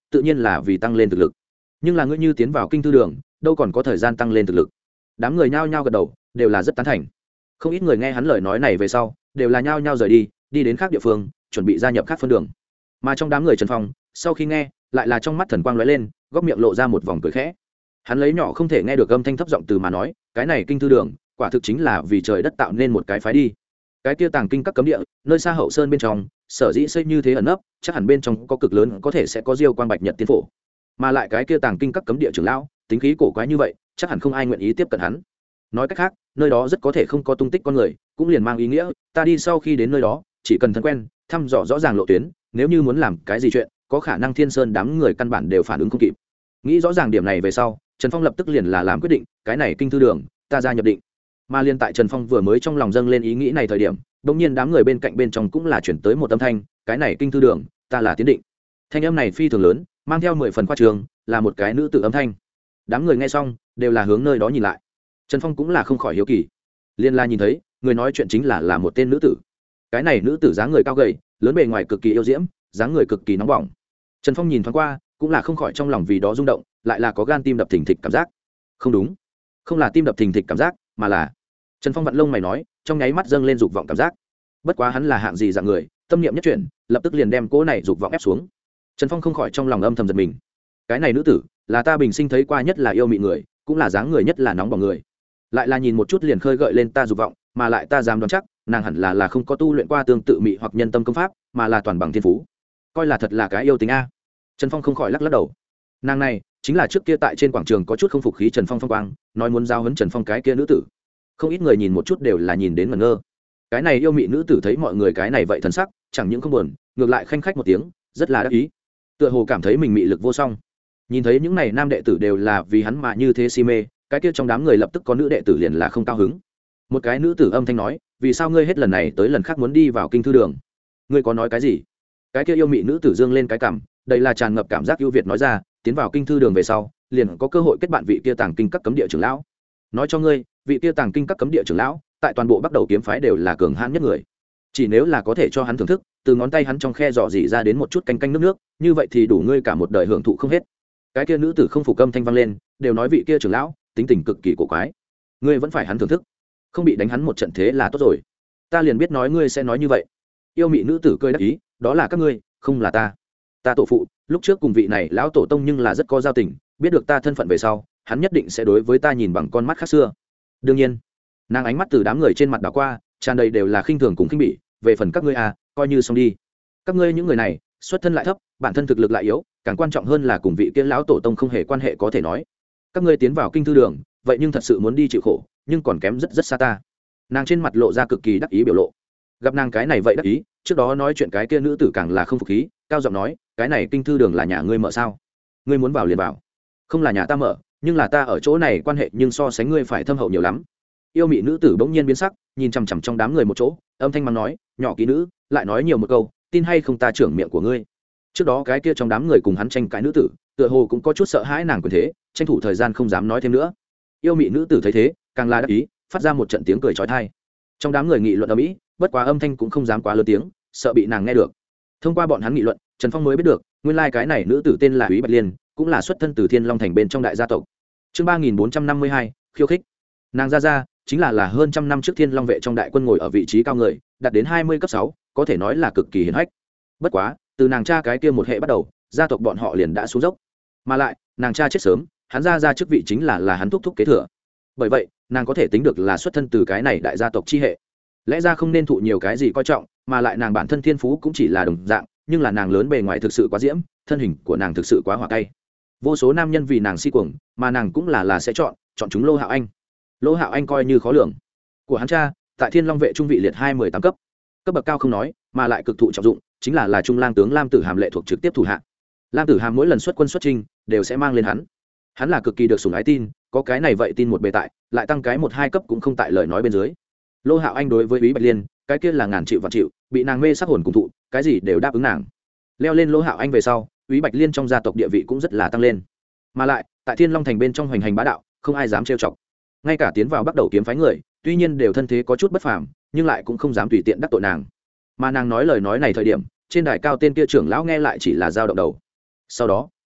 tự nhiên là vì tăng lên thực lực. Nhưng là ngươi như tiến vào kinh thư đường đâu còn có thời gian tăng lên thực lực. Đám người nhao nhao gật đầu, đều là rất tán thành. Không ít người nghe hắn lời nói này về sau đều là nhao nhao rời đi đến khác địa phương, chuẩn bị gia nhập khác phân đường. Mà trong đám người Trần Phong sau khi nghe lại là trong mắt thần quang lóe lên, góc miệng lộ ra một vòng cười khẽ. Hắn lấy nhỏ không thể nghe được âm thanh thấp giọng từ mà nói, cái này kinh thư đường quả thực chính là vì trời đất tạo nên một cái phái đi. Cái kia tàng kinh các cấm địa nơi xa hậu sơn bên trong, sở dĩ xây như thế ẩn nấp, chắc hẳn bên trong có cực lớn có thể sẽ có diêu quang bạch nhật tiên phổ. Mà lại cái kia tàng kinh các cấm địa trưởng lão tính khí cổ quái như vậy, chắc hẳn không ai nguyện ý tiếp cận hắn. Nói cách khác, nơi đó rất có thể không có tung tích con người, cũng liền mang ý nghĩa ta đi sau khi đến nơi đó chỉ cần thân quen thăm dò rõ ràng lộ tuyến, nếu như muốn làm cái gì chuyện có khả năng Thiên Sơn đám người căn bản đều phản ứng không kịp. Nghĩ rõ ràng điểm này về sau, Trần Phong lập tức liền là làm quyết định, cái này kinh thư đường ta ra nhập định. Mà liên tại Trần Phong vừa mới trong lòng dâng lên ý nghĩ này thời điểm, bỗng nhiên đám người bên cạnh bên trong cũng là chuyển tới một âm thanh, cái này kinh thư đường ta là tiến định. Thanh âm này phi thường lớn, mang theo 10 phần khoa trương, là một cái nữ tử âm thanh. Đám người nghe xong đều là hướng nơi đó nhìn lại. Trần Phong cũng là không khỏi hiếu kỳ, liên la nhìn thấy người nói chuyện chính là một tên nữ tử. Cái này nữ tử dáng người cao gầy, lớn bề ngoài cực kỳ yêu diễm, dáng người cực kỳ nóng bỏng. Trần Phong nhìn thoáng qua cũng là không khỏi trong lòng vì đó rung động, lại là có gan tim đập thình thịch cảm giác. Không đúng, không là tim đập thình thịch cảm giác, mà là Trần Phong vặn lông mày nói, trong nháy mắt dâng lên dục vọng cảm giác. Bất quá hắn là hạng gì dạng người, tâm niệm nhất chuyển, lập tức liền đem cỗ này dục vọng ép xuống. Trần Phong không khỏi trong lòng âm thầm giật mình. Cái này nữ tử là ta bình sinh thấy qua nhất là yêu mị người, cũng là dáng người nhất là nóng bỏng người. Lại là nhìn một chút liền khơi gợi lên ta dục vọng, mà lại ta dám đoán chắc, nàng hẳn là không có tu luyện qua tương tự mị hoặc nhân tâm công pháp, mà là toàn bằng thiên phú. Coi là thật là cái yêu tính a. Trần Phong không khỏi lắc đầu. Nàng này chính là trước kia tại trên quảng trường có chút không phục khí Trần Phong phong quang, nói muốn giao huấn Trần Phong cái kia nữ tử. Không ít người nhìn một chút đều là nhìn đến ngẩn ngơ. Cái này yêu mị nữ tử thấy mọi người cái này vậy thần sắc, chẳng những không buồn, ngược lại khanh khách một tiếng, rất là đắc ý. Tựa hồ cảm thấy mình mị lực vô song. Nhìn thấy những này nam đệ tử đều là vì hắn mà như thế si mê, cái kia trong đám người lập tức có nữ đệ tử liền là không cao hứng. Một cái nữ tử âm thanh nói, vì sao ngươi hết lần này tới lần khác muốn đi vào kinh thư đường? Ngươi có nói cái gì? Cái kia yêu mị nữ tử dương lên cái cằm, đây là tràn ngập cảm giác ưu việt nói ra, tiến vào kinh thư đường về sau liền có cơ hội kết bạn vị kia tàng kinh các cấm địa trưởng lão. Nói cho ngươi, vị kia tàng kinh các cấm địa trưởng lão tại toàn bộ Bắc Đầu kiếm phái đều là cường hãn nhất người, chỉ nếu là có thể cho hắn thưởng thức, từ ngón tay hắn trong khe dò dỉ ra đến một chút canh canh nước nước, như vậy thì đủ ngươi cả một đời hưởng thụ không hết. Cái kia nữ tử không phục âm thanh vang lên, đều nói vị kia trưởng lão tính tình cực kỳ cổ quái, ngươi vẫn phải hắn thưởng thức, không bị đánh hắn một trận thế là tốt rồi. Ta liền biết nói ngươi sẽ nói như vậy. Yêu mị nữ tử cười đắc ý, đó là các ngươi, không là ta. Ta tổ phụ lúc trước cùng vị này lão tổ tông nhưng là rất có giao tình, biết được ta thân phận về sau hắn nhất định sẽ đối với ta nhìn bằng con mắt khác xưa. Đương nhiên, nàng ánh mắt từ đám người trên mặt đảo qua, tràn đầy đều là khinh thường cùng khinh bỉ. Về phần các ngươi à, coi như xong đi. Các ngươi những người này xuất thân lại thấp, bản thân thực lực lại yếu, càng quan trọng hơn là cùng vị kia lão tổ tông không hề quan hệ có thể nói. Các ngươi tiến vào kinh thư đường vậy nhưng thật sự muốn đi chịu khổ, nhưng còn kém rất rất xa ta. Nàng trên mặt lộ ra cực kỳ đắc ý biểu lộ. Gặp nàng cái này vậy đắc ý, trước đó nói chuyện cái kia nữ tử càng là không phục khí, cao giọng nói, cái này kinh thư đường là nhà ngươi mở sao? Ngươi muốn vào liền vào. Không là nhà ta mở, nhưng là ta ở chỗ này quan hệ nhưng so sánh ngươi phải thâm hậu nhiều lắm. Yêu mị nữ tử bỗng nhiên biến sắc, nhìn chằm chằm trong đám người một chỗ, âm thanh mắng nói, nhỏ kỹ nữ, lại nói nhiều một câu, tin hay không ta trưởng miệng của ngươi. Trước đó cái kia trong đám người cùng hắn tranh cãi nữ tử, tựa hồ cũng có chút sợ hãi nàng quyền thế, tranh thủ thời gian không dám nói thêm nữa. Yêu mị nữ tử thấy thế, càng là đắc ý, phát ra một trận tiếng cười chói tai. Trong đám người nghị luận ầm ĩ, bất quá âm thanh cũng không dám quá lớn tiếng, sợ bị nàng nghe được. Thông qua bọn hắn nghị luận, Trần Phong mới biết được, nguyên lai cái này nữ tử tên là Úy Bạch Liên, cũng là xuất thân từ Thiên Long thành bên trong đại gia tộc. Chương 3452, khiêu khích. Nàng ra chính là hơn trăm năm trước Thiên Long vệ trong đại quân ngồi ở vị trí cao người, đạt đến 20 cấp 6, có thể nói là cực kỳ hiển hách. Bất quá, từ nàng cha cái kia một hệ bắt đầu, gia tộc bọn họ liền đã xuống dốc. Mà lại, nàng cha chết sớm, hắn ra chức vị chính là hắn thúc kế thừa. Bởi vậy, nàng có thể tính được là xuất thân từ cái này đại gia tộc chi hệ. Lẽ ra không nên thụ nhiều cái gì coi trọng, mà lại nàng bản thân thiên phú cũng chỉ là đồng dạng, nhưng là nàng lớn bề ngoài thực sự quá diễm, thân hình của nàng thực sự quá hỏa cay. Vô số nam nhân vì nàng si cuồng, mà nàng cũng là sẽ chọn chúng Lô Hạo Anh. Lô Hạo Anh coi như khó lường. Của hắn cha, tại Thiên Long vệ trung vị liệt 18 cấp. Cấp bậc cao không nói, mà lại cực thụ trọng dụng, chính là trung lang tướng Lam Tử Hàm lệ thuộc trực tiếp thủ hạ. Lam Tử Hàm mỗi lần xuất quân xuất chinh, đều sẽ mang lên hắn. Hắn là cực kỳ được sủng ái tin, có cái này vậy tin một bề tại, lại tăng cái 1-2 cấp cũng không tại lời nói bên dưới. Lô Hạo Anh đối với Úy Bạch Liên, cái kia là ngàn chịu vạn chịu, bị nàng mê sắc hồn cùng thụ, cái gì đều đáp ứng nàng. Leo lên Lô Hạo Anh về sau, Úy Bạch Liên trong gia tộc địa vị cũng rất là tăng lên. Mà lại, tại Thiên Long thành bên trong hoành hành bá đạo, không ai dám trêu chọc. Ngay cả tiến vào Bắc Đầu kiếm phái người, tuy nhiên đều thân thế có chút bất phàm, nhưng lại cũng không dám tùy tiện đắc tội nàng. Mà nàng nói lời nói này thời điểm, trên đài cao tên kia trưởng lão nghe lại chỉ là dao động đầu. Sau đó,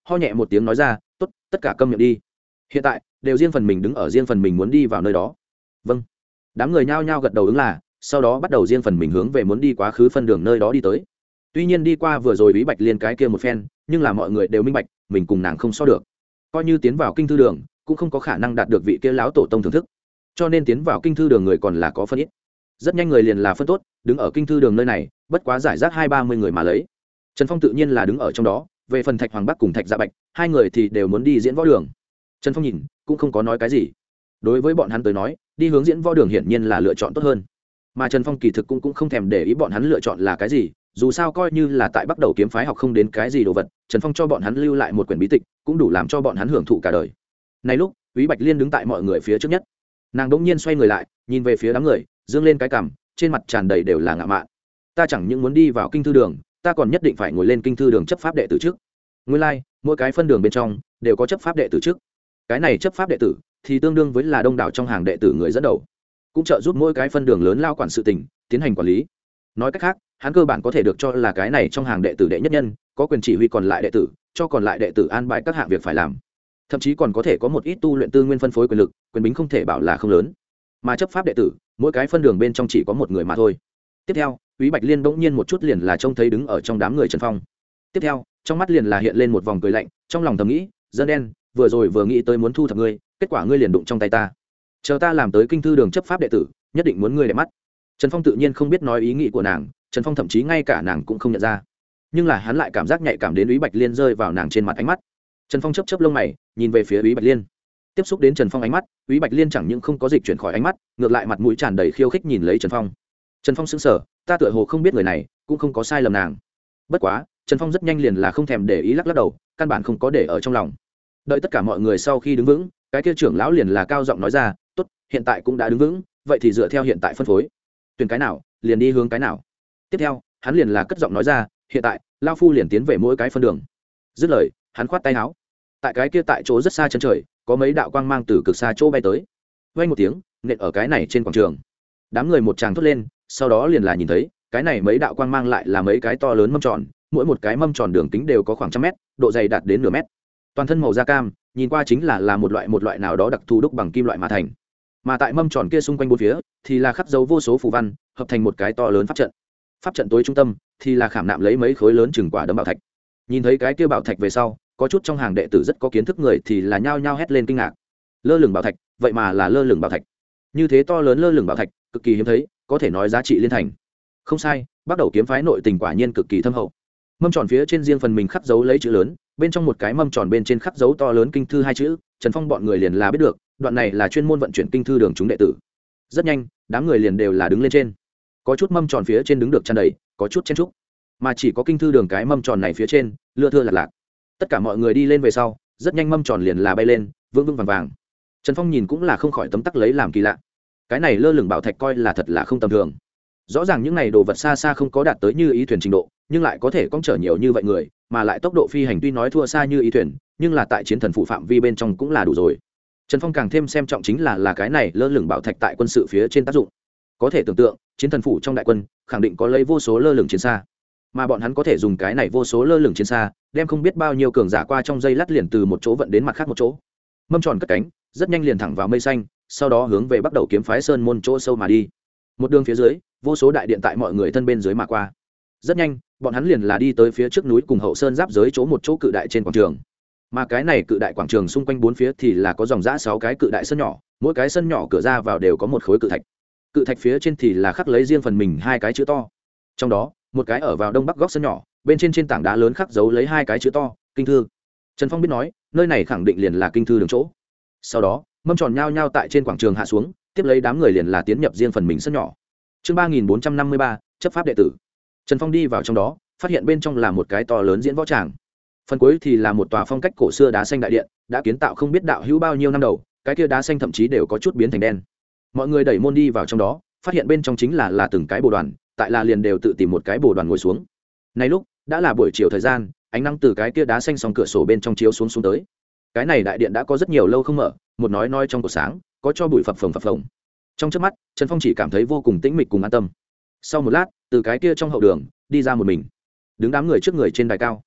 ho nhẹ một tiếng nói ra, tốt, tất cả câm miệng đi. Hiện tại đều riêng phần mình đứng ở riêng phần mình muốn đi vào nơi đó. Vâng. Đám người nhao nhao gật đầu ứng là, sau đó bắt đầu riêng phần mình hướng về muốn đi quá khứ phân đường nơi đó đi tới. Tuy nhiên đi qua vừa rồi Bí Bạch Liên cái kia một phen, nhưng là mọi người đều minh bạch, mình cùng nàng không so được. Coi như tiến vào kinh thư đường, cũng không có khả năng đạt được vị kia lão tổ tông thưởng thức. Cho nên tiến vào kinh thư đường người còn là có phân ít. Rất nhanh người liền là phân tốt, đứng ở kinh thư đường nơi này, bất quá giải rác 20-30 người mà lấy. Trần Phong tự nhiên là đứng ở trong đó, về phần Thạch Hoàng Bắc cùng Thạch Dạ Bạch, hai người thì đều muốn đi diễn võ đường. Trần Phong nhìn, cũng không có nói cái gì. Đối với bọn hắn tới nói, đi hướng diễn võ đường hiển nhiên là lựa chọn tốt hơn. Mà Trần Phong kỳ thực cũng không thèm để ý bọn hắn lựa chọn là cái gì, dù sao coi như là tại Bắc Đầu kiếm phái học không đến cái gì đồ vật, Trần Phong cho bọn hắn lưu lại một quyển bí tịch, cũng đủ làm cho bọn hắn hưởng thụ cả đời. Này lúc, Úy Bạch Liên đứng tại mọi người phía trước nhất. Nàng đỗng nhiên xoay người lại, nhìn về phía đám người, dương lên cái cằm, trên mặt tràn đầy đều là ngạo mạn. Ta chẳng những muốn đi vào kinh thư đường, ta còn nhất định phải ngồi lên kinh thư đường chấp pháp đệ tử trước. Nguyên lai, mỗi cái phân đường bên trong đều có chấp pháp đệ tử trước. Cái này chấp pháp đệ tử thì tương đương với là đông đảo trong hàng đệ tử người dẫn đầu, cũng trợ giúp mỗi cái phân đường lớn lao quản sự tình, tiến hành quản lý. Nói cách khác, hắn cơ bản có thể được cho là cái này trong hàng đệ tử đệ nhất nhân, có quyền chỉ huy còn lại đệ tử, cho còn lại đệ tử an bài các hạng việc phải làm. Thậm chí còn có thể có một ít tu luyện tư nguyên phân phối quyền lực, quyền bính không thể bảo là không lớn. Mà chấp pháp đệ tử, mỗi cái phân đường bên trong chỉ có một người mà thôi. Tiếp theo, Úy Bạch Liên bỗng nhiên một chút liền là trông thấy đứng ở trong đám người Trần Phong. Tiếp theo, trong mắt liền là hiện lên một vòng cười lạnh, trong lòng thầm nghĩ, dân đen, vừa rồi vừa nghĩ tới muốn thu thập ngươi, kết quả ngươi liền đụng trong tay ta. Chờ ta làm tới kinh thư đường chấp pháp đệ tử, nhất định muốn ngươi để mắt. Trần Phong tự nhiên không biết nói ý nghĩ của nàng, Trần Phong thậm chí ngay cả nàng cũng không nhận ra. Nhưng là hắn lại cảm giác nhạy cảm đến Úy Bạch Liên rơi vào nàng trên mặt ánh mắt. Trần Phong chớp chớp lông mày, nhìn về phía Úy Bạch Liên. Tiếp xúc đến Trần Phong ánh mắt, Úy Bạch Liên chẳng những không có dịch chuyển khỏi ánh mắt, ngược lại mặt mũi tràn đầy khiêu khích nhìn lấy Trần Phong. Trần Phong sững sờ, ta tựa hồ không biết người này, cũng không có sai lầm nàng. Bất quá, Trần Phong rất nhanh liền là không thèm để ý lắc lắc đầu, căn bản không có để ở trong lòng. Đợi tất cả mọi người sau khi đứng vững, cái kia trưởng lão liền là cao giọng nói ra, tốt, hiện tại cũng đã đứng vững, vậy thì dựa theo hiện tại phân phối, tuyển cái nào liền đi hướng cái nào. Tiếp theo, hắn liền là cất giọng nói ra, hiện tại lão phu liền tiến về mỗi cái phân đường. Dứt lời, hắn khoát tay áo. Tại cái kia tại chỗ rất xa chân trời, có mấy đạo quang mang từ cực xa chỗ bay tới. Vang một tiếng, nện ở cái này trên quảng trường. Đám người một tràng thốt lên, sau đó liền là nhìn thấy, cái này mấy đạo quang mang lại là mấy cái to lớn mâm tròn, mỗi một cái mâm tròn đường kính đều có khoảng 100 mét, độ dày đạt đến nửa mét. Toàn thân màu da cam, nhìn qua chính là một loại nào đó đặc thù đúc bằng kim loại mà thành. Mà tại mâm tròn kia xung quanh bốn phía thì là khắc dấu vô số phù văn, hợp thành một cái to lớn pháp trận. Pháp trận tối trung tâm thì là khảm nạm lấy mấy khối lớn chừng quả đấm bảo thạch. Nhìn thấy cái kia bảo thạch về sau, có chút trong hàng đệ tử rất có kiến thức người thì là nhao nhao hét lên kinh ngạc. Lơ lửng bảo thạch, vậy mà là lơ lửng bảo thạch. Như thế to lớn lơ lửng bảo thạch, cực kỳ hiếm thấy, có thể nói giá trị liên thành. Không sai, Bắc Đầu kiếm phái nội tình quả nhiên cực kỳ thâm hậu. Mâm tròn phía trên riêng phần mình khắc dấu lấy chữ lớn, bên trong một cái mâm tròn bên trên khắc dấu to lớn kinh thư hai chữ, Trần Phong bọn người liền là biết được, đoạn này là chuyên môn vận chuyển kinh thư đường chúng đệ tử. Rất nhanh, đám người liền đều là đứng lên trên. Có chút mâm tròn phía trên đứng được tràn đầy, có chút chen trúc, mà chỉ có kinh thư đường cái mâm tròn này phía trên, lưa thưa lạc lạc. Tất cả mọi người đi lên về sau, rất nhanh mâm tròn liền là bay lên, vững vững vàng vàng. Trần Phong nhìn cũng là không khỏi tấm tắc lấy làm kỳ lạ. Cái này lơ lửng bảo thạch coi là thật là không tầm thường. Rõ ràng những này đồ vật xa xa không có đạt tới như ý thuyền trình độ, nhưng lại có thể cong chở nhiều như vậy người, mà lại tốc độ phi hành tuy nói thua xa như ý thuyền, nhưng là tại chiến thần phụ phạm vi bên trong cũng là đủ rồi. Trần Phong càng thêm xem trọng chính là cái này lơ lửng bảo thạch tại quân sự phía trên tác dụng. Có thể tưởng tượng, chiến thần phủ trong đại quân khẳng định có lấy vô số lơ lửng chiến xa, mà bọn hắn có thể dùng cái này vô số lơ lửng chiến xa, đem không biết bao nhiêu cường giả qua trong dây lát liền từ một chỗ vận đến mặt khác một chỗ. Mâm tròn cất cánh, rất nhanh liền thẳng vào mây xanh, sau đó hướng về Bắc Đầu kiếm phái sơn môn chỗ sâu mà đi. Một đường phía dưới, vô số đại điện tại mọi người thân bên dưới mà qua. Rất nhanh, bọn hắn liền là đi tới phía trước núi cùng hậu sơn giáp giới chỗ một chỗ cự đại trên quảng trường. Mà cái này cự đại quảng trường xung quanh bốn phía thì là có dòng dã 6 cái cự đại sân nhỏ, mỗi cái sân nhỏ cửa ra vào đều có một khối cự thạch. Cự thạch phía trên thì là khắc lấy riêng phần mình 2 cái chữ to. Trong đó, một cái ở vào đông bắc góc sân nhỏ, bên trên tảng đá lớn khắc dấu lấy 2 cái chữ to, kinh thư. Trần Phong biết nói, nơi này khẳng định liền là kinh thư đường chỗ. Sau đó, mâm tròn nhao nhao tại trên quảng trường hạ xuống, tiếp lấy đám người liền là tiến nhập riêng phần mình sân nhỏ. Chương 3453, chấp pháp đệ tử. Trần Phong đi vào trong đó, phát hiện bên trong là một cái to lớn diễn võ tràng. Phần cuối thì là một tòa phong cách cổ xưa đá xanh đại điện, đã kiến tạo không biết đạo hữu bao nhiêu năm đầu, cái kia đá xanh thậm chí đều có chút biến thành đen. Mọi người đẩy môn đi vào trong đó, phát hiện bên trong chính là từng cái bồ đoàn, tại là liền đều tự tìm một cái bồ đoàn ngồi xuống. Này lúc đã là buổi chiều thời gian, ánh nắng từ cái kia đá xanh song cửa sổ bên trong chiếu xuống tới. Cái này đại điện đã có rất nhiều lâu không mở, một nói trong cổ sáng, có cho bụi phập phồng. Trong chớp mắt, Trần Phong chỉ cảm thấy vô cùng tĩnh mịch cùng an tâm. Sau một lát, từ cái kia trong hậu đường đi ra một mình, đứng đám người trước người trên đài cao.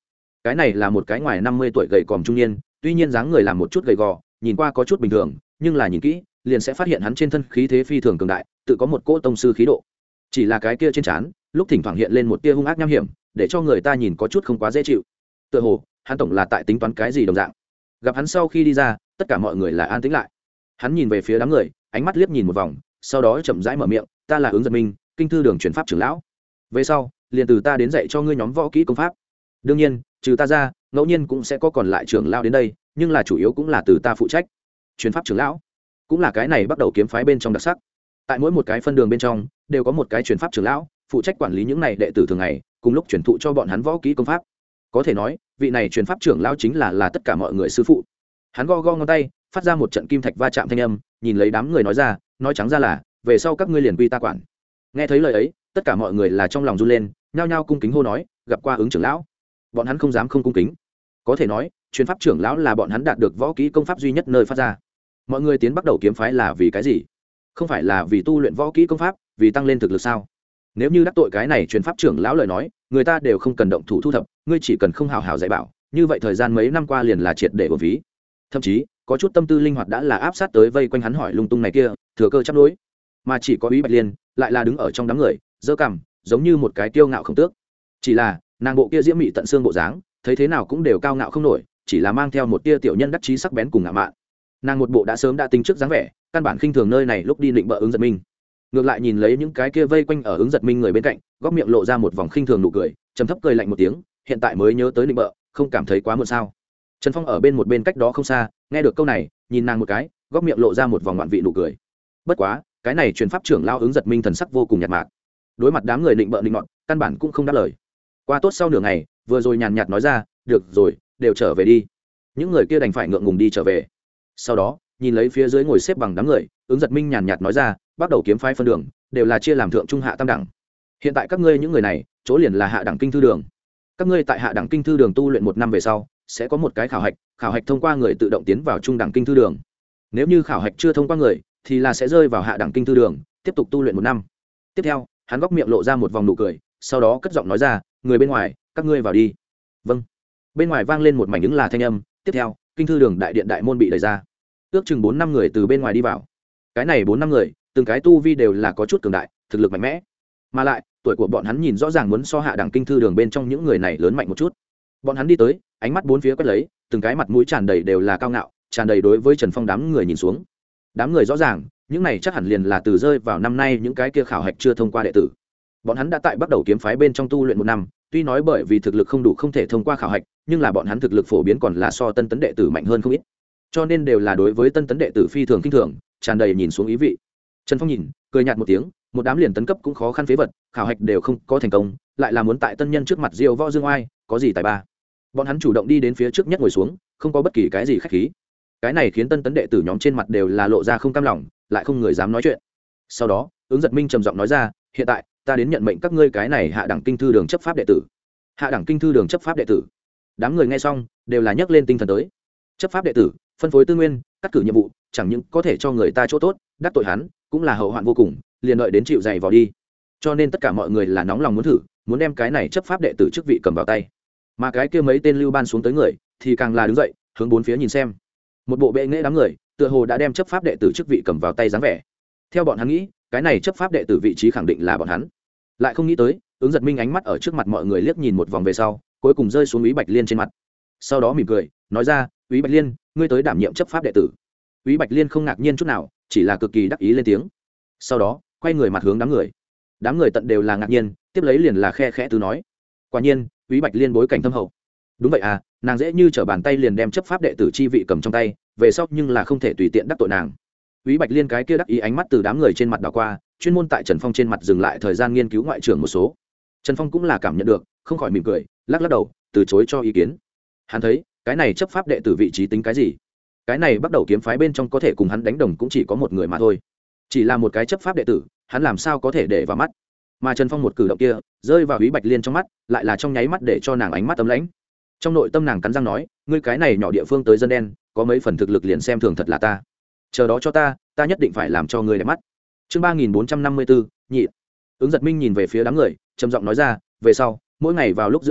cái này là một cái ngoài 50 tuổi gầy còm trung niên, tuy nhiên dáng người làm một chút gầy gò, nhìn qua có chút bình thường, nhưng là nhìn kỹ liền sẽ phát hiện hắn trên thân khí thế phi thường cường đại, tự có một cỗ tông sư khí độ. Chỉ là cái kia trên trán lúc thỉnh thoảng hiện lên một tia hung ác nham hiểm, để cho người ta nhìn có chút không quá dễ chịu. Tựa hồ hắn tổng là tại tính toán cái gì đồng dạng. Gặp hắn sau khi đi ra, tất cả mọi người là an tĩnh lại. Hắn nhìn về phía đám người, ánh mắt liếc nhìn một vòng, sau đó chậm rãi mở miệng, ta là Ứng Giật Minh, kinh thư đường truyền pháp trưởng lão. Về sau liền từ ta đến dạy cho ngươi nhóm võ kỹ công pháp. Đương nhiên trừ ta ra, ngẫu nhiên cũng sẽ có còn lại trưởng lão đến đây, nhưng là chủ yếu cũng là từ ta phụ trách. Truyền pháp trưởng lão cũng là cái này bắt đầu kiếm phái bên trong đặc sắc. Tại mỗi một cái phân đường bên trong đều có một cái truyền pháp trưởng lão, phụ trách quản lý những này đệ tử thường ngày, cùng lúc truyền thụ cho bọn hắn võ kỹ công pháp. Có thể nói vị này truyền pháp trưởng lão chính là tất cả mọi người sư phụ. Hắn go go ngón tay, phát ra một trận kim thạch va chạm thanh âm, nhìn lấy đám người nói ra, nói trắng ra là về sau các ngươi liền quy ta quản. Nghe thấy lời ấy, tất cả mọi người là trong lòng run lên, nhao nhao cung kính hô nói, gặp qua Ứng trưởng lão. Bọn hắn không dám không cung kính. Có thể nói truyền pháp trưởng lão là bọn hắn đạt được võ kỹ công pháp duy nhất nơi phát ra. Mọi người tiến bắt đầu kiếm phái là vì cái gì? Không phải là vì tu luyện võ kỹ công pháp, vì tăng lên thực lực sao? Nếu như đắc tội cái này truyền pháp trưởng lão lời nói, người ta đều không cần động thủ thu thập, ngươi chỉ cần không hào hào dạy bảo, như vậy thời gian mấy năm qua liền là triệt để uổng phí. Thậm chí có chút tâm tư linh hoạt đã là áp sát tới vây quanh hắn hỏi lung tung này kia, thừa cơ chấp đối. Mà chỉ có Úy Bạch Liên lại là đứng ở trong đám người, giơ cằm, giống như một cái kiêu ngạo không tước. Chỉ là nàng bộ kia diễm mị tận xương bộ dáng, thấy thế nào cũng đều cao ngạo không nổi, chỉ là mang theo một tia tiểu nhân đắc chí sắc bén cùng ngạo mạn. Nàng một bộ đã sớm đã tính trước dáng vẻ, căn bản khinh thường nơi này lúc đi định bợ Ứng Giật Minh. Ngược lại nhìn lấy những cái kia vây quanh ở Ứng Giật Minh người bên cạnh, góc miệng lộ ra một vòng khinh thường nụ cười, trầm thấp cười lạnh một tiếng, hiện tại mới nhớ tới định bợ, không cảm thấy quá muộn sao? Trần Phong ở bên một bên cách đó không xa, nghe được câu này, nhìn nàng một cái, góc miệng lộ ra một vòng ngoạn vị nụ cười. Bất quá cái này truyền pháp trưởng lao Ứng Giật Minh thần sắc vô cùng nhạt mạc, đối mặt đám người định bợ định nọt, căn bản cũng không đáp lời. Qua tốt sau nửa ngày, vừa rồi nhàn nhạt nói ra, được rồi, đều trở về đi. Những người kia đành phải ngượng ngùng đi trở về. Sau đó nhìn lấy phía dưới ngồi xếp bằng đám người, Ứng Giật Minh nhàn nhạt nói ra, bắt đầu kiếm phái phân đường đều là chia làm thượng trung hạ tam đẳng. Hiện tại các ngươi những người này chỗ liền là hạ đẳng kinh thư đường. Các ngươi tại hạ đẳng kinh thư đường tu luyện 1 năm về sau sẽ có một cái khảo hạch thông qua người tự động tiến vào trung đẳng kinh thư đường. Nếu như khảo hạch chưa thông qua người thì là sẽ rơi vào hạ đẳng kinh thư đường, tiếp tục tu luyện 1 năm. Tiếp theo hắn góc miệng lộ ra một vòng nụ cười, sau đó cất giọng nói ra, người bên ngoài các ngươi vào đi. Vâng. Bên ngoài vang lên một mảnh ứng là thanh âm, tiếp theo kinh thư đường đại điện đại môn bị đẩy ra, ước chừng 4-5 người từ bên ngoài đi vào. Cái này 4-5 người từng cái tu vi đều là có chút cường đại, thực lực mạnh mẽ, mà lại tuổi của bọn hắn nhìn rõ ràng muốn so hạ đẳng kinh thư đường bên trong những người này lớn mạnh một chút. Bọn hắn đi tới, ánh mắt bốn phía quét lấy, từng cái mặt mũi tràn đầy đều là cao ngạo, tràn đầy đối với Trần Phong đám người nhìn xuống. Đám người rõ ràng những này chắc hẳn liền là từ rơi vào năm nay những cái kia khảo hạch chưa thông qua đệ tử. Bọn hắn đã tại bắt đầu kiếm phái bên trong tu luyện 1 năm, tuy nói bởi vì thực lực không đủ không thể thông qua khảo hạch, nhưng là bọn hắn thực lực phổ biến còn là so tân tấn đệ tử mạnh hơn không ít, cho nên đều là đối với tân tấn đệ tử phi thường kinh thường, tràn đầy nhìn xuống ý vị. Trần Phong nhìn cười nhạt một tiếng, một đám liền tấn cấp cũng khó khăn phế vật, khảo hạch đều không có thành công, lại là muốn tại tân nhân trước mặt diêu võ dương oai, có gì tài ba. Bọn hắn chủ động đi đến phía trước nhất ngồi xuống, không có bất kỳ cái gì khách khí. Cái này khiến tân tấn đệ tử nhóm trên mặt đều là lộ ra không cam lòng, lại không người dám nói chuyện. Sau đó Ứng Giật Minh trầm giọng nói ra, hiện tại ta đến nhận mệnh các ngươi cái này hạ đẳng kinh thư đường chấp pháp đệ tử. Hạ đẳng kinh thư đường chấp pháp đệ tử. Đám người nghe xong đều là nhấc lên tinh thần tới. Chấp pháp đệ tử phân phối tư nguyên, cắt cử nhiệm vụ, chẳng những có thể cho người ta chỗ tốt, đắc tội hắn cũng là hậu hoạn vô cùng, liền đợi đến chịu dày vào đi. Cho nên tất cả mọi người là nóng lòng muốn thử, muốn đem cái này chấp pháp đệ tử chức vị cầm vào tay. Mà cái kia mấy tên lưu ban xuống tới người thì càng là đứng dậy, hướng bốn phía nhìn xem. Một bộ bệ nghệ đám người, tựa hồ đã đem chấp pháp đệ tử chức vị cầm vào tay dáng vẻ. Theo bọn hắn nghĩ, cái này chấp pháp đệ tử vị trí khẳng định là bọn hắn. Lại không nghĩ tới, Ứng Giật Minh ánh mắt ở trước mặt mọi người liếc nhìn một vòng về sau, cuối cùng rơi xuống Úy Bạch Liên trên mặt. Sau đó mỉm cười, nói ra, Úy Bạch Liên, ngươi tới đảm nhiệm chấp pháp đệ tử. Úy Bạch Liên không ngạc nhiên chút nào, chỉ là cực kỳ đắc ý lên tiếng. Sau đó quay người mặt hướng đám người tận đều là ngạc nhiên, tiếp lấy liền là khe khẽ từ nói, quả nhiên Úy Bạch Liên bối cảnh thâm hậu. Đúng vậy à, nàng dễ như trở bàn tay liền đem chấp pháp đệ tử chi vị cầm trong tay, về sau nhưng là không thể tùy tiện đắc tội nàng. Úy Bạch Liên cái kia đắc ý ánh mắt từ đám người trên mặt đảo qua, chuyên môn tại Trần Phong trên mặt dừng lại thời gian nghiên cứu ngoại trưởng một số. Trần Phong cũng là cảm nhận được, không khỏi mỉm cười, lắc lắc đầu, từ chối cho ý kiến. Hắn thấy cái này chấp pháp đệ tử vị trí tính cái gì, cái này bắt đầu kiếm phái bên trong có thể cùng hắn đánh đồng cũng chỉ có một người mà thôi, chỉ là một cái chấp pháp đệ tử, hắn làm sao có thể để vào mắt. Mà Trần Phong một cử động kia rơi vào Úy Bạch Liên trong mắt, lại là trong nháy mắt để cho nàng ánh mắt ấm lãnh. Trong nội tâm nàng cắn răng nói, ngươi cái này nhỏ địa phương tới dân đen, có mấy phần thực lực liền xem thường thật là ta, chờ đó cho ta nhất định phải làm cho ngươi đẹp mắt. Chương 3454, nhị. Ứng Giật Minh nhìn về phía đám người, trầm giọng nói ra, về sau mỗi ngày vào lúc giữa trưa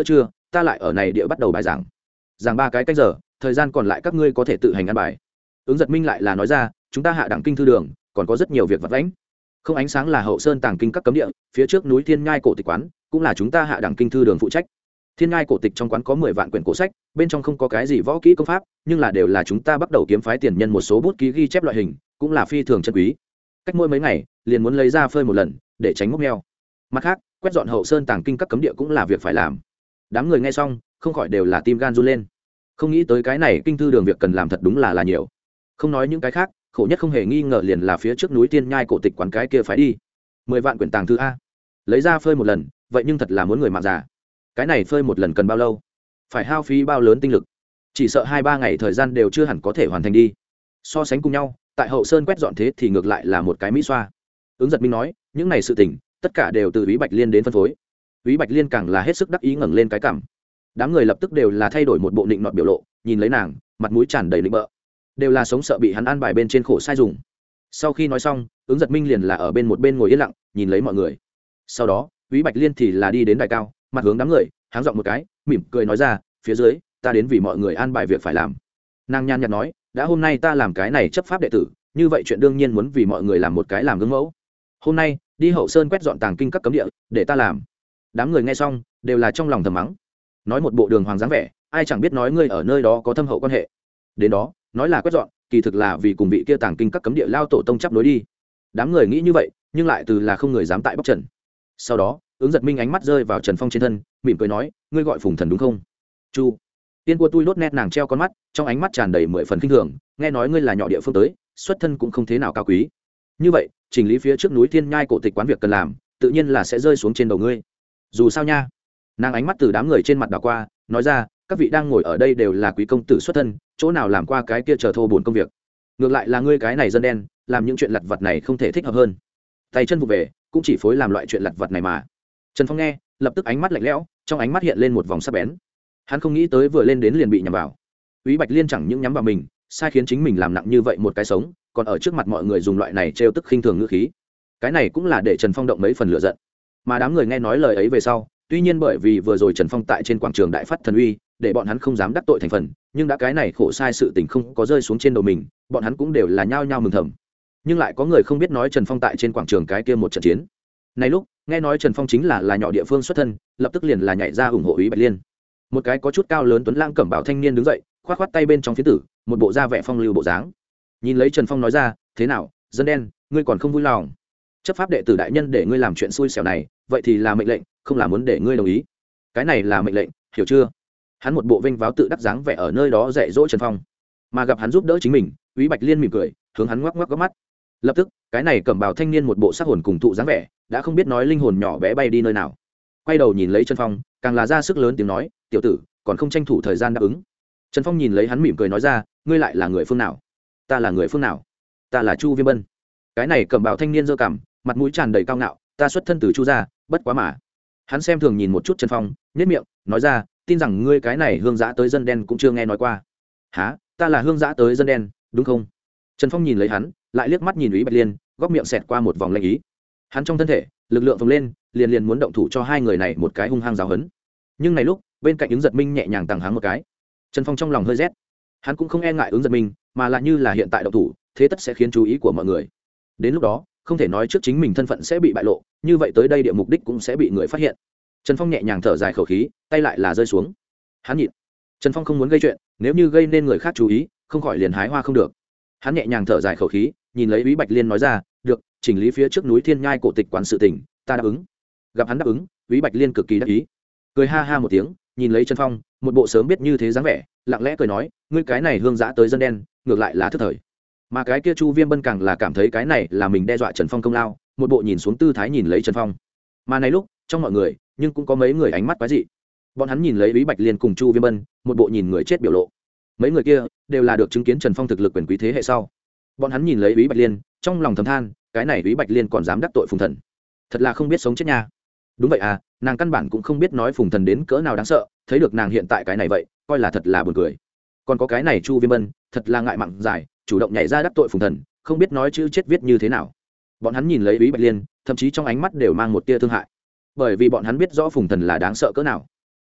ta lại ở này địa bắt đầu bài giảng 3 cái canh giờ, thời gian còn lại các ngươi có thể tự hành ăn bài. Ứng Giật Minh lại là nói ra, chúng ta hạ đẳng kinh thư đường còn có rất nhiều việc vặt vãnh. Không ánh sáng là hậu sơn tàng kinh các cấm địa, phía trước núi Thiên Nhai cổ tịch quán cũng là chúng ta hạ đẳng kinh thư đường phụ trách. Thiên Nhai cổ tịch trong quán có 10 vạn quyển cổ sách, bên trong không có cái gì võ kỹ công pháp, nhưng là đều là chúng ta bắt đầu kiếm phái tiền nhân một số bút ký ghi chép loại hình, cũng là phi thường chân quý. Cách mỗi mấy ngày, liền muốn lấy ra phơi một lần, để tránh mốc meo. Mặt khác, quét dọn hậu sơn tàng kinh các cấm địa cũng là việc phải làm. Đám người nghe xong, không khỏi đều là tim gan run lên. Không nghĩ tới cái này kinh thư đường việc cần làm thật đúng là nhiều. Không nói những cái khác, khổ nhất không hề nghi ngờ liền là phía trước núi Thiên Nhai cổ tịch quán cái kia phải đi. 10 vạn quyển tàng thư a. Lấy ra phơi một lần, vậy nhưng thật là muốn người mạng già. Cái này phơi một lần cần bao lâu? Phải hao phí bao lớn tinh lực? Chỉ sợ 2-3 ngày thời gian đều chưa hẳn có thể hoàn thành đi. So sánh cùng nhau, tại hậu sơn quét dọn thế thì ngược lại là một cái mỹ xoa. Ứng Giật Minh nói, những này sự tình, tất cả đều từ Úy Bạch Liên đến phân phối. Úy Bạch Liên càng là hết sức đắc ý ngẩng lên cái cằm. Đám người lập tức đều là thay đổi một bộ định nọt biểu lộ, nhìn lấy nàng, mặt mũi tràn đầy định bợ, đều là sống sợ bị hắn an bài bên trên khổ sai dùng. Sau khi nói xong, Ứng Giật Minh liền là ở bên một bên ngồi yên lặng, nhìn lấy mọi người. Sau đó, Úy Bạch Liên thì là đi đến đài cao, mặt hướng đám người, háng giọng một cái, mỉm cười nói ra, phía dưới, ta đến vì mọi người an bài việc phải làm. Nàng nhàn nhạt nói, đã hôm nay ta làm cái này chấp pháp đệ tử, như vậy chuyện đương nhiên muốn vì mọi người làm một cái làm gương mẫu. Hôm nay, đi hậu sơn quét dọn tàng kinh các cấm địa, để ta làm. Đám người nghe xong, đều là trong lòng thầm mắng. Nói một bộ đường hoàng dáng vẻ, ai chẳng biết nói ngươi ở nơi đó có thâm hậu quan hệ. Đến đó, nói là quét dọn, kỳ thực là vì cùng vị kia tàng kinh các cấm địa lao tổ tông chấp nối đi. Đám người nghĩ như vậy, nhưng lại từ là không người dám tại bóc trần. Sau đó, Ứng Giật Minh ánh mắt rơi vào Trần Phong trên thân, mỉm cười nói, ngươi gọi Phùng Thần đúng không? Chu. Tiên của tôi đốt nét nàng treo con mắt, trong ánh mắt tràn đầy 10 phần kinh thường, nghe nói ngươi là nhỏ địa phương tới, xuất thân cũng không thế nào cao quý. Như vậy, chỉnh lý phía trước núi Thiên Nhai cổ tịch quán việc cần làm, tự nhiên là sẽ rơi xuống trên đầu ngươi. Dù sao nha. Nàng ánh mắt từ đám người trên mặt đảo qua, nói ra, các vị đang ngồi ở đây đều là quý công tử xuất thân, chỗ nào làm qua cái kia chờ thô buồn công việc. Ngược lại là ngươi cái này dân đen, làm những chuyện lặt vặt này không thể thích hợp hơn. Tay chân vụ về, cũng chỉ phối làm loại chuyện lặt vặt này mà. Trần Phong nghe, lập tức ánh mắt lạnh lẽo, trong ánh mắt hiện lên một vòng sắc bén. Hắn không nghĩ tới vừa lên đến liền bị nhắm vào. Úy Bạch Liên chẳng những nhắm vào mình, sai khiến chính mình làm nặng như vậy một cái sống, còn ở trước mặt mọi người dùng loại này trêu tức khinh thường ngữ khí. Cái này cũng là để Trần Phong động mấy phần lửa giận. Mà đám người nghe nói lời ấy về sau, tuy nhiên bởi vì vừa rồi Trần Phong tại trên quảng trường đại phát thần uy, để bọn hắn không dám đắc tội thành phần, nhưng đã cái này khổ sai sự tình không có rơi xuống trên đầu mình, bọn hắn cũng đều là nhao nhao mừng thầm. Nhưng lại có người không biết nói Trần Phong tại trên quảng trường cái kia một trận chiến. Này lúc, nghe nói Trần Phong chính là nhỏ địa phương xuất thân, lập tức liền là nhảy ra ủng hộ Úy Bạch Liên. Một cái có chút cao lớn tuấn lãng cẩm bào thanh niên đứng dậy, khoát khoát tay bên trong phiến tử, một bộ da vẻ phong lưu bộ dáng. Nhìn lấy Trần Phong nói ra, thế nào, dân đen, ngươi còn không vui lòng? Chấp pháp đệ tử đại nhân để ngươi làm chuyện xui xẻo này, vậy thì là mệnh lệnh, không là muốn để ngươi đồng ý. Cái này là mệnh lệnh, hiểu chưa? Hắn một bộ vênh váo tự đắc dáng vẻ ở nơi đó dạy dỗ Trần Phong, mà gặp hắn giúp đỡ chính mình, Úy Bạch Liên mỉm cười, hướng hắn ngoắc ngoắc góc mắt. Lập tức, cái này cẩm bào thanh niên một bộ sắc hồn cùng thụ dáng vẻ, đã không biết nói linh hồn nhỏ bé bay đi nơi nào. Quay đầu nhìn lấy Trần Phong, càng là ra sức lớn tiếng nói, tiểu tử, còn không tranh thủ thời gian đáp ứng. Trần Phong nhìn lấy hắn mỉm cười nói ra, ngươi lại là người phương nào? Ta là người phương nào? Ta là Chu Viêm Bân. Cái này cẩm bào thanh niên giơ cằm, mặt mũi tràn đầy cao ngạo, ta xuất thân từ Chu gia, bất quá mà. Hắn xem thường nhìn một chút Trần Phong, nhếch miệng, nói ra, tin rằng ngươi cái này hương giã tới dân đen cũng chưa nghe nói qua. Hả? Ta là hương giã tới dân đen, đúng không? Trần Phong nhìn lấy hắn, lại liếc mắt nhìn Úy Bạch Liên, góc miệng xẹt qua một vòng lạnh ý. Hắn trong thân thể, lực lượng phồng lên, liền muốn động thủ cho hai người này một cái hung hăng giáo hấn. Nhưng này lúc, bên cạnh Ứng Giật Minh nhẹ nhàng tằng háng một cái. Trần Phong trong lòng hơi rét. Hắn cũng không e ngại Ứng Giật Minh, mà là như là hiện tại động thủ, thế tất sẽ khiến chú ý của mọi người. Đến lúc đó, không thể nói trước chính mình thân phận sẽ bị bại lộ, như vậy tới đây địa mục đích cũng sẽ bị người phát hiện. Trần Phong nhẹ nhàng thở dài khẩu khí, tay lại là rơi xuống. Hắn nhịn. Trần Phong không muốn gây chuyện, nếu như gây nên người khác chú ý, không khỏi liền hái hoa không được. Hắn nhẹ nhàng thở dài khẩu khí, nhìn lấy Úy Bạch Liên nói ra, được, chỉnh lý phía trước núi Thiên Nhai cổ tịch quán sự tình, ta đáp ứng. Gặp hắn đáp ứng, Úy Bạch Liên cực kỳ đắc ý, cười ha ha một tiếng, nhìn lấy Trần Phong, một bộ sớm biết như thế dáng vẻ, lặng lẽ cười nói, ngươi cái này hương giã tới dân đen, ngược lại là thức thời. Mà cái kia Chu Viêm Bân càng là cảm thấy cái này là mình đe dọa Trần Phong công lao, một bộ nhìn xuống tư thái nhìn lấy Trần Phong. Mà này lúc, trong mọi người, nhưng cũng có mấy người ánh mắt quái dị. Bọn hắn nhìn lấy Úy Bạch Liên cùng Chu Viêm Bân, một bộ nhìn người chết biểu lộ. Mấy người kia đều là được chứng kiến Trần Phong thực lực quyền quý thế hệ sau. Bọn hắn nhìn lấy Úy Bạch Liên, trong lòng thầm than, cái này Úy Bạch Liên còn dám đắc tội Phùng Thần, thật là không biết sống chết nha. Đúng vậy à, nàng căn bản cũng không biết nói Phùng Thần đến cỡ nào đáng sợ, thấy được nàng hiện tại cái này vậy, coi là thật là buồn cười. Còn có cái này Chu Viêm Bân, thật là ngại mặn dài, chủ động nhảy ra đắc tội Phùng Thần, không biết nói chữ chết viết như thế nào. Bọn hắn nhìn lấy Úy Bạch Liên, thậm chí trong ánh mắt đều mang một tia thương hại, bởi vì bọn hắn biết rõ Phùng Thần là đáng sợ cỡ nào.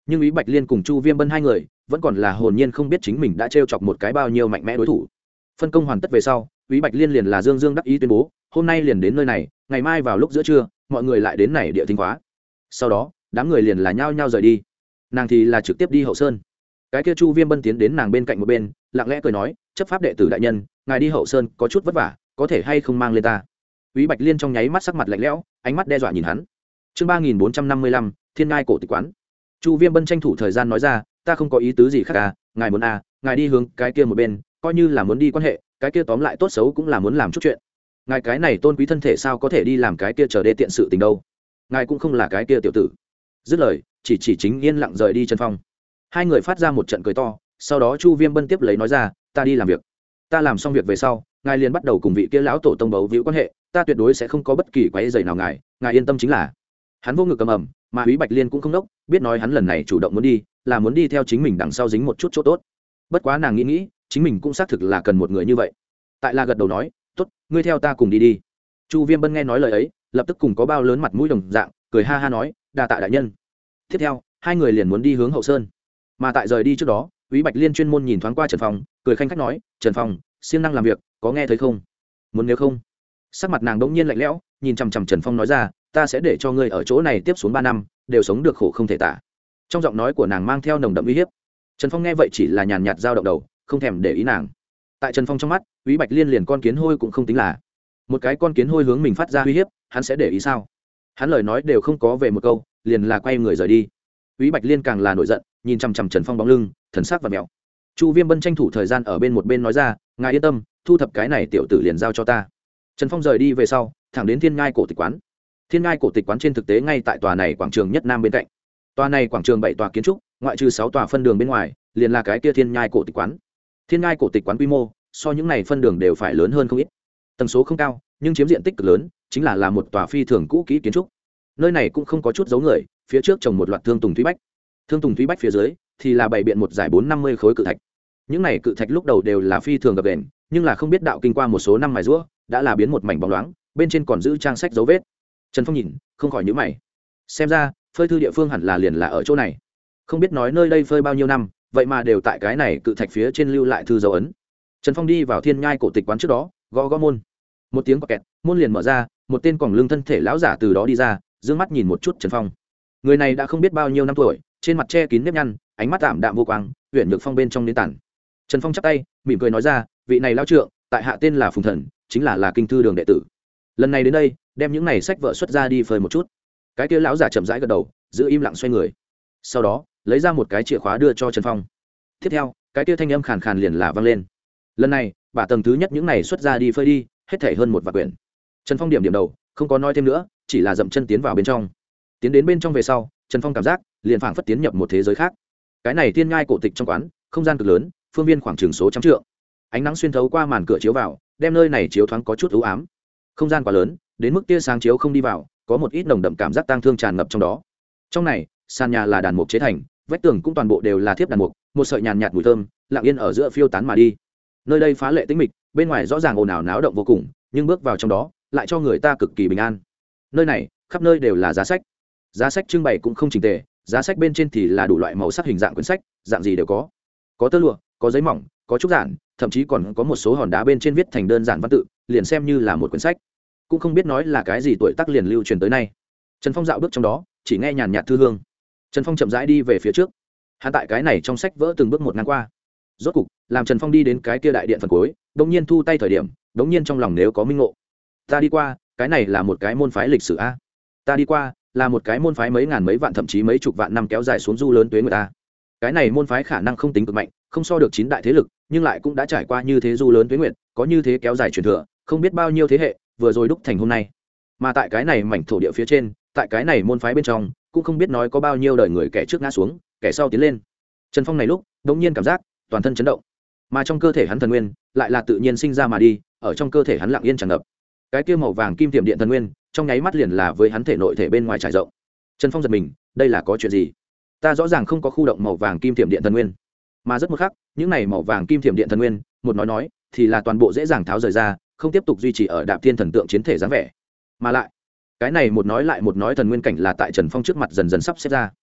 nhưng Úy Bạch Liên cùng Chu Viêm Bân hai người vẫn còn là hồn nhiên không biết chính mình đã t chọc một cái bao nhiêu mạnh mẽ đối thủ. Phân công hoàn tất về sau, Úy Bạch Liên liền là dương dương đắc ý tuyên bố hôm nay liền đến nơi này, ngày mai vào lúc giữa trưa mọi người lại đến này địa thính khóa. Sau đó đám người liền là nhao nhao rời đi, nàng thì là trực tiếp đi Hậu Sơn. Cái kia Chu Viêm Bân tiến đến nàng bên cạnh một bên, lặng lẽ cười nói, chấp pháp đệ tử đại nhân, ngài đi Hậu Sơn có chút vất vả, có thể hay không mang lên ta. Úy Bạch Liên trong nháy mắt sắc mặt lạnh lẽo, ánh mắt đe dọa nhìn hắn. Chương 3455, Thiên Ngai cổ tịch quán. Chu Viêm Bân tranh thủ thời gian nói ra, ta không có ý tứ gì khác à, ngài muốn à, ngài đi hướng cái kia một bên, coi như là muốn đi quan hệ, cái kia tóm lại tốt xấu cũng là muốn làm chút chuyện. Ngài cái này tôn quý thân thể sao có thể đi làm cái kia chờ đê tiện sự tình đâu? Ngài cũng không là cái kia tiểu tử. Dứt lời, chỉ chính yên lặng rời đi Trần Phong. Hai người phát ra một trận cười to, sau đó Chu Viêm Bân tiếp lấy nói ra, ta đi làm việc. Ta làm xong việc về sau, ngài liền bắt đầu cùng vị kia lão tổ tông bấu víu quan hệ, ta tuyệt đối sẽ không có bất kỳ quấy rầy nào ngài yên tâm chính là. Hắn vô ngực cầm ẩm, mà Úy Bạch Liên cũng không đốc, biết nói hắn lần này chủ động muốn đi, là muốn đi theo chính mình đằng sau dính một chút chỗ tốt. Bất quá nàng nghĩ, chính mình cũng xác thực là cần một người như vậy. Tại là gật đầu nói, tốt, ngươi theo ta cùng đi đi. Chu Viêm Bân nghe nói lời ấy, lập tức cùng có bao lớn mặt mũi đồng dạng, cười ha ha nói, đa tạ đại nhân. Tiếp theo, hai người liền muốn đi hướng Hậu Sơn. Mà tại rời đi trước đó, Úy Bạch Liên chuyên môn nhìn thoáng qua Trần Phong, cười khanh khách nói, Trần Phong, siêng năng làm việc, có nghe thấy không? Muốn nếu không? Sắc mặt nàng đống nhiên lạnh lẽo, nhìn chằm chằm Trần Phong nói ra, ta sẽ để cho ngươi ở chỗ này tiếp xuống 3 năm, đều sống được khổ không thể tả. Trong giọng nói của nàng mang theo nồng đậm uy hiếp. Trần Phong nghe vậy chỉ là nhàn nhạt dao động đầu, không thèm để ý nàng. Tại Trần Phong trong mắt, Úy Bạch Liên liền con kiến hôi cũng không tính là. Một cái con kiến hôi hướng mình phát ra uy hiếp, hắn sẽ để ý sao? Hắn lời nói đều không có về một câu, liền là quay người rời đi. Úy Bạch Liên càng là nổi giận, nhìn chằm chằm Trần Phong bóng lưng, thần sắc và mèo. Chu Viêm Bân tranh thủ thời gian ở bên một bên nói ra, ngài yên tâm, thu thập cái này tiểu tử liền giao cho ta. Trần Phong rời đi về sau, thẳng đến Thiên Ngai cổ tịch quán. Thiên Ngai cổ tịch quán trên thực tế ngay tại tòa này quảng trường nhất nam bên cạnh. Tòa này quảng trường 7 tòa kiến trúc, ngoại trừ 6 tòa phân đường bên ngoài, liền là cái kia Thiên Ngai cổ tịch quán. Thiên Ngai cổ tịch quán quy mô, so những này phân đường đều phải lớn hơn không ít. Tầng số không cao, nhưng chiếm diện tích cực lớn, chính là một tòa phi thường cũ kỹ kiến trúc. Nơi này cũng không có chút dấu người, phía trước trồng một loạt thương tùng thúy bách. Thương tùng thúy bách phía dưới thì là bày biện một dải 450 khối cự thạch. Những này cự thạch lúc đầu đều là phi thường gập ghềnh, nhưng là không biết đạo kinh qua một số năm mài giũa, đã là biến một mảnh bóng loáng, bên trên còn giữ trang sách dấu vết. Trần Phong nhìn, không khỏi nhíu mày. Xem ra, phơi thư địa phương hẳn là liền là ở chỗ này. Không biết nói nơi đây phơi bao nhiêu năm, vậy mà đều tại cái này cự thạch phía trên lưu lại thư dấu ấn. Trần Phong đi vào Thiên Nhai cổ tịch quán trước đó, gõ gõ môn. Một tiếng quạt kẹt, môn liền mở ra, một tên quòng lưng thân thể lão giả từ đó đi ra, dương mắt nhìn một chút Trần Phong. Người này đã không biết bao nhiêu năm tuổi, trên mặt che kín nếp nhăn, ánh mắt tạm đạm vô quang, huyền nhược phong bên trong đến tản. Trần Phong chắp tay, mỉm cười nói ra, vị này lão trượng, tại hạ tên là Phùng Thần, chính là kinh thư đường đệ tử. Lần này đến đây, đem những này sách vợ xuất ra đi phơi một chút. Cái kia lão giả chậm rãi gật đầu, giữ im lặng xoay người. Sau đó, lấy ra một cái chìa khóa đưa cho Trần Phong. Tiếp theo, cái kia thanh âm khàn khàn liền là vang lên. Lần này, bả tầng thứ nhất những này xuất ra đi phơi đi, hết thảy hơn một vạn quyển. Trần Phong điểm điểm đầu, không có nói thêm nữa, chỉ là dậm chân tiến vào bên trong. Tiến đến bên trong về sau, Trần Phong cảm giác liền phảng phất tiến nhập một thế giới khác. Cái này Thiên Nhai cổ tịch trong quán, không gian cực lớn, phương viên khoảng chừng số trăm trượng. Ánh nắng xuyên thấu qua màn cửa chiếu vào, đem nơi này chiếu thoáng có chút u ám. Không gian quá lớn, đến mức tia sáng chiếu không đi vào, có một ít nồng đậm cảm giác tang thương tràn ngập trong đó. Trong này, sàn nhà là đàn mục chế thành, vách tường cũng toàn bộ đều là thiếp đàn mục, một sợi nhàn nhạt mùi thơm, lặng yên ở giữa phiêu tán mà đi. Nơi đây phá lệ tĩnh mịch, bên ngoài rõ ràng ồn ào náo động vô cùng, nhưng bước vào trong đó, lại cho người ta cực kỳ bình an. Nơi này, khắp nơi đều là giá sách. Giá sách trưng bày cũng không chỉnh tề, giá sách bên trên thì là đủ loại màu sắc hình dạng quyển sách, dạng gì đều có. Có tơ lụa, có giấy mỏng, có trúc giản, thậm chí còn có một số hòn đá bên trên viết thành đơn giản văn tự, liền xem như là một quyển sách. Cũng không biết nói là cái gì tuổi tác liền lưu truyền tới nay. Trần Phong dạo bước trong đó, chỉ nghe nhàn nhạt thư hương. Trần Phong chậm rãi đi về phía trước. Hắn tại cái này trong sách vỡ từng bước một ngang qua. Rốt cục, làm Trần Phong đi đến cái kia đại điện phần cuối, đống nhiên thu tay thời điểm, đống nhiên trong lòng nếu có minh ngộ. Ta đi qua, cái này là một cái môn phái lịch sử a. Ta đi qua, là một cái môn phái mấy ngàn mấy vạn thậm chí mấy chục vạn năm kéo dài xuống du lớn tuế người ta. Cái này môn phái khả năng không tính cực mạnh, không so được 9 đại thế lực, nhưng lại cũng đã trải qua như thế du lớn tuế nguyệt, có như thế kéo dài truyền thừa, không biết bao nhiêu thế hệ, vừa rồi đúc thành hôm nay. Mà tại cái này mảnh thổ địa phía trên, tại cái này môn phái bên trong, cũng không biết nói có bao nhiêu đời người kẻ trước ngã xuống, kẻ sau tiến lên. Trần Phong này lúc, đống nhiên cảm giác toàn thân chấn động, mà trong cơ thể hắn thần nguyên lại là tự nhiên sinh ra mà đi, ở trong cơ thể hắn lặng yên tràn ngập. Cái kia màu vàng kim tiềm điện thần nguyên, trong nháy mắt liền là với hắn thể nội thể bên ngoài trải rộng. Trần Phong giật mình, đây là có chuyện gì? Ta rõ ràng không có khu động màu vàng kim tiềm điện thần nguyên, mà rất một khắc, những này màu vàng kim tiềm điện thần nguyên, một nói thì là toàn bộ dễ dàng tháo rời ra, không tiếp tục duy trì ở Đạp Thiên thần tượng chiến thể dáng vẻ. Mà lại, cái này một nói lại một nói thần nguyên cảnh là tại Trần Phong trước mặt dần dần sắp xếp ra.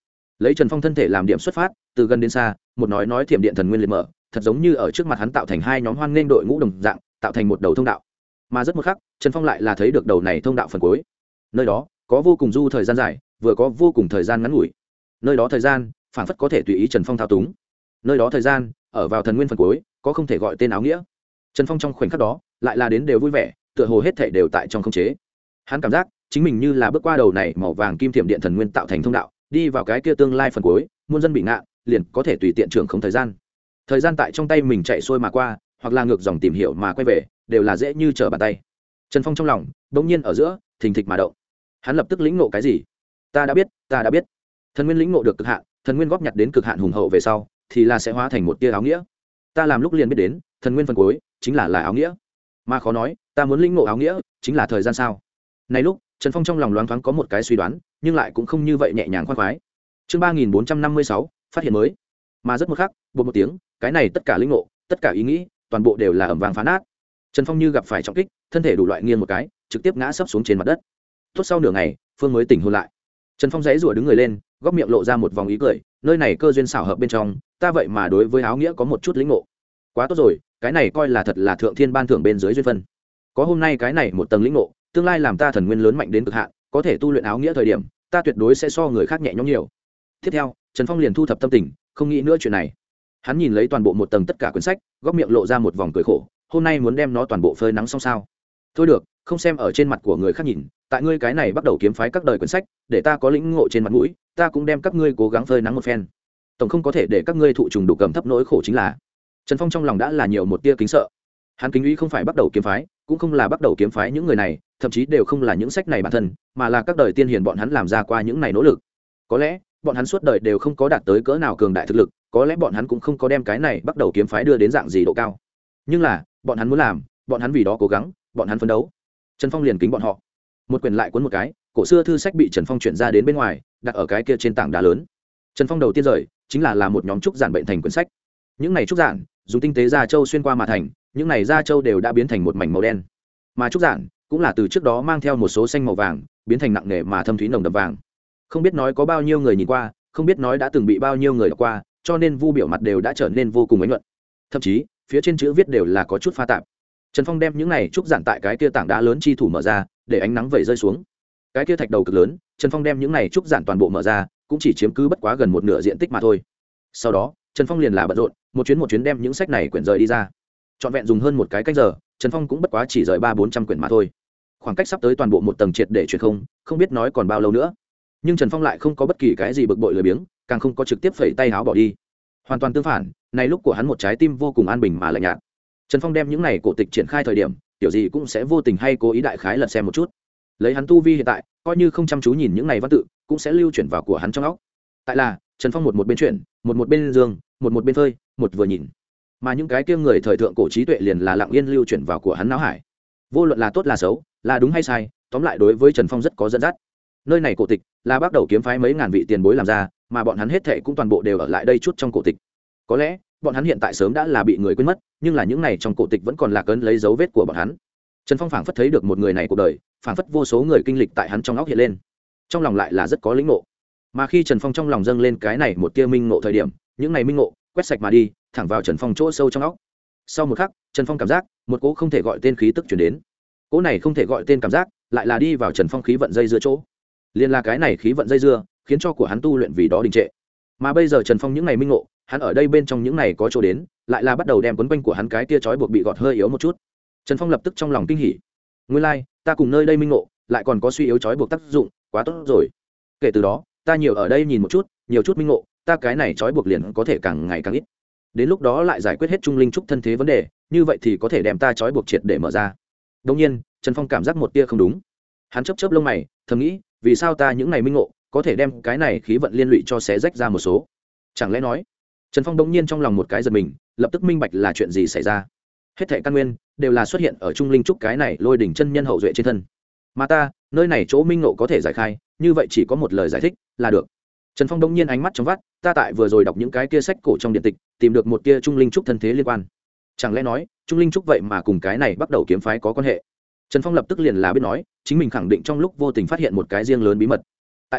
lấy Trần Phong thân thể làm điểm xuất phát, từ gần đến xa, một nói thiểm điện thần nguyên liệt mở, thật giống như ở trước mặt hắn tạo thành hai nhóm hoan nghênh đội ngũ đồng dạng, tạo thành một đầu thông đạo. Mà rất một khắc, Trần Phong lại là thấy được đầu này thông đạo phần cuối. Nơi đó có vô cùng du thời gian dài, vừa có vô cùng thời gian ngắn ngủi. Nơi đó thời gian phản phất có thể tùy ý Trần Phong thao túng. Nơi đó thời gian ở vào thần nguyên phần cuối, có không thể gọi tên áo nghĩa. Trần Phong trong khoảnh khắc đó lại là đến đều vui vẻ, tựa hồ hết thảy đều tại trong khống chế. Hắn cảm giác chính mình như là bước qua đầu này màu vàng kim thiểm điện thần nguyên tạo thành thông đạo, đi vào cái kia tương lai phần cuối, muôn dân bị ngạ, liền có thể tùy tiện trưởng không thời gian. Thời gian tại trong tay mình chạy xuôi mà qua, hoặc là ngược dòng tìm hiểu mà quay về, đều là dễ như trở bàn tay. Trần Phong trong lòng bỗng nhiên ở giữa thình thịch mà động. Hắn lập tức lĩnh ngộ cái gì? Ta đã biết. Thần nguyên lĩnh ngộ được cực hạn, thần nguyên góp nhặt đến cực hạn hùng hậu về sau, thì là sẽ hóa thành một tia áo nghĩa. Ta làm lúc liền biết đến, thần nguyên phần cuối chính là áo nghĩa. Mà khó nói, ta muốn lĩnh ngộ áo nghĩa, chính là thời gian sao? Này lúc, Trần Phong trong lòng loáng thoáng có một cái suy đoán, nhưng lại cũng không như vậy nhẹ nhàng khoan khoái. Chương 3456, phát hiện mới. Mà rất một khắc, bột một tiếng, cái này tất cả lĩnh ngộ, tất cả ý nghĩ, toàn bộ đều là ầm vang phá nát. Trần Phong như gặp phải trọng kích, thân thể đủ loại nghiêng một cái, trực tiếp ngã sấp xuống trên mặt đất. Tốt sau nửa ngày, Phương mới tỉnh hồn lại. Trần Phong giãy giụa đứng người lên, góc miệng lộ ra một vòng ý cười, nơi này cơ duyên xảo hợp bên trong, ta vậy mà đối với áo nghĩa có một chút lĩnh ngộ. Quá tốt rồi, cái này coi là thật là thượng thiên ban thưởng bên dưới duyên phân. Có hôm nay cái này một tầng lĩnh ngộ, tương lai làm ta thần nguyên lớn mạnh đến cực hạn, có thể tu luyện áo nghĩa thời điểm, ta tuyệt đối sẽ so người khác nhẹ nhõm nhiều. Tiếp theo, Trần Phong liền thu thập tâm tình, không nghĩ nữa chuyện này. Hắn nhìn lấy toàn bộ một tầng tất cả quyển sách, góc miệng lộ ra một vòng cười khổ, hôm nay muốn đem nó toàn bộ phơi nắng xong sao? Thôi được, không xem ở trên mặt của người khác nhìn, tại ngươi cái này bắt đầu kiếm phái các đời quyển sách, để ta có lĩnh ngộ trên mặt mũi, ta cũng đem các ngươi cố gắng phơi nắng một phen. Tổng không có thể để các ngươi thụ trùng đủ cầm thấp nỗi khổ chính là. Trần Phong trong lòng đã là nhiều một tia kính sợ. Hắn kính uy không phải bắt đầu kiếm phái, cũng không là bắt đầu kiếm phái những người này, thậm chí đều không là những sách này bản thân, mà là các đời tiên hiền bọn hắn làm ra qua những này nỗ lực. Có lẽ bọn hắn suốt đời đều không có đạt tới cỡ nào cường đại thực lực, có lẽ bọn hắn cũng không có đem cái này bắt đầu kiếm phái đưa đến dạng gì độ cao, nhưng là bọn hắn muốn làm, bọn hắn vì đó cố gắng, bọn hắn phấn đấu. Trần Phong liền kính bọn họ. Một quyển lại cuốn một cái, cổ xưa thư sách bị Trần Phong chuyển ra đến bên ngoài, đặt ở cái kia trên tảng đá lớn. Trần Phong đầu tiên rời chính là một nhóm trúc giản bệnh thành quyển sách. Những này trúc giản dùng tinh tế da châu xuyên qua mà thành, những này da châu đều đã biến thành một mảnh màu đen, mà trúc giản cũng là từ trước đó mang theo một số xanh màu vàng, biến thành nặng nề mà thâm thúy nồng đậm vàng. Không biết nói có bao nhiêu người nhìn qua, không biết nói đã từng bị bao nhiêu người đọc qua, cho nên vu biểu mặt đều đã trở nên vô cùng ánh nhuận. Thậm chí phía trên chữ viết đều là có chút pha tạp. Trần Phong đem những này trúc giản tại cái kia tảng đá lớn chi thủ mở ra, để ánh nắng vẩy rơi xuống. Cái kia thạch đầu cực lớn, Trần Phong đem những này trúc giản toàn bộ mở ra, cũng chỉ chiếm cứ bất quá gần một nửa diện tích mà thôi. Sau đó, Trần Phong liền là bận rộn, một chuyến đem những sách này quyển rời đi ra. Trọn vẹn dùng hơn một cái canh giờ, Trần Phong cũng bất quá chỉ rời 300-400 quyển mà thôi. Khoảng cách sắp tới toàn bộ một tầng triệt để truyền không biết nói còn bao lâu nữa. Nhưng Trần Phong lại không có bất kỳ cái gì bực bội lười biếng, càng không có trực tiếp phẩy tay áo bỏ đi. Hoàn toàn tương phản, này lúc của hắn một trái tim vô cùng an bình mà lạnh nhạt. Trần Phong đem những này cổ tịch triển khai thời điểm, tiểu gì cũng sẽ vô tình hay cố ý đại khái lật xem một chút. Lấy hắn tu vi hiện tại, coi như không chăm chú nhìn những này văn tự, cũng sẽ lưu chuyển vào của hắn trong óc. Tại là, Trần Phong một bên chuyển, một bên dương, một bên phơi, một vừa nhìn. Mà những cái kia người thời thượng cổ trí tuệ liền là lặng yên lưu chuyển vào của hắn não hải. Vô luận là tốt là xấu, là đúng hay sai, tóm lại đối với Trần Phong rất có dẫn dắt. Nơi này cổ tịch là bắt đầu kiếm phái mấy ngàn vị tiền bối làm ra, mà bọn hắn hết thảy cũng toàn bộ đều ở lại đây chút trong cổ tịch. Có lẽ bọn hắn hiện tại sớm đã là bị người quên mất, nhưng là những này trong cổ tịch vẫn còn lạc ấn lấy dấu vết của bọn hắn. Trần Phong phảng phất thấy được một người này cuộc đời, phảng phất vô số người kinh lịch tại hắn trong óc hiện lên, trong lòng lại là rất có lĩnh ngộ. Mà khi Trần Phong trong lòng dâng lên cái này một tia minh ngộ thời điểm, những này minh ngộ quét sạch mà đi, thẳng vào Trần Phong chỗ sâu trong óc. Sau một khắc, Trần Phong cảm giác một cỗ không thể gọi tên khí tức truyền đến. Cỗ này không thể gọi tên cảm giác, lại là đi vào Trần Phong khí vận dây dưa chỗ. Liên là cái này khí vận dây dưa, khiến cho của hắn tu luyện vì đó đình trệ. Mà bây giờ Trần Phong những ngày minh ngộ, hắn ở đây bên trong những này có chỗ đến, lại là bắt đầu đem quấn quanh của hắn cái tia trói buộc bị gọt hơi yếu một chút. Trần Phong lập tức trong lòng kinh hỉ. Nguyên lai, ta cùng nơi đây minh ngộ, lại còn có suy yếu trói buộc tác dụng, quá tốt rồi. Kể từ đó, ta nhiều ở đây nhìn một chút, nhiều chút minh ngộ, ta cái này trói buộc liền có thể càng ngày càng ít. Đến lúc đó lại giải quyết hết trung linh trúc thân thế vấn đề, như vậy thì có thể đem ta trói buộc triệt để mở ra. Đương nhiên, Trần Phong cảm giác một tia không đúng. Hắn chớp chớp lông mày, thầm nghĩ, vì sao ta những này minh ngộ, có thể đem cái này khí vận liên lụy cho xé rách ra một số? Chẳng lẽ nói? Trần Phong đống nhiên trong lòng một cái giật mình, lập tức minh bạch là chuyện gì xảy ra. Hết thảy căn nguyên đều là xuất hiện ở trung linh trúc cái này lôi đỉnh chân nhân hậu duệ trên thân. Mà ta, nơi này chỗ minh ngộ có thể giải khai, như vậy chỉ có một lời giải thích là được. Trần Phong đống nhiên ánh mắt trong vắt, ta tại vừa rồi đọc những cái kia sách cổ trong điện tịch, tìm được một kia trung linh trúc thân thế liên quan. Chẳng lẽ nói, trung linh trúc vậy mà cùng cái này bắt đầu kiếm phái có quan hệ? Trần Phong lập tức liền là biết nói, chính mình khẳng định trong lúc vô tình phát hiện một cái riêng lớn bí mật. Tại là,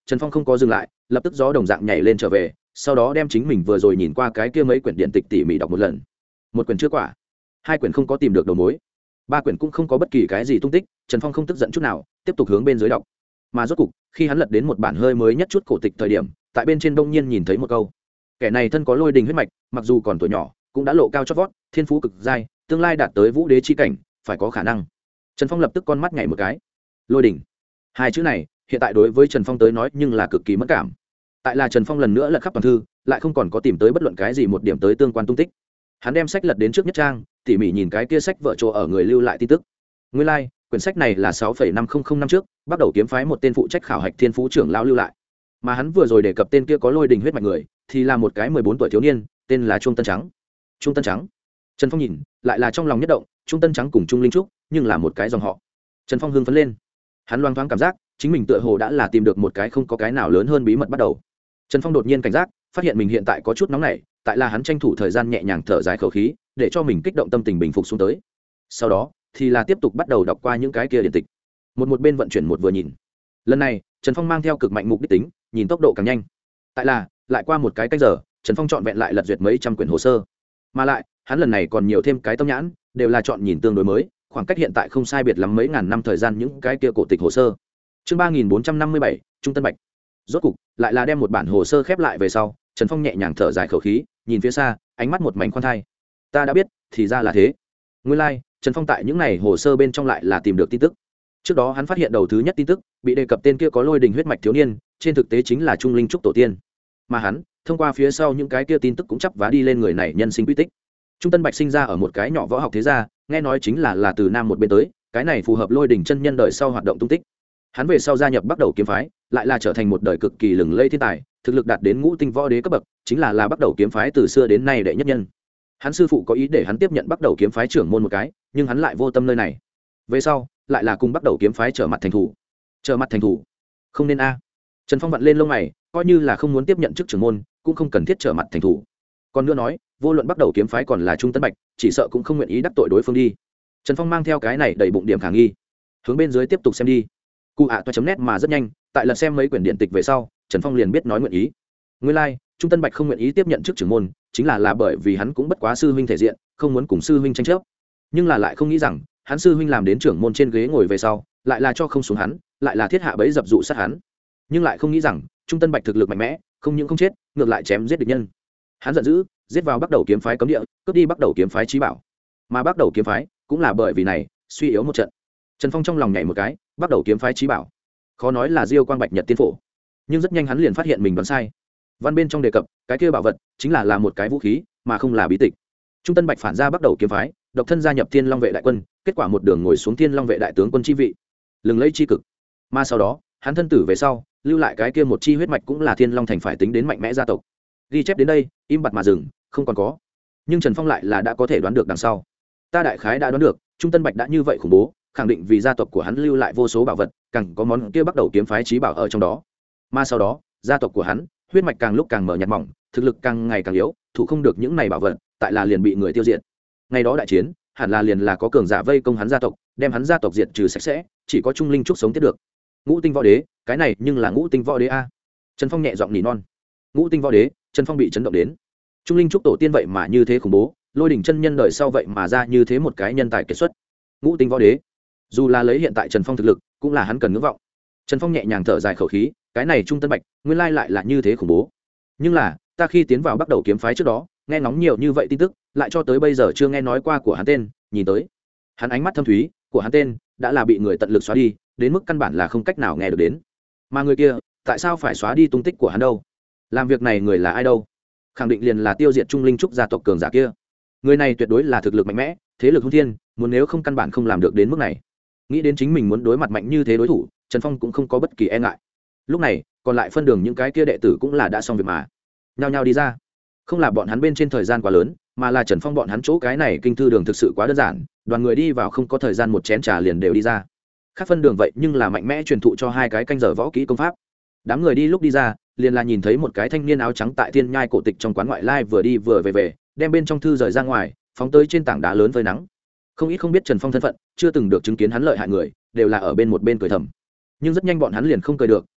Trần Phong không có dừng lại, lập tức gió đồng dạng nhảy lên trở về, sau đó đem chính mình vừa rồi nhìn qua cái kia mấy quyển điện tịch tỉ mỉ đọc một lần. Một quyển chưa quả, hai quyển không có tìm được đầu mối, ba quyển cũng không có bất kỳ cái gì tung tích. Trần Phong không tức giận chút nào, tiếp tục hướng bên dưới đọc. Mà rốt cục, khi hắn lật đến một bản hơi mới nhất chút cổ tịch thời điểm, tại bên trên đông nhiên nhìn thấy một câu: kẻ này thân có lôi đình huyết mạch, mặc dù còn tuổi nhỏ, cũng đã lộ cao chót vót, thiên phú cực giai, tương lai đạt tới vũ đế chi cảnh, phải có khả năng. Trần Phong lập tức con mắt nhảy một cái. Lôi đình, hai chữ này hiện tại đối với Trần Phong tới nói nhưng là cực kỳ mất cảm. Tại là Trần Phong lần nữa lật khắp toàn thư, lại không còn có tìm tới bất luận cái gì một điểm tới tương quan tung tích. Hắn đem sách lật đến trước nhất trang, tỉ mỉ nhìn cái kia sách vợ chỗ ở người lưu lại tin tức. Nguyên lai, quyển sách này là 6,500 năm trước, bắt đầu kiếm phái một tên phụ trách khảo hạch thiên phú trưởng lão lưu lại. Mà hắn vừa rồi đề cập tên kia có lôi đình huyết mạch người, thì là một cái 14 tuổi thiếu niên, tên là Trung Tân Trắng. Trung Tân Trắng. Trần Phong nhìn, lại là trong lòng nhất động, Trung Tân Trắng cùng Trung Linh Trúc, nhưng là một cái dòng họ. Trần Phong hưng phấn lên. Hắn loang thoáng cảm giác, chính mình tựa hồ đã là tìm được một cái không có cái nào lớn hơn bí mật bắt đầu. Trần Phong đột nhiên cảnh giác, phát hiện mình hiện tại có chút nóng nảy, tại là hắn tranh thủ thời gian nhẹ nhàng thở dài khẩu khí, để cho mình kích động tâm tình bình phục xuống tới. Sau đó, thì là tiếp tục bắt đầu đọc qua những cái kia điển tịch. Một bên vận chuyển một vừa nhìn. Lần này, Trần Phong mang theo cực mạnh mục đích tính, nhìn tốc độ càng nhanh. Tại là, lại qua một cái canh giờ, Trần Phong chọn vẹn lại lật duyệt mấy trăm quyển hồ sơ. Mà lại, hắn lần này còn nhiều thêm cái tâm nhãn, đều là chọn nhìn tương đối mới, khoảng cách hiện tại không sai biệt lắm mấy ngàn năm thời gian những cái kia cổ tịch hồ sơ. Chương 3457, Trung Tân Bạch. Rốt cục, lại là đem một bản hồ sơ khép lại về sau, Trần Phong nhẹ nhàng thở dài khẩu khí, nhìn phía xa, ánh mắt một mảnh khoan thai. Ta đã biết, thì ra là thế. Nguyên lai, Trần Phong tại những này hồ sơ bên trong lại là tìm được tin tức. Trước đó hắn phát hiện đầu thứ nhất tin tức, bị đề cập tên kia có lôi đình huyết mạch thiếu niên, trên thực tế chính là Trung Linh Trúc tổ tiên. Mà hắn, thông qua phía sau những cái kia tin tức cũng chắp vá đi lên người này nhân sinh quy tích. Trung Tân Bạch sinh ra ở một cái nhỏ võ học thế gia, nghe nói chính là từ nam một bên tới, cái này phù hợp lôi đình chân nhân đời sau hoạt động tung tích. Hắn về sau gia nhập Bắt Đầu kiếm phái, lại là trở thành một đời cực kỳ lừng lẫy thiên tài, thực lực đạt đến ngũ tinh võ đế cấp bậc, chính là Bắt Đầu kiếm phái từ xưa đến nay đệ nhất nhân. Hắn sư phụ có ý để hắn tiếp nhận Bắt Đầu kiếm phái trưởng môn một cái, nhưng hắn lại vô tâm nơi này. Về sau, lại là cùng Bắt Đầu kiếm phái trở mặt thành thủ. Trở mặt thành thủ, không nên a. Trần Phong vặn lên lông mày, coi như là không muốn tiếp nhận chức trưởng môn, cũng không cần thiết trở mặt thành thủ. Còn nữa nói, vô luận Bắt Đầu kiếm phái còn là Trung Tân Bạch, chỉ sợ cũng không nguyện ý đắc tội đối phương đi. Trần Phong mang theo cái này đầy bụng điểm khả nghi, hướng bên dưới tiếp tục xem đi. Cụ ạ toa.net mà rất nhanh, tại lần xem mấy quyển điện tịch về sau, Trần Phong liền biết nói nguyện ý. Nguyên lai, Trung Tân Bạch không nguyện ý tiếp nhận chức trưởng môn, chính là bởi vì hắn cũng bất quá sư huynh thể diện, không muốn cùng sư huynh tranh chấp. Nhưng là lại không nghĩ rằng, hắn sư huynh làm đến trưởng môn trên ghế ngồi về sau, lại là cho không xuống hắn, lại là thiết hạ bẫy dập dụ sát hắn. Nhưng lại không nghĩ rằng, Trung Tân Bạch thực lực mạnh mẽ, không những không chết, ngược lại chém giết địch nhân. Hắn giận dữ, giết vào Bắt Đầu kiếm phái cấm địa, cướp đi Bắt Đầu kiếm phái chí bảo. Mà Bắt Đầu kiếm phái cũng là bởi vì này, suy yếu một trận. Trần Phong trong lòng nhảy một cái, Bắt Đầu kiếm phái chí bảo, khó nói là Diêu Quang Bạch Nhật tiên phổ, nhưng rất nhanh hắn liền phát hiện mình đoán sai. Văn bên trong đề cập, cái kia bảo vật chính là một cái vũ khí, mà không là bí tịch. Trung Tân Bạch phản ra Bắt Đầu kiếm phái, độc thân gia nhập Thiên Long vệ đại quân, kết quả một đường ngồi xuống Thiên Long vệ đại tướng quân chi vị, lừng lẫy chi cực. Mà sau đó, hắn thân tử về sau, lưu lại cái kia một chi huyết mạch cũng là Thiên Long thành phải tính đến mạnh mẽ gia tộc. Ghi chép đến đây, im bặt mà dừng, không còn có. Nhưng Trần Phong lại là đã có thể đoán được đằng sau. Ta đại khái đã đoán được, Trung Tân Bạch đã như vậy khủng bố, khẳng định vì gia tộc của hắn lưu lại vô số bảo vật, càng có món kia Bắt Đầu kiếm phái chí bảo ở trong đó. Mà sau đó, gia tộc của hắn, huyết mạch càng lúc càng mở nhạt mỏng, thực lực càng ngày càng yếu, thủ không được những này bảo vật, tại là liền bị người tiêu diệt. Ngày đó đại chiến, hẳn là liền là có cường giả vây công hắn gia tộc, đem hắn gia tộc diệt trừ sạch sẽ, chỉ có Trung Linh Trúc sống tiếp được. Ngũ tinh võ đế, cái này nhưng là ngũ tinh võ đế a. Trần Phong nhẹ giọng nỉ non. Ngũ tinh võ đế, Trần Phong bị chấn động đến. Trung Linh Trúc tổ tiên vậy mà như thế khủng bố, Lôi đỉnh chân nhân đời sau vậy mà ra như thế một cái nhân tài kiệt xuất. Ngũ tinh võ đế, dù là lấy hiện tại Trần Phong thực lực, cũng là hắn cần ngưỡng vọng. Trần Phong nhẹ nhàng thở dài khẩu khí, cái này Trung Tân Bạch, nguyên lai lại là như thế khủng bố. Nhưng là, ta khi tiến vào Bắt Đầu kiếm phái trước đó, nghe ngóng nhiều như vậy tin tức, lại cho tới bây giờ chưa nghe nói qua của hắn tên, nhìn tới, hắn ánh mắt thâm thúy, của hắn tên đã là bị người tận lực xóa đi, đến mức căn bản là không cách nào nghe được đến. Mà người kia, tại sao phải xóa đi tung tích của hắn đâu? Làm việc này người là ai đâu? Khẳng định liền là tiêu diệt Trung Linh Trúc gia tộc cường giả kia. Người này tuyệt đối là thực lực mạnh mẽ, thế lực hung thiên, muốn nếu không căn bản không làm được đến mức này. Nghĩ đến chính mình muốn đối mặt mạnh như thế đối thủ, Trần Phong cũng không có bất kỳ e ngại. Lúc này, còn lại phân đường những cái kia đệ tử cũng là đã xong việc mà, nhao nhao đi ra. Không là bọn hắn bên trên thời gian quá lớn, mà là Trần Phong bọn hắn chỗ cái này kinh thư đường thực sự quá đơn giản, đoàn người đi vào không có thời gian một chén trà liền đều đi ra. Khác phân đường vậy nhưng là mạnh mẽ truyền thụ cho hai cái canh giờ võ kỹ công pháp. Đám người đi lúc đi ra, liền là nhìn thấy một cái thanh niên áo trắng tại Thiên Nhai cổ tịch trong quán ngoại lai vừa đi vừa về, đem bên trong thư rời ra ngoài, phóng tới trên tảng đá lớn phơi nắng. Không ít không biết Trần Phong thân phận, chưa từng được chứng kiến hắn lợi hại người, đều là ở bên một bên cười thầm. Nhưng rất nhanh bọn hắn liền không cười được,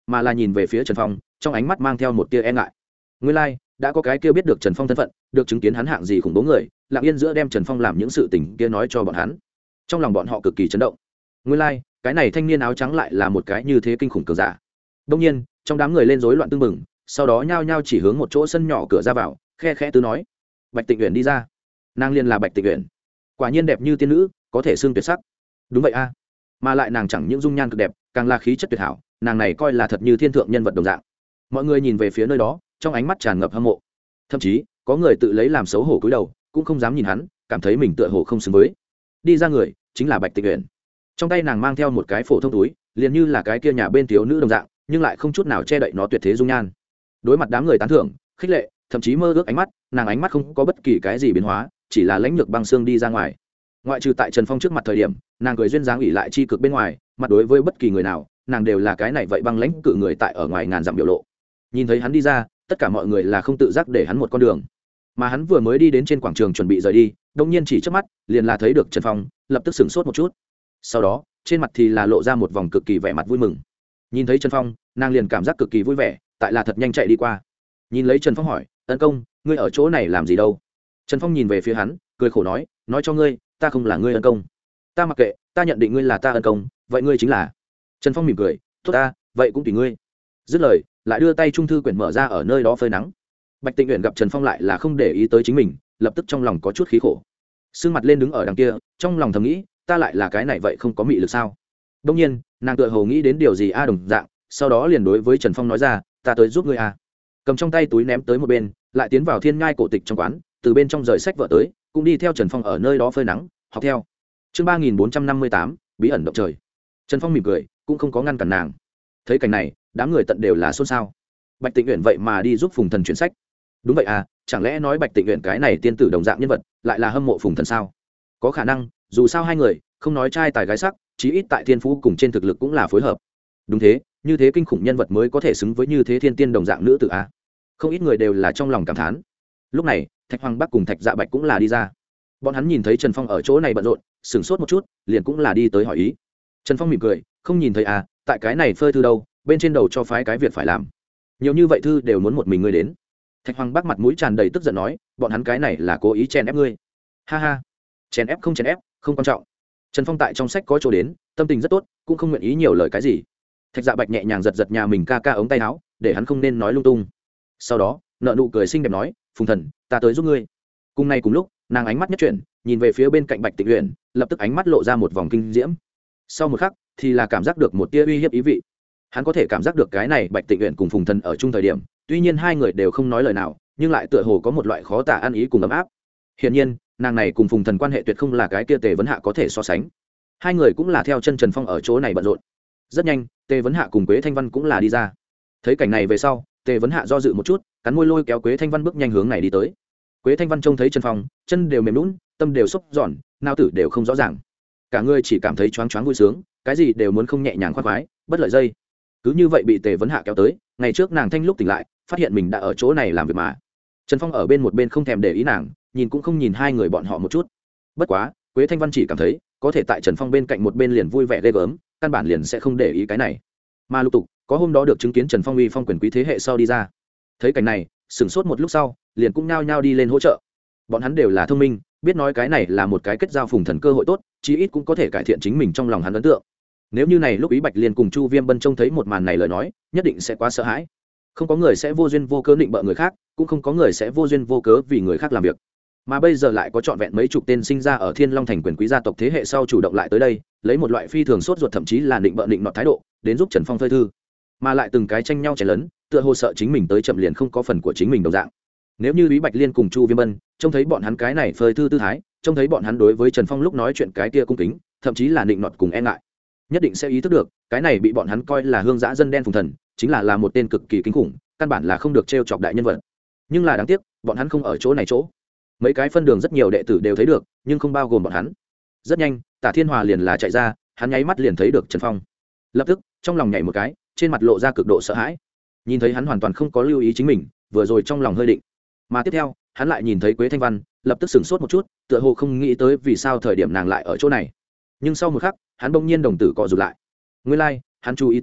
mà là nhìn về phía Trần Phong, trong ánh mắt mang theo một tia e ngại. Nguyên lai, đã có cái kia biết được Trần Phong thân phận, được chứng kiến hắn hạng gì khủng bố người, lặng yên giữa đem Trần Phong làm những sự tình kia nói cho bọn hắn. Trong lòng bọn họ cực kỳ chấn động. Nguyên lai, cái này thanh niên áo trắng lại là một cái như thế kinh khủng cường giả. Đương nhiên, trong đám người lên rối loạn tương mừng, sau đó nhao nhao chỉ hướng một chỗ sân nhỏ cửa ra vào, khe khẽ tứ nói: "Bạch Tịnh Uyển đi ra." Nàng liên là Bạch Tịnh Uyển, quả nhiên đẹp như tiên nữ, có thể xưng tuyệt sắc. Đúng vậy a, mà lại nàng chẳng những dung nhan cực đẹp, càng là khí chất tuyệt hảo, nàng này coi là thật như thiên thượng nhân vật đồng dạng. Mọi người nhìn về phía nơi đó, trong ánh mắt tràn ngập hâm mộ, thậm chí có người tự lấy làm xấu hổ cúi đầu, cũng không dám nhìn hắn, cảm thấy mình tựa hồ không xứng với. Đi ra người chính là Bạch Tịnh Uyển, trong tay nàng mang theo một cái phổ thông túi, liền như là cái kia nhà bên thiếu nữ đồng dạng, nhưng lại không chút nào che đậy nó tuyệt thế dung nhan. Đối mặt đám người tán thưởng, khích lệ, thậm chí mơ ước ánh mắt, nàng ánh mắt không có bất kỳ cái gì biến hóa, chỉ là lãnh lược băng xương đi ra ngoài. Ngoại trừ tại Trần Phong trước mặt thời điểm, nàng cười duyên dáng ủy lại chi cực bên ngoài, mặt đối với bất kỳ người nào, nàng đều là cái này vậy băng lãnh cự người tại ở ngoài ngàn dặm biểu lộ. Nhìn thấy hắn đi ra, tất cả mọi người là không tự giác để hắn một con đường. Mà hắn vừa mới đi đến trên quảng trường chuẩn bị rời đi, đột nhiên chỉ chớp mắt, liền là thấy được Trần Phong, lập tức sửng sốt một chút. Sau đó, trên mặt thì là lộ ra một vòng cực kỳ vẻ mặt vui mừng. Nhìn thấy Trần Phong, nàng liền cảm giác cực kỳ vui vẻ, tại là thật nhanh chạy đi qua. Nhìn lấy Trần Phong hỏi: "Ân công, ngươi ở chỗ này làm gì đâu?" Trần Phong nhìn về phía hắn, cười khổ nói cho ngươi, ta không là ngươi ân công. Ta mặc kệ, ta nhận định ngươi là ta ân công, vậy ngươi chính là. Trần Phong mỉm cười: "Tốt ta, vậy cũng tùy ngươi." Dứt lời, lại đưa tay trung thư quyển mở ra ở nơi đó phơi nắng. Bạch Tịnh Uyển gặp Trần Phong lại là không để ý tới chính mình, lập tức trong lòng có chút khí khổ. Sưng mặt lên đứng ở đằng kia, trong lòng thầm nghĩ, ta lại là cái này vậy không có mị lực sao? Đương nhiên, nàng tựa hồ nghĩ đến điều gì đồng dạng, sau đó liền đối với Trần Phong nói ra, ta tới giúp ngươi cầm trong tay túi ném tới một bên, lại tiến vào thiên ngai cổ tịch trong quán, từ bên trong rời sách vở tới, cũng đi theo Trần Phong ở nơi đó phơi nắng, học theo. Chương 3458, bí ẩn động trời. Trần Phong mỉm cười, cũng không có ngăn cản nàng. Thấy cảnh này, đám người tận đều là xôn xao. Bạch Tịnh Uyển vậy mà đi giúp Phùng Thần chuyển sách. Đúng vậy chẳng lẽ nói Bạch Tịnh Uyển cái này tiên tử đồng dạng nhân vật, lại là hâm mộ Phùng Thần sao? Có khả năng, dù sao hai người, không nói trai tài gái sắc, chí ít tại thiên phú cùng trên thực lực cũng là phối hợp. Đúng thế, như thế kinh khủng nhân vật mới có thể xứng với như thế thiên tiên đồng dạng nữ tử không ít người đều là trong lòng cảm thán. Lúc này, Thạch Hoàng Bắc cùng Thạch Dạ Bạch cũng là đi ra. Bọn hắn nhìn thấy Trần Phong ở chỗ này bận rộn, sửng sốt một chút, liền cũng là đi tới hỏi ý. Trần Phong mỉm cười, không nhìn thấy tại cái này phơi thư đâu, bên trên đầu cho phái cái việc phải làm. Nhiều như vậy thư đều muốn một mình ngươi đến. Thạch Hoàng Bắc mặt mũi tràn đầy tức giận nói, bọn hắn cái này là cố ý chèn ép ngươi. Ha ha, chèn ép không chèn ép, không quan trọng. Trần Phong tại trong sách có chỗ đến, tâm tình rất tốt, cũng không nguyện ý nhiều lời cái gì. Thạch Dạ Bạch nhẹ nhàng giật giật nhà mình ca ca ống tay áo, để hắn không nên nói lung tung. Sau đó, nợ nụ cười xinh đẹp nói, Phùng Thần, ta tới giúp ngươi. Cùng ngày cùng lúc, nàng ánh mắt nhất chuyển, nhìn về phía bên cạnh Bạch Tịnh Uyển, lập tức ánh mắt lộ ra một vòng kinh diễm. Sau một khắc, thì là cảm giác được một tia uy hiếp ý vị. Hắn có thể cảm giác được cái này Bạch Tịnh Uyển cùng Phùng Thần ở chung thời điểm, tuy nhiên hai người đều không nói lời nào, nhưng lại tựa hồ có một loại khó tả ăn ý cùng ấm áp. Hiển nhiên, nàng này cùng Phùng Thần quan hệ tuyệt không là cái kia Tề Vấn Hạ có thể so sánh. Hai người cũng là theo chân Trần Phong ở chỗ này bận rộn. Rất nhanh, Tề Vấn Hạ cùng Quế Thanh Văn cũng là đi ra. Thấy cảnh này về sau, Tề Vấn Hạ do dự một chút, cắn môi lôi kéo Quế Thanh Văn bước nhanh hướng này đi tới. Quế Thanh Văn trông thấy Trần Phong, chân đều mềm nhũn, tâm đều xúc giòn, nao tử đều không rõ ràng. Cả người chỉ cảm thấy choáng choáng vui sướng, cái gì đều muốn không nhẹ nhàng khoan khoái, bất lợi dây. Cứ như vậy bị Tề Vấn Hạ kéo tới, ngày trước nàng thanh lúc tỉnh lại, phát hiện mình đã ở chỗ này làm việc mà. Trần Phong ở bên một bên không thèm để ý nàng, nhìn cũng không nhìn hai người bọn họ một chút. Bất quá, Quế Thanh Văn chỉ cảm thấy, có thể tại Trần Phong bên cạnh một bên liền vui vẻ ghê gớm, căn bản liền sẽ không để ý cái này. Mà lục tục, có hôm đó được chứng kiến Trần Phong uy phong quyền quý thế hệ sau đi ra. Thấy cảnh này, sửng sốt một lúc sau, liền cũng nhao nhao đi lên hỗ trợ. Bọn hắn đều là thông minh, biết nói cái này là một cái kết giao Phùng Thần cơ hội tốt, chí ít cũng có thể cải thiện chính mình trong lòng hắn ấn tượng. Nếu như này lúc Ý Bạch Liên cùng Chu Viêm Bân trông thấy một màn này lời nói, nhất định sẽ quá sợ hãi. Không có người sẽ vô duyên vô cớ định bợ người khác, cũng không có người sẽ vô duyên vô cớ vì người khác làm việc. Mà bây giờ lại có trọn vẹn mấy chục tên sinh ra ở Thiên Long thành quyền quý gia tộc thế hệ sau chủ động lại tới đây, lấy một loại phi thường sốt ruột thậm chí là định bợ định nọt thái độ, đến giúp Trần Phong phơi thư. Mà lại từng cái tranh nhau chén lớn, tựa hồ sợ chính mình tới chậm liền không có phần của chính mình đồng dạng. Nếu như Lý Bạch Liên cùng Chu Viêm Bân trông thấy bọn hắn cái này phơi thư tư thái, trông thấy bọn hắn đối với Trần Phong lúc nói chuyện cái kia cung kính, thậm chí là định nọt cùng e ngại, nhất định sẽ ý thức được, cái này bị bọn hắn coi là hương dã dân đen Phùng Thần, chính là một tên cực kỳ kinh khủng, căn bản là không được trêu chọc đại nhân vật. Nhưng là đáng tiếc, bọn hắn không ở chỗ này chỗ. Mấy cái phân đường rất nhiều đệ tử đều thấy được, nhưng không bao gồm bọn hắn. Rất nhanh, Tả Thiên Hòa liền là chạy ra, hắn nháy mắt liền thấy được Trần Phong. Lập tức, trong lòng nhảy một cái, trên mặt lộ ra cực độ sợ hãi. Nhìn thấy hắn hoàn toàn không có lưu ý chính mình, vừa rồi trong lòng hơi định. Mà tiếp theo, hắn lại nhìn thấy Quế Thanh Văn, lập tức sửng sốt một chút, tựa hồ không nghĩ tới vì sao thời điểm nàng lại ở chỗ này. Nhưng sau một khắc, hắn bỗng nhiên đồng tử co rụt lại. Nguyên lai, hắn chú ý tới,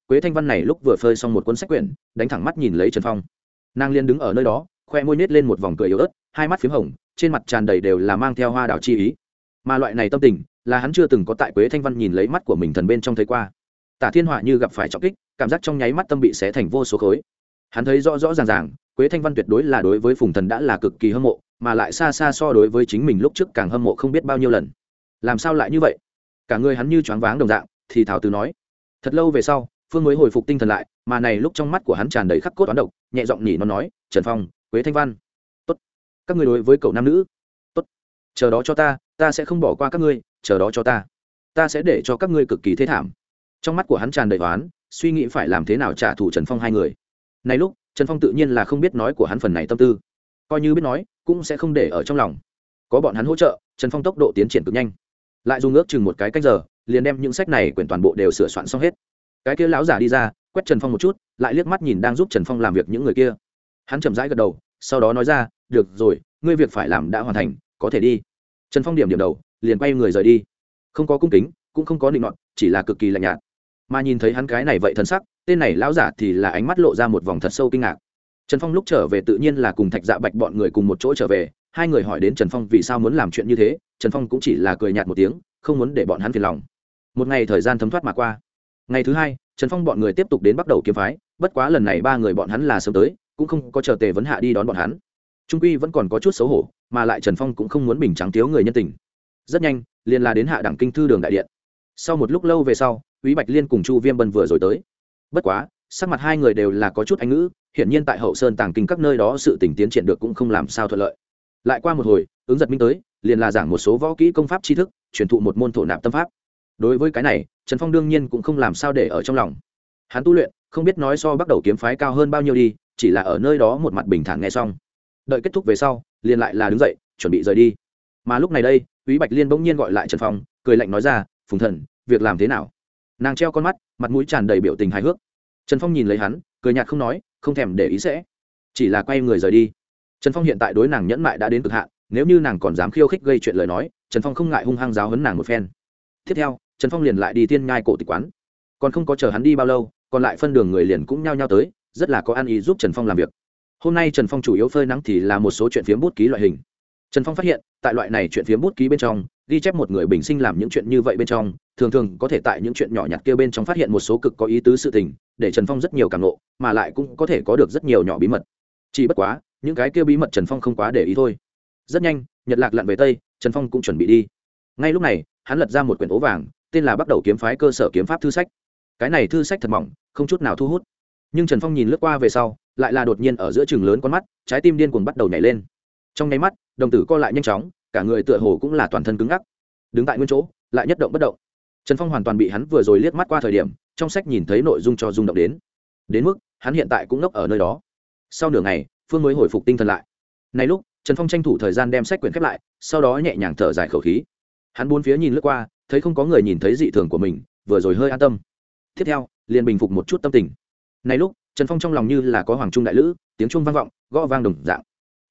Quế Thanh Văn này lúc vừa phơi xong một cuốn sách quyển, đánh thẳng mắt nhìn lấy Trần Phong. Nàng liền đứng ở nơi đó, khoe môi nết lên một vòng cười yếu ớt, hai mắt phím hồng, trên mặt tràn đầy đều là mang theo hoa đào chi ý. Mà loại này tâm tình là hắn chưa từng có tại Quế Thanh Văn nhìn lấy mắt của mình thần bên trong thấy qua. Tả Thiên Họa như gặp phải trọng kích, cảm giác trong nháy mắt tâm bị xé thành vô số khối. Hắn thấy rõ rõ ràng ràng, Quế Thanh Văn tuyệt đối là đối với Phùng Thần đã là cực kỳ hâm mộ, mà lại xa xa so đối với chính mình lúc trước càng hâm mộ không biết bao nhiêu lần. Làm sao lại như vậy? Cả người hắn như choáng váng đồng dạng, thì thảo từ nói. Thật lâu về sau, Phương mới hồi phục tinh thần lại, mà này lúc trong mắt của hắn tràn đầy khắc cốt toán độc, nhẹ giọng nhỉ nó nói, "Trần Phong, Quế Thanh Văn, tốt. Các ngươi đối với cậu nam nữ, tốt. Chờ đó cho ta sẽ không bỏ qua các ngươi, chờ đó cho ta sẽ để cho các ngươi cực kỳ thế thảm." Trong mắt của hắn tràn đầy oán, suy nghĩ phải làm thế nào trả thù Trần Phong hai người. Này lúc, Trần Phong tự nhiên là không biết nói của hắn phần này tâm tư, coi như biết nói, cũng sẽ không để ở trong lòng. Có bọn hắn hỗ trợ, Trần Phong tốc độ tiến triển cực nhanh. Lại dùng ước chừng một cái cách giờ, liền đem những sách này quyển toàn bộ đều sửa soạn xong hết. Cái kia lão giả đi ra, quét Trần Phong một chút, lại liếc mắt nhìn đang giúp Trần Phong làm việc những người kia. Hắn chậm rãi gật đầu, sau đó nói ra, "Được rồi, ngươi việc phải làm đã hoàn thành, có thể đi." Trần Phong điểm điểm đầu, liền quay người rời đi. Không có cung kính, cũng không có định nọt, chỉ là cực kỳ lạnh nhạt. Mà nhìn thấy hắn cái này vậy thần sắc, tên này lão giả thì là ánh mắt lộ ra một vòng thật sâu kinh ngạc. Trần Phong lúc trở về tự nhiên là cùng Thạch Dạ Bạch bọn người cùng một chỗ trở về, hai người hỏi đến Trần Phong vì sao muốn làm chuyện như thế, Trần Phong cũng chỉ là cười nhạt một tiếng, không muốn để bọn hắn phiền lòng. Một ngày thời gian thấm thoát mà qua. Ngày thứ hai, Trần Phong bọn người tiếp tục đến bắt đầu kiếm phái, bất quá lần này ba người bọn hắn là sớm tới, cũng không có chờ Tề Vấn Hạ đi đón bọn hắn. Trung quy vẫn còn có chút xấu hổ, mà lại Trần Phong cũng không muốn bình trắng thiếu người nhân tình. Rất nhanh, liền là đến Hạ Đẳng Kinh thư đường đại điện. Sau một lúc lâu về sau, Úy Bạch Liên cùng Chu Viêm Bân vừa rồi tới. Bất quá, sắc mặt hai người đều là có chút anh ngữ, hiển nhiên tại Hậu Sơn Tàng Kinh các nơi đó sự tình tiến triển được cũng không làm sao thuận lợi. Lại qua một hồi, ứng giật minh tới, liền là giảng một số võ kỹ công pháp tri thức, truyền thụ một môn thổ nạp tâm pháp. Đối với cái này, Trần Phong đương nhiên cũng không làm sao để ở trong lòng. Hắn tu luyện, không biết nói so bắt đầu kiếm phái cao hơn bao nhiêu đi, chỉ là ở nơi đó một mặt bình thản nghe xong. Đợi kết thúc về sau, liền lại là đứng dậy, chuẩn bị rời đi. Mà lúc này đây, Úy Bạch Liên bỗng nhiên gọi lại Trần Phong, cười lạnh nói ra, "Phùng Thần, việc làm thế nào?" Nàng treo con mắt, mặt mũi tràn đầy biểu tình hài hước. Trần Phong nhìn lấy hắn, cười nhạt không nói, không thèm để ý sẽ, chỉ là quay người rời đi. Trần Phong hiện tại đối nàng nhẫn mại đã đến cực hạn, nếu như nàng còn dám khiêu khích gây chuyện lời nói, Trần Phong không ngại hung hăng giáo huấn nàng một phen. Tiếp theo, Trần Phong liền lại đi Tiên Nhai cổ tịch quán. Còn không có chờ hắn đi bao lâu, còn lại phân đường người liền cũng nhao nhao tới, rất là có ăn ý giúp Trần Phong làm việc. Hôm nay Trần Phong chủ yếu phơi nắng thì là một số chuyện phiếm bút ký loại hình. Trần Phong phát hiện, tại loại này chuyện phiếm bút ký bên trong, ghi chép một người bình sinh làm những chuyện như vậy bên trong, thường thường có thể tại những chuyện nhỏ nhặt kia bên trong phát hiện một số cực có ý tứ sự tình, để Trần Phong rất nhiều cảm ngộ, mà lại cũng có thể có được rất nhiều nhỏ bí mật. Chỉ bất quá, những cái kia bí mật Trần Phong không quá để ý thôi. Rất nhanh, nhật lạc lặn về tây, Trần Phong cũng chuẩn bị đi. Ngay lúc này, hắn lật ra một quyển ố vàng, tên là Bắt đầu kiếm phái cơ sở kiếm pháp thư sách. Cái này thư sách thật mỏng, không chút nào thu hút. Nhưng Trần Phong nhìn lướt qua về sau, lại là đột nhiên ở giữa chừng lớn con mắt, trái tim điên cuồng bắt đầu nhảy lên. Trong nháy mắt, đồng tử co lại nhanh chóng, cả người tựa hồ cũng là toàn thân cứng ngắc, đứng tại nguyên chỗ, lại nhất động bất động. Trần Phong hoàn toàn bị hắn vừa rồi liếc mắt qua thời điểm, trong sách nhìn thấy nội dung cho rung động đến mức hắn hiện tại cũng ngốc ở nơi đó. Sau nửa ngày, Phương mới hồi phục tinh thần lại. Này lúc, Trần Phong tranh thủ thời gian đem sách quyển khép lại, sau đó nhẹ nhàng thở dài khẩu khí. Hắn bốn phía nhìn lướt qua, thấy không có người nhìn thấy dị thường của mình, vừa rồi hơi an tâm. Tiếp theo, liền bình phục một chút tâm tình. Này lúc, Trần Phong trong lòng như là có hoàng trung đại lữ, tiếng chuông vang vọng, gõ vang đồng dạng.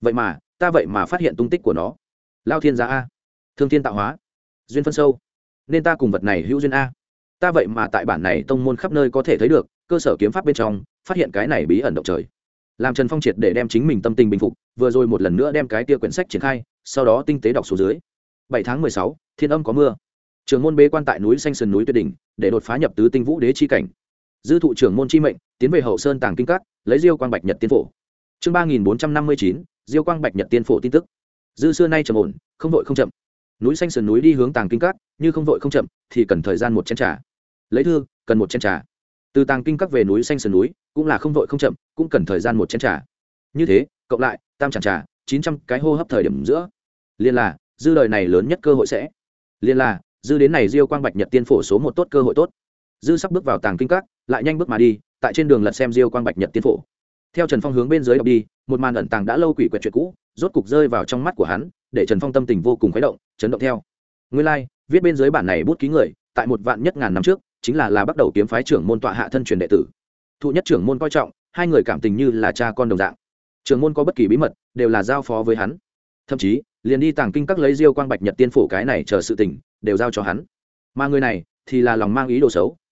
Vậy mà phát hiện tung tích của nó. Lao thiên gia a, thương thiên tạo hóa, duyên phân sâu, nên ta cùng vật này hữu duyên a. Ta vậy mà tại bản này tông môn khắp nơi có thể thấy được, cơ sở kiếm pháp bên trong, phát hiện cái này bí ẩn động trời. Làm Trần Phong triệt để đem chính mình tâm tình bình phục, vừa rồi một lần nữa đem cái tia quyển sách triển khai, sau đó tinh tế đọc xuống dưới. 7 tháng 16, thiên âm có mưa. Trưởng môn bế quan tại núi xanh sườn núi Tuyệt đỉnh, để đột phá nhập tứ tinh vũ đế chi cảnh. Dư thụ trưởng môn chi mệnh, tiến về Hậu Sơn Tàng Kinh Các, lấy Diêu Quang Bạch Nhật Tiên Phổ. Chương 3459, Diêu Quang Bạch Nhật Tiên Phổ tin tức. Dư xưa nay trầm ổn, không vội không chậm. Núi xanh sườn núi đi hướng Tàng Kinh Các, như không vội không chậm, thì cần thời gian một chén trà. Lấy thư, cần một chén trà. Từ Tàng Kinh Các về núi xanh sườn núi, cũng là không vội không chậm, cũng cần thời gian một chén trà. Như thế, cộng lại, tam chén trà, 900 cái hô hấp thời điểm giữa. Liên là, dư đời này lớn nhất cơ hội sẽ. Liên là, dư đến này Diêu Quang Bạch Nhật Tiên Phổ số một tốt cơ hội tốt. Dư sắp bước vào Tàng Kinh Các, lại nhanh bước mà đi, tại trên đường lật xem Diêu Quang Bạch Nhật Tiên Phổ. Theo Trần Phong hướng bên dưới đọc đi, một màn ẩn tàng đã lâu quỷ quyệt chuyện cũ, rốt cục rơi vào trong mắt của hắn, để Trần Phong tâm tình vô cùng khuấy động, chấn động theo. Nguyên lai, viết bên dưới bản này bút ký người, tại một vạn nhất ngàn năm trước, chính là bắt đầu kiếm phái trưởng môn tọa hạ thân truyền đệ tử. Thụ nhất trưởng môn coi trọng, hai người cảm tình như là cha con đồng dạng. Trưởng môn có bất kỳ bí mật, đều là giao phó với hắn. Thậm chí, liền đi Tàng Kinh Các lấy Diêu Quang Bạch Nhật Tiên Phổ cái này chờ sự tình, đều giao cho hắn. Mà người này thì là lòng mang ý đồ xấu,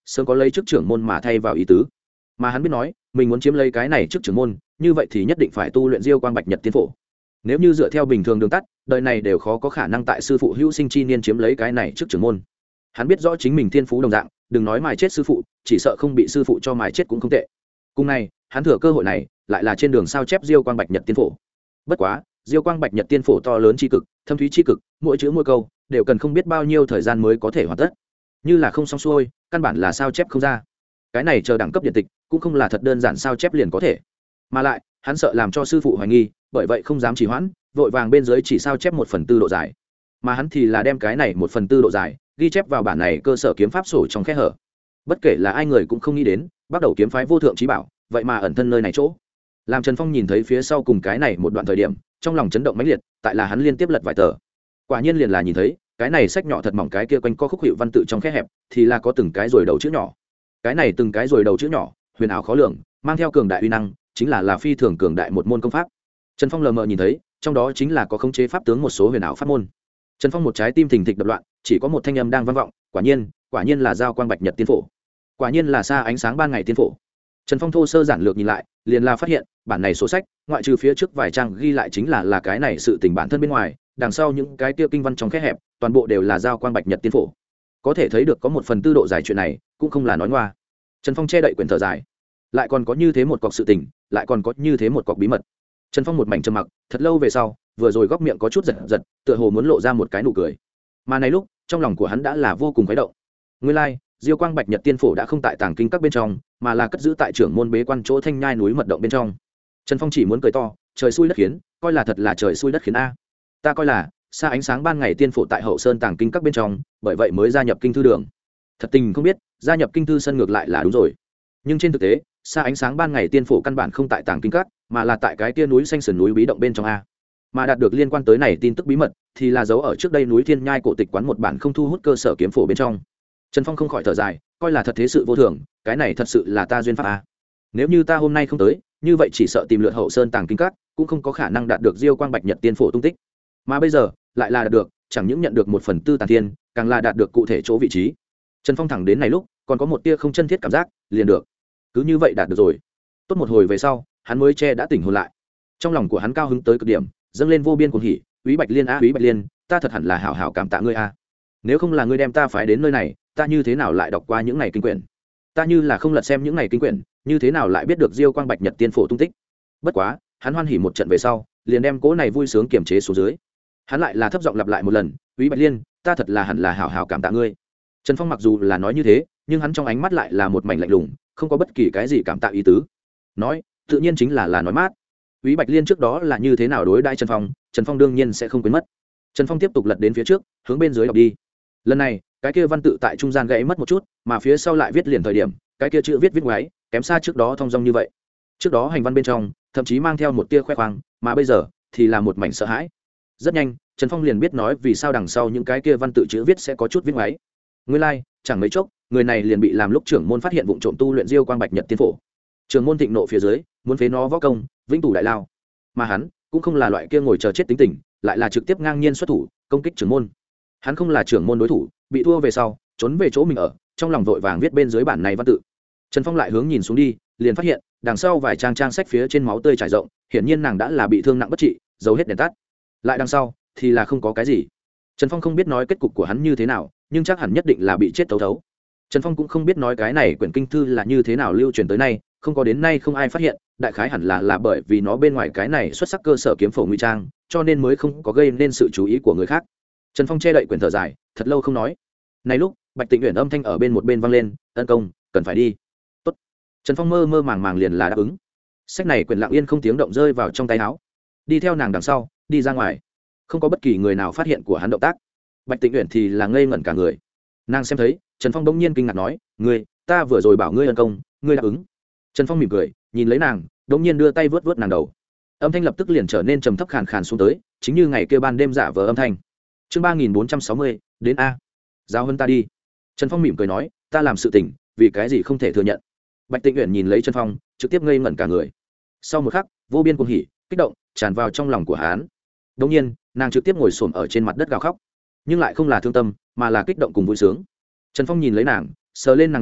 sớm có lấy chức trưởng môn mà thay vào ý tứ. Mà hắn biết nói mình muốn chiếm lấy cái này chức trưởng môn, như vậy thì nhất định phải tu luyện Diêu Quang Bạch Nhật Tiên Phổ. Nếu như dựa theo bình thường đường tắt, đời này đều khó có khả năng tại sư phụ hữu sinh chi niên chiếm lấy cái này chức trưởng môn. Hắn biết rõ chính mình thiên phú đồng dạng, đừng nói mài chết sư phụ, chỉ sợ không bị sư phụ cho mài chết cũng không tệ. Cùng này, hắn thừa cơ hội này, lại là trên đường sao chép Diêu Quang Bạch Nhật Tiên Phổ. Bất quá, Diêu Quang Bạch Nhật Tiên Phổ to lớn chi cực, thâm thúy chi cực, mỗi chữ mỗi câu đều cần không biết bao nhiêu thời gian mới có thể hoàn tất. Như là không xong xuôi, căn bản là sao chép không ra. Cái này chờ đẳng cấp điện tịch, cũng không là thật đơn giản sao chép liền có thể. Mà lại, hắn sợ làm cho sư phụ hoài nghi, bởi vậy không dám trì hoãn, vội vàng bên dưới chỉ sao chép 1/4 độ dài. Mà hắn thì là đem cái này 1/4 độ dài ghi chép vào bản này cơ sở kiếm pháp sổ trong khe hở. Bất kể là ai người cũng không nghĩ đến, bắt đầu kiếm phái vô thượng chí bảo, vậy mà ẩn thân nơi này chỗ. Làm Trần Phong nhìn thấy phía sau cùng cái này một đoạn thời điểm, trong lòng chấn động mãnh liệt, tại là hắn liên tiếp lật vài tờ. Quả nhiên liền là nhìn thấy, cái này sách nhỏ thật mỏng, cái kia quanh co khúc hiệu văn tự trong khe hẹp, thì là có từng cái rồi đầu chữ nhỏ. Cái này từng cái rồi đầu chữ nhỏ, huyền ảo khó lường, mang theo cường đại uy năng, chính là phi thường cường đại một môn công pháp. Trần Phong lờ mờ nhìn thấy, trong đó chính là có khống chế pháp tướng một số huyền ảo pháp môn. Trần Phong một trái tim thình thịch đập loạn, chỉ có một thanh âm đang vang vọng, quả nhiên là Giao Quang Bạch Nhật Tiên Phổ, quả nhiên là xa ánh sáng ban ngày tiên phổ. Trần Phong thô sơ giản lược nhìn lại, liền là phát hiện, bản này sổ sách, ngoại trừ phía trước vài trang ghi lại chính là cái này sự tình bản thân bên ngoài, đằng sau những cái tiêu kinh văn trong khe hẹp, toàn bộ đều là Giao Quang Bạch Nhật Tiên Phổ. Có thể thấy được có 1/4 độ dài chuyện này, cũng không là nói ngoa. Trần Phong che đậy quyển thở dài, lại còn có như thế một cọc sự tình, lại còn có như thế một cọc bí mật. Trần Phong một mảnh trầm mặc, thật lâu về sau, vừa rồi góc miệng có chút giật giật, tựa hồ muốn lộ ra một cái nụ cười. Mà này lúc, trong lòng của hắn đã là vô cùng khuấy động. Nguyên lai, Diêu Quang Bạch Nhật Tiên Phổ đã không tại tàng kinh các bên trong, mà là cất giữ tại trưởng môn bế quan chỗ thanh nhai núi mật động bên trong. Trần Phong chỉ muốn cười to, trời xui đất khiến, coi là thật là trời xui đất khiến a. Ta coi là xa ánh sáng ban ngày tiên phổ tại hậu sơn tàng kinh các bên trong, bởi vậy mới gia nhập kinh thư đường. Thật tình không biết, gia nhập kinh thư sân ngược lại là đúng rồi. Nhưng trên thực tế, xa ánh sáng ban ngày tiên phổ căn bản không tại tàng kinh các, mà là tại cái kia núi xanh sườn núi bí động bên trong a. Mà đạt được liên quan tới này tin tức bí mật, thì là giấu ở trước đây núi Thiên Nhai cổ tịch quán một bản không thu hút cơ sở kiếm phổ bên trong. Trần Phong không khỏi thở dài, coi là thật thế sự vô thường, cái này thật sự là ta duyên pháp a. Nếu như ta hôm nay không tới, như vậy chỉ sợ tìm lượt hậu sơn tàng kinh các, cũng không có khả năng đạt được Diêu Quang Bạch Nhật Tiên Phổ tung tích. Mà bây giờ, lại là đạt được, chẳng những nhận được 1/4 tàn thiên, càng là đạt được cụ thể chỗ vị trí. Trần Phong thẳng đến này lúc, còn có một tia không chân thiết cảm giác, liền được. Cứ như vậy đạt được rồi. Tốt một hồi về sau, hắn mới che đã tỉnh hồn lại. Trong lòng của hắn cao hứng tới cực điểm, dâng lên vô biên cuồng hỉ, Úy Bạch Liên a, Úy Bạch Liên, ta thật hẳn là hảo hảo cảm tạ ngươi a. Nếu không là ngươi đem ta phái đến nơi này, ta như thế nào lại đọc qua những này kinh quyển? Ta như là không lật xem những này kinh quyển, như thế nào lại biết được Diêu Quang Bạch Nhật Tiên Phổ tung tích? Bất quá, hắn hoan hỉ một trận về sau, liền đem cố này vui sướng kiềm chế xuống dưới. Hắn lại là thấp giọng lặp lại một lần, Úy Bạch Liên, ta thật là hẳn là hảo hảo cảm tạ ngươi. Trần Phong mặc dù là nói như thế, nhưng hắn trong ánh mắt lại là một mảnh lạnh lùng, không có bất kỳ cái gì cảm tạ ý tứ. Nói, tự nhiên chính là nói mát. Úy Bạch Liên trước đó là như thế nào đối đãi Trần Phong đương nhiên sẽ không quên mất. Trần Phong tiếp tục lật đến phía trước, hướng bên dưới đọc đi. Lần này, cái kia văn tự tại trung gian gãy mất một chút, mà phía sau lại viết liền thời điểm, cái kia chữ viết ngoáy, kém xa trước đó thong dong như vậy. Trước đó hành văn bên trong, thậm chí mang theo một tia khoe khoang, mà bây giờ thì là một mảnh sợ hãi. Rất nhanh, Trần Phong liền biết nói vì sao đằng sau những cái kia văn tự chữ viết sẽ có chút viết ngoáy. Nguyên lai, chẳng mấy chốc, người này liền bị làm lúc trưởng môn phát hiện vụ trộm tu luyện Diêu Quang Bạch Nhật Tiên Phổ. Trưởng môn thịnh nộ phía dưới, muốn phế nó võ công, vĩnh tù đại lao. Mà hắn cũng không là loại kia ngồi chờ chết tính tình, lại là trực tiếp ngang nhiên xuất thủ, công kích trưởng môn. Hắn không là trưởng môn đối thủ, bị thua về sau, trốn về chỗ mình ở, trong lòng vội vàng viết bên dưới bản này văn tự. Trần Phong lại hướng nhìn xuống đi, liền phát hiện, đằng sau vài trang sách phía trên máu tươi trải rộng, hiển nhiên nàng đã là bị thương nặng bất trị, dầu hết đèn tắt. Lại đằng sau thì là không có cái gì. Trần Phong không biết nói kết cục của hắn như thế nào, nhưng chắc hẳn nhất định là bị chết thấu thấu. Trần Phong cũng không biết nói cái này quyển kinh thư là như thế nào lưu truyền tới nay, không có đến nay không ai phát hiện, đại khái hẳn là bởi vì nó bên ngoài cái này xuất sắc cơ sở kiếm phổ ngụy trang, cho nên mới không có gây nên sự chú ý của người khác. Trần Phong che đậy quyển thở dài, thật lâu không nói. Này lúc, Bạch Tịnh Uyển âm thanh ở bên một bên vang lên, "Ân công, cần phải đi." "Tốt." Trần Phong mơ mơ màng màng liền là đáp ứng. Sách này quyển lặng yên không tiếng động rơi vào trong tay áo, đi theo nàng đằng sau, đi ra ngoài. Không có bất kỳ người nào phát hiện của hắn động tác. Bạch Tịnh Uyển thì là ngây ngẩn cả người. Nàng xem thấy, Trần Phong bỗng nhiên kinh ngạc nói, "Ngươi, ta vừa rồi bảo ngươi ân công, ngươi đáp ứng." Trần Phong mỉm cười, nhìn lấy nàng, bỗng nhiên đưa tay vớt vớt nàng đầu. Âm thanh lập tức liền trở nên trầm thấp khàn khàn xuống tới, chính như ngày kia ban đêm giả vờ âm thanh. Chương 3460, đến a. Giao hơn ta đi. Trần Phong mỉm cười nói, "Ta làm sự tình, vì cái gì không thể thừa nhận?" Bạch Tịnh Uyển nhìn lấy Trần Phong, trực tiếp ngây ngẩn cả người. Sau một khắc, vô biên cuồng hỉ, kích động tràn vào trong lòng của hắn. Đột nhiên, nàng trực tiếp ngồi xổm ở trên mặt đất gào khóc, nhưng lại không là thương tâm, mà là kích động cùng vui sướng. Trần Phong nhìn lấy nàng, sờ lên nàng đầu,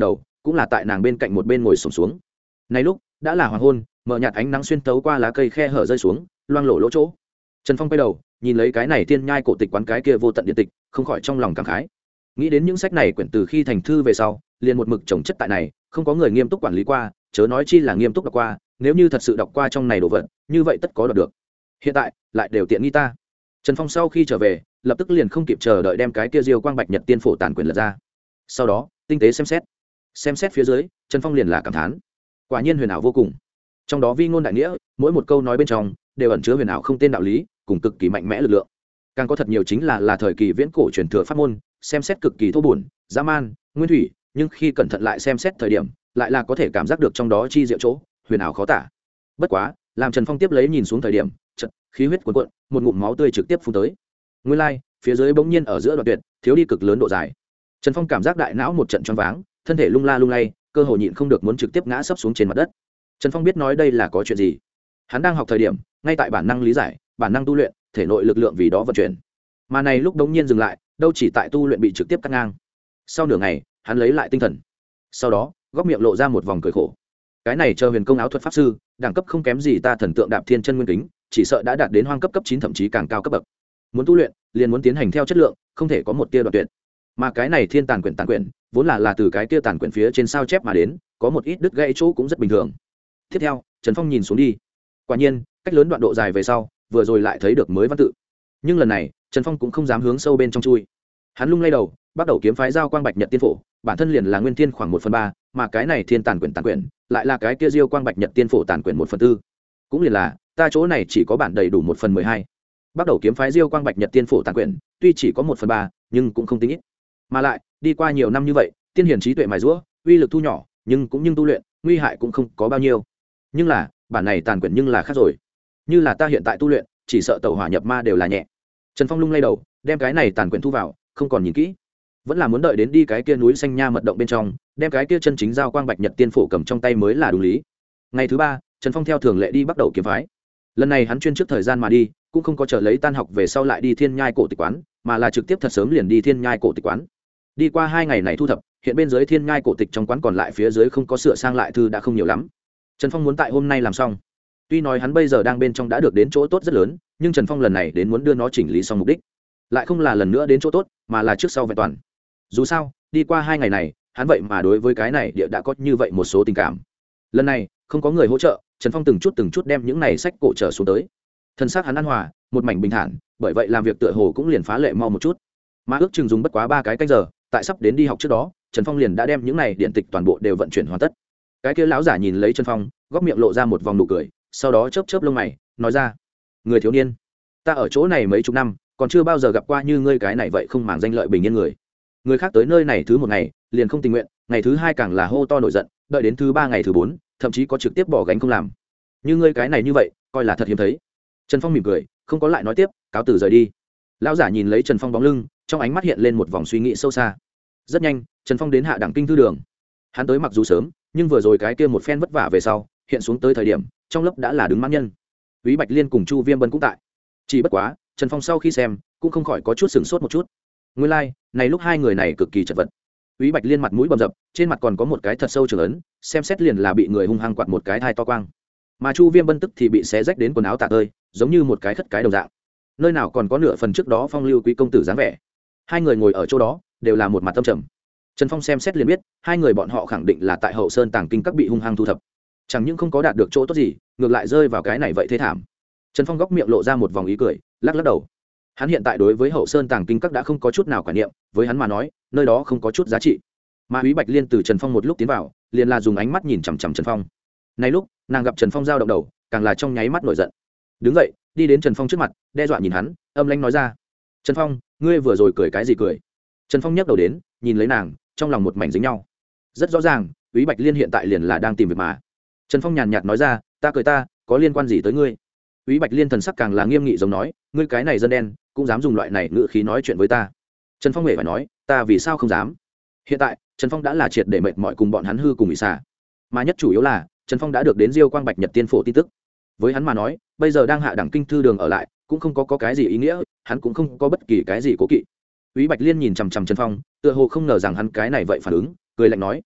cũng là tại nàng bên cạnh một bên ngồi sổm xuống. Này lúc đã là hoàng hôn, mở nhạt ánh nắng xuyên tấu qua lá cây khe hở rơi xuống, loang lổ lỗ chỗ. Trần Phong quay đầu nhìn lấy cái này thiên nhai cổ tịch quán cái kia vô tận điện tịch, không khỏi trong lòng cảm khái. Nghĩ đến những sách này quyển từ khi thành thư về sau liền một mực trồng chất tại này, không có người nghiêm túc quản lý qua, chớ nói chi là nghiêm túc đọc qua. Nếu như thật sự đọc qua trong này đồ vật, như vậy tất có đoạt được. Hiện tại lại đều tiện nghi ta. Trần Phong sau khi trở về, lập tức liền không kịp chờ đợi đem cái kia Diêu Quang Bạch Nhật Tiên Phổ tàn quyển lật ra. Sau đó tinh tế xem xét phía dưới, Trần Phong liền là cảm thán, quả nhiên huyền ảo vô cùng. Trong đó vi ngôn đại nghĩa, mỗi một câu nói bên trong đều ẩn chứa huyền ảo không tên đạo lý, cùng cực kỳ mạnh mẽ lực lượng. Càng có thật nhiều chính là thời kỳ viễn cổ truyền thừa pháp môn, xem xét cực kỳ thô bổn, dã man, nguyên thủy, nhưng khi cẩn thận lại xem xét thời điểm, lại là có thể cảm giác được trong đó chi diệu chỗ, huyền ảo khó tả. Bất quá, làm Trần Phong tiếp lấy nhìn xuống thời điểm, chợt khí huyết cuồn cuộn, một ngụm máu tươi trực tiếp phun tới. Nguyên lai, phía dưới bỗng nhiên ở giữa đoạn tuyệt, thiếu đi cực lớn độ dài. Trần Phong cảm giác đại não một trận choáng váng, thân thể lung la lung lay, cơ hồ nhịn không được muốn trực tiếp ngã sấp xuống trên mặt đất. Trần Phong biết nói đây là có chuyện gì. Hắn đang học thời điểm, ngay tại bản năng lý giải, bản năng tu luyện, thể nội lực lượng vì đó vận chuyển. Mà này lúc đống nhiên dừng lại, đâu chỉ tại tu luyện bị trực tiếp cắt ngang. Sau nửa ngày, hắn lấy lại tinh thần. Sau đó, góc miệng lộ ra một vòng cười khổ. Cái này chờ huyền công áo thuật pháp sư, đẳng cấp không kém gì ta thần tượng đạp thiên chân nguyên kính, chỉ sợ đã đạt đến hoang cấp cấp 9 thậm chí càng cao cấp bậc. Muốn tu luyện, liền muốn tiến hành theo chất lượng, không thể có một tia đoạn tuyệt. Mà cái này thiên tàn quyển vốn là từ cái kia tàn quyển phía trên sao chép mà đến, có một ít đứt gãy chỗ cũng rất bình thường. Tiếp theo, Trần Phong nhìn xuống đi. Quả nhiên, cách lớn đoạn độ dài về sau, vừa rồi lại thấy được mới văn tự. Nhưng lần này, Trần Phong cũng không dám hướng sâu bên trong chui. Hắn lung lay đầu, bắt đầu kiếm phái giao quang bạch nhật tiên phổ, bản thân liền là nguyên thiên khoảng 1/3, mà cái này thiên tàn quyển lại là cái kia diêu quang bạch nhật tiên phổ tàn quyển 1/4. Cũng liền là, ta chỗ này chỉ có bản đầy đủ 1/12. Bắt đầu kiếm phái diêu quang bạch nhật tiên phổ tàn quyển, tuy chỉ có 1/3, nhưng cũng không tính ít. Mà lại, đi qua nhiều năm như vậy, tiên hiển trí tuệ mài giũa, uy lực thu nhỏ, nhưng tu luyện, nguy hại cũng không có bao nhiêu. Nhưng là, bản này tàn quyển nhưng là khác rồi. Như là ta hiện tại tu luyện, chỉ sợ tẩu hỏa nhập ma đều là nhẹ. Trần Phong lung lay đầu, đem cái này tàn quyển thu vào, không còn nhìn kỹ. Vẫn là muốn đợi đến đi cái kia núi xanh nha mật động bên trong, đem cái kia chân chính giao quang bạch nhật tiên phổ cầm trong tay mới là đúng lý. Ngày thứ 3, Trần Phong theo thường lệ đi bắt đầu kiếm phái. Lần này hắn chuyên trước thời gian mà đi, cũng không có chờ lấy tan học về sau lại đi thiên nhai cổ tịch quán, mà là trực tiếp thật sớm liền đi thiên nhai cổ tịch quán. Đi qua 2 ngày này thu thập, hiện bên dưới thiên nhai cổ tịch trong quán còn lại phía dưới không có sửa sang lại thư đã không nhiều lắm. Trần Phong muốn tại hôm nay làm xong. Tuy nói hắn bây giờ đang bên trong đã được đến chỗ tốt rất lớn, nhưng Trần Phong lần này đến muốn đưa nó chỉnh lý xong mục đích, lại không là lần nữa đến chỗ tốt, mà là trước sau vẹn toàn. Dù sao, đi qua 2 ngày này, hắn vậy mà đối với cái này địa đã có như vậy một số tình cảm. Lần này, không có người hỗ trợ, Trần Phong từng chút đem những này sách cổ trở xuống tới. Thân xác hắn an hòa, một mảnh bình thản, bởi vậy làm việc tựa hồ cũng liền phá lệ mau một chút. Mà ước chừng dùng bất quá 3 cái canh giờ, tại sắp đến đi học trước đó, Trần Phong liền đã đem những này điện tịch toàn bộ đều vận chuyển hoàn tất. Cái kia lão giả nhìn lấy Trần Phong, góc miệng lộ ra một vòng nụ cười, sau đó chớp lông mày, nói ra: "Người thiếu niên, ta ở chỗ này mấy chục năm, còn chưa bao giờ gặp qua như ngươi cái này vậy không màng danh lợi bình yên người. Người khác tới nơi này thứ 1 ngày, liền không tình nguyện, ngày thứ 2 càng là hô to nổi giận, đợi đến thứ 3 ngày thứ 4, thậm chí có trực tiếp bỏ gánh không làm. Như ngươi cái này như vậy, coi là thật hiếm thấy." Trần Phong mỉm cười, không có lại nói tiếp, cáo từ rời đi. Lão giả nhìn lấy Trần Phong bóng lưng, trong ánh mắt hiện lên một vòng suy nghĩ sâu xa. Rất nhanh, Trần Phong đến hạ đẳng kinh thư đường. Hắn tới mặc dù sớm, nhưng vừa rồi cái kia một phen vất vả về sau, hiện xuống tới thời điểm, trong lớp đã là đứng mãn nhân. Úy Bạch Liên cùng Chu Viêm Bân cũng tại. Chỉ bất quá, Trần Phong sau khi xem, cũng không khỏi có chút sửng sốt một chút. Nguyên lai, này lúc hai người này cực kỳ chật vật. Úy Bạch Liên mặt mũi bầm dập, trên mặt còn có một cái thật sâu trưởng ấn, xem xét liền là bị người hung hăng quạt một cái thai to quang. Mà Chu Viêm Bân tức thì bị xé rách đến quần áo tả tơi, giống như một cái khất cái đồng dạng. Nơi nào còn có nửa phần trước đó phong lưu quý công tử dáng vẻ. Hai người ngồi ở chỗ đó, đều là một mặt tâm trầm. Trần Phong xem xét liền biết, hai người bọn họ khẳng định là tại Hậu Sơn Tàng Kinh các bị hung hăng thu thập. Chẳng những không có đạt được chỗ tốt gì, ngược lại rơi vào cái này vậy thế thảm. Trần Phong góc miệng lộ ra một vòng ý cười, lắc lắc đầu. Hắn hiện tại đối với Hậu Sơn Tàng Kinh các đã không có chút nào quản niệm, với hắn mà nói, nơi đó không có chút giá trị. Mà Úy Bạch Liên từ Trần Phong một lúc tiến vào, liền là dùng ánh mắt nhìn chằm chằm Trần Phong. Này lúc, nàng gặp Trần Phong dao động đầu, càng là trong nháy mắt nổi giận. Đứng dậy, đi đến Trần Phong trước mặt, đe dọa nhìn hắn, âm lãnh nói ra: "Trần Phong, ngươi vừa rồi cười cái gì cười?" Trần Phong nhấc đầu đến, nhìn lấy nàng, trong lòng một mảnh dính nhau. Rất rõ ràng, Úy Bạch Liên hiện tại liền là đang tìm việc mà. Trần Phong nhàn nhạt nói ra: "Ta cười ta, có liên quan gì tới ngươi?" Úy Bạch Liên thần sắc càng là nghiêm nghị giống nói: "Ngươi cái này dân đen, cũng dám dùng loại này ngữ khí nói chuyện với ta?" Trần Phong hề phải nói: "Ta vì sao không dám?" Hiện tại, Trần Phong đã là triệt để mệt mỏi cùng bọn hắn hư cùng bị xả. Mà nhất chủ yếu là, Trần Phong đã được đến Diêu Quang Bạch Nhật Tiên Phổ tin tức. Với hắn mà nói, bây giờ đang hạ đẳng kinh thư đường ở lại, cũng không có cái gì ý nghĩa, hắn cũng không có bất kỳ cái gì cố kỵ. Úy Bạch Liên nhìn chằm chằm Trần Phong, tựa hồ không ngờ rằng hắn cái này vậy phản ứng, cười lạnh nói: "Tốt,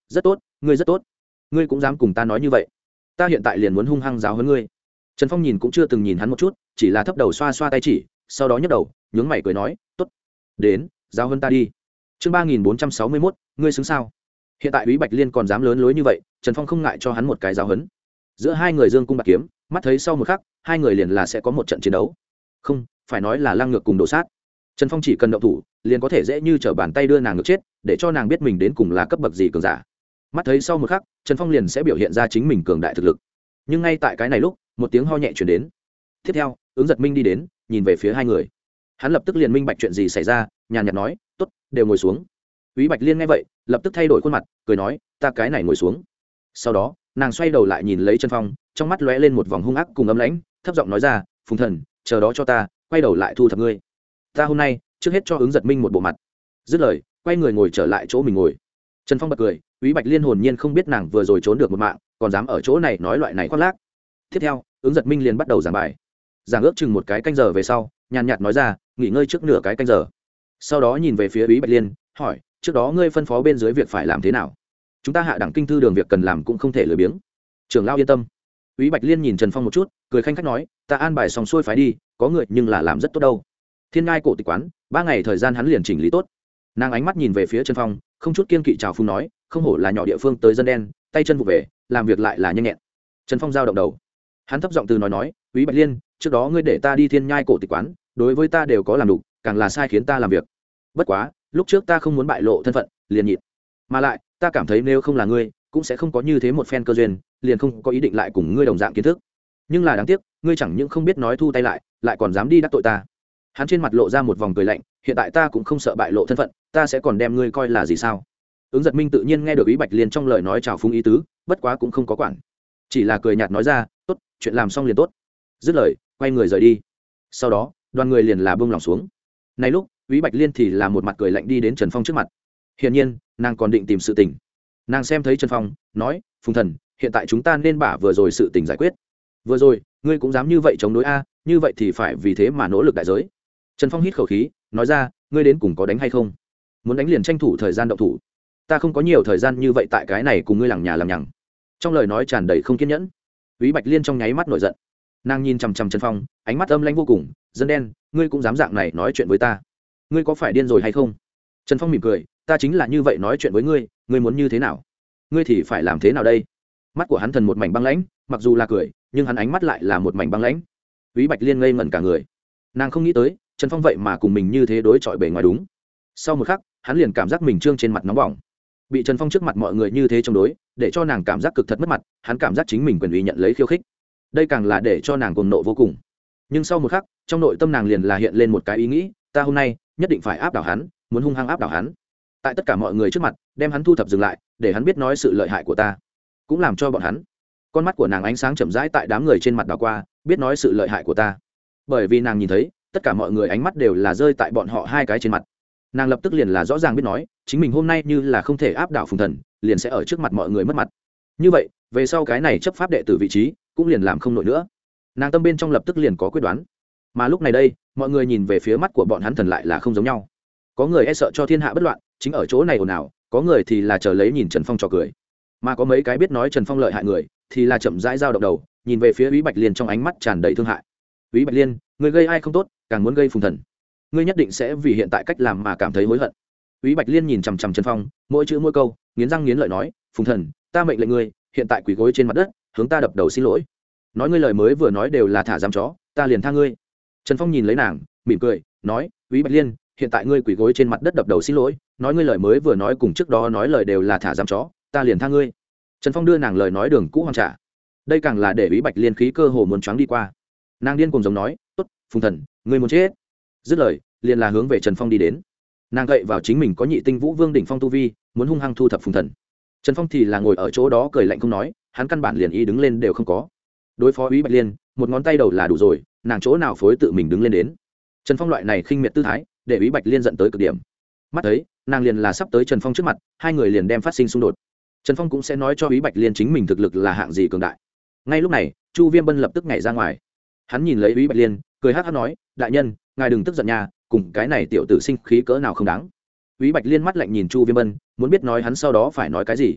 rất tốt, ngươi rất tốt, ngươi cũng dám cùng ta nói như vậy, ta hiện tại liền muốn hung hăng giáo hơn ngươi. Trần Phong nhìn cũng chưa từng nhìn hắn một chút, chỉ là thấp đầu xoa xoa tay chỉ, sau đó nhấc đầu nhướng mày cười nói, tốt, đến giáo hơn ta đi. Chương 3461, ngươi xứng sao? Hiện tại Úy Bạch Liên còn dám lớn lối như vậy, Trần Phong không ngại cho hắn một cái giáo huấn. Giữa hai người dương cung bạc kiếm, mắt thấy sau một khắc hai người liền là sẽ có một trận chiến đấu, không phải nói là lăng ngược cùng đổ sát. Trần Phong chỉ cần động thủ liền có thể dễ như trở bàn tay đưa nàng ngược chết, để cho nàng biết mình đến cùng là cấp bậc gì cường giả. Mắt thấy sau một khắc Trần Phong liền sẽ biểu hiện ra chính mình cường đại thực lực. Nhưng ngay tại cái này lúc một tiếng ho nhẹ chuyển đến. Tiếp theo Ứng Giật Minh đi đến nhìn về phía hai người, hắn lập tức liền minh bạch chuyện gì xảy ra, nhàn nhạt nói, tốt, đều ngồi xuống. Úy Bạch Liên nghe vậy lập tức thay đổi khuôn mặt cười nói, ta cái này ngồi xuống. Sau đó nàng xoay đầu lại nhìn lấy Trần Phong, trong mắt lóe lên một vòng hung ác cùng ấm lãnh, thấp giọng nói ra, Phùng Thần, chờ đó cho ta, quay đầu lại thu thập ngươi. Ta hôm nay trước hết cho Ứng Giật Minh một bộ mặt. Dứt lời quay người ngồi trở lại chỗ mình ngồi. Trần Phong bật cười, Úy Bạch Liên hồn nhiên không biết nàng vừa rồi trốn được một mạng, còn dám ở chỗ này nói loại này khoác lác. Tiếp theo Ứng Giật Minh liền bắt đầu giảng bài, giảng ước chừng một cái canh giờ về sau, nhàn nhạt nói ra, nghỉ ngơi trước nửa cái canh giờ. Sau đó nhìn về phía Úy Bạch Liên hỏi, trước đó ngươi phân phó bên dưới việc phải làm thế nào? Chúng ta hạ đẳng kinh thư đường việc cần làm cũng không thể lười biếng. Trưởng lão yên tâm. Úy Bạch Liên nhìn Trần Phong một chút cười khanh khách nói, ta an bài xong xuôi phái đi, có người nhưng là làm rất tốt đâu. Thiên Ngai cổ tịch quán 3 ngày thời gian hắn liền chỉnh lý tốt. Nàng ánh mắt nhìn về phía Trần Phong không chút kiên kỵ chào phung nói, không hổ là nhỏ địa phương tới dân đen, tay chân vụ về, làm việc lại là nhanh nhẹn. Trần Phong giao động đầu, hắn thấp giọng từ nói, Úy Bạch Liên, trước đó ngươi để ta đi Thiên Nhai cổ tịch quán, đối với ta đều có làm đủ, càng là sai khiến ta làm việc. Bất quá lúc trước ta không muốn bại lộ thân phận liền nhịn, mà lại ta cảm thấy nếu không là ngươi cũng sẽ không có như thế một phen cơ duyên, liền không có ý định lại cùng ngươi đồng dạng kiến thức. Nhưng là đáng tiếc ngươi chẳng những không biết nói thu tay lại còn dám đi đắc tội ta. Hắn trên mặt lộ ra một vòng cười lạnh, hiện tại ta cũng không sợ bại lộ thân phận, ta sẽ còn đem ngươi coi là gì sao? Ứng Giật Minh tự nhiên nghe được Úy Bạch Liên trong lời nói chào phúng ý tứ, bất quá cũng không có quản, chỉ là cười nhạt nói ra, tốt, chuyện làm xong liền tốt. Dứt lời quay người rời đi. Sau đó đoàn người liền là buông lòng xuống. Này lúc Úy Bạch Liên thì là một mặt cười lạnh đi đến Trần Phong trước mặt. Hiển nhiên nàng còn định tìm sự tình. Nàng xem thấy Trần Phong nói, Phùng Thần, hiện tại chúng ta nên bả vừa rồi sự tình giải quyết. Vừa rồi ngươi cũng dám như vậy chống đối a, như vậy thì phải vì thế mà nỗ lực đại giới. Trần Phong hít khẩu khí nói ra, ngươi đến cùng có đánh hay không? Muốn đánh liền tranh thủ thời gian động thủ, ta không có nhiều thời gian như vậy tại cái này cùng ngươi lằng nhà làm nhằng. Trong lời nói tràn đầy không kiên nhẫn. Úy Bạch Liên trong nháy mắt nổi giận, nàng nhìn chằm chằm Trần Phong ánh mắt âm lãnh vô cùng, dân đen, ngươi cũng dám dạng này nói chuyện với ta, ngươi có phải điên rồi hay không? Trần Phong mỉm cười, ta chính là như vậy nói chuyện với ngươi, ngươi muốn như thế nào? Ngươi thì phải làm thế nào đây? Mắt của hắn thần một mảnh băng lãnh, mặc dù là cười nhưng hắn ánh mắt lại là một mảnh băng lãnh. Úy Bạch Liên ngây ngẩn cả người, nàng không nghĩ tới Trần Phong vậy mà cùng mình như thế đối chọi bề ngoài đúng. Sau một khắc hắn liền cảm giác mình trương trên mặt nóng bỏng, bị Trần Phong trước mặt mọi người như thế chống đối, để cho nàng cảm giác cực thật mất mặt. Hắn cảm giác chính mình quyền uy nhận lấy khiêu khích, đây càng là để cho nàng cuồng nộ vô cùng. Nhưng sau một khắc trong nội tâm nàng liền là hiện lên một cái ý nghĩ, ta hôm nay nhất định phải áp đảo hắn, muốn hung hăng áp đảo hắn, tại tất cả mọi người trước mặt đem hắn thu thập dừng lại, để hắn biết nói sự lợi hại của ta, cũng làm cho bọn hắn. Con mắt của nàng ánh sáng chậm rãi tại đám người trên mặt đảo qua, biết nói sự lợi hại của ta, bởi vì nàng nhìn thấy tất cả mọi người ánh mắt đều là rơi tại bọn họ hai cái trên mặt. Nàng lập tức liền là rõ ràng biết nói chính mình hôm nay như là không thể áp đảo Phùng Thần, liền sẽ ở trước mặt mọi người mất mặt. Như vậy về sau cái này chấp pháp đệ tử vị trí cũng liền làm không nổi nữa. Nàng tâm bên trong lập tức liền có quyết đoán. Mà lúc này đây mọi người nhìn về phía mắt của bọn hắn thần lại là không giống nhau. Có người e sợ cho thiên hạ bất loạn chính ở chỗ này ồn ào, có người thì là chờ lấy nhìn Trần Phong trò cười, mà có mấy cái biết nói Trần Phong lợi hại người thì là chậm rãi dao động đầu, nhìn về phía Úy Bạch Liên trong ánh mắt tràn đầy thương hại. Úy Bạch Liên, ngươi gây ai không tốt, càng muốn gây Phùng Thần, ngươi nhất định sẽ vì hiện tại cách làm mà cảm thấy hối hận. Úy Bạch Liên nhìn chằm chằm Trần Phong, mỗi chữ mỗi câu nghiến răng nghiến lợi nói, Phùng Thần, ta mệnh lệnh ngươi hiện tại quỳ gối trên mặt đất hướng ta đập đầu xin lỗi, nói ngươi lời mới vừa nói đều là thả giam chó, ta liền tha ngươi. Trần Phong nhìn lấy nàng mỉm cười nói, Úy Bạch Liên, hiện tại ngươi quỳ gối trên mặt đất đập đầu xin lỗi, nói ngươi lời mới vừa nói cùng trước đó nói lời đều là thả giam chó, ta liền tha ngươi. Trần Phong đưa nàng lời nói đường cũ hoàn trả, đây càng là để Úy Bạch Liên khí cơ hồ muốn choáng đi qua. Nàng điên cùng giống nói, tốt, Phùng Thần, ngươi muốn chết. Dứt lời liền là hướng về Trần Phong đi đến. Nàng gậy vào chính mình có nhị tinh vũ vương đỉnh phong tu vi, muốn hung hăng thu thập Phùng Thần. Trần Phong thì là ngồi ở chỗ đó cười lạnh không nói, hắn căn bản liền y đứng lên đều không có. Đối phó Úy Bạch Liên một ngón tay đầu là đủ rồi, nàng chỗ nào phối tự mình đứng lên đến. Trần Phong loại này khinh miệt tư thái để Úy Bạch Liên giận tới cực điểm. Mắt thấy nàng liền là sắp tới Trần Phong trước mặt, hai người liền đem phát sinh xung đột. Trần Phong cũng sẽ nói cho Úy Bạch Liên chính mình thực lực là hạng gì cường đại. Ngay lúc này Chu Viêm Bân lập tức nhảy ra ngoài, hắn nhìn lấy Úy Bạch Liên cười hắc hắc nói, đại nhân ngài đừng tức giận nha, cùng cái này tiểu tử sinh khí cỡ nào không đáng. Úy Bạch Liên mắt lạnh nhìn Chu Viêm Bân, muốn biết nói hắn sau đó phải nói cái gì.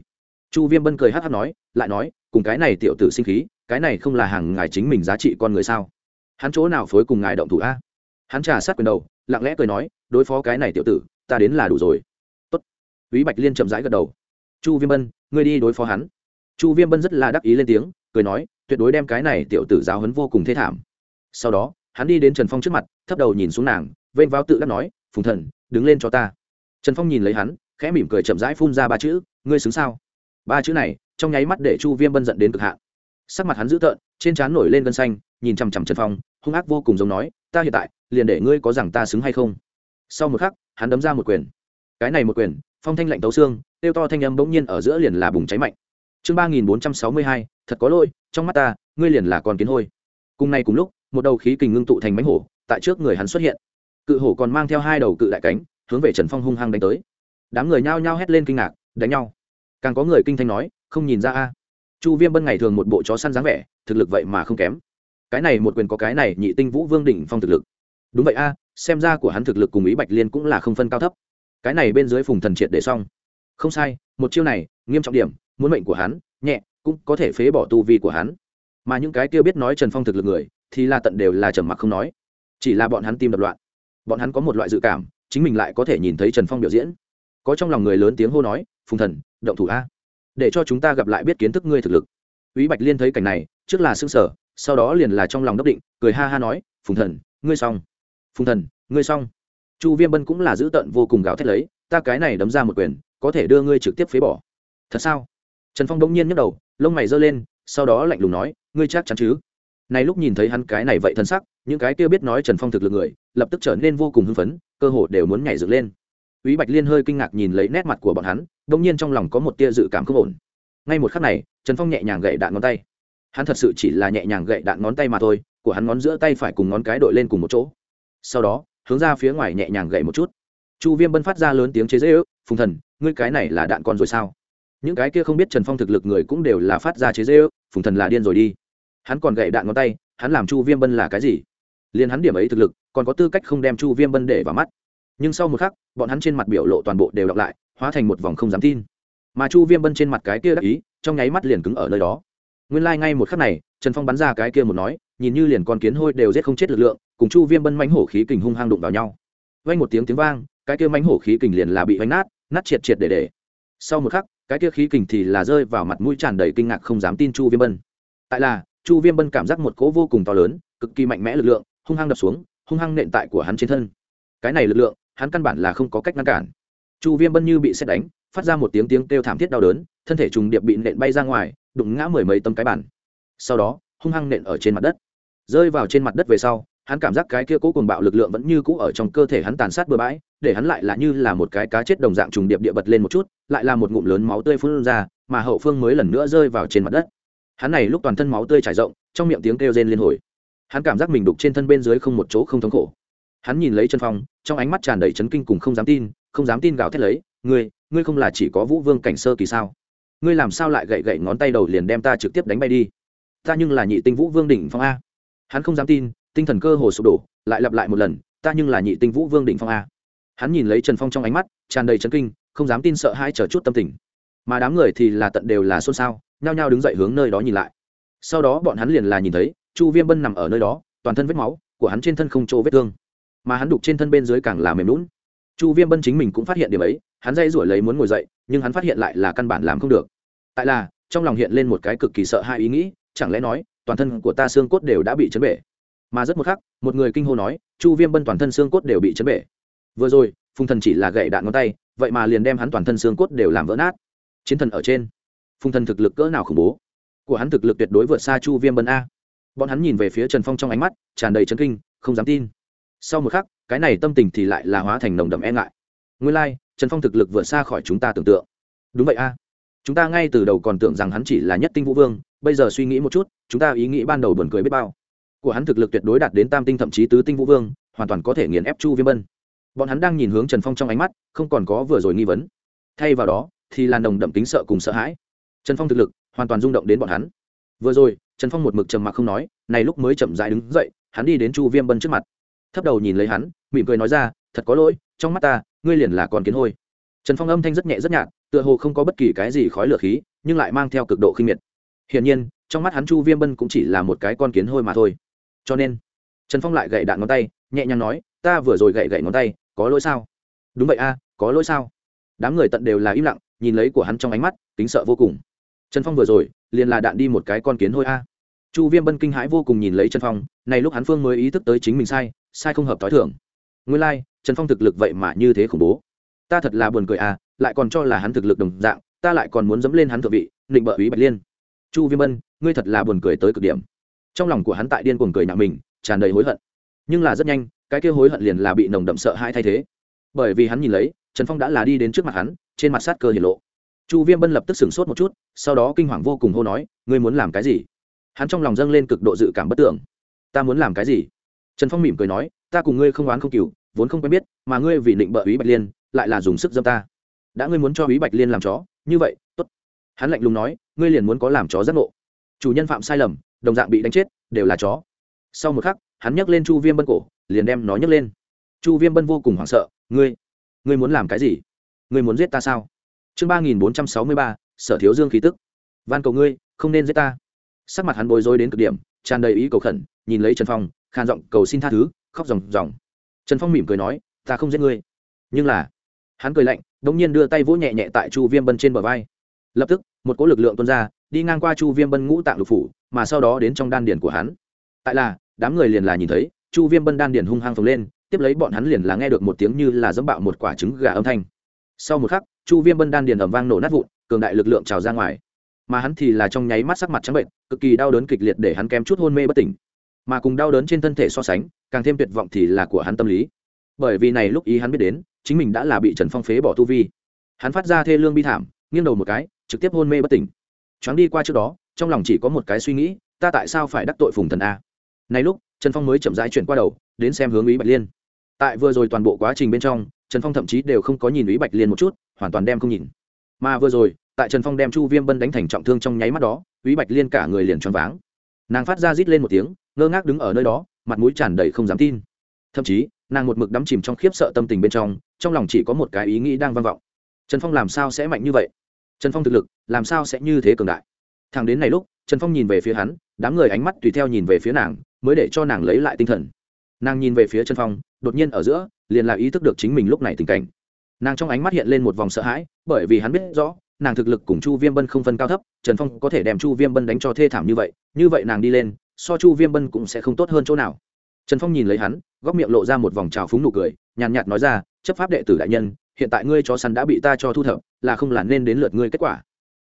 Chu Viêm Bân cười hắc hắc nói, lại nói, cùng cái này tiểu tử sinh khí, cái này không là hàng ngài chính mình giá trị con người sao? Hắn chỗ nào phối cùng ngài động thủ a? Hắn trà sát quyền đầu, lặng lẽ cười nói, đối phó cái này tiểu tử, ta đến là đủ rồi. Tốt. Úy Bạch Liên chậm rãi gật đầu. Chu Viêm Bân, ngươi đi đối phó hắn. Chu Viêm Bân rất là đắc ý lên tiếng, cười nói, tuyệt đối đem cái này tiểu tử giáo huấn vô cùng thê thảm. Sau đó, hắn đi đến Trần Phong trước mặt, thấp đầu nhìn xuống nàng, vênh váo tự đắc nói, Phùng Thần, đứng lên cho ta. Trần Phong nhìn lấy hắn, khẽ mỉm cười chậm rãi phun ra ba chữ, ngươi xứng sao? Ba chữ này, trong nháy mắt để Chu Viêm Bân giận đến cực hạn. Sắc mặt hắn dữ tợn, trên trán nổi lên gân xanh, nhìn chằm chằm Trần Phong, hung ác vô cùng giống nói, ta hiện tại liền để ngươi có rằng ta xứng hay không. Sau một khắc, hắn đấm ra một quyền. Cái này một quyền, phong thanh lạnh tấu xương, tiêu to thanh âm bỗng nhiên ở giữa liền là bùng cháy mạnh. Chương 3462, thật có lỗi, trong mắt ta, ngươi liền là con kiến hôi. Cùng nay cùng lúc, một đầu khí kình ngưng tụ thành mãnh hổ, tại trước người hắn xuất hiện. Cự hổ còn mang theo hai đầu cự đại cánh, hướng về Trần Phong hung hăng đánh tới. Đám người nhao nhao hét lên kinh ngạc, đánh nhau. Càng có người kinh thanh nói, không nhìn ra a. Chu Viêm Bân ngày thường một bộ chó săn dáng vẻ, thực lực vậy mà không kém. Cái này một quyền có cái này nhị tinh vũ vương đỉnh phong thực lực. Đúng vậy a, xem ra của hắn thực lực cùng Ý Bạch Liên cũng là không phân cao thấp. Cái này bên dưới Phùng Thần triệt để xong. Không sai, một chiêu này, nghiêm trọng điểm, muốn mệnh của hắn, nhẹ, cũng có thể phế bỏ tu vi của hắn. Mà những cái kia biết nói Trần Phong thực lực người, thì là tận đều là trầm mặc không nói. Chỉ là bọn hắn tim đập loạn. Bọn hắn có một loại dự cảm, chính mình lại có thể nhìn thấy Trần Phong biểu diễn. Có trong lòng người lớn tiếng hô nói, Phùng Thần, động thủ a, để cho chúng ta gặp lại biết kiến thức ngươi thực lực. Úy Bạch Liên thấy cảnh này, trước là sững sờ, sau đó liền là trong lòng đốc định, cười ha ha nói, Phùng Thần, ngươi xong. Phùng Thần, ngươi xong. Chu Viêm Bân cũng là dữ tợn vô cùng gào thét lấy, ta cái này đấm ra một quyền, có thể đưa ngươi trực tiếp phế bỏ. Thật sao? Trần Phong đống nhiên nhấc đầu, lông mày giơ lên, sau đó lạnh lùng nói, ngươi chắc chắn chứ? Này lúc nhìn thấy hắn cái này vậy thân sắc, những cái kia biết nói Trần Phong thực lực người, lập tức trở nên vô cùng hưng phấn, cơ hồ đều muốn nhảy dựng lên. Úy Bạch Liên hơi kinh ngạc nhìn lấy nét mặt của bọn hắn, đống nhiên trong lòng có một tia dự cảm không ổn. Ngay một khắc này, Trần Phong nhẹ nhàng gậy đạn ngón tay. Hắn thật sự chỉ là nhẹ nhàng gậy đạn ngón tay mà thôi, của hắn ngón giữa tay phải cùng ngón cái đội lên cùng một chỗ. Sau đó, hướng ra phía ngoài nhẹ nhàng gậy một chút. Chu Viêm Bân phát ra lớn tiếng chế giễu, Phùng Thần, ngươi cái này là đạn con rồi sao? Những cái kia không biết Trần Phong thực lực người cũng đều là phát ra chế giễu, Phùng Thần là điên rồi đi. Hắn còn gậy đạn ngón tay, hắn làm Chu Viêm Bân là cái gì? Liên hắn điểm ấy thực lực, còn có tư cách không đem Chu Viêm Bân để vào mắt. Nhưng sau một khắc, bọn hắn trên mặt biểu lộ toàn bộ đều đọc lại, hóa thành một vòng không dám tin. Mà Chu Viêm Bân trên mặt cái kia đắc ý, trong nháy mắt liền cứng ở nơi đó. Nguyên lai ngay một khắc này, Trần Phong bắn ra cái kia một nói, nhìn như liền con kiến hôi đều giết không chết lực lượng, cùng Chu Viêm Bân mãnh hổ khí kình hung hăng đụng vào nhau. Vang một tiếng vang, cái kia mãnh hổ khí kình liền là bị vánh nát, nát triệt triệt để. Sau một khắc, cái kia khí kình thì là rơi vào mặt mũi tràn đầy kinh ngạc không dám tin Chu Viêm Bân. Tại là, Chu Viêm Bân cảm giác một cỗ vô cùng to lớn, cực kỳ mạnh mẽ lực lượng, hung hăng đập xuống, hung hăng nện tại của hắn trên thân. Cái này lực lượng, hắn căn bản là không có cách ngăn cản. Chu Viêm Bân như bị sét đánh, phát ra một tiếng kêu thảm thiết đau đớn, thân thể trùng điệp bị nện bay ra ngoài, đụng ngã mười mấy tấm cái bàn. Sau đó, hung hăng nện ở trên mặt đất. Rơi vào trên mặt đất về sau, hắn cảm giác cái kia cố cuồng bạo lực lượng vẫn như cũ ở trong cơ thể hắn tàn sát bừa bãi, để hắn lại là như là một cái cá chết đồng dạng trùng điệp địa bật lên một chút, lại là một ngụm lớn máu tươi phun ra, mà hậu phương mới lần nữa rơi vào trên mặt đất. Hắn này lúc toàn thân máu tươi trải rộng, trong miệng tiếng kêu rên liên hồi. Hắn cảm giác mình đục trên thân bên dưới không một chỗ không thống khổ. Hắn nhìn lấy Trần Phong, trong ánh mắt tràn đầy chấn kinh cùng không dám tin gào thét lấy, ngươi không là chỉ có Vũ Vương cảnh sơ kỳ sao? Ngươi làm sao lại gậy ngón tay đầu liền đem ta trực tiếp đánh bay đi? Ta nhưng là nhị tinh Vũ Vương đỉnh phong a. Hắn không dám tin, tinh thần cơ hồ sụp đổ, lại lặp lại một lần, ta nhưng là nhị tinh Vũ Vương đỉnh phong a. Hắn nhìn lấy Trần Phong trong ánh mắt tràn đầy chấn kinh, không dám tin sợ hãi chờ chút tâm tình. Mà đám người thì là tận đều là xôn xao, nhao nhao đứng dậy hướng nơi đó nhìn lại. Sau đó bọn hắn liền là nhìn thấy, Chu Viêm Bân nằm ở nơi đó, toàn thân vết máu, của hắn trên thân không chỗ vết thương, mà hắn đục trên thân bên dưới càng là mềm nhũn. Chu Viêm Bân chính mình cũng phát hiện điểm ấy, hắn dây rủi lấy muốn ngồi dậy, nhưng hắn phát hiện lại là căn bản làm không được. Tại là, trong lòng hiện lên một cái cực kỳ sợ hãi ý nghĩ, chẳng lẽ nói, toàn thân của ta xương cốt đều đã bị chấn bể. Mà rất một khắc, một người kinh hô nói, Chu Viêm Bân toàn thân xương cốt đều bị chấn bể. Vừa rồi, Phùng Thần chỉ là gậy đạn ngón tay, vậy mà liền đem hắn toàn thân xương cốt đều làm vỡ nát. Chiến thần ở trên, Phùng Thần thực lực cỡ nào khủng bố, của hắn thực lực tuyệt đối vượt xa Chu Viêm Bân a. Bọn hắn nhìn về phía Trần Phong trong ánh mắt tràn đầy chấn kinh, không dám tin. Sau một khắc, cái này tâm tình thì lại là hóa thành nồng đậm e ngại. Nguyên lai, Trần Phong thực lực vượt xa khỏi chúng ta tưởng tượng. Đúng vậy a. Chúng ta ngay từ đầu còn tưởng rằng hắn chỉ là nhất tinh Vũ Vương, bây giờ suy nghĩ một chút, chúng ta ý nghĩ ban đầu buồn cười biết bao. Của hắn thực lực tuyệt đối đạt đến tam tinh thậm chí tứ tinh Vũ Vương, hoàn toàn có thể nghiền ép Chu Viêm Bân. Bọn hắn đang nhìn hướng Trần Phong trong ánh mắt, không còn có vừa rồi nghi vấn. Thay vào đó, thì là nồng đậm kính sợ cùng sợ hãi. Trần Phong thực lực hoàn toàn rung động đến bọn hắn. Vừa rồi, Trần Phong một mực trầm mặc không nói, này lúc mới chậm rãi đứng dậy, hắn đi đến Chu Viêm Bân trước mặt, thấp đầu nhìn lấy hắn, mỉm cười nói ra, thật có lỗi, trong mắt ta, ngươi liền là con kiến hôi. Trần Phong âm thanh rất nhẹ rất nhạt, tựa hồ không có bất kỳ cái gì khói lửa khí, nhưng lại mang theo cực độ khinh miệt. Hiển nhiên, trong mắt hắn Chu Viêm Bân cũng chỉ là một cái con kiến hôi mà thôi. Cho nên, Trần Phong lại gậy đạn ngón tay, nhẹ nhàng nói, ta vừa rồi gậy ngón tay, có lỗi sao? Đúng vậy a, có lỗi sao? Đám người tận đều là im lặng, nhìn lấy của hắn trong ánh mắt, kính sợ vô cùng. Trần Phong vừa rồi, liền là đạn đi một cái con kiến hôi a. Chu Viêm Bân kinh hãi vô cùng nhìn lấy Trần Phong, này lúc hắn phương mới ý thức tới chính mình sai không hợp tối thượng. Nguyên lai, Trần Phong thực lực vậy mà như thế khủng bố. Ta thật là buồn cười à, lại còn cho là hắn thực lực đồng dạng, ta lại còn muốn dẫm lên hắn thượng vị, định bợ Úy Bạch Liên. Chu Viêm Bân, ngươi thật là buồn cười tới cực điểm. Trong lòng của hắn tại điên cuồng cười nhạo mình, tràn đầy hối hận. Nhưng là rất nhanh, cái kia hối hận liền là bị nồng đậm sợ hãi thay thế. Bởi vì hắn nhìn lấy, Trần Phong đã là đi đến trước mặt hắn, trên mặt sát cơ hiển lộ. Chu Viêm Bân lập tức sửng sốt một chút, sau đó kinh hoàng vô cùng hô nói, ngươi muốn làm cái gì? Hắn trong lòng dâng lên cực độ dự cảm bất tưởng. Ta muốn làm cái gì? Trần Phong mỉm cười nói, ta cùng ngươi không oán không cừu, vốn không quen biết, mà ngươi vì định bợ Úy Bạch Liên, lại là dùng sức dâm ta. Đã ngươi muốn cho Úy Bạch Liên làm chó, như vậy, tốt. Hắn lạnh lùng nói, ngươi liền muốn có làm chó giác ngộ. Chủ nhân phạm sai lầm, đồng dạng bị đánh chết, đều là chó. Sau một khắc, hắn nhấc lên Chu Viêm Bân cổ, liền đem nó nhấc lên. Chu Viêm Bân vô cùng hoảng sợ, ngươi muốn làm cái gì? Ngươi muốn giết ta sao? Chương 3463, Sở Thiếu Dương khí tức. Van cầu ngươi, không nên giết ta. Sắc mặt hắn bối rối đến cực điểm, tràn đầy ý cầu khẩn, nhìn lấy Trần Phong, khan giọng cầu xin tha thứ, khóc ròng ròng. Trần Phong mỉm cười nói, ta không giết ngươi. Nhưng là, hắn cười lạnh, đột nhiên đưa tay vỗ nhẹ nhẹ tại Chu Viêm Bân trên bờ vai. Lập tức, một cỗ lực lượng tuôn ra, đi ngang qua Chu Viêm Bân ngũ tạng lục phủ, mà sau đó đến trong đan điền của hắn. Tại là, đám người liền là nhìn thấy, Chu Viêm Bân đan điền hung hăng phồng lên, tiếp lấy bọn hắn liền là nghe được một tiếng như là giẫm bạo một quả trứng gà âm thanh. Sau một khắc, Chu Viêm Bân đan điền ầm vang nổ nát vụn, cường đại lực lượng trào ra ngoài. Mà hắn thì là trong nháy mắt sắc mặt trắng bệnh, cực kỳ đau đớn kịch liệt để hắn kém chút hôn mê bất tỉnh. Mà cùng đau đớn trên thân thể so sánh, càng thêm tuyệt vọng thì là của hắn tâm lý. Bởi vì này lúc ý hắn biết đến, chính mình đã là bị Trần Phong phế bỏ tu vi. Hắn phát ra thê lương bi thảm, nghiêng đầu một cái, trực tiếp hôn mê bất tỉnh. Choáng đi qua trước đó, trong lòng chỉ có một cái suy nghĩ, ta tại sao phải đắc tội Phùng Thần a? Này lúc, Trần Phong mới chậm rãi chuyển qua đầu, đến xem hướng Úy Bạch Liên. Tại vừa rồi toàn bộ quá trình bên trong, Trần Phong thậm chí đều không có nhìn Úy Bạch Liên một chút, hoàn toàn đem không nhìn. Mà vừa rồi, tại Trần Phong đem Chu Viêm Bân đánh thành trọng thương trong nháy mắt đó, Úy Bạch Liên cả người liền choáng váng. Nàng phát ra rít lên một tiếng, ngơ ngác đứng ở nơi đó, mặt mũi tràn đầy không dám tin. Thậm chí, nàng một mực đắm chìm trong khiếp sợ tâm tình bên trong lòng chỉ có một cái ý nghĩ đang vang vọng. Trần Phong làm sao sẽ mạnh như vậy? Trần Phong thực lực làm sao sẽ như thế cường đại? Thẳng đến này lúc, Trần Phong nhìn về phía hắn, đám người ánh mắt tùy theo nhìn về phía nàng, mới để cho nàng lấy lại tinh thần. Nàng nhìn về phía Trần Phong, đột nhiên ở giữa, liền là ý thức được chính mình lúc này tình cảnh. Nàng trong ánh mắt hiện lên một vòng sợ hãi, bởi vì hắn biết rõ, nàng thực lực cùng Chu Viêm Bân không phân cao thấp, Trần Phong có thể đem Chu Viêm Bân đánh cho thê thảm như vậy nàng đi lên, so Chu Viêm Bân cũng sẽ không tốt hơn chỗ nào. Trần Phong nhìn lấy hắn, góc miệng lộ ra một vòng trào phúng nụ cười, nhàn nhạt nói ra, chấp pháp đệ tử đại nhân, hiện tại ngươi chó săn đã bị ta cho thu thập, là không là nên đến lượt ngươi kết quả.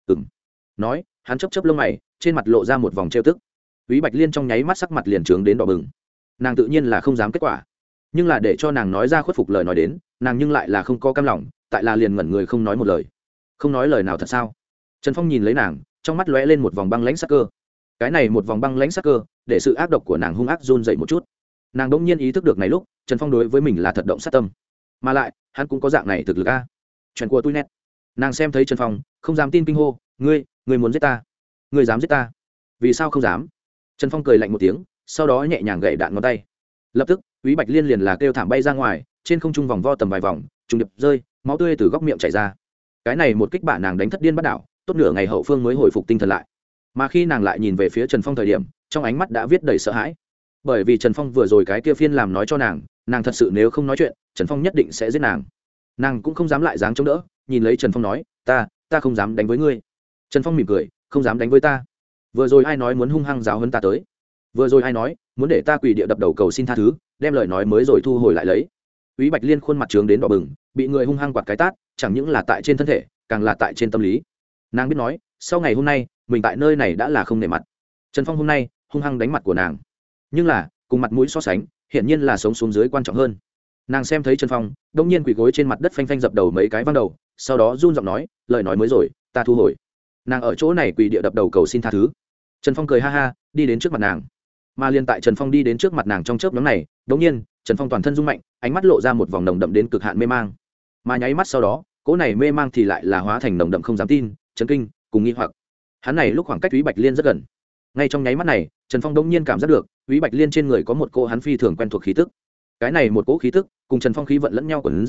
Nói, hắn chớp lông mày, trên mặt lộ ra một vòng trêu tức. Úy Bạch Liên trong nháy mắt sắc mặt liền trướng đến đỏ bừng. Nàng tự nhiên là không dám kết quả, nhưng là để cho nàng nói ra khuất phục lời nói đến, nàng nhưng lại là không có cam lòng, tại là liền ngẩn người không nói một lời. Không nói lời nào thật sao? Trần Phong nhìn lấy nàng, trong mắt lóe lên một vòng băng lãnh sắc cơ. Cái này một vòng băng lãnh sắc cơ, để sự ác độc của nàng hung ác run dậy một chút. Nàng đỗng nhiên ý thức được này lúc, Trần Phong đối với mình là thật động sát tâm, mà lại hắn cũng có dạng này thực lực a. Chuyện của tôi nét. Nàng xem thấy Trần Phong, không dám tin kinh hô, ngươi muốn giết ta? Ngươi dám giết ta? Vì sao không dám? Trần Phong cười lạnh một tiếng, sau đó nhẹ nhàng gậy đạn ngón tay. Lập tức, Úy Bạch Liên liền là kêu thảm bay ra ngoài, trên không trung vòng vo tầm vài vòng, trùng điệp rơi, máu tươi từ góc miệng chảy ra. Cái này một kích bạ nàng đánh thất điên bắt đảo, tốt nửa ngày hậu phương mới hồi phục tinh thần lại. Mà khi nàng lại nhìn về phía Trần Phong thời điểm, trong ánh mắt đã viết đầy sợ hãi. Bởi vì Trần Phong vừa rồi cái kia phiên làm nói cho nàng thật sự nếu không nói chuyện, Trần Phong nhất định sẽ giết nàng. Nàng cũng không dám lại dáng chống đỡ, nhìn lấy Trần Phong nói, ta không dám đánh với ngươi. Trần Phong mỉm cười, không dám đánh với ta? Vừa rồi ai nói muốn hung hăng giáo huấn ta tới? Vừa rồi ai nói muốn để ta quỳ địa đập đầu cầu xin tha thứ, đem lời nói mới rồi thu hồi lại lấy. Úy Bạch Liên khuôn mặt trướng đến đỏ bừng, bị người hung hăng quạt cái tát, chẳng những là tại trên thân thể, càng là tại trên tâm lý. Nàng biết nói, sau ngày hôm nay, mình tại nơi này đã là không nể mặt. Trần Phong hôm nay hung hăng đánh mặt của nàng, nhưng là cùng mặt mũi so sánh, hiển nhiên là sống xuống dưới quan trọng hơn. Nàng xem thấy Trần Phong, đông nhiên quỳ gối trên mặt đất phanh phanh dập đầu mấy cái văng đầu, sau đó run giọng nói, lời nói mới rồi, ta thu hồi. Nàng ở chỗ này quỳ địa đập đầu cầu xin tha thứ. Trần Phong cười ha ha, đi đến trước mặt nàng. Mà liên tại Trần Phong đi đến trước mặt nàng trong chớp nhoáng này, đột nhiên, Trần Phong toàn thân rung mạnh, ánh mắt lộ ra một vòng nồng đậm đến cực hạn mê mang. Mà nháy mắt sau đó, cỗ này mê mang thì lại là hóa thành nồng đậm không dám tin, chấn kinh, cùng nghi hoặc. Hắn này lúc khoảng cách Úy Bạch Liên rất gần. Ngay trong nháy mắt này, Trần Phong đột nhiên cảm giác được, Úy Bạch Liên trên người có một cỗ hắn phi thường quen thuộc khí tức. Cái này một cỗ khí tức, cùng Trần Phong khí vận lẫn nhau quấn giao,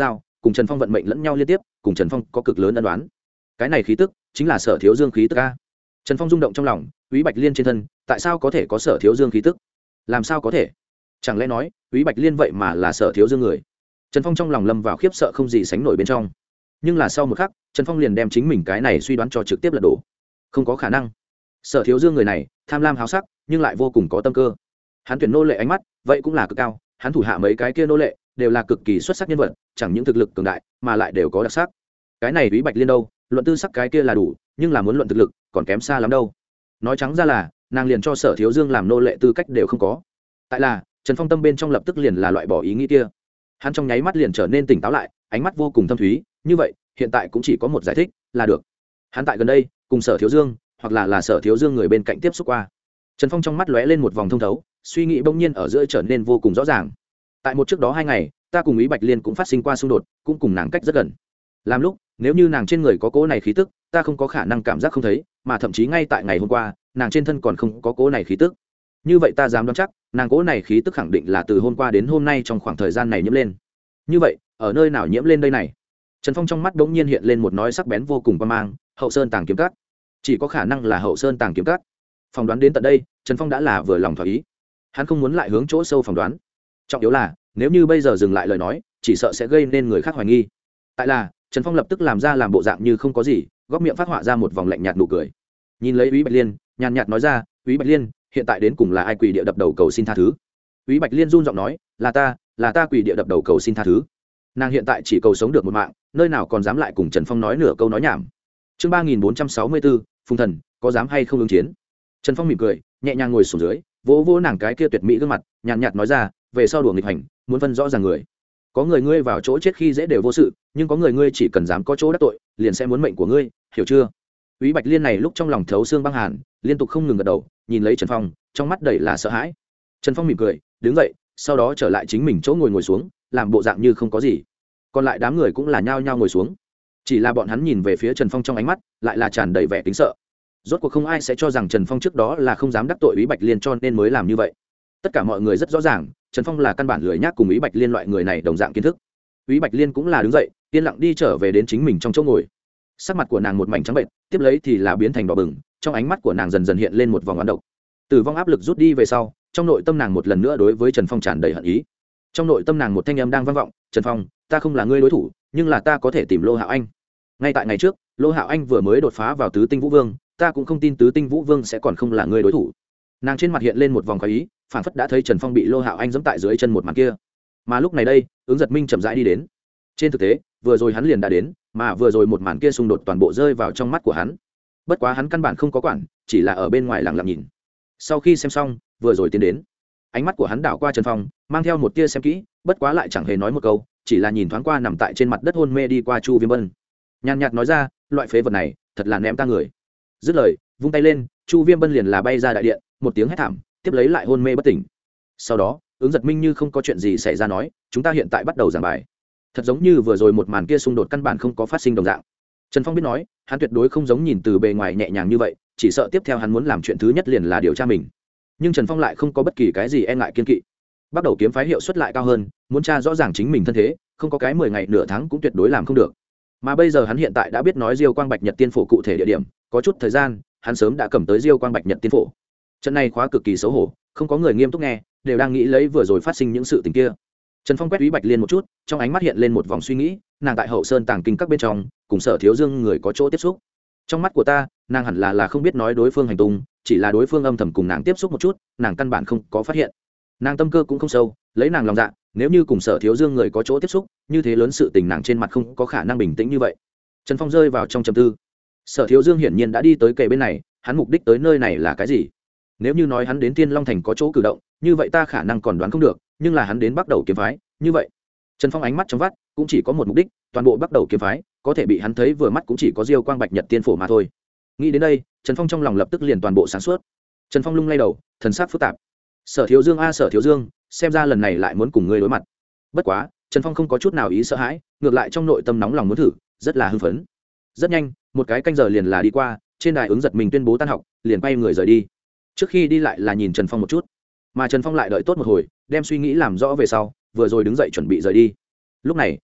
cùng Trần Phong vận mệnh lẫn nhau liên tiếp, cùng Trần Phong có cực lớn ân đoán. Cái này khí tức chính là Sở Thiếu Dương khí tức a. Trần Phong rung động trong lòng, Úy Bạch Liên trên thân tại sao có thể có Sở Thiếu Dương khí tức? Làm sao có thể? Chẳng lẽ nói Úy Bạch Liên vậy mà là Sở Thiếu Dương người? Trần Phong trong lòng lâm vào khiếp sợ không gì sánh nổi bên trong. Nhưng là sau một khắc, Trần Phong liền đem chính mình cái này suy đoán cho trực tiếp lật đổ. Không có khả năng. Sở Thiếu Dương người này tham lam háo sắc, nhưng lại vô cùng có tâm cơ. Hắn tuyển nô lệ ánh mắt, vậy cũng là cực cao, hắn thủ hạ mấy cái kia nô lệ đều là cực kỳ xuất sắc nhân vật, chẳng những thực lực cường đại mà lại đều có đặc sắc. Cái này Úy Bạch Liên đâu, luận tư sắc cái kia là đủ, nhưng là muốn luận thực lực còn kém xa lắm đâu. Nói trắng ra là nàng liền cho Sở Thiếu Dương làm nô lệ tư cách đều không có. Tại là Trần Phong tâm bên trong lập tức liền là loại bỏ ý nghĩ kia. Hắn trong nháy mắt liền trở nên tỉnh táo lại, ánh mắt vô cùng thâm thúy. Như vậy hiện tại cũng chỉ có một giải thích là được. Hắn tại gần đây cùng Sở Thiếu Dương hoặc là Sở Thiếu Dương người bên cạnh tiếp xúc qua. Trần Phong trong mắt lóe lên một vòng thông thấu, suy nghĩ bỗng nhiên ở giữa trở nên vô cùng rõ ràng. Tại một trước đó 2 ngày, ta cùng Úy Bạch Liên cũng phát sinh qua xung đột, cũng cùng nàng cách rất gần. Làm lúc nếu như nàng trên người có cỗ này khí tức, ta không có khả năng cảm giác không thấy, mà thậm chí ngay tại ngày hôm qua nàng trên thân còn không có cỗ này khí tức. Như vậy ta dám đoán chắc nàng cỗ này khí tức khẳng định là từ hôm qua đến hôm nay trong khoảng thời gian này nhiễm lên. Như vậy ở nơi nào nhiễm lên đây này? Trần Phong trong mắt bỗng nhiên hiện lên một nói sắc bén vô cùng quan mang. Hậu Sơn Tàng Kiếm Các. Chỉ có khả năng là Hậu Sơn Tàng Kiếm Các. Phỏng đoán đến tận đây, Trần Phong đã là vừa lòng thỏa ý. Hắn không muốn lại hướng chỗ sâu phỏng đoán. Trọng yếu là nếu như bây giờ dừng lại lời nói, chỉ sợ sẽ gây nên người khác hoài nghi. Tại là Trần Phong lập tức làm ra làm bộ dạng như không có gì, góc miệng phát họa ra một vòng lạnh nhạt nụ cười. Nhìn lấy Úy Bạch Liên, nhàn nhạt nói ra, "Úy Bạch Liên, hiện tại đến cùng là ai quỳ địa đập đầu cầu xin tha thứ?" Úy Bạch Liên run giọng nói, là ta quỳ địa đập đầu cầu xin tha thứ." Nàng hiện tại chỉ cầu sống được một mạng, nơi nào còn dám lại cùng Trần Phong nói nửa câu nói nhảm. Chương 3464, Phùng Thần, có dám hay không ứng chiến? Trần Phong mỉm cười, nhẹ nhàng ngồi xuống dưới, vỗ vỗ nàng cái kia tuyệt mỹ gương mặt, nhàn nhạt nói ra, "Về sau đùa nghịch hành, muốn phân rõ ràng người. Có người ngươi vào chỗ chết khi dễ đều vô sự, nhưng có người ngươi chỉ cần dám có chỗ đắc tội, liền sẽ muốn mệnh của ngươi, hiểu chưa?" Úy Bạch Liên này lúc trong lòng thấu xương băng hàn, liên tục không ngừng gật đầu, nhìn lấy Trần Phong, trong mắt đầy là sợ hãi. Trần Phong mỉm cười, đứng dậy, sau đó trở lại chính mình chỗ ngồi xuống, làm bộ dạng như không có gì. Còn lại đám người cũng là nhao nhao ngồi xuống. Chỉ là bọn hắn nhìn về phía Trần Phong trong ánh mắt, lại là tràn đầy vẻ kính sợ. Rốt cuộc không ai sẽ cho rằng Trần Phong trước đó là không dám đắc tội Úy Bạch Liên cho nên mới làm như vậy. Tất cả mọi người rất rõ ràng, Trần Phong là căn bản lười nhác cùng Úy Bạch Liên loại người này đồng dạng kiến thức. Úy Bạch Liên cũng là đứng dậy, yên lặng đi trở về đến chính mình trong chỗ ngồi. Sắc mặt của nàng một mảnh trắng bệnh, tiếp lấy thì là biến thành đỏ bừng, trong ánh mắt của nàng dần dần hiện lên một vòng oán độc. Tử vong áp lực rút đi về sau, trong nội tâm nàng một lần nữa đối với Trần Phong tràn đầy hận ý. Trong nội tâm nàng một thanh âm đang vang vọng, "Trần Phong, ta không là ngươi đối thủ, nhưng là ta có thể tìm Lô Hạo Anh." Ngay tại ngày trước, Lô Hạo Anh vừa mới đột phá vào tứ tinh vũ vương, ta cũng không tin tứ tinh vũ vương sẽ còn không là ngươi đối thủ. Nàng trên mặt hiện lên một vòng khoái ý, phản phất đã thấy Trần Phong bị Lô Hạo Anh giẫm tại dưới chân một màn kia. Mà lúc này đây, Ứng Giật Minh chậm rãi đi đến. Trên thực tế, vừa rồi hắn liền đã đến, mà vừa rồi một màn kia xung đột toàn bộ rơi vào trong mắt của hắn. Bất quá hắn căn bản không có quản, chỉ là ở bên ngoài lặng lặng nhìn. Sau khi xem xong, vừa rồi tiến đến, ánh mắt của hắn đảo qua Trần Phong, mang theo một tia xem kỹ, bất quá lại chẳng hề nói một câu, chỉ là nhìn thoáng qua nằm tại trên mặt đất hôn mê đi qua Chu Viêm Bân. Nhàn nhạt nói ra, "Loại phế vật này, thật là ném ta người." Dứt lời, vung tay lên, Chu Viêm Bân liền là bay ra đại điện, một tiếng hét thảm, tiếp lấy lại hôn mê bất tỉnh. Sau đó, Ứng Giật Minh như không có chuyện gì xảy ra nói, "Chúng ta hiện tại bắt đầu giảng bài." Thật giống như vừa rồi một màn kia xung đột căn bản không có phát sinh đồng dạng. Trần Phong biết nói, hắn tuyệt đối không giống nhìn từ bề ngoài nhẹ nhàng như vậy, chỉ sợ tiếp theo hắn muốn làm chuyện thứ nhất liền là điều tra mình. Nhưng Trần Phong lại không có bất kỳ cái gì e ngại kiên kỵ. Bắt đầu kiếm phái hiệu suất lại cao hơn, muốn tra rõ ràng chính mình thân thế, không có cái 10 ngày nửa tháng cũng tuyệt đối làm không được. Mà bây giờ hắn hiện tại đã biết nói Diêu Quang Bạch Nhật Tiên Phổ cụ thể địa điểm, có chút thời gian, hắn sớm đã cầm tới Diêu Quang Bạch Nhật Tiên Phổ. Trận này khóa cực kỳ xấu hổ, không có người nghiêm túc nghe, đều đang nghĩ lấy vừa rồi phát sinh những sự tình kia. Trần Phong quét Úy Bạch Liên một chút, trong ánh mắt hiện lên một vòng suy nghĩ, nàng tại Hậu Sơn Tàng Kinh các bên trong, cùng Sở Thiếu Dương người có chỗ tiếp xúc. Trong mắt của ta, nàng hẳn là không biết nói đối phương hành tung, chỉ là đối phương âm thầm cùng nàng tiếp xúc một chút, nàng căn bản không có phát hiện. Nàng tâm cơ cũng không sâu, lấy nàng lòng dạ, nếu như cùng Sở Thiếu Dương người có chỗ tiếp xúc, như thế lớn sự tình nàng trên mặt không có khả năng bình tĩnh như vậy. Trần Phong rơi vào trong trầm tư. Sở Thiếu Dương hiển nhiên đã đi tới kề bên này, hắn mục đích tới nơi này là cái gì? Nếu như nói hắn đến Thiên Long Thành có chỗ cử động, như vậy ta khả năng còn đoán không được, nhưng là hắn đến Bắc Đầu kiếm phái, như vậy, Trần Phong ánh mắt trong vắt, cũng chỉ có một mục đích, toàn bộ Bắc Đầu kiếm phái, có thể bị hắn thấy vừa mắt cũng chỉ có Diêu Quang Bạch Nhật Tiên Phổ mà thôi. Nghĩ đến đây, Trần Phong trong lòng lập tức liền toàn bộ sáng suốt. Trần Phong lung lay đầu, thần sắc phức tạp. Sở Thiếu Dương a Sở Thiếu Dương, xem ra lần này lại muốn cùng ngươi đối mặt. Bất quá, Trần Phong không có chút nào ý sợ hãi, ngược lại trong nội tâm nóng lòng muốn thử, rất là hưng phấn. Rất nhanh, một cái canh giờ liền là đi qua, trên đài Ứng Giật Mình tuyên bố tan học, liền quay người rời đi. Trước khi đi lại là nhìn Trần Phong một chút, mà Trần Phong lại đợi tốt một hồi, đem suy nghĩ làm rõ về sau, vừa rồi đứng dậy chuẩn bị rời đi. Lúc này,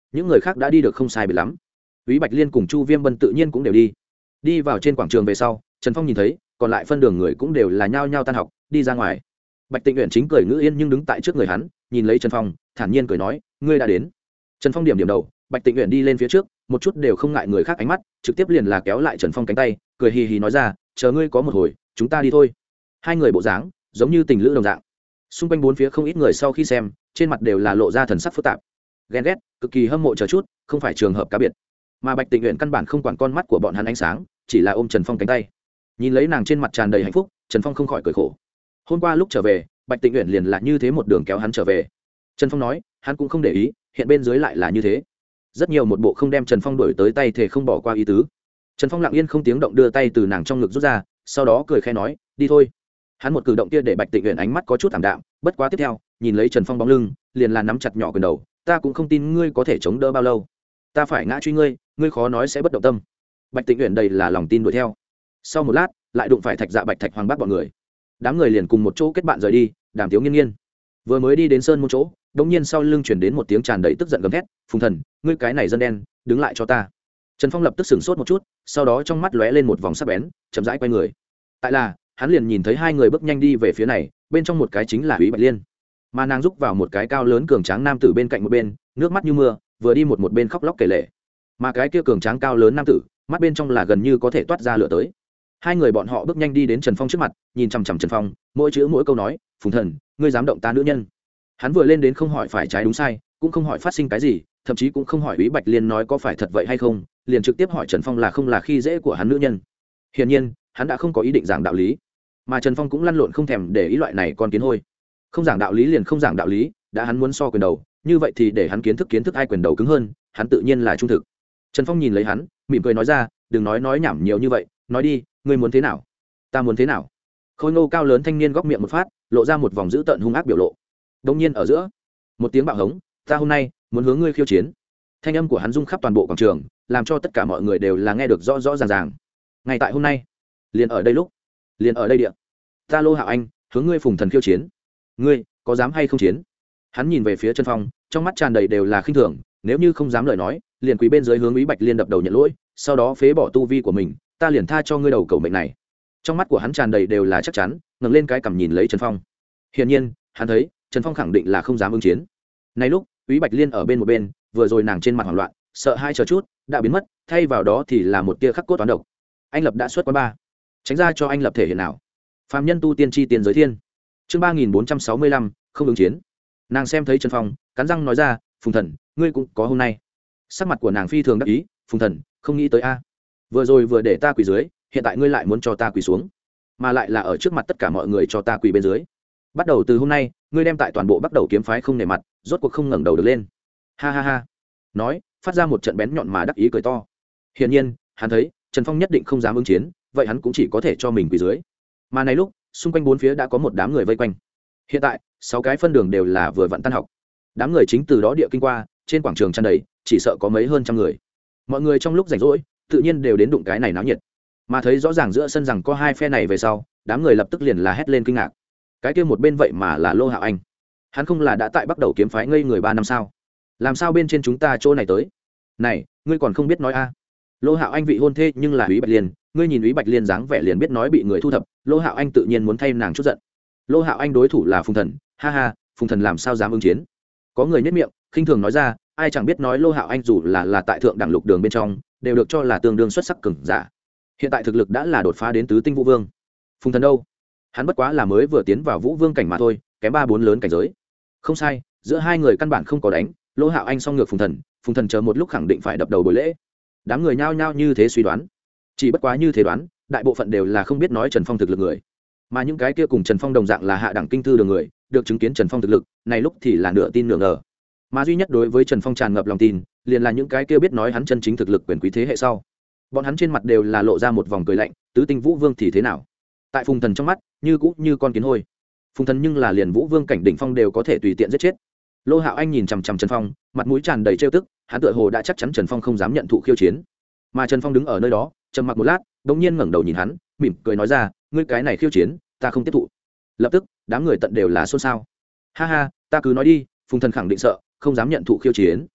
những người khác đã đi được không sai biệt lắm. Úy Bạch Liên cùng Chu Viêm Bân tự nhiên cũng đều đi vào trên quảng trường về sau, Trần Phong nhìn thấy còn lại phân đường người cũng đều là nhao nhao tan học đi ra ngoài. Bạch Tịnh Uyển chính cười ngữ yên nhưng đứng tại trước người hắn, nhìn lấy Trần Phong thản nhiên cười nói, ngươi đã đến. Trần Phong điểm điểm đầu, Bạch Tịnh Uyển đi lên phía trước, một chút đều không ngại người khác ánh mắt, trực tiếp liền là kéo lại Trần Phong cánh tay, cười hì hì nói ra, chờ ngươi có một hồi, chúng ta đi thôi. Hai người bộ dáng giống như tình lữ đồng dạng. Xung quanh bốn phía không ít người sau khi xem, trên mặt đều là lộ ra thần sắc phức tạp, ghen ghét, cực kỳ hâm mộ chờ chút, không phải trường hợp cá biệt. Mà Bạch Tịnh Uyển căn bản không quản con mắt của bọn hắn ánh sáng, chỉ là ôm Trần Phong cánh tay. Nhìn lấy nàng trên mặt tràn đầy hạnh phúc, Trần Phong không khỏi cười khổ. Hôm qua lúc trở về, Bạch Tịnh Uyển liền là như thế một đường kéo hắn trở về. Trần Phong nói, hắn cũng không để ý, hiện bên dưới lại là như thế. Rất nhiều một bộ không đem Trần Phong đuổi tới tay thể không bỏ qua ý tứ. Trần Phong lặng yên không tiếng động đưa tay từ nàng trong ngực rút ra, sau đó cười khẽ nói, đi thôi. Hắn một cử động kia để Bạch Tịnh Uyển ánh mắt có chút ảm đạm, bất quá tiếp theo, nhìn lấy Trần Phong bóng lưng, liền là nắm chặt nhỏ quyền đầu, ta cũng không tin ngươi có thể chống đỡ bao lâu. Ta phải ngã truy ngươi, ngươi khó nói sẽ bất động tâm. Bạch Tịnh Uyển đầy là lòng tin đuổi theo. Sau một lát, lại đụng phải Thạch Dạ Bạch Thạch Hoàng Bác bọn người. Đám người liền cùng một chỗ kết bạn rời đi, Đàm Tiếu Nghiên Nghiên vừa mới đi đến sơn môn chỗ, đống nhiên sau lưng chuyển đến một tiếng tràn đầy tức giận gầm thét, Phùng Thần, ngươi cái này dân đen, đứng lại cho ta. Trần Phong lập tức sửng sốt một chút, sau đó trong mắt lóe lên một vòng sắc bén, chậm rãi quay người. Tại là, hắn liền nhìn thấy hai người bước nhanh đi về phía này, bên trong một cái chính là Úy Bạch Liên, mà nàng giúp vào một cái cao lớn cường tráng nam tử bên cạnh một bên, nước mắt như mưa, vừa đi một bên khóc lóc kể lể. Mà cái kia cường tráng cao lớn nam tử, mắt bên trong là gần như có thể toát ra lửa tới. Hai người bọn họ bước nhanh đi đến Trần Phong trước mặt, nhìn chằm chằm Trần Phong, mỗi chữ mỗi câu nói, Phùng Thần, ngươi dám động ta nữ nhân. Hắn vừa lên đến không hỏi phải trái đúng sai, cũng không hỏi phát sinh cái gì, thậm chí cũng không hỏi Úy Bạch Liên nói có phải thật vậy hay không, liền trực tiếp hỏi Trần Phong là không là khi dễ của hắn nữ nhân. Hiển nhiên, hắn đã không có ý định giảng đạo lý, mà Trần Phong cũng lăn lộn không thèm để ý loại này con kiến hôi. Không giảng đạo lý liền không giảng đạo lý, đã hắn muốn so quyền đầu, như vậy thì để hắn kiến thức ai quyền đầu cứng hơn, hắn tự nhiên là trung thực. Trần Phong nhìn lấy hắn, mỉm cười nói ra, đừng nói nhảm nhiều như vậy, nói đi, ngươi muốn thế nào? Ta muốn thế nào? Khôi ngô cao lớn thanh niên góc miệng một phát, lộ ra một vòng dữ tợn hung ác biểu lộ. Đông nhiên ở giữa, một tiếng bạo hống, ta hôm nay muốn hướng ngươi khiêu chiến. Thanh âm của hắn rung khắp toàn bộ quảng trường, làm cho tất cả mọi người đều là nghe được rõ rõ ràng ràng. Ngay tại hôm nay, liền ở đây lúc, liền ở đây địa, ta Lô Hạo Anh hướng ngươi Phùng Thần khiêu chiến. Ngươi có dám hay không chiến? Hắn nhìn về phía Trần Phong, trong mắt tràn đầy đều là khinh thường, nếu như không dám lời nói, liền quỳ bên dưới hướng Úy Bạch Liên đập đầu nhận lỗi, sau đó phế bỏ tu vi của mình, ta liền tha cho ngươi đầu cầu mệnh này. Trong mắt của hắn tràn đầy đều là chắc chắn, ngẩng lên cái cằm nhìn lấy Trần Phong. Hiển nhiên, hắn thấy Trần Phong khẳng định là không dám ứng chiến. Nay lúc, Úy Bạch Liên ở bên một bên, vừa rồi nàng trên mặt hoảng loạn, sợ hai chờ chút, đã biến mất, thay vào đó thì là một tia khắc cốt toán độc. Anh Lập đã xuất quán ba, tránh ra cho anh Lập thể hiện nào. Phàm nhân tu tiên chi tiền giới thiên. Chương 3465, không ứng chiến. Nàng xem thấy Trần Phong, cắn răng nói ra, Phùng Thần, ngươi cũng có hôm nay. Sắc mặt của nàng phi thường đắc ý, Phùng Thần, không nghĩ tới a. Vừa rồi vừa để ta quỳ dưới, hiện tại ngươi lại muốn cho ta quỳ xuống, mà lại là ở trước mặt tất cả mọi người cho ta quỳ bên dưới. Bắt đầu từ hôm nay, ngươi đem tại toàn bộ bắt đầu kiếm phái không nể mặt, rốt cuộc không ngẩng đầu được lên. Ha ha ha. Nói, phát ra một trận bén nhọn mà đắc ý cười to. Hiển nhiên, hắn thấy Trần Phong nhất định không dám ứng chiến, vậy hắn cũng chỉ có thể cho mình quỳ dưới. Mà này lúc, xung quanh bốn phía đã có một đám người vây quanh. Hiện tại, 6 cái phân đường đều là vừa vặn tan học. Đám người chính từ đó địa kinh qua, trên quảng trường tràn đầy, chỉ sợ có mấy hơn trăm người. Mọi người trong lúc rảnh rỗi, tự nhiên đều đến đụng cái này náo nhiệt. Mà thấy rõ ràng giữa sân rằng có hai phe này về sau, đám người lập tức liền là hét lên kinh ngạc. Cái kia một bên vậy mà là Lô Hạo Anh. Hắn không là đã tại bắt đầu kiếm phái ngây người 3 năm sao? Làm sao bên trên chúng ta chỗ này tới? Này, ngươi còn không biết nói a? Lô Hạo Anh vị hôn thê nhưng là Úy Bạch Liên, ngươi nhìn Úy Bạch Liên dáng vẻ liền biết nói bị người thu thập, Lô Hạo Anh tự nhiên muốn thay nàng chút giận. Lô Hạo Anh đối thủ là Phùng Thần, ha ha, Phùng Thần làm sao dám ứng chiến? Có người nhếch miệng, khinh thường nói ra, ai chẳng biết nói Lô Hạo Anh dù là tại thượng đẳng lục đường bên trong, đều được cho là tương đương xuất sắc cường giả. Hiện tại thực lực đã là đột phá đến tứ tinh vũ vương. Phùng Thần đâu? Hắn bất quá là mới vừa tiến vào vũ vương cảnh mà thôi, kém 3-4 lớn cảnh giới. Không sai, giữa hai người căn bản không có đánh, Lô Hạo Anh song ngược Phùng Thần chờ một lúc khẳng định phải đập đầu bồi lễ. Đám người nhao nhao như thế suy đoán. Chỉ bất quá như thế đoán, đại bộ phận đều là không biết nói Trần Phong thực lực người. Mà những cái kia cùng Trần Phong đồng dạng là hạ đẳng kinh thư đường người, được chứng kiến Trần Phong thực lực, này lúc thì là nửa tin nửa ngờ. Mà duy nhất đối với Trần Phong tràn ngập lòng tin, liền là những cái kia biết nói hắn chân chính thực lực quyền quý thế hệ sau. Bọn hắn trên mặt đều là lộ ra một vòng cười lạnh, tứ tinh vũ vương thì thế nào? Tại Phùng Thần trong mắt, như cũ như con kiến hôi. Phùng Thần nhưng là liền vũ vương cảnh đỉnh phong đều có thể tùy tiện giết chết. Lô Hạo Anh nhìn chằm chằm Trần Phong, mặt mũi tràn đầy trêu tức, hắn tựa hồ đã chắc chắn Trần Phong không dám nhận thụ khiêu chiến. Mà Trần Phong đứng ở nơi đó, trầm mặc một lát, bỗng nhiên ngẩng đầu nhìn hắn, mỉm cười nói ra, ngươi cái này khiêu chiến, ta không tiếp thụ. Lập tức, đám người tận đều là xôn xao. Ha ha, ta cứ nói đi, Phùng Thần khẳng định sợ, không dám nhận thụ khiêu chiến.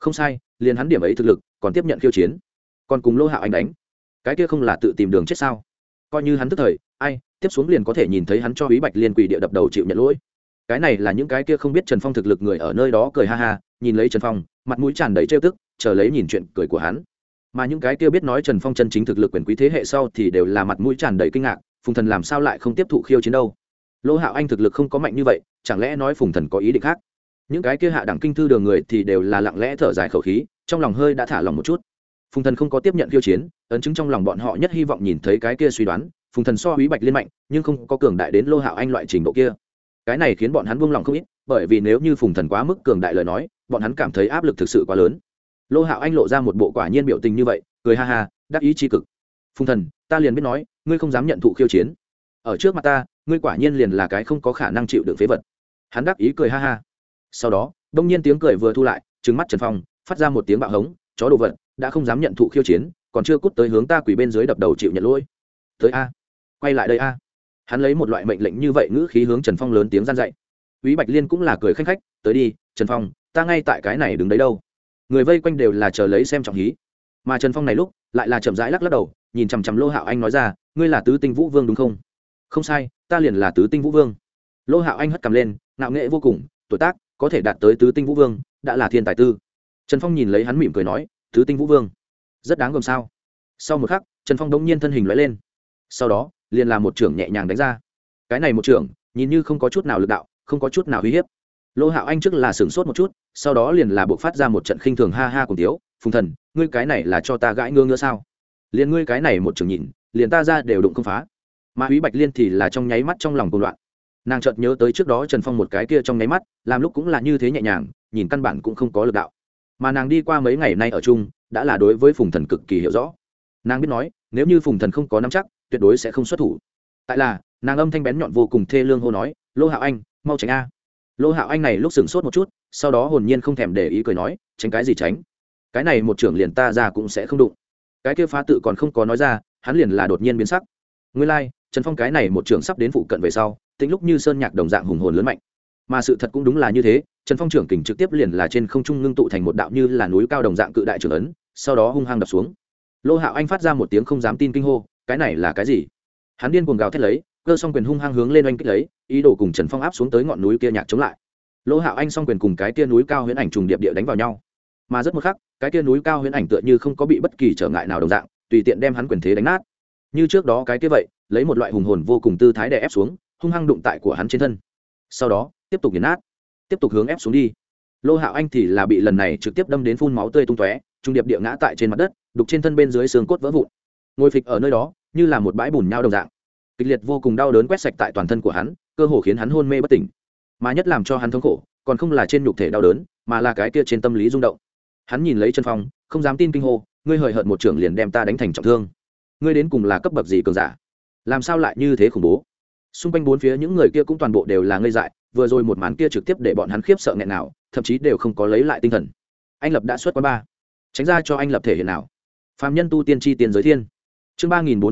không sai, liền hắn điểm ấy thực lực còn tiếp nhận khiêu chiến, còn cùng Lô Hạo Anh đánh, cái kia không là tự tìm đường chết sao? Coi như hắn tức thời, ai tiếp xuống liền có thể nhìn thấy hắn cho Úy Bạch Liên quỳ địa đập đầu chịu nhận lỗi. Cái này là những cái kia không biết Trần Phong thực lực người ở nơi đó cười ha ha, nhìn lấy Trần Phong, mặt mũi tràn đầy trêu tức, chờ lấy nhìn chuyện cười của hắn. Mà những cái kia biết nói Trần Phong chân chính thực lực quyền quý thế hệ sau thì đều là mặt mũi tràn đầy kinh ngạc, Phùng Thần làm sao lại không tiếp thụ khiêu chiến đâu? Lô Hạo Anh thực lực không có mạnh như vậy, chẳng lẽ nói Phùng Thần có ý định khác? Những cái kia hạ đẳng kinh thư đường người thì đều là lặng lẽ thở dài khẩu khí, trong lòng hơi đã thả lòng một chút. Phùng Thần không có tiếp nhận khiêu chiến, ấn chứng trong lòng bọn họ nhất hy vọng nhìn thấy cái kia suy đoán, Phùng Thần so Úy Bạch Liên mạnh, nhưng không có cường đại đến Lô Hạo Anh loại trình độ kia. Cái này khiến bọn hắn buông lòng không ít, bởi vì nếu như Phùng Thần quá mức cường đại lời nói, bọn hắn cảm thấy áp lực thực sự quá lớn. Lô Hạo Anh lộ ra một bộ quả nhiên biểu tình như vậy, cười ha ha, đắc ý chi cực. Phùng Thần, ta liền biết nói, ngươi không dám nhận thụ khiêu chiến. Ở trước mặt ta, ngươi quả nhiên liền là cái không có khả năng chịu đựng phế vật. Hắn đắc ý cười ha ha. Sau đó, đông nhiên tiếng cười vừa thu lại, trừng mắt Trần Phong, phát ra một tiếng bạo hống, chó đồ vật, đã không dám nhận thụ khiêu chiến, còn chưa cút tới hướng ta quỳ bên dưới đập đầu chịu nhận lỗi. Tới a, quay lại đây a. Hắn lấy một loại mệnh lệnh như vậy ngữ khí hướng Trần Phong lớn tiếng gian dạy. Úy Bạch Liên cũng là cười khanh khách, tới đi, Trần Phong, ta ngay tại cái này đứng đấy đâu. Người vây quanh đều là chờ lấy xem trọng hí. Mà Trần Phong này lúc lại là chậm rãi lắc lắc đầu, nhìn chằm chằm Lô Hạo Anh nói ra, ngươi là tứ tinh vũ vương đúng không? Không sai, ta liền là tứ tinh vũ vương. Lô Hạo Anh hất cằm lên, ngạo nghễ vô cùng, tuổi tác có thể đạt tới tứ tinh vũ vương, đã là thiên tài tư. Trần Phong nhìn lấy hắn mỉm cười nói, tứ tinh vũ vương, rất đáng gờm sao? Sau một khắc, Trần Phong đống nhiên thân hình lóe lên, sau đó liền là một trưởng nhẹ nhàng đánh ra. Cái này một trưởng, nhìn như không có chút nào lực đạo, không có chút nào uy hiếp. Lô Hạo Anh trước là sửng sốt một chút, sau đó liền là buộc phát ra một trận khinh thường ha ha cùng tiếu. Phùng Thần, ngươi cái này là cho ta gãi ngơ ngỡ sao? Liền ngươi cái này một trường nhìn, liền ta ra đều đụng không phá. Mà Úy Bạch Liên thì là trong nháy mắt trong lòng cuồng loạn. Nàng chợt nhớ tới trước đó Trần Phong một cái kia trong nháy mắt, làm lúc cũng là như thế nhẹ nhàng, nhìn căn bản cũng không có lực đạo. Mà nàng đi qua mấy ngày nay ở chung, đã là đối với Phùng Thần cực kỳ hiểu rõ. Nàng biết nói, nếu như Phùng Thần không có nắm chắc, tuyệt đối sẽ không xuất thủ. Tại là, nàng âm thanh bén nhọn vô cùng thê lương hô nói, Lô Hạo Anh, mau tránh a. Lô Hạo Anh này lúc sửng sốt một chút, sau đó hồn nhiên không thèm để ý cười nói, tránh cái gì tránh? Cái này một trưởng liền ta ra cũng sẽ không đụng. Cái kia phá tự còn không có nói ra, hắn liền là đột nhiên biến sắc. Nguyên lai, Trần Phong cái này một trưởng sắp đến phụ cận về sau, tính lúc như sơn nhạc đồng dạng hùng hồn lớn mạnh. Mà sự thật cũng đúng là như thế, Trần Phong trưởng kình trực tiếp liền là trên không trung ngưng tụ thành một đạo như là núi cao đồng dạng cự đại trưởng ấn, sau đó hung hăng đập xuống. Lô Hạo Anh phát ra một tiếng không dám tin kinh hô, cái này là cái gì? Hắn điên cuồng gào thét lấy, cơ song quyền hung hăng hướng lên oanh kích lấy, ý đồ cùng Trần Phong áp xuống tới ngọn núi kia nhạc chống lại. Lô Hạo Anh song quyền cùng cái kia núi cao huyễn ảnh trùng điệp địa đánh vào nhau, mà rất một khắc, cái kia núi cao huyễn ảnh tựa như không có bị bất kỳ trở ngại nào đồng dạng, tùy tiện đem hắn quyền thế đánh nát. Như trước đó cái kia vậy, lấy một loại hùng hồn vô cùng tư thái đè ép xuống, hung hăng đụng tại của hắn trên thân. Sau đó, tiếp tục nghiền nát, tiếp tục hướng ép xuống đi. Lô Hạo Anh thì là bị lần này trực tiếp đâm đến phun máu tươi tung tóe, trùng điệp địa ngã tại trên mặt đất, đục trên thân bên dưới xương cốt vỡ vụn. Ngồi phịch ở nơi đó, như là một bãi bùn nhau đồng dạng. Kịch liệt vô cùng đau đớn quét sạch tại toàn thân của hắn, cơ hồ khiến hắn hôn mê bất tỉnh. Mà nhất làm cho hắn thống khổ, còn không là trên nhục thể đau đớn, mà là cái kia trên tâm lý rung động. Hắn nhìn lấy Trần Phong, không dám tin kinh hô, ngươi hời hợt một trưởng liền đem ta đánh thành trọng thương. Ngươi đến cùng là cấp bậc gì cường giả? Làm sao lại như thế khủng bố? Xung quanh bốn phía những người kia cũng toàn bộ đều là ngây dại, vừa rồi một màn kia trực tiếp để bọn hắn khiếp sợ nghẹn nào, thậm chí đều không có lấy lại tinh thần. Anh Lập đã xuất quán ba, tránh ra cho anh Lập thể hiện nào. Phàm nhân tu tiên chi tiền giới thiên. Chương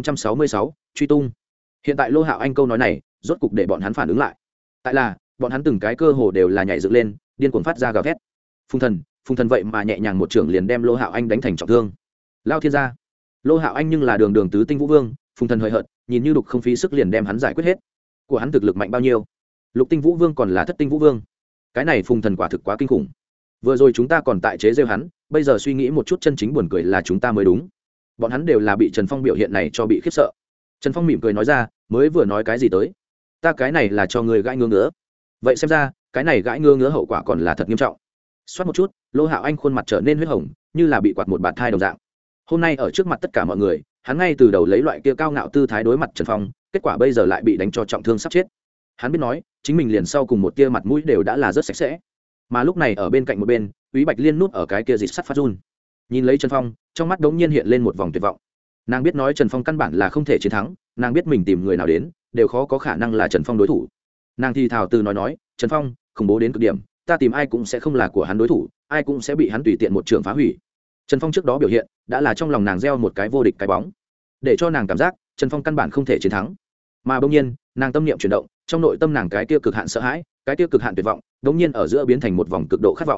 3466, truy tung. Hiện tại Lô Hạo Anh câu nói này, rốt cục để bọn hắn phản ứng lại. Tại là, bọn hắn từng cái cơ hồ đều là nhảy dựng lên, điên cuồng phát ra gào thét. Phùng Thần vậy mà nhẹ nhàng một trưởng liền đem Lô Hạo Anh đánh thành trọng thương. Lao thiên gia. Lô Hạo Anh nhưng là đường đường tứ tinh vũ vương, Phùng Thần hời hợt, nhìn như đục không phí sức liền đem hắn giải quyết hết. Của hắn thực lực mạnh bao nhiêu? Lục tinh vũ vương còn là thất tinh vũ vương. Cái này Phùng Thần quả thực quá kinh khủng. Vừa rồi chúng ta còn tại chế giễu hắn, bây giờ suy nghĩ một chút chân chính buồn cười là chúng ta mới đúng. Bọn hắn đều là bị Trần Phong biểu hiện này cho bị khiếp sợ. Trần Phong mỉm cười nói ra, mới vừa nói cái gì tới? Ta cái này là cho người gãi ngứa ngứa. Vậy xem ra, cái này gãi ngứa ngứa hậu quả còn là thật nghiêm trọng. Xoát một chút, Lô Hạo Anh khuôn mặt trở nên huyết hồng, như là bị quạt một bạt thai đồng dạng. Hôm nay ở trước mặt tất cả mọi người, hắn ngay từ đầu lấy loại kia cao ngạo tư thái đối mặt Trần Phong, kết quả bây giờ lại bị đánh cho trọng thương sắp chết. Hắn biết nói, chính mình liền sau cùng một tia mặt mũi đều đã là rất sạch sẽ. Mà lúc này ở bên cạnh một bên, Úy Bạch Liên núp ở cái kia dịch sắt phát run. Nhìn lấy Trần Phong, trong mắt đống nhiên hiện lên một vòng tuyệt vọng. Nàng biết nói Trần Phong căn bản là không thể chiến thắng, nàng biết mình tìm người nào đến, đều khó có khả năng là Trần Phong đối thủ. Nàng thì thào từ nói, Trần Phong, khủng bố đến cực điểm, ta tìm ai cũng sẽ không là của hắn đối thủ, ai cũng sẽ bị hắn tùy tiện một trường phá hủy. Trần Phong trước đó biểu hiện, đã là trong lòng nàng gieo một cái vô địch cái bóng, để cho nàng cảm giác Trần Phong căn bản không thể chiến thắng. Mà bỗng nhiên, nàng tâm niệm chuyển động, trong nội tâm nàng cái kia cực hạn sợ hãi, cái kia cực hạn tuyệt vọng, bỗng nhiên ở giữa biến thành một vòng cực độ khát vọng.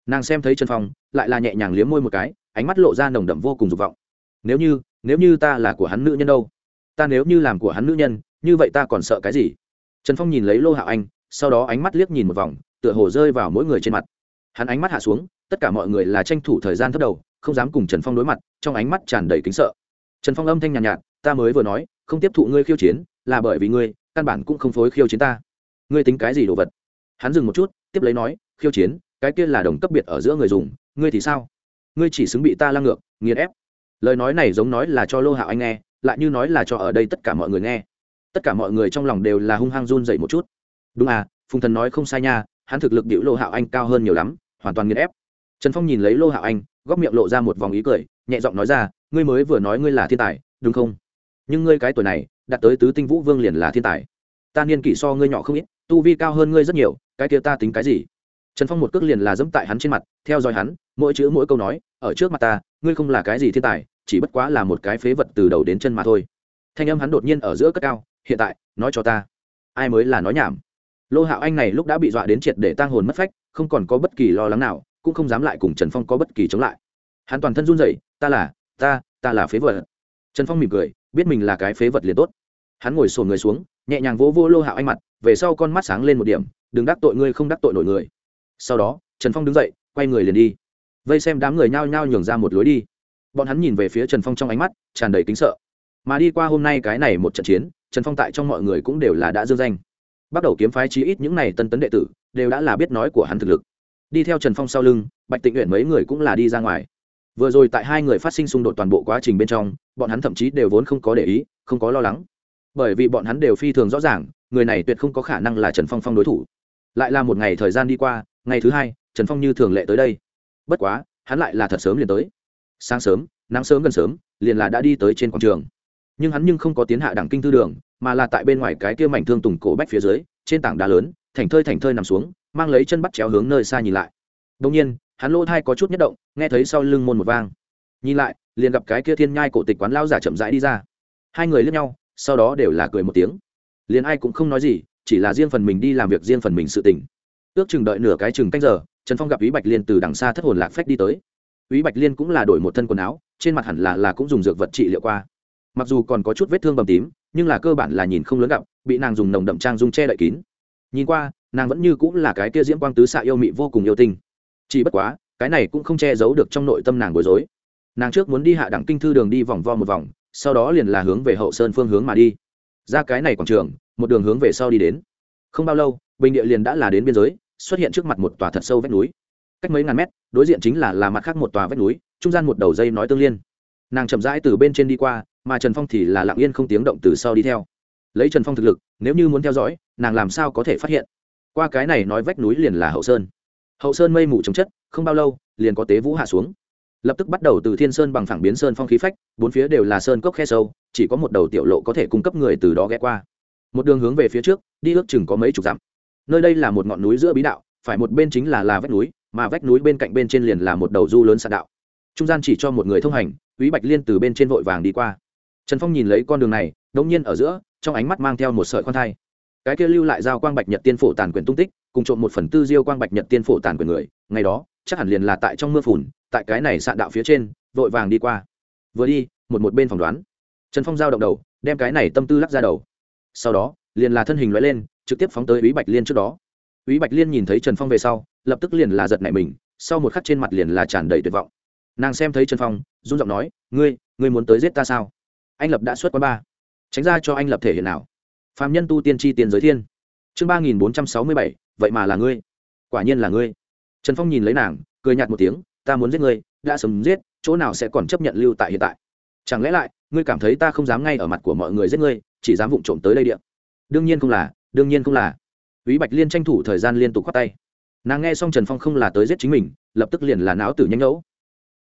Nàng xem thấy Trần Phong lại là nhẹ nhàng liếm môi một cái, ánh mắt lộ ra nồng đậm vô cùng dục vọng. Nếu như ta là của hắn nữ nhân đâu? Ta nếu như làm của hắn nữ nhân, như vậy ta còn sợ cái gì? Trần Phong nhìn lấy Lô Hạo Anh, sau đó ánh mắt liếc nhìn một vòng, tựa hồ rơi vào mỗi người trên mặt. Hắn ánh mắt hạ xuống, tất cả mọi người là tranh thủ thời gian thấp đầu, không dám cùng Trần Phong đối mặt, trong ánh mắt tràn đầy kính sợ. Trần Phong âm thanh nhàn nhạt, ta mới vừa nói không tiếp thụ ngươi khiêu chiến, là bởi vì ngươi căn bản cũng không phối khiêu chiến ta. Ngươi tính cái gì đồ vật? Hắn dừng một chút, tiếp lấy nói, khiêu chiến, cái kia là đồng cấp biệt ở giữa người dùng, ngươi thì sao? Ngươi chỉ xứng bị ta lăng ngược, nghiền ép. Lời nói này giống nói là cho Lô Hạo Anh nghe, lại như nói là cho ở đây tất cả mọi người nghe. Tất cả mọi người trong lòng đều là hung hăng run dậy một chút. Đúng à, Phùng Thần nói không sai nha, hắn thực lực biểu Lô Hạo Anh cao hơn nhiều lắm, hoàn toàn nghiền ép. Trần Phong nhìn lấy Lô Hạo Anh, góc miệng lộ ra một vòng ý cười, nhẹ giọng nói ra, ngươi mới vừa nói ngươi là thiên tài, đúng không? Nhưng ngươi cái tuổi này, đạt tới tứ tinh vũ vương liền là thiên tài. Ta niên kỷ so ngươi nhỏ không ít, tu vi cao hơn ngươi rất nhiều, cái kia ta tính cái gì? Trần Phong một cước liền là giẫm tại hắn trên mặt, theo dõi hắn, mỗi chữ mỗi câu nói, ở trước mặt ta, ngươi không là cái gì thiên tài, chỉ bất quá là một cái phế vật từ đầu đến chân mà thôi. Thanh âm hắn đột nhiên ở giữa cất cao, hiện tại, nói cho ta, ai mới là nói nhảm? Lô Hạo Anh này lúc đã bị dọa đến triệt để tang hồn mất phách, không còn có bất kỳ lo lắng nào, cũng không dám lại cùng Trần Phong có bất kỳ chống lại. Hắn toàn thân run rẩy, ta là phế vật. Trần Phong mỉm cười, biết mình là cái phế vật liền tốt. Hắn ngồi xổm người xuống, nhẹ nhàng vỗ vỗ Lô Hạo Anh mặt, về sau con mắt sáng lên một điểm, đừng đắc tội ngươi không đắc tội nổi người. Sau đó, Trần Phong đứng dậy, quay người liền đi. Vây xem đám người nhao nhao nhường ra một lối đi. Bọn hắn nhìn về phía Trần Phong trong ánh mắt tràn đầy kính sợ. Mà đi qua hôm nay cái này một trận chiến, Trần Phong tại trong mọi người cũng đều là đã dương danh. Bắt đầu kiếm phái chí ít những này tân tấn đệ tử, đều đã là biết nói của hắn thực lực. Đi theo Trần Phong sau lưng, Bạch Tịnh Uyển mấy người cũng là đi ra ngoài. Vừa rồi tại hai người phát sinh xung đột toàn bộ quá trình bên trong, bọn hắn thậm chí đều vốn không có để ý, không có lo lắng. Bởi vì bọn hắn đều phi thường rõ ràng, người này tuyệt không có khả năng là Trần Phong đối thủ. Lại là một ngày thời gian đi qua, ngày thứ hai, Trần Phong như thường lệ tới đây. Bất quá, hắn lại là thật sớm liền tới. Sáng sớm, nắng sớm gần sớm, liền là đã đi tới trên quảng trường. Nhưng hắn không có tiến hạ đẳng kinh thư đường, mà là tại bên ngoài cái kia mảnh thương tùng cổ bách phía dưới, trên tảng đá lớn, thảnh thơi nằm xuống, mang lấy chân bắt chéo hướng nơi xa nhìn lại. Đột nhiên, hắn lỗ tai có chút nhất động, nghe thấy sau lưng môn một vang. Nhìn lại, liền gặp cái kia thiên nhai cổ tịch quán lão giả chậm rãi đi ra. Hai người liếc nhau, sau đó đều là cười một tiếng. Liền ai cũng không nói gì, chỉ là riêng phần mình đi làm việc riêng phần mình sự tình. Ước chừng đợi nửa cái chừng canh giờ, Trần Phong gặp Úy Bạch Liên từ đằng xa thất hồn lạc phách đi tới. Úy Bạch Liên cũng là đổi một thân quần áo, trên mặt hẳn là cũng dùng dược vật trị liệu qua. Mặc dù còn có chút vết thương bầm tím, nhưng là cơ bản là nhìn không lớn gặp, bị nàng dùng nồng đậm trang dung che đậy kín. Nhìn qua, nàng vẫn như cũng là cái kia diễm quang tứ xạ yêu mị vô cùng yêu tinh. Chỉ bất quá, cái này cũng không che giấu được trong nội tâm nàng bối rối. Nàng trước muốn đi hạ đẳng kinh thư đường đi vòng vo một vòng, sau đó liền là hướng về Hậu Sơn phương hướng mà đi. Ra cái này quảng trường, một đường hướng về sau đi đến. Không bao lâu, bình địa liền đã là đến biên giới, xuất hiện trước mặt một tòa thật sâu vách núi. Cách mấy ngàn mét, đối diện chính là mặt khác một tòa vách núi, trung gian một đầu dây nói tương liên. Nàng chậm rãi từ bên trên đi qua, mà Trần Phong thì là lặng yên không tiếng động từ sau đi theo. Lấy Trần Phong thực lực, nếu như muốn theo dõi, nàng làm sao có thể phát hiện? Qua cái này nói vách núi liền là Hậu Sơn. Hậu Sơn mây mù trồng chất, không bao lâu, liền có tế vũ hạ xuống. Lập tức bắt đầu từ thiên sơn bằng phẳng biến sơn phong khí phách, bốn phía đều là sơn cốc khe sâu, chỉ có một đầu tiểu lộ có thể cung cấp người từ đó ghé qua. Một đường hướng về phía trước, đi ước chừng có mấy chục dặm. Nơi đây là một ngọn núi giữa bí đạo, phải một bên chính là vách núi, mà vách núi bên cạnh bên trên liền là một đầu du lớn sạn đạo. Trung gian chỉ cho một người thông hành, Úy Bạch Liên từ bên trên vội vàng đi qua. Trần Phong nhìn lấy con đường này, đột nhiên ở giữa, trong ánh mắt mang theo một sợi khoan thai. Cái kia lưu lại giao quang bạch nhật tiên phổ tàn quyền tung tích, cùng trộm 1/4 diêu quang bạch nhật tiên phổ tàn quyền người, ngày đó, chắc hẳn liền là tại trong mưa phùn, tại cái này sạn đạo phía trên, vội vàng đi qua. Vừa đi, một bên phỏng đoán. Trần Phong giao động đầu, đem cái này tâm tư lắc ra đầu. Sau đó, liền là thân hình lóe lên, trực tiếp phóng tới Úy Bạch Liên trước đó. Úy Bạch Liên nhìn thấy Trần Phong về sau, lập tức liền là giật nảy mình, sau một khắc trên mặt liền là tràn đầy tuyệt vọng. Nàng xem thấy Trần Phong, run giọng nói, ngươi muốn tới giết ta sao? Anh Lập đã xuất quán ba, tránh ra cho anh Lập thể hiện nào. Phàm nhân tu tiên chi tiền giới thiên. Chương 3467, vậy mà là ngươi. Quả nhiên là ngươi. Trần Phong nhìn lấy nàng, cười nhạt một tiếng, ta muốn giết ngươi, đã sớm giết, chỗ nào sẽ còn chấp nhận lưu tại hiện tại? Chẳng lẽ lại, ngươi cảm thấy ta không dám ngay ở mặt của mọi người giết ngươi, chỉ dám vụng trộm tới đây địa? Đương nhiên không là. Úy Bạch Liên tranh thủ thời gian liên tục khoát tay. Nàng nghe xong Trần Phong không là tới giết chính mình, lập tức liền là não tử nhanh ngẫu.